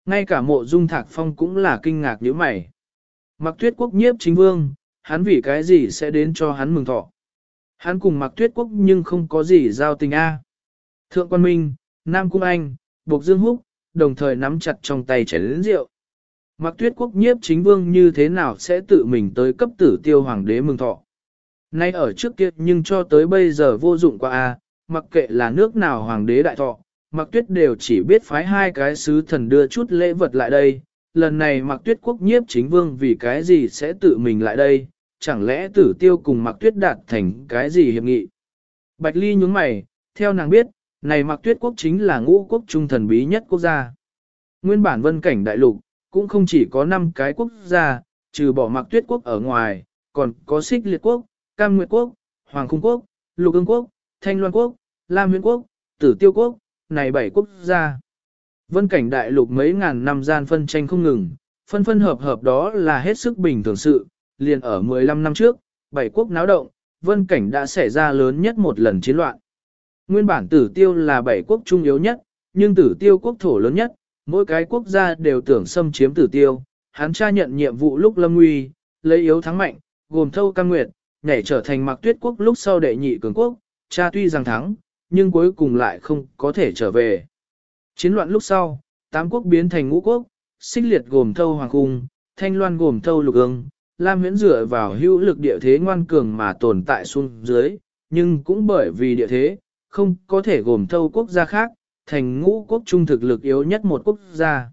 Ngay cả Mộ Dung Thạc Phong cũng là kinh ngạc như mày. Mạc Tuyết Quốc nhiếp chính vương, hắn vì cái gì sẽ đến cho hắn mừng thọ. Hắn cùng Mạc Tuyết Quốc nhưng không có gì giao tình a. Thượng Quan Minh, Nam Cung Anh, Bộc Dương Húc, đồng thời nắm chặt trong tay chén lớn rượu. Mạc Tuyết Quốc nhiếp chính vương như thế nào sẽ tự mình tới cấp Tử Tiêu hoàng đế mừng thọ. Nay ở trước kia nhưng cho tới bây giờ vô dụng qua a, mặc kệ là nước nào hoàng đế đại thọ, Mạc Tuyết đều chỉ biết phái hai cái sứ thần đưa chút lễ vật lại đây. Lần này Mạc Tuyết Quốc nhiếp chính vương vì cái gì sẽ tự mình lại đây, chẳng lẽ Tử Tiêu cùng Mạc Tuyết đạt thành cái gì hiệp nghị. Bạch Ly nhướng mày, theo nàng biết, này Mạc Tuyết Quốc chính là ngũ quốc trung thần bí nhất quốc gia. Nguyên bản Vân Cảnh đại lục, cũng không chỉ có 5 cái quốc gia, trừ bỏ Mạc Tuyết Quốc ở ngoài, còn có Xích Liệt Quốc, Cam Nguyệt Quốc, Hoàng Khung Quốc, Lục Ương Quốc, Thanh Loan Quốc, Lam Huyễn Quốc, Tử Tiêu Quốc, này 7 quốc gia. Vân Cảnh đại lục mấy ngàn năm gian phân tranh không ngừng, phân phân hợp hợp đó là hết sức bình thường sự, liền ở 15 năm trước, 7 quốc náo động, Vân Cảnh đã xảy ra lớn nhất một lần chiến loạn. Nguyên bản Tử Tiêu là 7 quốc trung yếu nhất, nhưng Tử Tiêu quốc thổ lớn nhất, mỗi cái quốc gia đều tưởng xâm chiếm Tử Tiêu, hắn tra nhận nhiệm vụ lúc lâm nguy, lấy yếu thắng mạnh, gồm thâu Cam Nguyệt, nhảy trở thành Mạc Tuyết Quốc lúc sau đệ nhị cường quốc, cha tuy rằng thắng, nhưng cuối cùng lại không có thể trở về. Chiến loạn lúc sau, 8 quốc biến thành ngũ quốc, Xích Liệt gồm thâu Hoàng Cung, Thanh Loan gồm thâu Lục Ương, Lam Huyễn dựa vào hữu lực địa thế ngoan cường mà tồn tại xuống dưới, nhưng cũng bởi vì địa thế, không có thể gồm thâu quốc gia khác, thành ngũ quốc trung thực lực yếu nhất một quốc gia.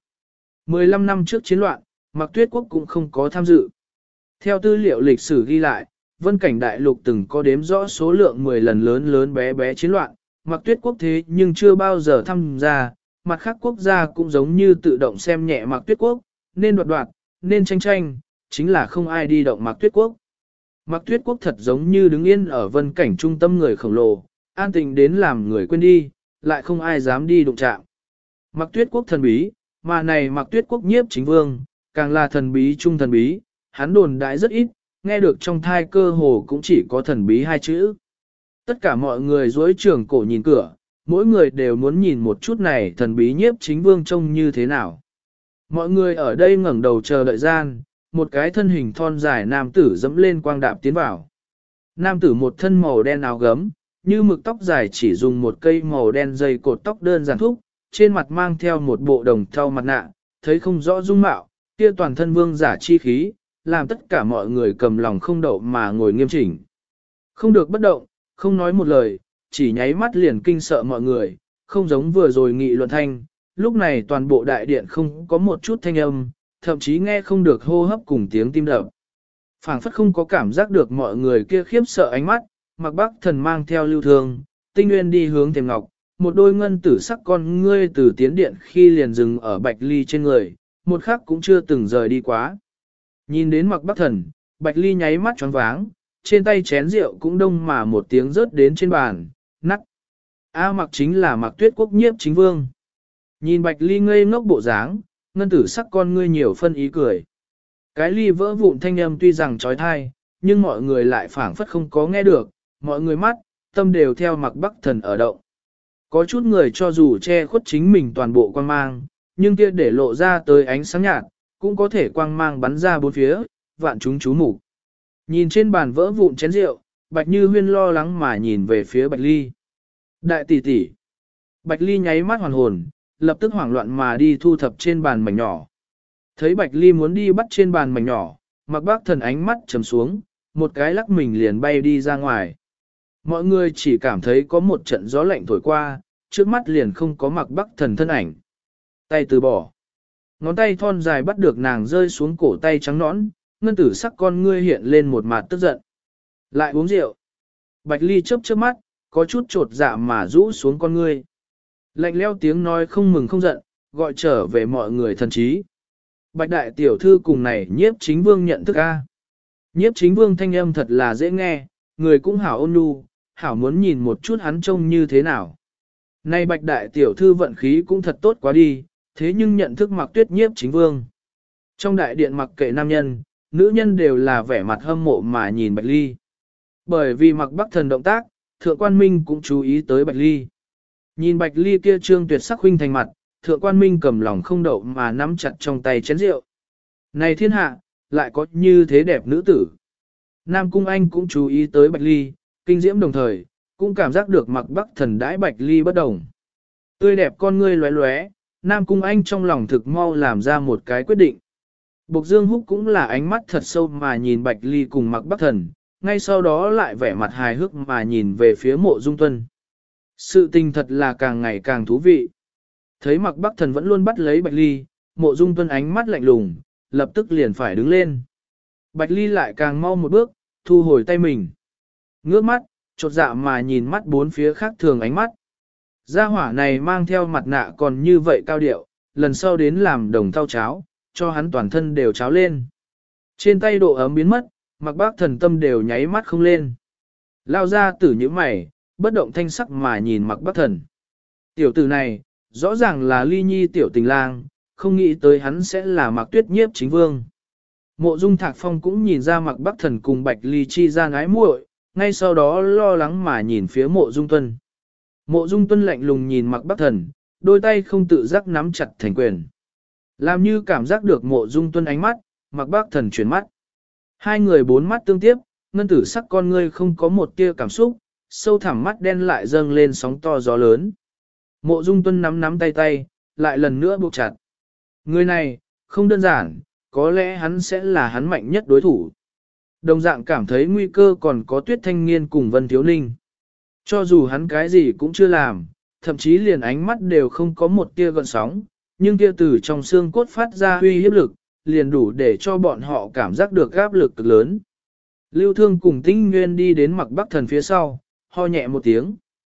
15 năm trước chiến loạn, Mạc Tuyết Quốc cũng không có tham dự. Theo tư liệu lịch sử ghi lại, Vân Cảnh đại lục từng có đếm rõ số lượng 10 lần lớn lớn bé bé chiến loạn, Mạc Tuyết Quốc thế nhưng chưa bao giờ tham gia, mặt khác quốc gia cũng giống như tự động xem nhẹ Mạc Tuyết Quốc, nên đoạt, nên tranh tranh, chính là không ai đi động Mạc Tuyết Quốc. Mạc Tuyết Quốc thật giống như đứng yên ở Vân Cảnh trung tâm người khổng lồ, an tình đến làm người quên đi, lại không ai dám đi đụng chạm. Mạc Tuyết Quốc thần bí, mà này Mạc Tuyết Quốc nhiếp chính vương, càng là thần bí trung thần bí, hắn đồn đại rất ít, nghe được trong thai cơ hồ cũng chỉ có thần bí 2 chữ. Tất cả mọi người dối trường cổ nhìn cửa, mỗi người đều muốn nhìn một chút này thần bí nhiếp chính vương trông như thế nào. Mọi người ở đây ngẩng đầu chờ đợi gian, một cái thân hình thon dài nam tử dẫm lên quang đạp tiến vào. Nam tử một thân màu đen áo gấm, như mực tóc dài chỉ dùng một cây màu đen dây cột tóc đơn giản thúc, trên mặt mang theo một bộ đồng thau mặt nạ, thấy không rõ dung mạo, kia toàn thân vương giả chi khí, làm tất cả mọi người cầm lòng không đậu mà ngồi nghiêm chỉnh. Không được bất động, không nói một lời, chỉ nháy mắt liền kinh sợ mọi người, không giống vừa rồi nghị luận thanh, lúc này toàn bộ đại điện không có một chút thanh âm, thậm chí nghe không được hô hấp cùng tiếng tim đập. Phảng phất không có cảm giác được mọi người kia khiếp sợ ánh mắt, Mạc Bắc Thần mang theo lưu thương, tinh nguyên đi hướng thềm ngọc, một đôi ngân tử sắc con ngươi từ tiến điện khi liền dừng ở Bạch Ly trên người, một khắc cũng chưa từng rời đi quá. Nhìn đến Mạc Bắc Thần, Bạch Ly nháy mắt choáng váng, trên tay chén rượu cũng đông mà một tiếng rớt đến trên bàn, nắc. Mạc chính là Mạc Tuyết Quốc nhiếp chính vương. Nhìn Bạch Ly ngây ngốc bộ dáng, ngân tử sắc con ngươi nhiều phân ý cười. Cái ly vỡ vụn thanh âm tuy rằng trói thai, nhưng mọi người lại phảng phất không có nghe được, mọi người mắt, tâm đều theo Mạc Bắc Thần ở động. Có chút người cho dù che khuất chính mình toàn bộ quang mang, nhưng kia để lộ ra tới ánh sáng nhạt, cũng có thể quang mang bắn ra bốn phía, vạn chúng chú mục. Nhìn trên bàn vỡ vụn chén rượu, Bạch Như Huyên lo lắng mà nhìn về phía Bạch Ly. Đại tỷ tỷ. Bạch Ly nháy mắt hoàn hồn, lập tức hoảng loạn mà đi thu thập trên bàn mảnh nhỏ. Thấy Bạch Ly muốn đi bắt trên bàn mảnh nhỏ, Mạc Bắc Thần ánh mắt trầm xuống, một cái lắc mình liền bay đi ra ngoài. Mọi người chỉ cảm thấy có một trận gió lạnh thổi qua, trước mắt liền không có Mạc Bắc Thần thân ảnh. Tay từ bỏ. Ngón tay thon dài bắt được nàng rơi xuống cổ tay trắng nõn, ngân tử sắc con ngươi hiện lên một mặt tức giận. Lại uống rượu. Bạch Ly chớp chớp mắt, có chút trột dạ mà rũ xuống con ngươi. Lạnh leo tiếng nói không mừng không giận, gọi trở về mọi người thần trí. Bạch đại tiểu thư cùng này nhiếp chính vương nhận thức a. Nhiếp chính vương thanh âm thật là dễ nghe, người cũng hảo ôn nhu, hảo muốn nhìn một chút hắn trông như thế nào. Này bạch đại tiểu thư vận khí cũng thật tốt quá đi, thế nhưng nhận thức Mạc Tuyết nhiếp chính vương. Trong đại điện mặc kệ nam nhân, nữ nhân đều là vẻ mặt hâm mộ mà nhìn Bạch Ly. Bởi vì Mạc Bắc Thần động tác, Thượng Quan Minh cũng chú ý tới Bạch Ly. Nhìn Bạch Ly kia trương tuyệt sắc huynh thành mặt, thượng quan minh cầm lòng không đậu mà nắm chặt trong tay chén rượu. Này thiên hạ, lại có như thế đẹp nữ tử. Nam Cung Anh cũng chú ý tới Bạch Ly, kinh diễm đồng thời, cũng cảm giác được Mặc Bắc Thần đãi Bạch Ly bất đồng. Tươi đẹp con ngươi lóe lóe, Nam Cung Anh trong lòng thực mau làm ra một cái quyết định. Bộc Dương Húc cũng là ánh mắt thật sâu mà nhìn Bạch Ly cùng Mặc Bắc Thần, ngay sau đó lại vẻ mặt hài hước mà nhìn về phía Mộ Dung Tuân. Sự tình thật là càng ngày càng thú vị. Thấy Mặc Bắc Thần vẫn luôn bắt lấy Bạch Ly, Mộ Dung Tuân ánh mắt lạnh lùng, lập tức liền phải đứng lên. Bạch Ly lại càng mau một bước, thu hồi tay mình. Ngước mắt, chột dạ mà nhìn mắt bốn phía khác thường ánh mắt. Gia hỏa này mang theo mặt nạ còn như vậy cao điệu, lần sau đến làm đồng thau cháo, cho hắn toàn thân đều cháo lên. Trên tay độ ấm biến mất, Mặc Bác Thần tâm đều nháy mắt không lên. Lao ra tử như mày, bất động thanh sắc mà nhìn Mặc Bác Thần. Tiểu tử này, rõ ràng là Ly Nhi tiểu tình lang, không nghĩ tới hắn sẽ là Mặc Tuyết Nhiếp chính vương. Mộ Dung Thạc Phong cũng nhìn ra Mặc Bắc Thần cùng Bạch Ly chi gian ái muội, ngay sau đó lo lắng mà nhìn phía Mộ Dung Tuân. Mộ Dung Tuân lạnh lùng nhìn Mặc Bắc Thần, đôi tay không tự giác nắm chặt thành quyền. Làm như cảm giác được Mộ Dung Tuân ánh mắt, Mặc Bắc Thần chuyển mắt. Hai người bốn mắt tương tiếp, ngân tử sắc con ngươi không có một tia cảm xúc, sâu thẳm mắt đen lại dâng lên sóng to gió lớn. Mộ Dung Tuân nắm tay tay, lại lần nữa buộc chặt. Người này, không đơn giản, có lẽ hắn sẽ là hắn mạnh nhất đối thủ. Đồng dạng cảm thấy nguy cơ còn có Tuyết Thanh Niên cùng Vân Thiếu Ninh. Cho dù hắn cái gì cũng chưa làm, thậm chí liền ánh mắt đều không có một tia gợn sóng, nhưng kia từ trong xương cốt phát ra uy hiếp lực, liền đủ để cho bọn họ cảm giác được áp lực cực lớn. Lưu Thương cùng Tinh Nguyên đi đến Mặc Bắc Thần phía sau, ho nhẹ một tiếng.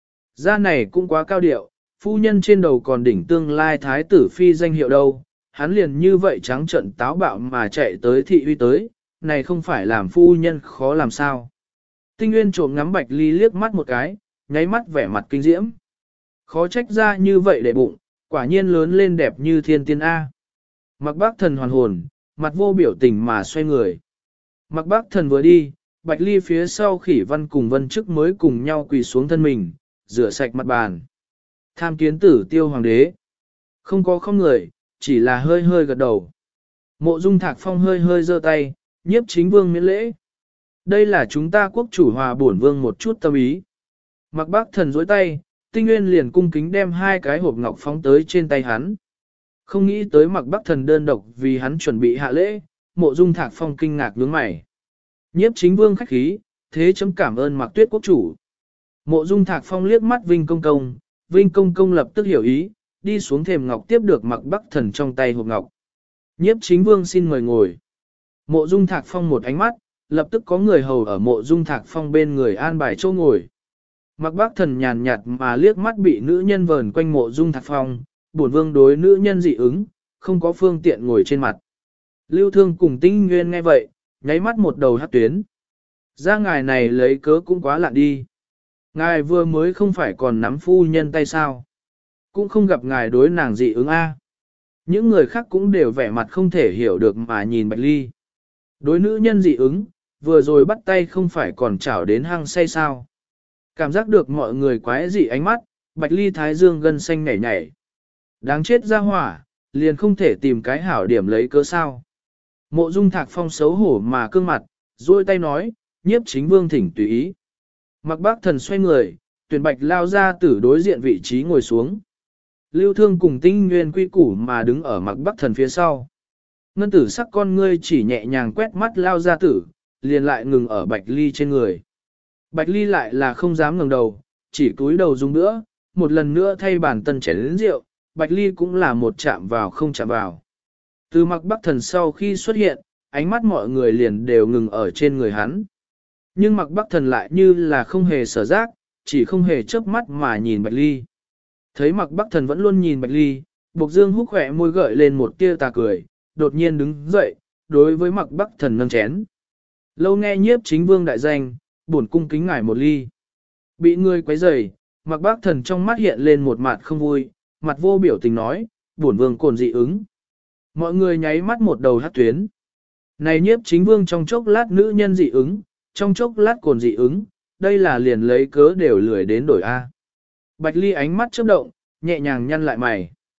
Da này cũng quá cao điệu, phu nhân trên đầu còn đỉnh tương lai thái tử phi danh hiệu đâu, hắn liền như vậy trắng trợn táo bạo mà chạy tới thị uy tới, này không phải làm phu nhân khó làm sao. Tinh Nguyên trộm ngắm Bạch Ly liếc mắt một cái, nháy mắt vẻ mặt kinh diễm. Khó trách ra như vậy để bụng, quả nhiên lớn lên đẹp như thiên tiên A. Mặc Bác Thần hoàn hồn, mặt vô biểu tình mà xoay người. Mặc Bác Thần vừa đi, Bạch Ly phía sau Khỉ Văn cùng Vân Chức mới cùng nhau quỳ xuống thân mình, rửa sạch mặt bàn. Tham kiến tử Tiêu Hoàng đế. Không có không người, chỉ là hơi hơi gật đầu. Mộ Dung Thạc Phong hơi hơi giơ tay, Nhiếp Chính Vương miễn lễ. Đây là chúng ta quốc chủ hòa bổn vương một chút tâm ý. Mặc Bác Thần dối tay, Tinh Nguyên liền cung kính đem hai cái hộp ngọc phóng tới trên tay hắn. Không nghĩ tới Mặc Bắc Thần đơn độc vì hắn chuẩn bị hạ lễ, Mộ Dung Thạc Phong kinh ngạc nhướng mày. Nhiếp Chính Vương khách khí, thế chấm cảm ơn Mặc Tuyết quốc chủ. Mộ Dung Thạc Phong liếc mắt Vinh Công Công, Vinh Công Công lập tức hiểu ý, đi xuống thềm ngọc tiếp được Mặc Bắc Thần trong tay hộp ngọc. Nhiếp Chính Vương xin mời ngồi. Mộ Dung Thạc Phong một ánh mắt, lập tức có người hầu ở Mộ Dung Thạc Phong bên người an bài chỗ ngồi. Mặc Bắc Thần nhàn nhạt mà liếc mắt bị nữ nhân vờn quanh Mộ Dung Thạc Phong, bổn vương đối nữ nhân dị ứng, không có phương tiện ngồi trên mặt. Lưu Thương cùng Tinh Nguyên nghe vậy, nháy mắt một đầu hắc tuyến. Ra ngài này lấy cớ cũng quá lạ đi. Ngài vừa mới không phải còn nắm phu nhân tay sao. Cũng không gặp ngài đối nàng dị ứng a. Những người khác cũng đều vẻ mặt không thể hiểu được mà nhìn Bạch Ly. Đối nữ nhân dị ứng, vừa rồi bắt tay không phải còn chảo đến hăng say sao. Cảm giác được mọi người quái dị ánh mắt, Bạch Ly thái dương gân xanh nhảy nhảy. Đáng chết ra hỏa, liền không thể tìm cái hảo điểm lấy cớ sao. Mộ Dung Thạc Phong xấu hổ mà cương mặt, duỗi tay nói, Nhiếp Chính Vương thỉnh tùy ý. Mặc Bác Thần xoay người, tuyển Bạch lao ra tử đối diện vị trí ngồi xuống. Lưu Thương cùng Tinh Nguyên quy củ mà đứng ở Mặc Bắc Thần phía sau. Ngân tử sắc con ngươi chỉ nhẹ nhàng quét mắt lao ra tử, liền lại ngừng ở Bạch Ly trên người. Bạch Ly lại là không dám ngẩng đầu, chỉ cúi đầu dùng nữa, một lần nữa thay bản tân chén lớn rượu, Bạch Ly cũng là một chạm vào không chạm vào. Từ Mặc Bắc Thần sau khi xuất hiện, ánh mắt mọi người liền đều ngừng ở trên người hắn. Nhưng Mặc Bắc Thần lại như là không hề sở giác, chỉ không hề chớp mắt mà nhìn Bạch Ly. Thấy Mặc Bắc Thần vẫn luôn nhìn Bạch Ly, Bộc Dương Húc khỏe môi gợi lên một tia tà cười, đột nhiên đứng dậy, đối với Mặc Bắc Thần nâng chén. Lâu nghe Nhiếp Chính Vương đại danh, bổn cung kính ngài một ly. Bị người quấy rầy, Mặc Bắc Thần trong mắt hiện lên một mặt không vui, mặt vô biểu tình nói, bổn vương cồn dị ứng. Mọi người nháy mắt một đầu hắc tuyến. Này Nhiếp Chính Vương trong chốc lát nữ nhân dị ứng, trong chốc lát cồn dị ứng, đây là liền lấy cớ đều lười đến đổi A. Bạch Ly ánh mắt chớp động, nhẹ nhàng nhăn lại mày.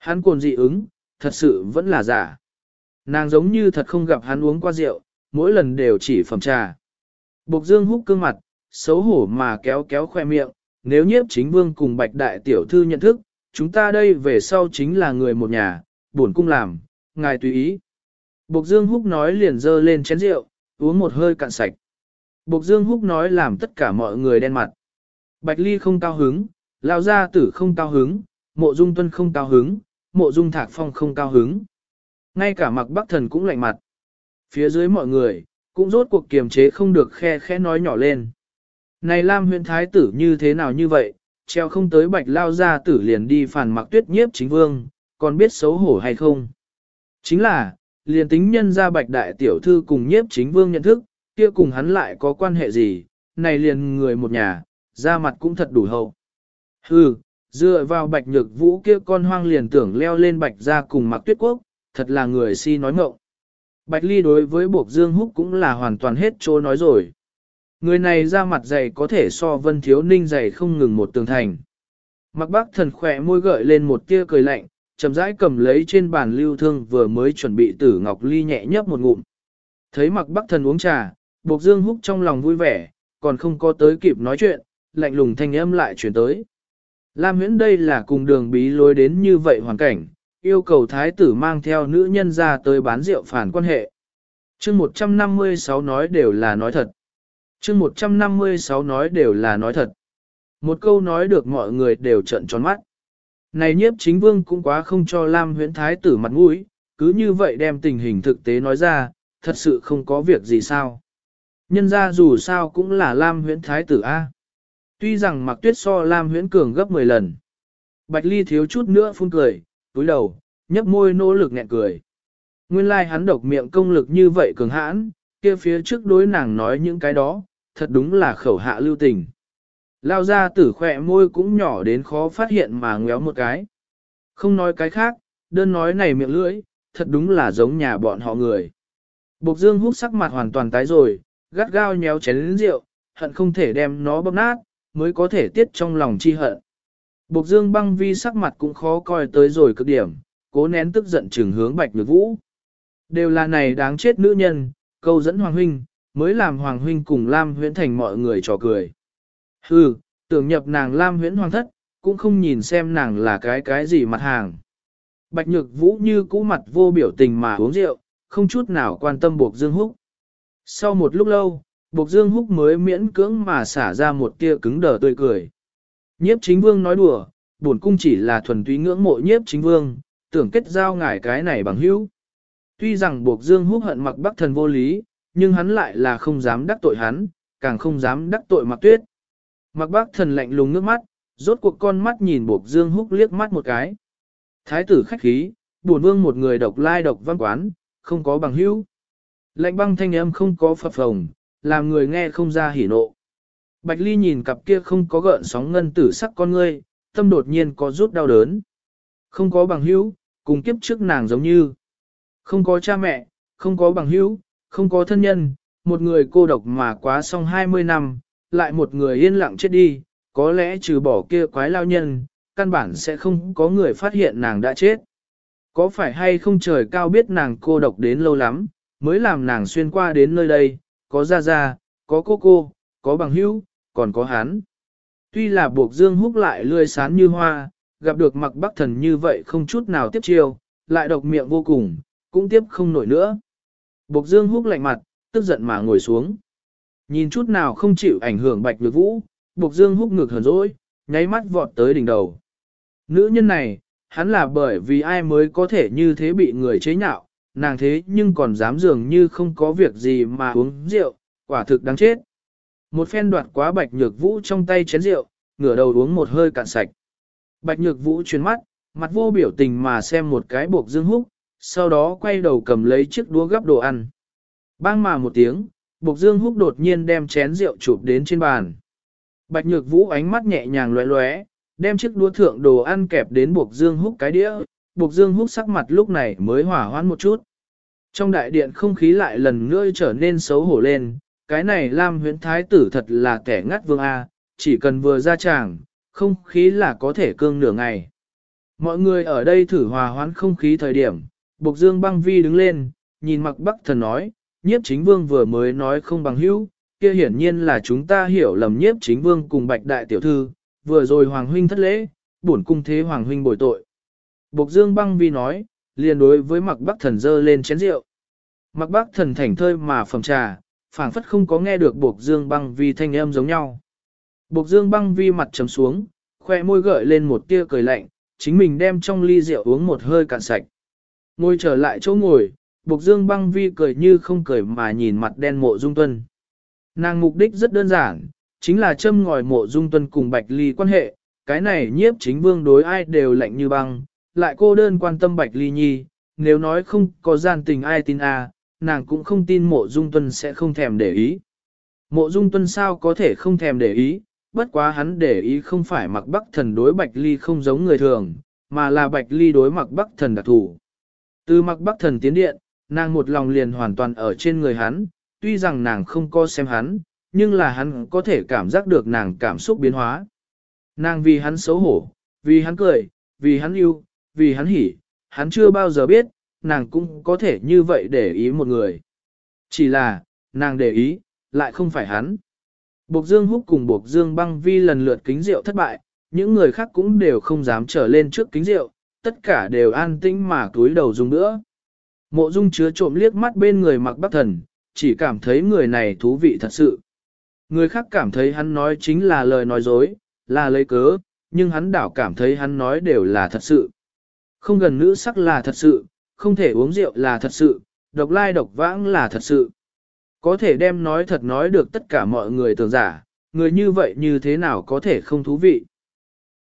Hắn cuồng dị ứng, thật sự vẫn là giả. Nàng giống như thật không gặp hắn uống qua rượu, mỗi lần đều chỉ phẩm trà. Bộc Dương Húc cương mặt, xấu hổ mà kéo kéo khoe miệng, nếu Nhiếp Chính Vương cùng Bạch đại tiểu thư nhận thức, chúng ta đây về sau chính là người một nhà, bổn cung làm, ngài tùy ý. Bộc Dương Húc nói liền dơ lên chén rượu, uống một hơi cạn sạch. Bộc Dương Húc nói làm tất cả mọi người đen mặt. Bạch Ly không cao hứng, Lão gia tử không cao hứng, Mộ Dung Tuân không cao hứng, Mộ Dung Thạc Phong không cao hứng. Ngay cả Mạc Bắc Thần cũng lạnh mặt. Phía dưới mọi người, cũng rốt cuộc kiềm chế không được khe khẽ nói nhỏ lên. Này Lam huyện thái tử như thế nào như vậy, treo không tới Bạch Lao gia tử liền đi phản Mạc Tuyết Nhiếp Chính Vương, còn biết xấu hổ hay không? Chính là, liền tính nhân ra Bạch đại tiểu thư cùng Nhiếp Chính Vương nhận thức, kia cùng hắn lại có quan hệ gì, này liền người một nhà, ra mặt cũng thật đủ hậu. Hừ, dựa vào Bạch Nhược Vũ kia con hoang liền tưởng leo lên Bạch gia cùng Mạc Tuyết Quốc, thật là người si nói ngọng. Bạch Ly đối với Bộc Dương Húc cũng là hoàn toàn hết trô nói rồi. Người này ra mặt dày có thể so Vân Thiếu Ninh dày không ngừng một tường thành. Mạc Bắc Thần khỏe môi gợi lên một tia cười lạnh, chậm rãi cầm lấy trên bàn lưu thương vừa mới chuẩn bị Tử Ngọc Ly nhẹ nhấp một ngụm. Thấy Mạc Bắc Thần uống trà, Bộc Dương Húc trong lòng vui vẻ, còn không có tới kịp nói chuyện, lạnh lùng thanh âm lại chuyển tới. Lam Huyễn đây là cùng Đường Bí lối đến như vậy hoàn cảnh, yêu cầu thái tử mang theo nữ nhân ra tới bán rượu phản quan hệ. Chương 156 nói đều là nói thật. Chương 156 nói đều là nói thật. Một câu nói được mọi người đều trợn tròn mắt. Này Nhiếp Chính Vương cũng quá không cho Lam Huyễn thái tử mặt mũi, cứ như vậy đem tình hình thực tế nói ra, thật sự không có việc gì sao. Nhân ra dù sao cũng là Lam Huyễn thái tử A. Tuy rằng Mạc Tuyết so Lam Huyễn cường gấp 10 lần. Bạch Ly thiếu chút nữa phun cười, túi đầu, nhấp môi nỗ lực nghẹn cười. Nguyên lai hắn độc miệng công lực như vậy cường hãn, kia phía trước đối nàng nói những cái đó, thật đúng là khẩu hạ lưu tình. Lao ra tử khỏe môi cũng nhỏ đến khó phát hiện mà ngéo một cái. Không nói cái khác, đơn nói này miệng lưỡi, thật đúng là giống nhà bọn họ người. Bộc Dương Húc sắc mặt hoàn toàn tái rồi, gắt gao nhéo chén lớn rượu, hận không thể đem nó bóp nát, mới có thể tiết trong lòng chi hận. Bộc Dương Băng Vi sắc mặt cũng khó coi tới rồi cực điểm, cố nén tức giận trừng hướng Bạch Nhược Vũ. Đều là này đáng chết nữ nhân, câu dẫn Hoàng Huynh, mới làm Hoàng Huynh cùng Lam Huyễn thành mọi người trò cười. Hừ, tưởng nhập nàng Lam Huyễn Hoàng thất, cũng không nhìn xem nàng là cái gì mặt hàng. Bạch Nhược Vũ như cũ mặt vô biểu tình mà uống rượu, không chút nào quan tâm Bộc Dương Húc. Sau một lúc lâu, Bộc Dương Húc mới miễn cưỡng mà xả ra một tia cứng đờ tươi cười. Nhiếp Chính Vương nói đùa, bổn cung chỉ là thuần túy ngưỡng mộ Nhiếp Chính Vương, tưởng kết giao ngài cái này bằng hữu. Tuy rằng Bộc Dương Húc hận Mạc Bắc Thần vô lý, nhưng hắn lại là không dám đắc tội hắn, càng không dám đắc tội Mạc Tuyết. Mạc Bắc Thần lạnh lùng nước mắt, rốt cuộc con mắt nhìn Bộc Dương Húc liếc mắt một cái. Thái tử khách khí, bổn vương một người độc lai độc văn quán, không có bằng hữu. Lạnh băng thanh âm không có phập phồng, làm người nghe không ra hỉ nộ. Bạch Ly nhìn cặp kia không có gợn sóng ngân tử sắc con ngươi, tâm đột nhiên có rút đau đớn. Không có bằng hữu, cùng kiếp trước nàng giống như. Không có cha mẹ, không có bằng hữu, không có thân nhân, một người cô độc mà quá xong 20 năm, lại một người yên lặng chết đi, có lẽ trừ bỏ kia quái lao nhân, căn bản sẽ không có người phát hiện nàng đã chết. Có phải hay không trời cao biết nàng cô độc đến lâu lắm, mới làm nàng xuyên qua đến nơi đây, có gia gia, có cô, có bằng hữu, còn có hắn. Tuy là Bộc Dương Húc lại lươi sán như hoa, gặp được Mạc Bắc Thần như vậy không chút nào tiếp chiêu, lại độc miệng vô cùng, cũng tiếp không nổi nữa. Bộc Dương Húc lạnh mặt, tức giận mà ngồi xuống. Nhìn chút nào không chịu ảnh hưởng Bạch Nhược Vũ, Bộc Dương Húc ngực hờn dỗi, nháy mắt vọt tới đỉnh đầu. Nữ nhân này, hắn là bởi vì ai mới có thể như thế bị người chế nhạo, nàng thế nhưng còn dám dường như không có việc gì mà uống rượu, quả thực đáng chết. Một phen đoạt quá Bạch Nhược Vũ trong tay chén rượu, ngửa đầu uống một hơi cạn sạch. Bạch Nhược Vũ chuyển mắt, mặt vô biểu tình mà xem một cái Bộc Dương Húc, sau đó quay đầu cầm lấy chiếc đũa gắp đồ ăn. Bang mà một tiếng, Bộc Dương Húc đột nhiên đem chén rượu chụp đến trên bàn. Bạch Nhược Vũ ánh mắt nhẹ nhàng lóe lóe, đem chiếc đũa thượng đồ ăn kẹp đến Bộc Dương Húc cái đĩa, Bộc Dương Húc sắc mặt lúc này mới hỏa hoãn một chút. Trong đại điện không khí lại lần nữa trở nên xấu hổ lên, cái này Lam Huyễn Thái tử thật là kẻ ngắt vương A, chỉ cần vừa ra tràng, không khí là có thể cương nửa ngày. Mọi người ở đây thử hòa hoãn không khí thời điểm, Bộc Dương Băng Vi đứng lên, nhìn Mạc Bắc Thần nói, Nhiếp Chính Vương vừa mới nói không bằng hữu, kia hiển nhiên là chúng ta hiểu lầm Nhiếp Chính Vương cùng Bạch Đại Tiểu Thư, vừa rồi Hoàng Huynh thất lễ, bổn cung thế Hoàng Huynh bồi tội. Bộc Dương Băng Vi nói, liền đối với Mạc Bắc Thần dơ lên chén rượu. Mạc Bắc Thần thảnh thơi mà phẩm trà, phảng phất không có nghe được Bộc Dương Băng Vi thanh âm giống nhau. Bộc Dương Băng Vi mặt trầm xuống, khoe môi gợi lên một tia cười lạnh, chính mình đem trong ly rượu uống một hơi cạn sạch. Ngồi trở lại chỗ ngồi, Bộc Dương Băng Vi cười như không cười mà nhìn mặt đen Mộ Dung Tuân. Nàng mục đích rất đơn giản, chính là châm ngòi Mộ Dung Tuân cùng Bạch Ly quan hệ, cái này Nhiếp Chính Vương đối ai đều lạnh như băng, lại cô đơn quan tâm Bạch Ly Nhi, nếu nói không có gian tình ai tin a, nàng cũng không tin Mộ Dung Tuân sẽ không thèm để ý. Mộ Dung Tuân sao có thể không thèm để ý, bất quá hắn để ý không phải Mạc Bắc Thần đối Bạch Ly không giống người thường, mà là Bạch Ly đối Mạc Bắc Thần đặc thủ. Từ Mạc Bắc Thần tiến điện, nàng một lòng liền hoàn toàn ở trên người hắn, tuy rằng nàng không có xem hắn, nhưng là hắn có thể cảm giác được nàng cảm xúc biến hóa. Nàng vì hắn xấu hổ, vì hắn cười, vì hắn yêu, vì hắn hỉ, hắn chưa bao giờ biết, nàng cũng có thể như vậy để ý một người. Chỉ là, nàng để ý, lại không phải hắn. Bộc Dương Húc cùng Bộc Dương Băng Vi lần lượt kính rượu thất bại, những người khác cũng đều không dám trở lên trước kính rượu, tất cả đều an tĩnh mà cúi đầu dùng nữa. Mộ Dung chứa trộm liếc mắt bên người Mạc Bắc Thần, chỉ cảm thấy người này thú vị thật sự. Người khác cảm thấy hắn nói chính là lời nói dối, là lấy cớ, nhưng hắn đảo cảm thấy hắn nói đều là thật sự. Không gần nữ sắc là thật sự, không thể uống rượu là thật sự, độc lai độc vãng là thật sự. Có thể đem nói thật nói được tất cả mọi người tưởng giả, người như vậy như thế nào có thể không thú vị.